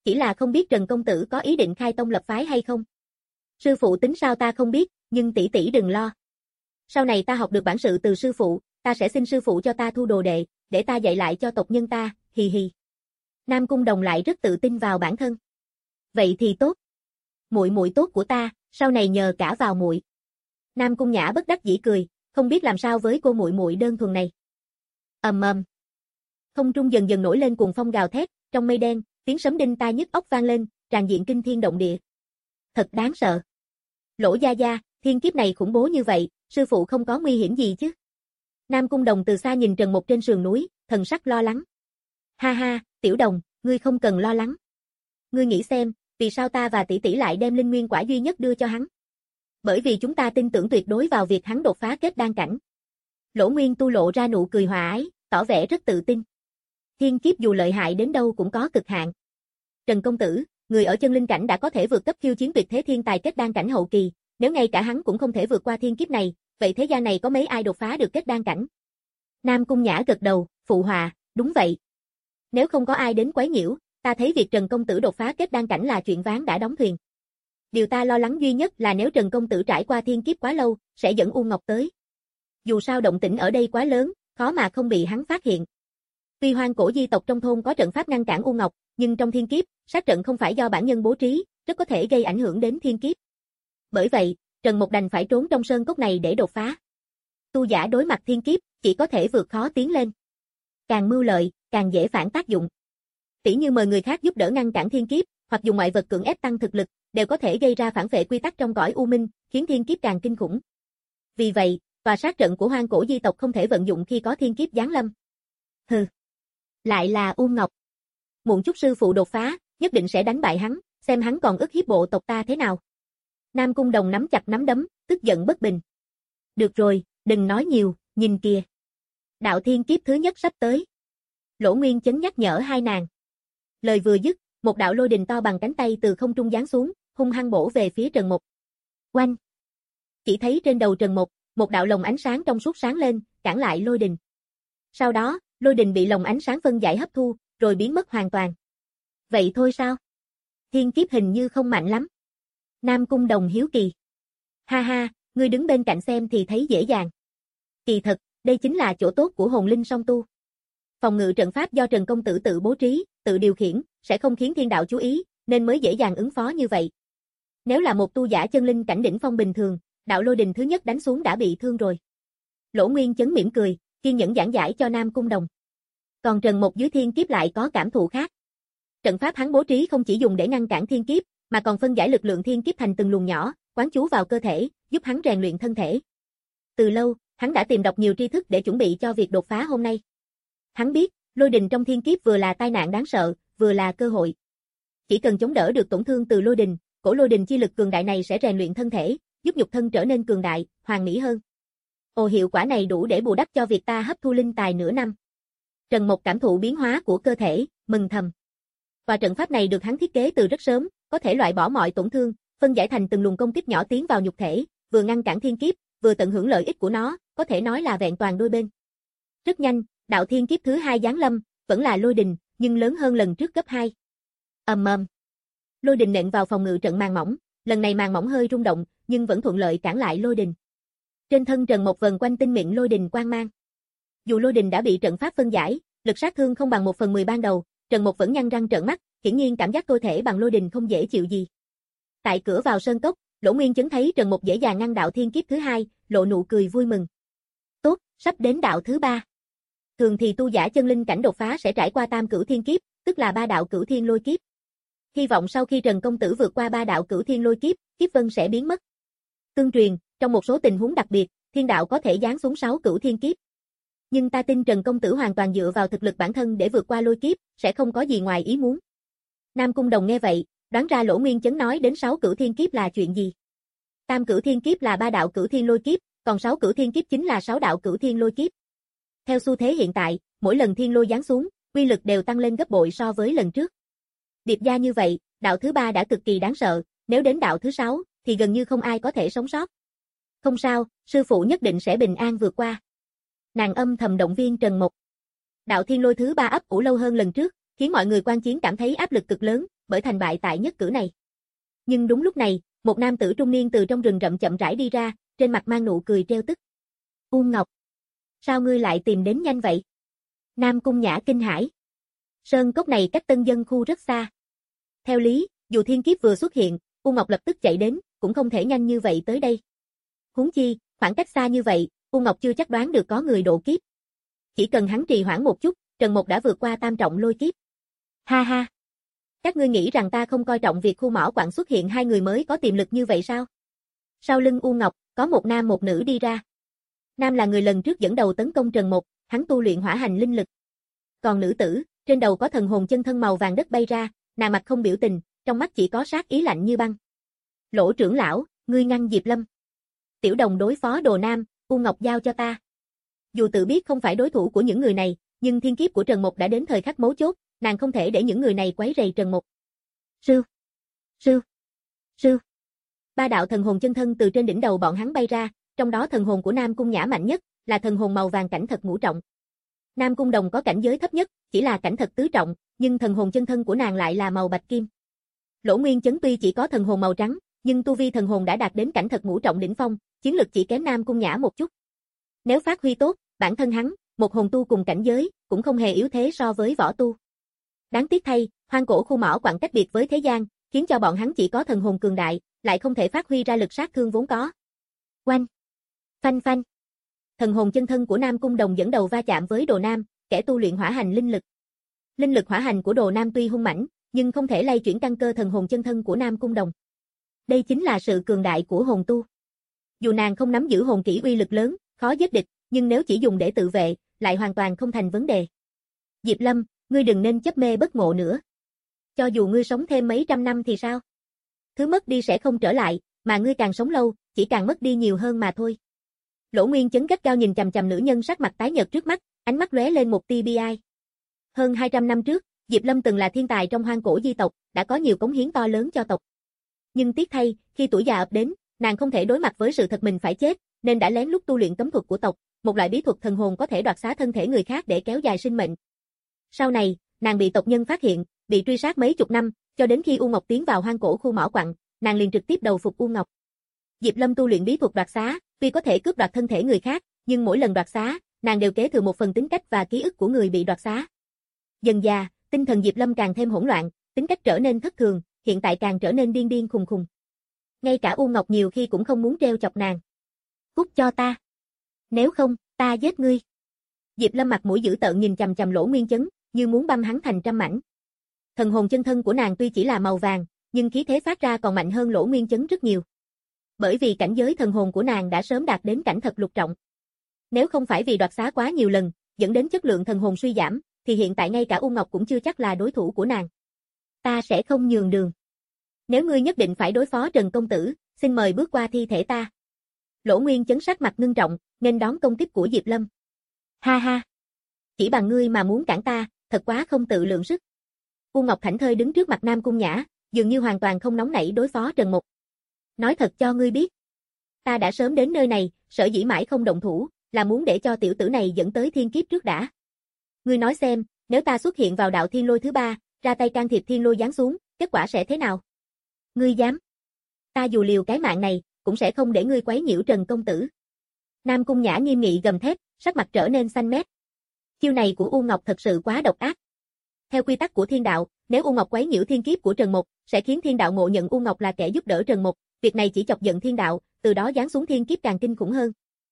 Chỉ là không biết Trần công tử có ý định khai tông lập phái hay không. Sư phụ tính sao ta không biết, nhưng tỷ tỷ đừng lo. Sau này ta học được bản sự từ sư phụ, ta sẽ xin sư phụ cho ta thu đồ đệ, để ta dạy lại cho tộc nhân ta, hì hì. Nam Cung Đồng lại rất tự tin vào bản thân. Vậy thì tốt. Muội muội tốt của ta, sau này nhờ cả vào muội. Nam Cung Nhã bất đắc dĩ cười, không biết làm sao với cô muội muội đơn thuần này. Ầm ầm. Không trung dần dần nổi lên cuồng phong gào thét, trong mây đen, tiếng sấm đinh tai nhức óc vang lên, tràn diện kinh thiên động địa. Thật đáng sợ. Lỗ gia gia, thiên kiếp này khủng bố như vậy, sư phụ không có nguy hiểm gì chứ? Nam Cung Đồng từ xa nhìn Trần Mục trên sườn núi, thần sắc lo lắng. Ha ha, Tiểu Đồng, ngươi không cần lo lắng. Ngươi nghĩ xem, vì sao ta và tỷ tỷ lại đem linh nguyên quả duy nhất đưa cho hắn? Bởi vì chúng ta tin tưởng tuyệt đối vào việc hắn đột phá kết đan cảnh. Lỗ Nguyên Tu lộ ra nụ cười hòa ái, tỏ vẻ rất tự tin. Thiên kiếp dù lợi hại đến đâu cũng có cực hạn. Trần công tử, người ở chân linh cảnh đã có thể vượt cấp khiêu chiến tuyệt thế thiên tài kết đan cảnh hậu kỳ, nếu ngay cả hắn cũng không thể vượt qua thiên kiếp này, vậy thế gian này có mấy ai đột phá được kết đan cảnh? Nam Cung Nhã gật đầu, phụ họa, đúng vậy. Nếu không có ai đến quấy nhiễu, ta thấy việc Trần công tử đột phá kết đan cảnh là chuyện ván đã đóng thuyền. Điều ta lo lắng duy nhất là nếu Trần công tử trải qua thiên kiếp quá lâu, sẽ dẫn U Ngọc tới. Dù sao động tĩnh ở đây quá lớn, khó mà không bị hắn phát hiện. Tuy Hoang Cổ di tộc trong thôn có trận pháp ngăn cản U Ngọc, nhưng trong thiên kiếp, sát trận không phải do bản nhân bố trí, rất có thể gây ảnh hưởng đến thiên kiếp. Bởi vậy, Trần Mục đành phải trốn trong sơn cốc này để đột phá. Tu giả đối mặt thiên kiếp, chỉ có thể vượt khó tiến lên. Càng mưu lợi, càng dễ phản tác dụng. Tỉ như mời người khác giúp đỡ ngăn cản thiên kiếp, hoặc dùng ngoại vật cưỡng ép tăng thực lực, đều có thể gây ra phản vệ quy tắc trong cõi u minh, khiến thiên kiếp càng kinh khủng. Vì vậy, tòa sát trận của Hoang Cổ di tộc không thể vận dụng khi có thiên kiếp giáng lâm. Hừ, lại là U Ngọc. Muộn chút sư phụ đột phá, nhất định sẽ đánh bại hắn, xem hắn còn ức hiếp bộ tộc ta thế nào. Nam Cung Đồng nắm chặt nắm đấm, tức giận bất bình. Được rồi, đừng nói nhiều, nhìn kìa. Đạo thiên kiếp thứ nhất sắp tới. Lỗ Nguyên Chấn nhắc nhở hai nàng. Lời vừa dứt, một đạo lôi đình to bằng cánh tay từ không trung giáng xuống, hung hăng bổ về phía Trần Mục. Oanh! Chỉ thấy trên đầu Trần Mục, một đạo lồng ánh sáng trong suốt sáng lên, cản lại lôi đình. Sau đó, lôi đình bị lồng ánh sáng phân giải hấp thu, rồi biến mất hoàn toàn. Vậy thôi sao? Thiên kiếp hình như không mạnh lắm. Nam Cung Đồng hiếu kỳ. Ha ha, ngươi đứng bên cạnh xem thì thấy dễ dàng. Kỳ thật, đây chính là chỗ tốt của hồn linh song tu. Phòng ngự trận pháp do Trần công tử tự bố trí, tự điều khiển, sẽ không khiến thiên đạo chú ý, nên mới dễ dàng ứng phó như vậy. Nếu là một tu giả chân linh cảnh đỉnh phong bình thường, đạo lôi đình thứ nhất đánh xuống đã bị thương rồi. Lỗ Nguyên Chấn mỉm cười, kiên nhẫn giảng giải cho Nam Cung Đồng. Còn Trần Mục dưới thiên kiếp lại có cảm thụ khác. Trận pháp hắn bố trí không chỉ dùng để ngăn cản thiên kiếp, mà còn phân giải lực lượng thiên kiếp thành từng luồng nhỏ, quán chú vào cơ thể, giúp hắn rèn luyện thân thể. Từ lâu, hắn đã tìm đọc nhiều tri thức để chuẩn bị cho việc đột phá hôm nay. Hắn biết, lôi đình trong thiên kiếp vừa là tai nạn đáng sợ, vừa là cơ hội. Chỉ cần chống đỡ được tổn thương từ lôi đình, cổ lôi đình chi lực cường đại này sẽ rèn luyện thân thể, giúp nhục thân trở nên cường đại, hoàn mỹ hơn. Ồ, hiệu quả này đủ để bù đắp cho việc ta hấp thu linh tài nửa năm. Trần Mục cảm thụ biến hóa của cơ thể, mừng thầm. Và trận pháp này được hắn thiết kế từ rất sớm, có thể loại bỏ mọi tổn thương, phân giải thành từng luồng công kích nhỏ tiến vào nhục thể, vừa ngăn cản thiên kiếp, vừa tận hưởng lợi ích của nó, có thể nói là vẹn toàn đôi bên. Rất nhanh, đạo thiên kiếp thứ hai giáng lâm, vẫn là lôi đình, nhưng lớn hơn lần trước gấp hai. Ầm ầm. Lôi đình nện vào phòng ngự trận màng mỏng, lần này màng mỏng hơi rung động, nhưng vẫn thuận lợi cản lại lôi đình. Trên thân Trần Mục vần quanh tinh mịn lôi đình quang mang. Dù lôi đình đã bị trận pháp phân giải, lực sát thương không bằng một phần mười ban đầu, Trần Mục vẫn nhăn răng trợn mắt, hiển nhiên cảm giác cơ thể bằng lôi đình không dễ chịu gì. Tại cửa vào sơn cốc, Lỗ Nguyên Chấn thấy Trần Mục dễ dàng ngăn đạo thiên kiếp thứ hai, lộ nụ cười vui mừng. Tốt, sắp đến đạo thứ ba. Thường thì tu giả chân linh cảnh đột phá sẽ trải qua tam cửu thiên kiếp, tức là ba đạo cửu thiên lôi kiếp. Hy vọng sau khi Trần công tử vượt qua ba đạo cửu thiên lôi kiếp, kiếp vân sẽ biến mất. Tương truyền, trong một số tình huống đặc biệt, thiên đạo có thể giáng xuống sáu cửu thiên kiếp. Nhưng ta tin Trần công tử hoàn toàn dựa vào thực lực bản thân để vượt qua lôi kiếp, sẽ không có gì ngoài ý muốn. Nam Cung Đồng nghe vậy, đoán ra Lỗ Nguyên Chấn nói đến sáu cửu thiên kiếp là chuyện gì. Tam cửu thiên kiếp là ba đạo cửu thiên lôi kiếp, còn sáu cửu thiên kiếp chính là sáu đạo cửu thiên lôi kiếp. Theo xu thế hiện tại, mỗi lần thiên lôi giáng xuống, uy lực đều tăng lên gấp bội so với lần trước. Điệp gia như vậy, đạo thứ ba đã cực kỳ đáng sợ, nếu đến đạo thứ sáu, thì gần như không ai có thể sống sót. Không sao, sư phụ nhất định sẽ bình an vượt qua. Nàng âm thầm động viên Trần Mục. Đạo thiên lôi thứ ba ấp ủ lâu hơn lần trước, khiến mọi người quan chiến cảm thấy áp lực cực lớn, bởi thành bại tại nhất cử này. Nhưng đúng lúc này, một nam tử trung niên từ trong rừng rậm chậm rãi đi ra, trên mặt mang nụ cười trêu tức. U Ngọc, sao ngươi lại tìm đến nhanh vậy? Nam Cung Nhã kinh hãi. Sơn cốc này cách Tân Dân khu rất xa. Theo lý, dù thiên kiếp vừa xuất hiện, U Ngọc lập tức chạy đến, cũng không thể nhanh như vậy tới đây. Huống chi, khoảng cách xa như vậy, U Ngọc chưa chắc đoán được có người độ kiếp. Chỉ cần hắn trì hoãn một chút, Trần Mộc đã vượt qua tam trọng lôi kiếp. Ha ha! Các ngươi nghĩ rằng ta không coi trọng việc khu mỏ quặng xuất hiện hai người mới có tiềm lực như vậy sao? Sau lưng U Ngọc, có một nam một nữ đi ra. Nam là người lần trước dẫn đầu tấn công Trần Mộc, hắn tu luyện hỏa hành linh lực. Còn nữ tử, trên đầu có thần hồn chân thân màu vàng đất bay ra, nàng mặt không biểu tình, trong mắt chỉ có sát ý lạnh như băng. Lỗ trưởng lão, ngươi ngăn Diệp Lâm. Tiểu đồng đối phó Đồ Nam, U Ngọc giao cho ta. Dù tự biết không phải đối thủ của những người này, nhưng thiên kiếp của Trần Mộc đã đến thời khắc mấu chốt, nàng không thể để những người này quấy rầy Trần Mộc. Sư, sư, sư. Ba đạo thần hồn chân thân từ trên đỉnh đầu bọn hắn bay ra, trong đó thần hồn của Nam Cung Nhã mạnh nhất, là thần hồn màu vàng cảnh thật ngũ trọng. Nam Cung Đồng có cảnh giới thấp nhất, chỉ là cảnh thật tứ trọng, nhưng thần hồn chân thân của nàng lại là màu bạch kim. Lỗ Nguyên Chấn tuy chỉ có thần hồn màu trắng, nhưng tu vi thần hồn đã đạt đến cảnh thật ngũ trọng đỉnh phong, chiến lực chỉ kém Nam Cung Nhã một chút. Nếu phát huy tốt, bản thân hắn, một hồn tu cùng cảnh giới, cũng không hề yếu thế so với võ tu. Đáng tiếc thay, hoang cổ khu mỏ quặng cách biệt với thế gian, khiến cho bọn hắn chỉ có thần hồn cường đại, lại không thể phát huy ra lực sát thương vốn có. Oanh! Phanh phanh! Thần hồn chân thân của Nam Cung Đồng dẫn đầu va chạm với Đồ Nam, kẻ tu luyện hỏa hành linh lực. Linh lực hỏa hành của Đồ Nam tuy hung mãnh, nhưng không thể lay chuyển căn cơ thần hồn chân thân của Nam Cung Đồng. Đây chính là sự cường đại của hồn tu. Dù nàng không nắm giữ hồn kỹ uy lực lớn, khó giết địch, nhưng nếu chỉ dùng để tự vệ, lại hoàn toàn không thành vấn đề. Diệp Lâm, ngươi đừng nên chấp mê bất ngộ nữa. Cho dù ngươi sống thêm mấy trăm năm thì sao? Thứ mất đi sẽ không trở lại, mà ngươi càng sống lâu, chỉ càng mất đi nhiều hơn mà thôi. Lỗ Nguyên Chấn gắt cao nhìn chằm chằm nữ nhân sắc mặt tái nhợt trước mắt, ánh mắt lóe lên một tia bi ai. Hơn hai trăm năm trước, Diệp Lâm từng là thiên tài trong hoang cổ di tộc, đã có nhiều cống hiến to lớn cho tộc. Nhưng tiếc thay, khi tuổi già ập đến, nàng không thể đối mặt với sự thật mình phải chết, nên đã lén lút tu luyện cấm thuật của tộc, một loại bí thuật thần hồn có thể đoạt xá thân thể người khác để kéo dài sinh mệnh. Sau này, nàng bị tộc nhân phát hiện, bị truy sát mấy chục năm, cho đến khi U Ngọc tiến vào hoang cổ khu mỏ quặng, nàng liền trực tiếp đầu phục U Ngọc. Diệp Lâm tu luyện bí thuật đoạt xá, tuy có thể cướp đoạt thân thể người khác, nhưng mỗi lần đoạt xá, nàng đều kế thừa một phần tính cách và ký ức của người bị đoạt xá. Dần dà, tinh thần Diệp Lâm càng thêm hỗn loạn, tính cách trở nên thất thường, hiện tại càng trở nên điên điên khùng khùng. Ngay cả U Ngọc nhiều khi cũng không muốn treo chọc nàng. Cút cho ta. Nếu không, ta giết ngươi. Diệp Lâm mặt mũi dữ tợn nhìn chằm chằm Lỗ Nguyên Chấn, như muốn băm hắn thành trăm mảnh. Thần hồn chân thân của nàng tuy chỉ là màu vàng, nhưng khí thế phát ra còn mạnh hơn Lỗ Nguyên Chấn rất nhiều. Bởi vì cảnh giới thần hồn của nàng đã sớm đạt đến cảnh thật lục trọng. Nếu không phải vì đoạt xá quá nhiều lần, dẫn đến chất lượng thần hồn suy giảm, thì hiện tại ngay cả U Ngọc cũng chưa chắc là đối thủ của nàng. Ta sẽ không nhường đường. Nếu ngươi nhất định phải đối phó Trần công tử, xin mời bước qua thi thể ta. Lỗ Nguyên Chấn sắc mặt ngưng trọng, nên đón công kích của Diệp Lâm. Ha ha. Chỉ bằng ngươi mà muốn cản ta, thật quá không tự lượng sức. U Ngọc thảnh thơi đứng trước mặt Nam Cung Nhã, dường như hoàn toàn không nóng nảy đối phó Trần Mục. Nói thật cho ngươi biết, ta đã sớm đến nơi này, sở dĩ mãi không động thủ, là muốn để cho tiểu tử này dẫn tới thiên kiếp trước đã. Ngươi nói xem, nếu ta xuất hiện vào đạo thiên lôi thứ ba, ra tay can thiệp thiên lôi giáng xuống, kết quả sẽ thế nào? Ngươi dám? Ta dù liều cái mạng này, cũng sẽ không để ngươi quấy nhiễu Trần công tử. Nam Cung Nhã nghiêm nghị gầm thét, sắc mặt trở nên xanh mét. Chiêu này của U Ngọc thật sự quá độc ác. Theo quy tắc của thiên đạo, nếu U Ngọc quấy nhiễu thiên kiếp của Trần Mục, sẽ khiến thiên đạo ngộ nhận U Ngọc là kẻ giúp đỡ Trần Mục, việc này chỉ chọc giận thiên đạo, từ đó giáng xuống thiên kiếp càng kinh khủng hơn.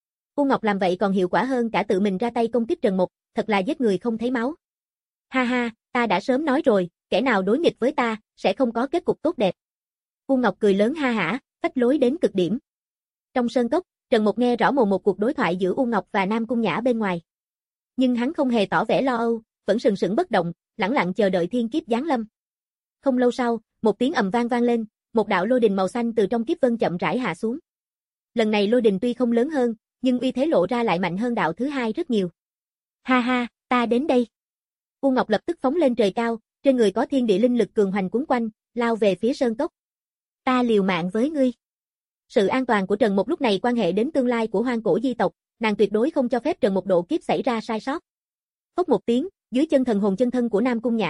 U Ngọc làm vậy còn hiệu quả hơn cả tự mình ra tay công kích Trần Mục, thật là giết người không thấy máu. Ha ha, ta đã sớm nói rồi, kẻ nào đối nghịch với ta, sẽ không có kết cục tốt đẹp. U Ngọc cười lớn ha hả, phách lối đến cực điểm. Trong sơn cốc, Trần Mục nghe rõ mồn một cuộc đối thoại giữa U Ngọc và Nam Cung Nhã bên ngoài. Nhưng hắn không hề tỏ vẻ lo âu, vẫn sừng sững bất động, lẳng lặng chờ đợi thiên kiếp giáng lâm. Không lâu sau, một tiếng ầm vang vang lên, một đạo lôi đình màu xanh từ trong kiếp vân chậm rãi hạ xuống. Lần này lôi đình tuy không lớn hơn, nhưng uy thế lộ ra lại mạnh hơn đạo thứ hai rất nhiều. Ha ha, ta đến đây. U Ngọc lập tức phóng lên trời cao, trên người có thiên địa linh lực cường hoành cuốn quanh, lao về phía sơn cốc. Ta liều mạng với ngươi. Sự an toàn của Trần Mục lúc này quan hệ đến tương lai của hoang cổ di tộc, nàng tuyệt đối không cho phép Trần Mục độ kiếp xảy ra sai sót. Phốc một tiếng, dưới chân thần hồn chân thân của Nam Cung Nhã,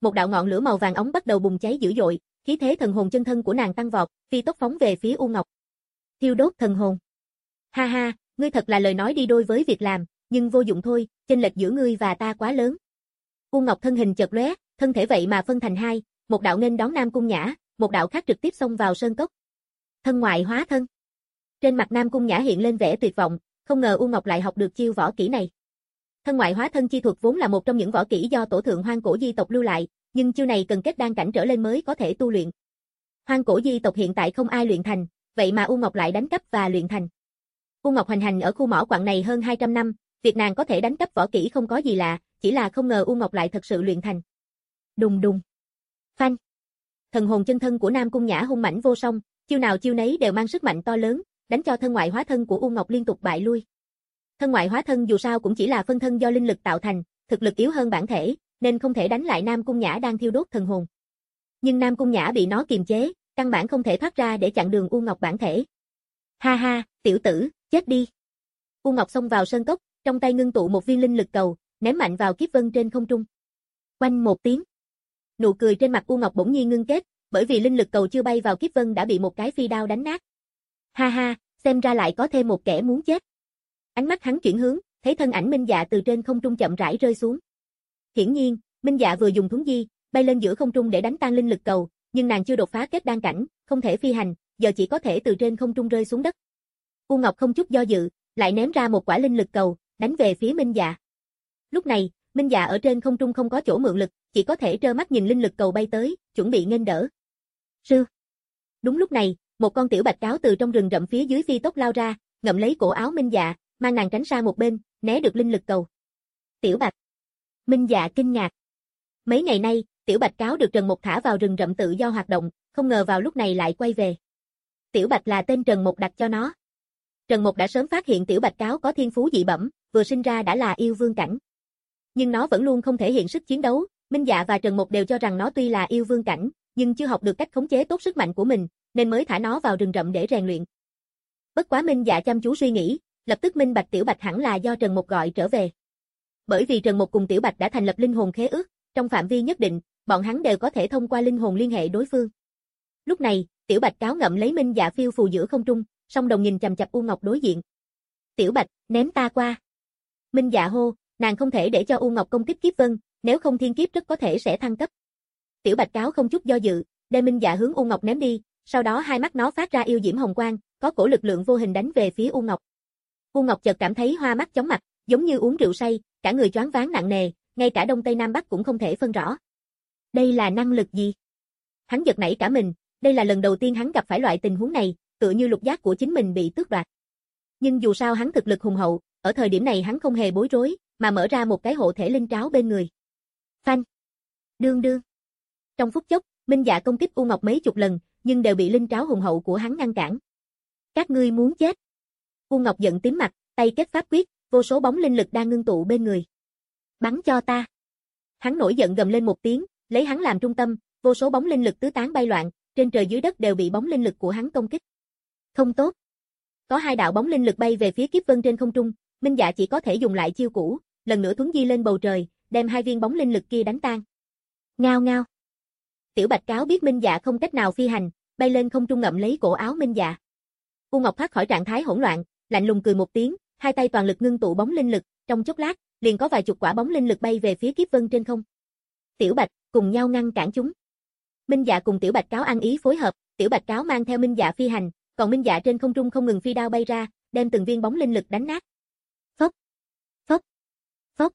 một đạo ngọn lửa màu vàng óng bắt đầu bùng cháy dữ dội, khí thế thần hồn chân thân của nàng tăng vọt, phi tốc phóng về phía U Ngọc. Thiêu đốt thần hồn. Ha ha, ngươi thật là lời nói đi đôi với việc làm, nhưng vô dụng thôi, chênh lệch giữa ngươi và ta quá lớn. U Ngọc thân hình chợt lóe, thân thể vậy mà phân thành hai, một đạo nghênh đón Nam Cung Nhã, một đạo khác trực tiếp xông vào sơn cốc. Thân ngoại hóa thân. Trên mặt Nam Cung Nhã hiện lên vẻ tuyệt vọng, không ngờ U Ngọc lại học được chiêu võ kỹ này. Thân ngoại hóa thân chi thuật vốn là một trong những võ kỹ do tổ thượng Hoang Cổ Di tộc lưu lại, nhưng chiêu này cần kết đan cảnh trở lên mới có thể tu luyện. Hoang Cổ Di tộc hiện tại không ai luyện thành, vậy mà U Ngọc lại đánh cắp và luyện thành. U Ngọc hoành hành ở khu mỏ quặng này hơn hai trăm năm, việc nàng có thể đánh cắp võ kỹ không có gì lạ, chỉ là không ngờ U Ngọc lại thật sự luyện thành. Đùng đùng. Phanh. Thần hồn chân thân của Nam Cung Nhã hung mãnh vô song, chiêu nào chiêu nấy đều mang sức mạnh to lớn, đánh cho thân ngoại hóa thân của U Ngọc liên tục bại lui. Thân ngoại hóa thân dù sao cũng chỉ là phân thân do linh lực tạo thành, thực lực yếu hơn bản thể, nên không thể đánh lại Nam Cung Nhã đang thiêu đốt thần hồn. Nhưng Nam Cung Nhã bị nó kiềm chế, căn bản không thể thoát ra để chặn đường U Ngọc bản thể. Ha ha, tiểu tử, chết đi. U Ngọc xông vào sơn cốc, trong tay ngưng tụ một viên linh lực cầu, ném mạnh vào kiếp vân trên không trung. Oanh một tiếng. Nụ cười trên mặt U Ngọc bỗng nhiên ngưng kết, bởi vì linh lực cầu chưa bay vào kiếp vân đã bị một cái phi đao đánh nát. Ha ha, xem ra lại có thêm một kẻ muốn chết. Ánh mắt hắn chuyển hướng, thấy thân ảnh Minh Dạ từ trên không trung chậm rãi rơi xuống. Hiển nhiên, Minh Dạ vừa dùng thuấn di, bay lên giữa không trung để đánh tan linh lực cầu, nhưng nàng chưa đột phá kết đan cảnh, không thể phi hành, giờ chỉ có thể từ trên không trung rơi xuống đất. U Ngọc không chút do dự, lại ném ra một quả linh lực cầu, đánh về phía Minh Dạ. Lúc này, Minh Dạ ở trên không trung không có chỗ mượn lực, chỉ có thể trơ mắt nhìn linh lực cầu bay tới, chuẩn bị nghênh đỡ. Sư. Đúng lúc này, một con tiểu bạch cáo từ trong rừng rậm phía dưới phi tốc lao ra, ngậm lấy cổ áo Minh Dạ, mang nàng tránh sang một bên, né được linh lực cầu. Tiểu bạch. Minh Dạ kinh ngạc. Mấy ngày nay, tiểu bạch cáo được Trần Mục thả vào rừng rậm tự do hoạt động, không ngờ vào lúc này lại quay về. Tiểu bạch là tên Trần Mục đặt cho nó. Trần Mục đã sớm phát hiện tiểu bạch cáo có thiên phú dị bẩm, vừa sinh ra đã là yêu vương cảnh. Nhưng nó vẫn luôn không thể hiện sức chiến đấu, Minh Dạ và Trần Mục đều cho rằng nó tuy là yêu vương cảnh, nhưng chưa học được cách khống chế tốt sức mạnh của mình, nên mới thả nó vào rừng rậm để rèn luyện. Bất quá Minh Dạ chăm chú suy nghĩ, lập tức minh bạch tiểu bạch hẳn là do Trần Mục gọi trở về. Bởi vì Trần Mục cùng tiểu bạch đã thành lập linh hồn khế ước, trong phạm vi nhất định, bọn hắn đều có thể thông qua linh hồn liên hệ đối phương. Lúc này, tiểu bạch cáo ngậm lấy Minh Dạ phiêu phù giữa không trung, song đồng nhìn chằm chằm U Ngọc đối diện. Tiểu bạch, ném ta qua. Minh Dạ hô, nàng không thể để cho U Ngọc công kích kiếp vân, nếu không thiên kiếp rất có thể sẽ thăng cấp. Tiểu bạch cáo không chút do dự, đem Minh Dạ hướng U Ngọc ném đi, sau đó hai mắt nó phát ra yêu diễm hồng quang, có cổ lực lượng vô hình đánh về phía U Ngọc. U Ngọc chợt cảm thấy hoa mắt chóng mặt, giống như uống rượu say, cả người choáng váng nặng nề, ngay cả đông tây nam bắc cũng không thể phân rõ. Đây là năng lực gì? Hắn giật nảy cả mình, đây là lần đầu tiên hắn gặp phải loại tình huống này, tựa như lục giác của chính mình bị tước đoạt. Nhưng dù sao hắn thực lực hùng hậu, ở thời điểm này hắn không hề bối rối, mà mở ra một cái hộ thể linh tráo bên người. Phanh. Đương đương. Trong phút chốc, Minh Dạ công kích U Ngọc mấy chục lần, nhưng đều bị linh tráo hùng hậu của hắn ngăn cản. Các ngươi muốn chết. U Ngọc giận tím mặt, tay kết pháp quyết, vô số bóng linh lực đang ngưng tụ bên người. Bắn cho ta. Hắn nổi giận gầm lên một tiếng, lấy hắn làm trung tâm, vô số bóng linh lực tứ tán bay loạn, trên trời dưới đất đều bị bóng linh lực của hắn công kích. Không tốt. Có hai đạo bóng linh lực bay về phía kiếp vân trên không trung, Minh Dạ chỉ có thể dùng lại chiêu cũ, lần nữa thuấn di lên bầu trời, đem hai viên bóng linh lực kia đánh tan. Ngao ngao. Tiểu bạch cáo biết Minh Dạ không cách nào phi hành, bay lên không trung ngậm lấy cổ áo Minh Dạ. U Ngọc thoát khỏi trạng thái hỗn loạn, lạnh lùng cười một tiếng, hai tay toàn lực ngưng tụ bóng linh lực, trong chốc lát, liền có vài chục quả bóng linh lực bay về phía kiếp vân trên không. Tiểu bạch cùng nhau ngăn cản chúng. Minh Dạ cùng tiểu bạch cáo ăn ý phối hợp, tiểu bạch cáo mang theo Minh Dạ phi hành, còn Minh Dạ trên không trung không ngừng phi đao bay ra, đem từng viên bóng linh lực đánh nát. Phốc, phốc, phốc.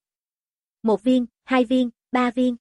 Một viên, hai viên, ba viên.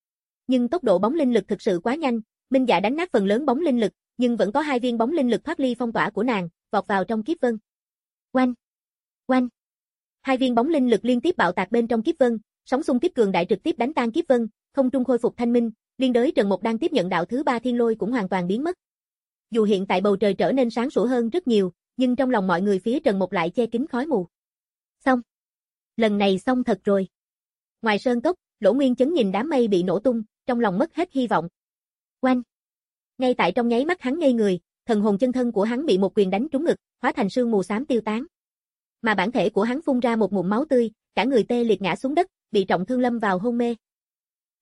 Nhưng tốc độ bóng linh lực thực sự quá nhanh, Minh Dạ đánh nát phần lớn bóng linh lực, nhưng vẫn có hai viên bóng linh lực thoát ly phong tỏa của nàng, vọt vào trong kiếp vân. Oanh, oanh. Hai viên bóng linh lực liên tiếp bạo tạc bên trong kiếp vân, sóng xung kích cường đại trực tiếp đánh tan kiếp vân, không trung khôi phục thanh minh, liên đới Trần Mục đang tiếp nhận đạo thứ ba thiên lôi cũng hoàn toàn biến mất. Dù hiện tại bầu trời trở nên sáng sủa hơn rất nhiều, nhưng trong lòng mọi người phía Trần Mục lại che kín khói mù. Xong. Lần này xong thật rồi. Ngoài sơn cốc, Lỗ Nguyên Chấn nhìn đám mây bị nổ tung, trong lòng mất hết hy vọng. Oanh. Ngay tại trong nháy mắt hắn ngây người, thần hồn chân thân của hắn bị một quyền đánh trúng ngực, hóa thành sương mù xám tiêu tán. Mà bản thể của hắn phun ra một ngụm máu tươi, cả người tê liệt ngã xuống đất, bị trọng thương lâm vào hôn mê.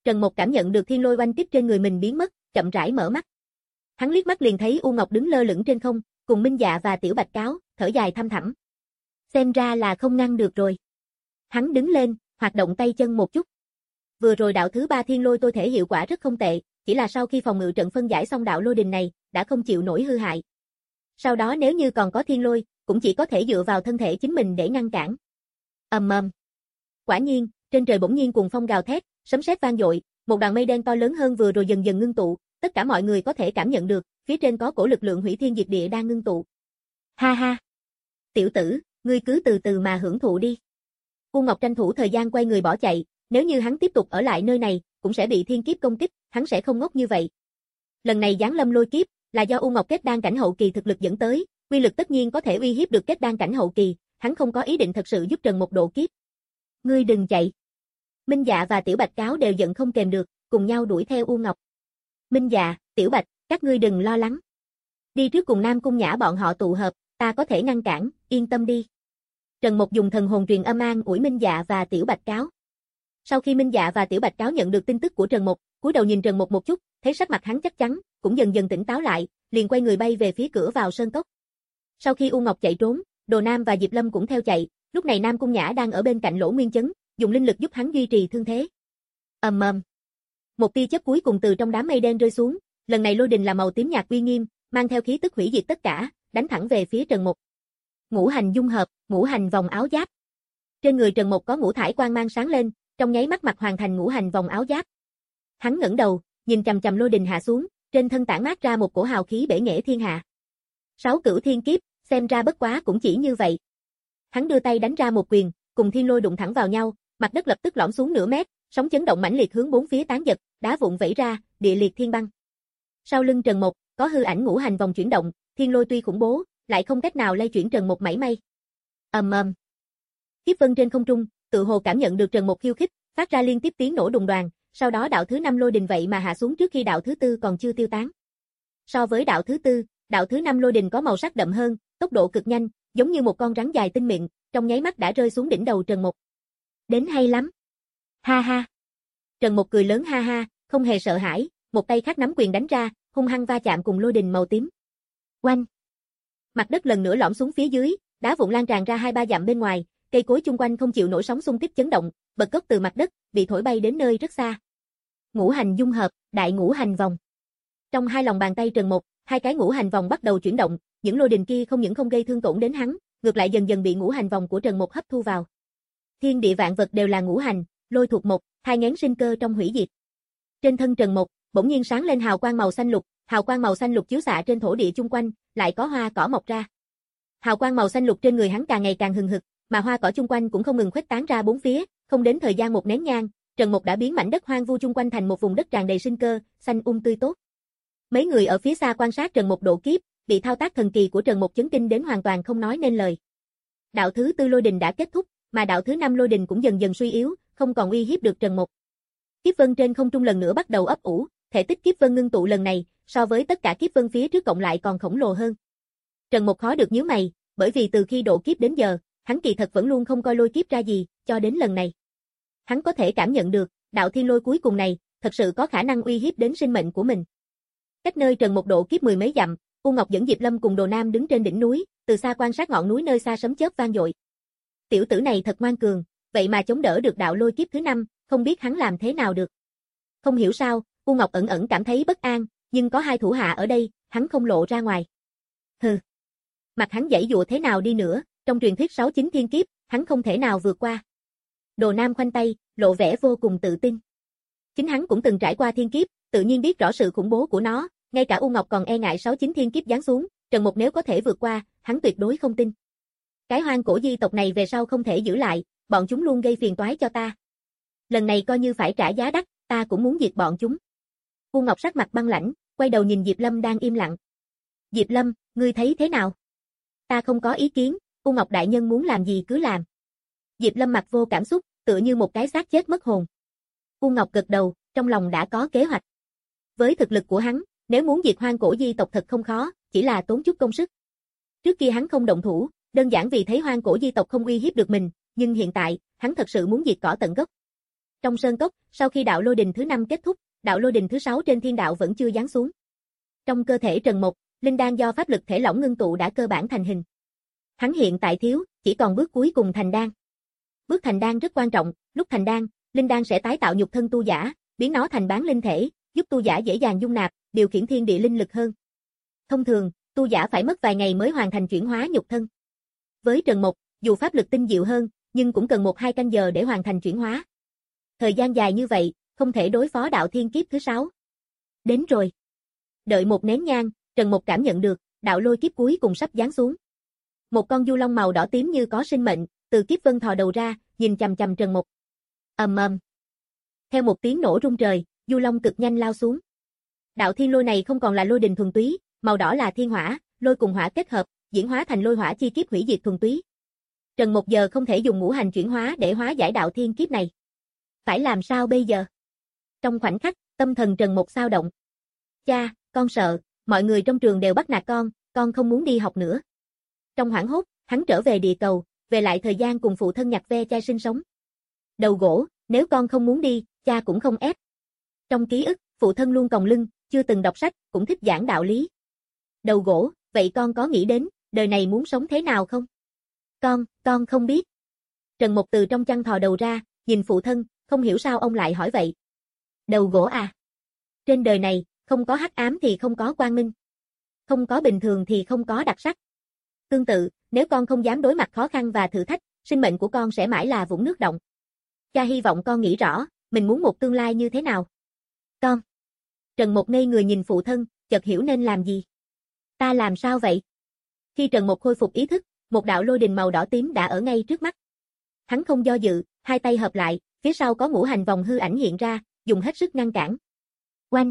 Trần Mục cảm nhận được thiên lôi oanh kích trên người mình biến mất, chậm rãi mở mắt. Hắn liếc mắt liền thấy U Ngọc đứng lơ lửng trên không, cùng Minh Dạ và Tiểu Bạch Cáo, thở dài thăm thẳm. Xem ra là không ngăn được rồi. Hắn đứng lên, hoạt động tay chân một chút. Vừa rồi đạo thứ ba thiên lôi tôi thể hiệu quả rất không tệ, chỉ là sau khi phòng ngự trận phân giải xong đạo lôi đình này, đã không chịu nổi hư hại. Sau đó nếu như còn có thiên lôi, cũng chỉ có thể dựa vào thân thể chính mình để ngăn cản. Ầm ầm. Quả nhiên, trên trời bỗng nhiên cuồng phong gào thét, sấm sét vang dội, một đoàn mây đen to lớn hơn vừa rồi dần dần ngưng tụ, tất cả mọi người có thể cảm nhận được, phía trên có cổ lực lượng hủy thiên diệt địa đang ngưng tụ. Ha ha. Tiểu tử, ngươi cứ từ từ mà hưởng thụ đi. U Ngọc tranh thủ thời gian quay người bỏ chạy, nếu như hắn tiếp tục ở lại nơi này, cũng sẽ bị thiên kiếp công kích, hắn sẽ không ngốc như vậy. Lần này giáng lâm lôi kiếp, là do U Ngọc kết đan cảnh hậu kỳ thực lực dẫn tới, uy lực tất nhiên có thể uy hiếp được kết đan cảnh hậu kỳ, hắn không có ý định thật sự giúp Trần Mục độ kiếp. Ngươi đừng chạy. Minh Dạ và Tiểu Bạch Cáo đều giận không kềm được, cùng nhau đuổi theo U Ngọc. Minh Dạ, Tiểu Bạch, các ngươi đừng lo lắng. Đi trước cùng Nam Cung Nhã bọn họ tụ hợp, ta có thể ngăn cản, yên tâm đi. Trần Mục dùng thần hồn truyền âm an ủi Minh Dạ và Tiểu Bạch Cáo. Sau khi Minh Dạ và Tiểu Bạch Cáo nhận được tin tức của Trần Mục, cúi đầu nhìn Trần Mục một chút, thấy sắc mặt hắn chắc chắn, cũng dần dần tỉnh táo lại, liền quay người bay về phía cửa vào sơn cốc. Sau khi U Ngọc chạy trốn, Đồ Nam và Diệp Lâm cũng theo chạy, lúc này Nam Cung Nhã đang ở bên cạnh Lỗ Nguyên Chấn, dùng linh lực giúp hắn duy trì thương thế. Ầm ầm. Một tia chớp cuối cùng từ trong đám mây đen rơi xuống, lần này lôi đình là màu tím nhạt uy nghiêm, mang theo khí tức hủy diệt tất cả, đánh thẳng về phía Trần Mục. Ngũ hành dung hợp, ngũ hành vòng áo giáp. Trên người Trần Mục có ngũ thải quang mang sáng lên, trong nháy mắt mặt hoàn thành ngũ hành vòng áo giáp. Hắn ngẩng đầu, nhìn chằm chằm lôi đình hạ xuống, trên thân tản mát ra một cổ hào khí bể nghệ thiên hạ. Sáu cửu thiên kiếp, xem ra bất quá cũng chỉ như vậy. Hắn đưa tay đánh ra một quyền, cùng thiên lôi đụng thẳng vào nhau, mặt đất lập tức lõm xuống nửa mét, sóng chấn động mãnh liệt hướng bốn phía tán giật, đá vụn vẩy ra, địa liệt thiên băng. Sau lưng Trần Mục, có hư ảnh ngũ hành vòng chuyển động, thiên lôi tuy khủng bố, lại không cách nào lay chuyển Trần Mục mảy may. Ầm ầm. Kiếp vân trên không trung, tự hồ cảm nhận được Trần Mục khiêu khích, phát ra liên tiếp tiếng nổ đùng đoàng, sau đó đạo thứ năm lôi đình vậy mà hạ xuống trước khi đạo thứ tư còn chưa tiêu tán. So với đạo thứ tư, đạo thứ năm lôi đình có màu sắc đậm hơn, tốc độ cực nhanh, giống như một con rắn dài tinh mịn, trong nháy mắt đã rơi xuống đỉnh đầu Trần Mục. Đến hay lắm. Ha ha. Trần Mục cười lớn ha ha, không hề sợ hãi, một tay khác nắm quyền đánh ra, hung hăng va chạm cùng lôi đình màu tím. Oanh. Mặt đất lần nữa lõm xuống phía dưới, đá vụn lan tràn ra hai ba dặm bên ngoài, cây cối chung quanh không chịu nổi sóng xung kích chấn động, bật gốc từ mặt đất, bị thổi bay đến nơi rất xa. Ngũ hành dung hợp, đại ngũ hành vòng. Trong hai lòng bàn tay Trần Mục, hai cái ngũ hành vòng bắt đầu chuyển động, những lôi đình kia không những không gây thương tổn đến hắn, ngược lại dần dần bị ngũ hành vòng của Trần Mục hấp thu vào. Thiên địa vạn vật đều là ngũ hành, lôi thuộc một, hai ngén sinh cơ trong hủy diệt. Trên thân Trần Mục, bỗng nhiên sáng lên hào quang màu xanh lục, hào quang màu xanh lục chiếu xạ trên thổ địa chung quanh, lại có hoa cỏ mọc ra. Hào quang màu xanh lục trên người hắn càng ngày càng hừng hực, mà hoa cỏ chung quanh cũng không ngừng khuếch tán ra bốn phía, không đến thời gian một nén nhang, Trần Mục đã biến mảnh đất hoang vu chung quanh thành một vùng đất tràn đầy sinh cơ, xanh um tươi tốt. Mấy người ở phía xa quan sát Trần Mục độ kiếp, bị thao tác thần kỳ của Trần Mục chấn kinh đến hoàn toàn không nói nên lời. Đạo thứ tư lôi đình đã kết thúc, mà đạo thứ năm lôi đình cũng dần dần suy yếu, không còn uy hiếp được Trần Mục. Kiếp vân trên không trung lần nữa bắt đầu ấp ủ, thể tích kiếp vân ngưng tụ lần này, so với tất cả kiếp vân phía trước cộng lại còn khổng lồ hơn. Trần Mục khó được nhíu mày, bởi vì từ khi độ kiếp đến giờ, hắn kỳ thật vẫn luôn không coi lôi kiếp ra gì, cho đến lần này. Hắn có thể cảm nhận được, đạo thiên lôi cuối cùng này, thật sự có khả năng uy hiếp đến sinh mệnh của mình. Cách nơi Trần Mục độ kiếp mười mấy dặm, U Ngọc dẫn Diệp Lâm cùng Đồ Nam đứng trên đỉnh núi, từ xa quan sát ngọn núi nơi xa sấm chớp vang dội. Tiểu tử này thật ngoan cường, vậy mà chống đỡ được đạo lôi kiếp thứ năm, không biết hắn làm thế nào được. Không hiểu sao, U Ngọc ẩn ẩn cảm thấy bất an, nhưng có hai thủ hạ ở đây, hắn không lộ ra ngoài. Hừ. Mặt hắn giãy dụa thế nào đi nữa, trong truyền thuyết sáu chín thiên kiếp, hắn không thể nào vượt qua. Đồ Nam khoanh tay, lộ vẻ vô cùng tự tin. Chính hắn cũng từng trải qua thiên kiếp, tự nhiên biết rõ sự khủng bố của nó, ngay cả U Ngọc còn e ngại sáu chín thiên kiếp giáng xuống, Trần Mục nếu có thể vượt qua, hắn tuyệt đối không tin. Cái hoang cổ di tộc này về sau không thể giữ lại, bọn chúng luôn gây phiền toái cho ta. Lần này coi như phải trả giá đắt, ta cũng muốn diệt bọn chúng. U Ngọc sắc mặt băng lãnh, quay đầu nhìn Diệp Lâm đang im lặng. Diệp Lâm, ngươi thấy thế nào? Ta không có ý kiến, U Ngọc đại nhân muốn làm gì cứ làm. Diệp Lâm mặt vô cảm xúc, tựa như một cái xác chết mất hồn. U Ngọc gật đầu, trong lòng đã có kế hoạch. Với thực lực của hắn, nếu muốn diệt hoang cổ di tộc thật không khó, chỉ là tốn chút công sức. Trước kia hắn không động thủ, đơn giản vì thấy hoang cổ di tộc không uy hiếp được mình, nhưng hiện tại, hắn thật sự muốn diệt cỏ tận gốc. Trong sơn cốc, sau khi đạo lôi đình thứ năm kết thúc, đạo lôi đình thứ sáu trên thiên đạo vẫn chưa giáng xuống. Trong cơ thể Trần Mộc, linh đan do pháp lực thể lỏng ngưng tụ đã cơ bản thành hình. Hắn hiện tại thiếu, chỉ còn bước cuối cùng thành đan. Bước thành đan rất quan trọng, lúc thành đan, linh đan sẽ tái tạo nhục thân tu giả, biến nó thành bán linh thể, giúp tu giả dễ dàng dung nạp, điều khiển thiên địa linh lực hơn. Thông thường, tu giả phải mất vài ngày mới hoàn thành chuyển hóa nhục thân. Với Trần Mộc, dù pháp lực tinh diệu hơn, nhưng cũng cần một hai canh giờ để hoàn thành chuyển hóa. Thời gian dài như vậy, không thể đối phó đạo thiên kiếp thứ sáu. Đến rồi. Đợi một nén nhang, Trần Mộc cảm nhận được, đạo lôi kiếp cuối cùng sắp giáng xuống. Một con du long màu đỏ tím như có sinh mệnh, từ kiếp vân thò đầu ra, nhìn chằm chằm Trần Mộc. Ầm ầm. Theo một tiếng nổ rung trời, du long cực nhanh lao xuống. Đạo thiên lôi này không còn là lôi đình thuần túy, màu đỏ là thiên hỏa, lôi cùng hỏa kết hợp, diễn hóa thành lôi hỏa chi kiếp hủy diệt thuần túy. Trần Mộc giờ không thể dùng ngũ hành chuyển hóa để hóa giải đạo thiên kiếp này. Phải làm sao bây giờ? Trong khoảnh khắc, tâm thần Trần Mộc xao động. Cha, con sợ, mọi người trong trường đều bắt nạt con, con không muốn đi học nữa. Trong hoảng hốt, hắn trở về địa cầu, về lại thời gian cùng phụ thân nhặt ve chai sinh sống. Đầu gỗ, nếu con không muốn đi, cha cũng không ép. Trong ký ức, phụ thân luôn còng lưng, chưa từng đọc sách, cũng thích giảng đạo lý. Đầu gỗ, vậy con có nghĩ đến, đời này muốn sống thế nào không? Con, con không biết. Trần Mộc từ trong chăn thò đầu ra, nhìn phụ thân, không hiểu sao ông lại hỏi vậy. Đầu gỗ à? Trên đời này, không có hắc ám thì không có quang minh. Không có bình thường thì không có đặc sắc. Tương tự, nếu con không dám đối mặt khó khăn và thử thách, sinh mệnh của con sẽ mãi là vũng nước động. Cha hy vọng con nghĩ rõ, mình muốn một tương lai như thế nào. Con. Trần Mộc ngây người nhìn phụ thân, chợt hiểu nên làm gì. Ta làm sao vậy? Khi Trần Mộc khôi phục ý thức, một đạo lôi đình màu đỏ tím đã ở ngay trước mắt. Hắn không do dự, hai tay hợp lại, phía sau có ngũ hành vòng hư ảnh hiện ra, dùng hết sức ngăn cản. Oanh!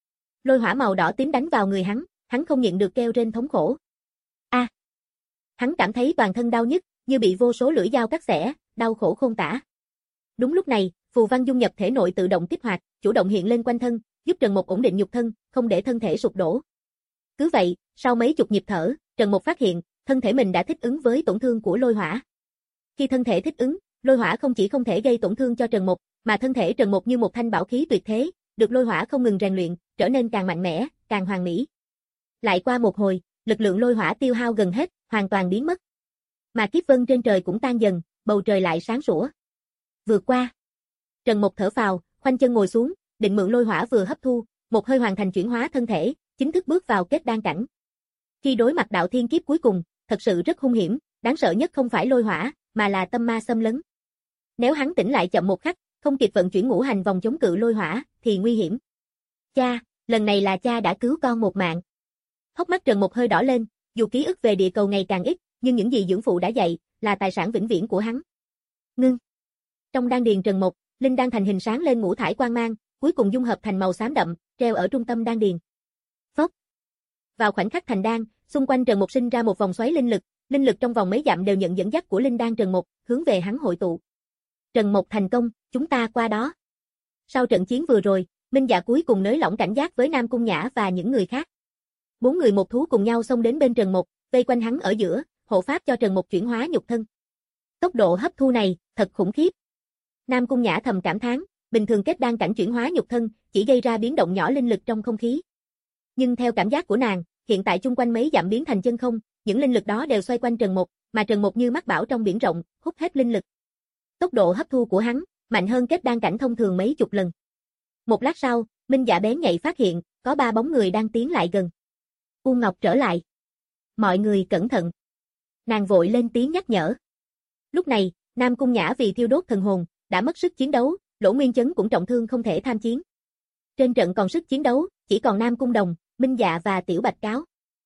Lôi hỏa màu đỏ tím đánh vào người hắn, hắn không nhịn được kêu rên thống khổ. A! À. Hắn cảm thấy toàn thân đau nhức, như bị vô số lưỡi dao cắt xẻ, đau khổ khôn tả. Đúng lúc này, phù văn dung nhập thể nội tự động kích hoạt, chủ động hiện lên quanh thân, giúp Trần Mộc ổn định nhục thân, không để thân thể sụp đổ. Cứ vậy, sau mấy chục nhịp thở, Trần Mộc phát hiện, thân thể mình đã thích ứng với tổn thương của lôi hỏa. Khi thân thể thích ứng, lôi hỏa không chỉ không thể gây tổn thương cho Trần Mộc, mà thân thể Trần Mộc như một thanh bảo khí tuyệt thế, được lôi hỏa không ngừng rèn luyện, trở nên càng mạnh mẽ, càng hoàn mỹ. Lại qua một hồi, lực lượng lôi hỏa tiêu hao gần hết, hoàn toàn biến mất. Mà kiếp vân trên trời cũng tan dần, bầu trời lại sáng sủa. Vượt qua. Trần Mộc thở phào, khoanh chân ngồi xuống, định mượn lôi hỏa vừa hấp thu, một hơi hoàn thành chuyển hóa thân thể, chính thức bước vào kết đan cảnh. Khi đối mặt đạo thiên kiếp cuối cùng, thật sự rất hung hiểm, đáng sợ nhất không phải lôi hỏa, mà là tâm ma xâm lấn. Nếu hắn tỉnh lại chậm một khắc, không kịp vận chuyển ngũ hành vòng chống cự lôi hỏa, thì nguy hiểm. Cha, lần này là cha đã cứu con một mạng. Hốc mắt Trần Mộc hơi đỏ lên, dù ký ức về địa cầu ngày càng ít, nhưng những gì dưỡng phụ đã dạy, là tài sản vĩnh viễn của hắn. Ngưng. Trong đan điền Trần Mộc, linh đan thành hình sáng lên ngũ thải quang mang, cuối cùng dung hợp thành màu xám đậm, treo ở trung tâm đan điền. Phốc. Vào khoảnh khắc thành đan, xung quanh Trần Mộc sinh ra một vòng xoáy linh lực, linh lực trong vòng mấy dặm đều nhận dẫn dắt của linh đan Trần Mộc, hướng về hắn hội tụ. Trần Mộc thành công, chúng ta qua đó. Sau trận chiến vừa rồi, Minh Dạ cuối cùng nới lỏng cảnh giác với Nam Cung Nhã và những người khác. Bốn người một thú cùng nhau xông đến bên Trần Mộc, vây quanh hắn ở giữa, hộ pháp cho Trần Mộc chuyển hóa nhục thân. Tốc độ hấp thu này, thật khủng khiếp. Nam Cung Nhã thầm cảm thán, bình thường kết đan cảnh chuyển hóa nhục thân, chỉ gây ra biến động nhỏ linh lực trong không khí. Nhưng theo cảm giác của nàng, hiện tại chung quanh mấy dặm biến thành chân không, những linh lực đó đều xoay quanh Trần Mộc, mà Trần Mộc như mắc bão trong biển rộng, hút hết linh lực. Tốc độ hấp thu của hắn, mạnh hơn kết đan cảnh thông thường mấy chục lần. Một lát sau, Minh Dạ bén nhạy phát hiện, có ba bóng người đang tiến lại gần. U Ngọc trở lại. Mọi người cẩn thận. Nàng vội lên tiếng nhắc nhở. Lúc này, Nam Cung Nhã vì thiêu đốt thần hồn, đã mất sức chiến đấu, Lỗ Nguyên Chấn cũng trọng thương không thể tham chiến. Trên trận còn sức chiến đấu, chỉ còn Nam Cung Đồng, Minh Dạ và Tiểu Bạch Cáo.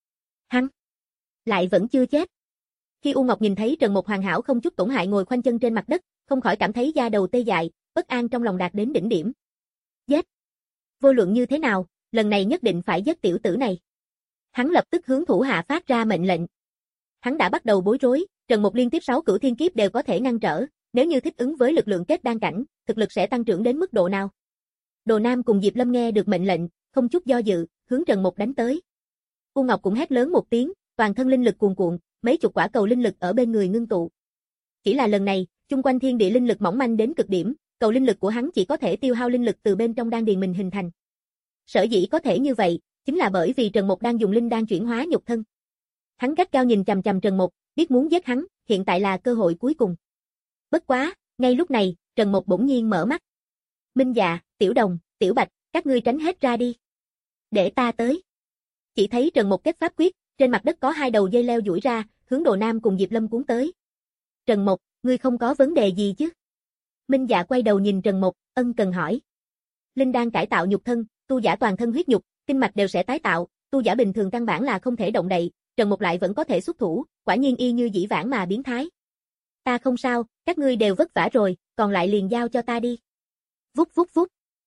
Hắn lại vẫn chưa chết. Khi U Ngọc nhìn thấy Trần Mộc hoàn hảo không chút tổn hại ngồi khoanh chân trên mặt đất, không khỏi cảm thấy da đầu tê dại, bất an trong lòng đạt đến đỉnh điểm. Giết! Vô luận như thế nào, lần này nhất định phải giết tiểu tử này. Hắn lập tức hướng thủ hạ phát ra mệnh lệnh. Hắn đã bắt đầu bối rối, Trần Mộc liên tiếp sáu cửu thiên kiếp đều có thể ngăn trở, nếu như thích ứng với lực lượng kết đan cảnh, thực lực sẽ tăng trưởng đến mức độ nào? Đồ Nam cùng Diệp Lâm nghe được mệnh lệnh, không chút do dự, hướng Trần Mộc đánh tới. U Ngọc cũng hét lớn một tiếng, toàn thân linh lực cuồn cuộn, mấy chục quả cầu linh lực ở bên người ngưng tụ. Chỉ là lần này, chung quanh thiên địa linh lực mỏng manh đến cực điểm, cầu linh lực của hắn chỉ có thể tiêu hao linh lực từ bên trong đan điền mình hình thành. Sở dĩ có thể như vậy, chính là bởi vì Trần Mộc đang dùng linh đan chuyển hóa nhục thân. Hắn gắt gao nhìn chằm chằm Trần Mộc, biết muốn giết hắn, hiện tại là cơ hội cuối cùng. Bất quá, ngay lúc này, Trần Mộc bỗng nhiên mở mắt. Minh Dạ, Tiểu Đồng, Tiểu Bạch, các ngươi tránh hết ra đi. Để ta tới. Chỉ thấy Trần Mộc kết pháp quyết, trên mặt đất có hai đầu dây leo duỗi ra, hướng Đồ Nam cùng Diệp Lâm cuốn tới. Trần Mộc, ngươi không có vấn đề gì chứ? Minh Dạ quay đầu nhìn Trần Mộc, ân cần hỏi. Linh đan cải tạo nhục thân, tu giả toàn thân huyết nhục, kinh mạch đều sẽ tái tạo, tu giả bình thường căn bản là không thể động đậy, Trần Mộc lại vẫn có thể xuất thủ, quả nhiên y như dĩ vãng mà biến thái. Ta không sao, các ngươi đều vất vả rồi, còn lại liền giao cho ta đi. Vút vút vút.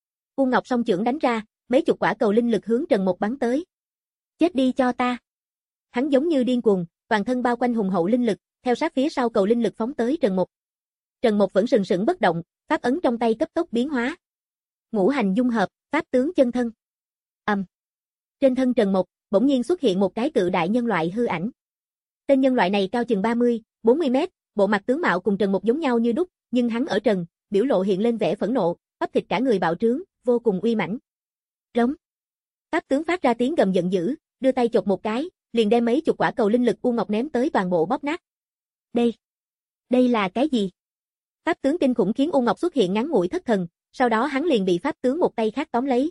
U Ngọc song chưởng đánh ra, mấy chục quả cầu linh lực hướng Trần Mộc bắn tới. Chết đi cho ta. Hắn giống như điên cuồng, toàn thân bao quanh hùng hậu linh lực, theo sát phía sau cầu linh lực phóng tới Trần Mộc. Trần Mộc vẫn sừng sững bất động, pháp ấn trong tay cấp tốc biến hóa. Ngũ hành dung hợp, pháp tướng chân thân. Ầm. Um. Trên thân Trần Mộc, bỗng nhiên xuất hiện một cái cự đại nhân loại hư ảnh. Tên nhân loại này cao chừng ba mươi, bốn mươi mét, bộ mặt tướng mạo cùng Trần Mộc giống nhau như đúc, nhưng hắn ở trần, biểu lộ hiện lên vẻ phẫn nộ, bắp thịt cả người bạo trướng, vô cùng uy mãnh. Rống. Pháp tướng phát ra tiếng gầm giận dữ, đưa tay chộp một cái, liền đem mấy chục quả cầu linh lực u ngọc ném tới toàn bộ bóp nát. Đây, đây là cái gì? Pháp tướng kinh khủng khiến u ngọc xuất hiện ngắn ngủi thất thần, sau đó hắn liền bị pháp tướng một tay khác tóm lấy.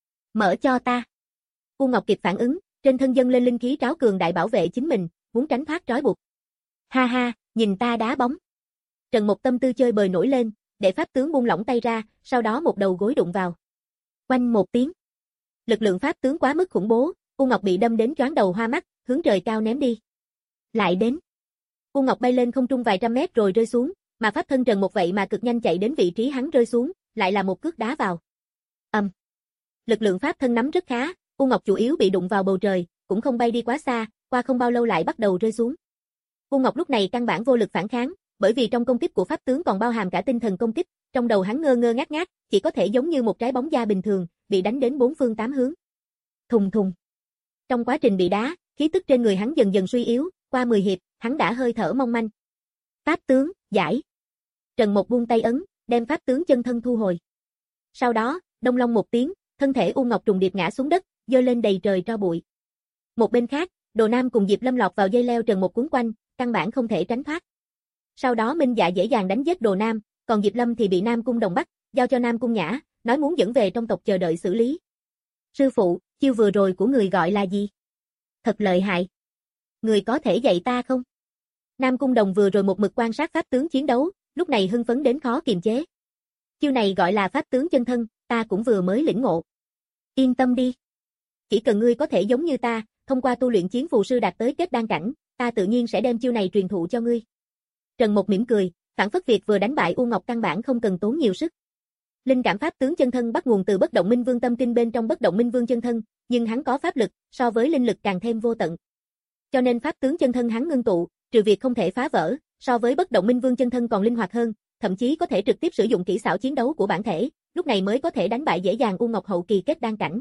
Mở cho ta. U Ngọc kịp phản ứng, trên thân dâng lên linh khí tráo cường đại bảo vệ chính mình, muốn tránh thoát trói buộc. Ha ha, nhìn ta đá bóng. Trần Mộc tâm tư chơi bời nổi lên, để pháp tướng buông lỏng tay ra, sau đó một đầu gối đụng vào. Oanh một tiếng. Lực lượng pháp tướng quá mức khủng bố, U Ngọc bị đâm đến choáng đầu hoa mắt, hướng trời cao ném đi. Lại đến. U Ngọc bay lên không trung vài trăm mét rồi rơi xuống, mà pháp thân Trần Mộc vậy mà cực nhanh chạy đến vị trí hắn rơi xuống, lại là một cước đá vào. Ầm. Um. Lực lượng pháp thân nắm rất khá, U Ngọc chủ yếu bị đụng vào bầu trời, cũng không bay đi quá xa, qua không bao lâu lại bắt đầu rơi xuống. U Ngọc lúc này căn bản vô lực phản kháng, bởi vì trong công kích của pháp tướng còn bao hàm cả tinh thần công kích, trong đầu hắn ngơ ngơ ngác ngác, chỉ có thể giống như một trái bóng da bình thường, bị đánh đến bốn phương tám hướng. Thùng thùng. Trong quá trình bị đá, khí tức trên người hắn dần dần suy yếu, qua mười hiệp, hắn đã hơi thở mong manh. Pháp tướng, giải. Trần Mộc buông tay ấn, đem pháp tướng chân thân thu hồi. Sau đó, đông long một tiếng, thân thể U Ngọc trùng điệp ngã xuống đất, dơ lên đầy trời tro bụi. Một bên khác, Đồ Nam cùng Diệp Lâm lọt vào dây leo Trần Mộc cuốn quanh, căn bản không thể tránh thoát. Sau đó Minh Dạ dễ dàng đánh giết Đồ Nam, còn Diệp Lâm thì bị Nam Cung Đồng bắt, giao cho Nam Cung Nhã, nói muốn dẫn về trong tộc chờ đợi xử lý. Sư phụ, chiêu vừa rồi của người gọi là gì? Thật lợi hại. Người có thể dạy ta không? Nam Cung Đồng vừa rồi một mực quan sát pháp tướng chiến đấu, lúc này hưng phấn đến khó kiềm chế. Chiêu này gọi là pháp tướng chân thân, ta cũng vừa mới lĩnh ngộ. Yên tâm đi. Chỉ cần ngươi có thể giống như ta, thông qua tu luyện chiến phù sư đạt tới kết đan cảnh, ta tự nhiên sẽ đem chiêu này truyền thụ cho ngươi. Trần Mộc mỉm cười, phản phất việc vừa đánh bại U Ngọc căn bản không cần tốn nhiều sức. Linh cảm pháp tướng chân thân bắt nguồn từ Bất Động Minh Vương tâm kinh bên trong Bất Động Minh Vương chân thân, nhưng hắn có pháp lực, so với linh lực càng thêm vô tận. Cho nên pháp tướng chân thân hắn ngưng tụ, trừ việc không thể phá vỡ, so với Bất Động Minh Vương chân thân còn linh hoạt hơn, thậm chí có thể trực tiếp sử dụng kỹ xảo chiến đấu của bản thể, lúc này mới có thể đánh bại dễ dàng U Ngọc hậu kỳ kết đan cảnh.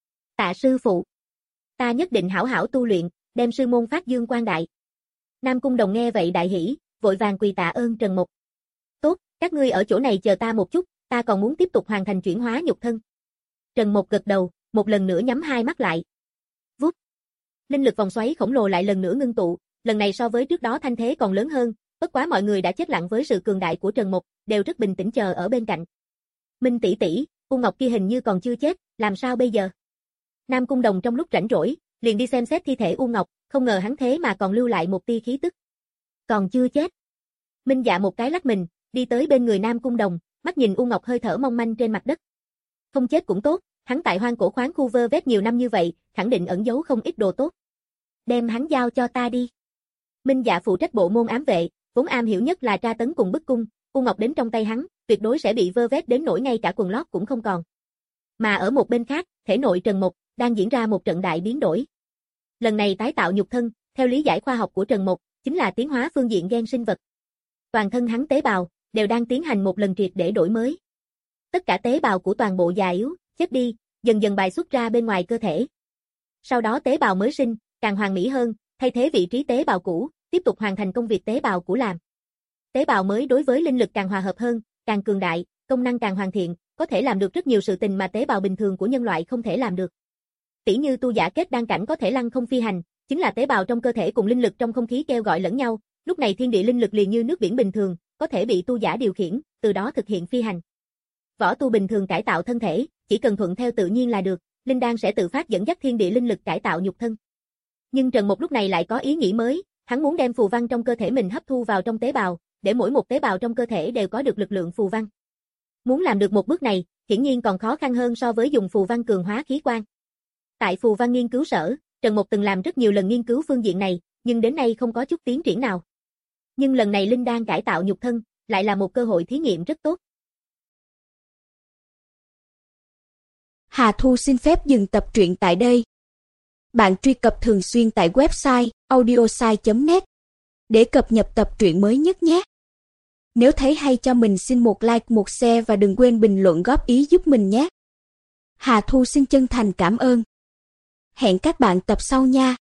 Tạ sư phụ, ta nhất định hảo hảo tu luyện, đem sư môn phát dương quang đại. Nam Cung Đồng nghe vậy đại hỉ, vội vàng quỳ tạ ơn Trần Mộc. Tốt, các ngươi ở chỗ này chờ ta một chút, ta còn muốn tiếp tục hoàn thành chuyển hóa nhục thân. Trần Mộc gật đầu, một lần nữa nhắm hai mắt lại. Vút. Linh lực vòng xoáy khổng lồ lại lần nữa ngưng tụ, lần này so với trước đó thanh thế còn lớn hơn, bất quá mọi người đã chết lặng với sự cường đại của Trần Mộc, đều rất bình tĩnh chờ ở bên cạnh. Minh tỷ tỷ, U Ngọc kia hình như còn chưa chết, làm sao bây giờ? Nam Cung Đồng trong lúc rảnh rỗi, liền đi xem xét thi thể U Ngọc, không ngờ hắn thế mà còn lưu lại một tia khí tức. Còn chưa chết. Minh Dạ một cái lắc mình, đi tới bên người Nam Cung Đồng, mắt nhìn U Ngọc hơi thở mong manh trên mặt đất. Không chết cũng tốt, hắn tại hoang cổ khoáng khu vơ vét nhiều năm như vậy, khẳng định ẩn giấu không ít đồ tốt. Đem hắn giao cho ta đi. Minh Dạ phụ trách bộ môn ám vệ, vốn am hiểu nhất là tra tấn cùng bức cung, U Ngọc đến trong tay hắn, tuyệt đối sẽ bị vơ vét đến nỗi ngay cả quần lót cũng không còn. Mà ở một bên khác, thể nội Trần Mộc đang diễn ra một trận đại biến đổi. Lần này tái tạo nhục thân, theo lý giải khoa học của Trần Mộc, chính là tiến hóa phương diện gen sinh vật. Toàn thân hắn tế bào đều đang tiến hành một lần triệt để đổi mới. Tất cả tế bào của toàn bộ già yếu, chết đi, dần dần bài xuất ra bên ngoài cơ thể. Sau đó tế bào mới sinh, càng hoàn mỹ hơn, thay thế vị trí tế bào cũ, tiếp tục hoàn thành công việc tế bào cũ làm. Tế bào mới đối với linh lực càng hòa hợp hơn, càng cường đại, công năng càng hoàn thiện, có thể làm được rất nhiều sự tình mà tế bào bình thường của nhân loại không thể làm được. Tỉ như tu giả kết đan cảnh có thể lăng không phi hành, chính là tế bào trong cơ thể cùng linh lực trong không khí kêu gọi lẫn nhau, lúc này thiên địa linh lực liền như nước biển bình thường, có thể bị tu giả điều khiển, từ đó thực hiện phi hành. Võ tu bình thường cải tạo thân thể, chỉ cần thuận theo tự nhiên là được, linh đan sẽ tự phát dẫn dắt thiên địa linh lực cải tạo nhục thân. Nhưng Trần Mục lúc này lại có ý nghĩ mới, hắn muốn đem phù văn trong cơ thể mình hấp thu vào trong tế bào, để mỗi một tế bào trong cơ thể đều có được lực lượng phù văn. Muốn làm được một bước này, hiển nhiên còn khó khăn hơn so với dùng phù văn cường hóa khí quan. Tại phù văn nghiên cứu sở, Trần Mục từng làm rất nhiều lần nghiên cứu phương diện này, nhưng đến nay không có chút tiến triển nào. Nhưng lần này linh đan cải tạo nhục thân, lại là một cơ hội thí nghiệm rất tốt. Hà Thu xin phép dừng tập truyện tại đây. Bạn truy cập thường xuyên tại website audiosai chấm net để cập nhật tập truyện mới nhất nhé. Nếu thấy hay cho mình xin một like, một share và đừng quên bình luận góp ý giúp mình nhé. Hà Thu xin chân thành cảm ơn. Hẹn các bạn tập sau nha.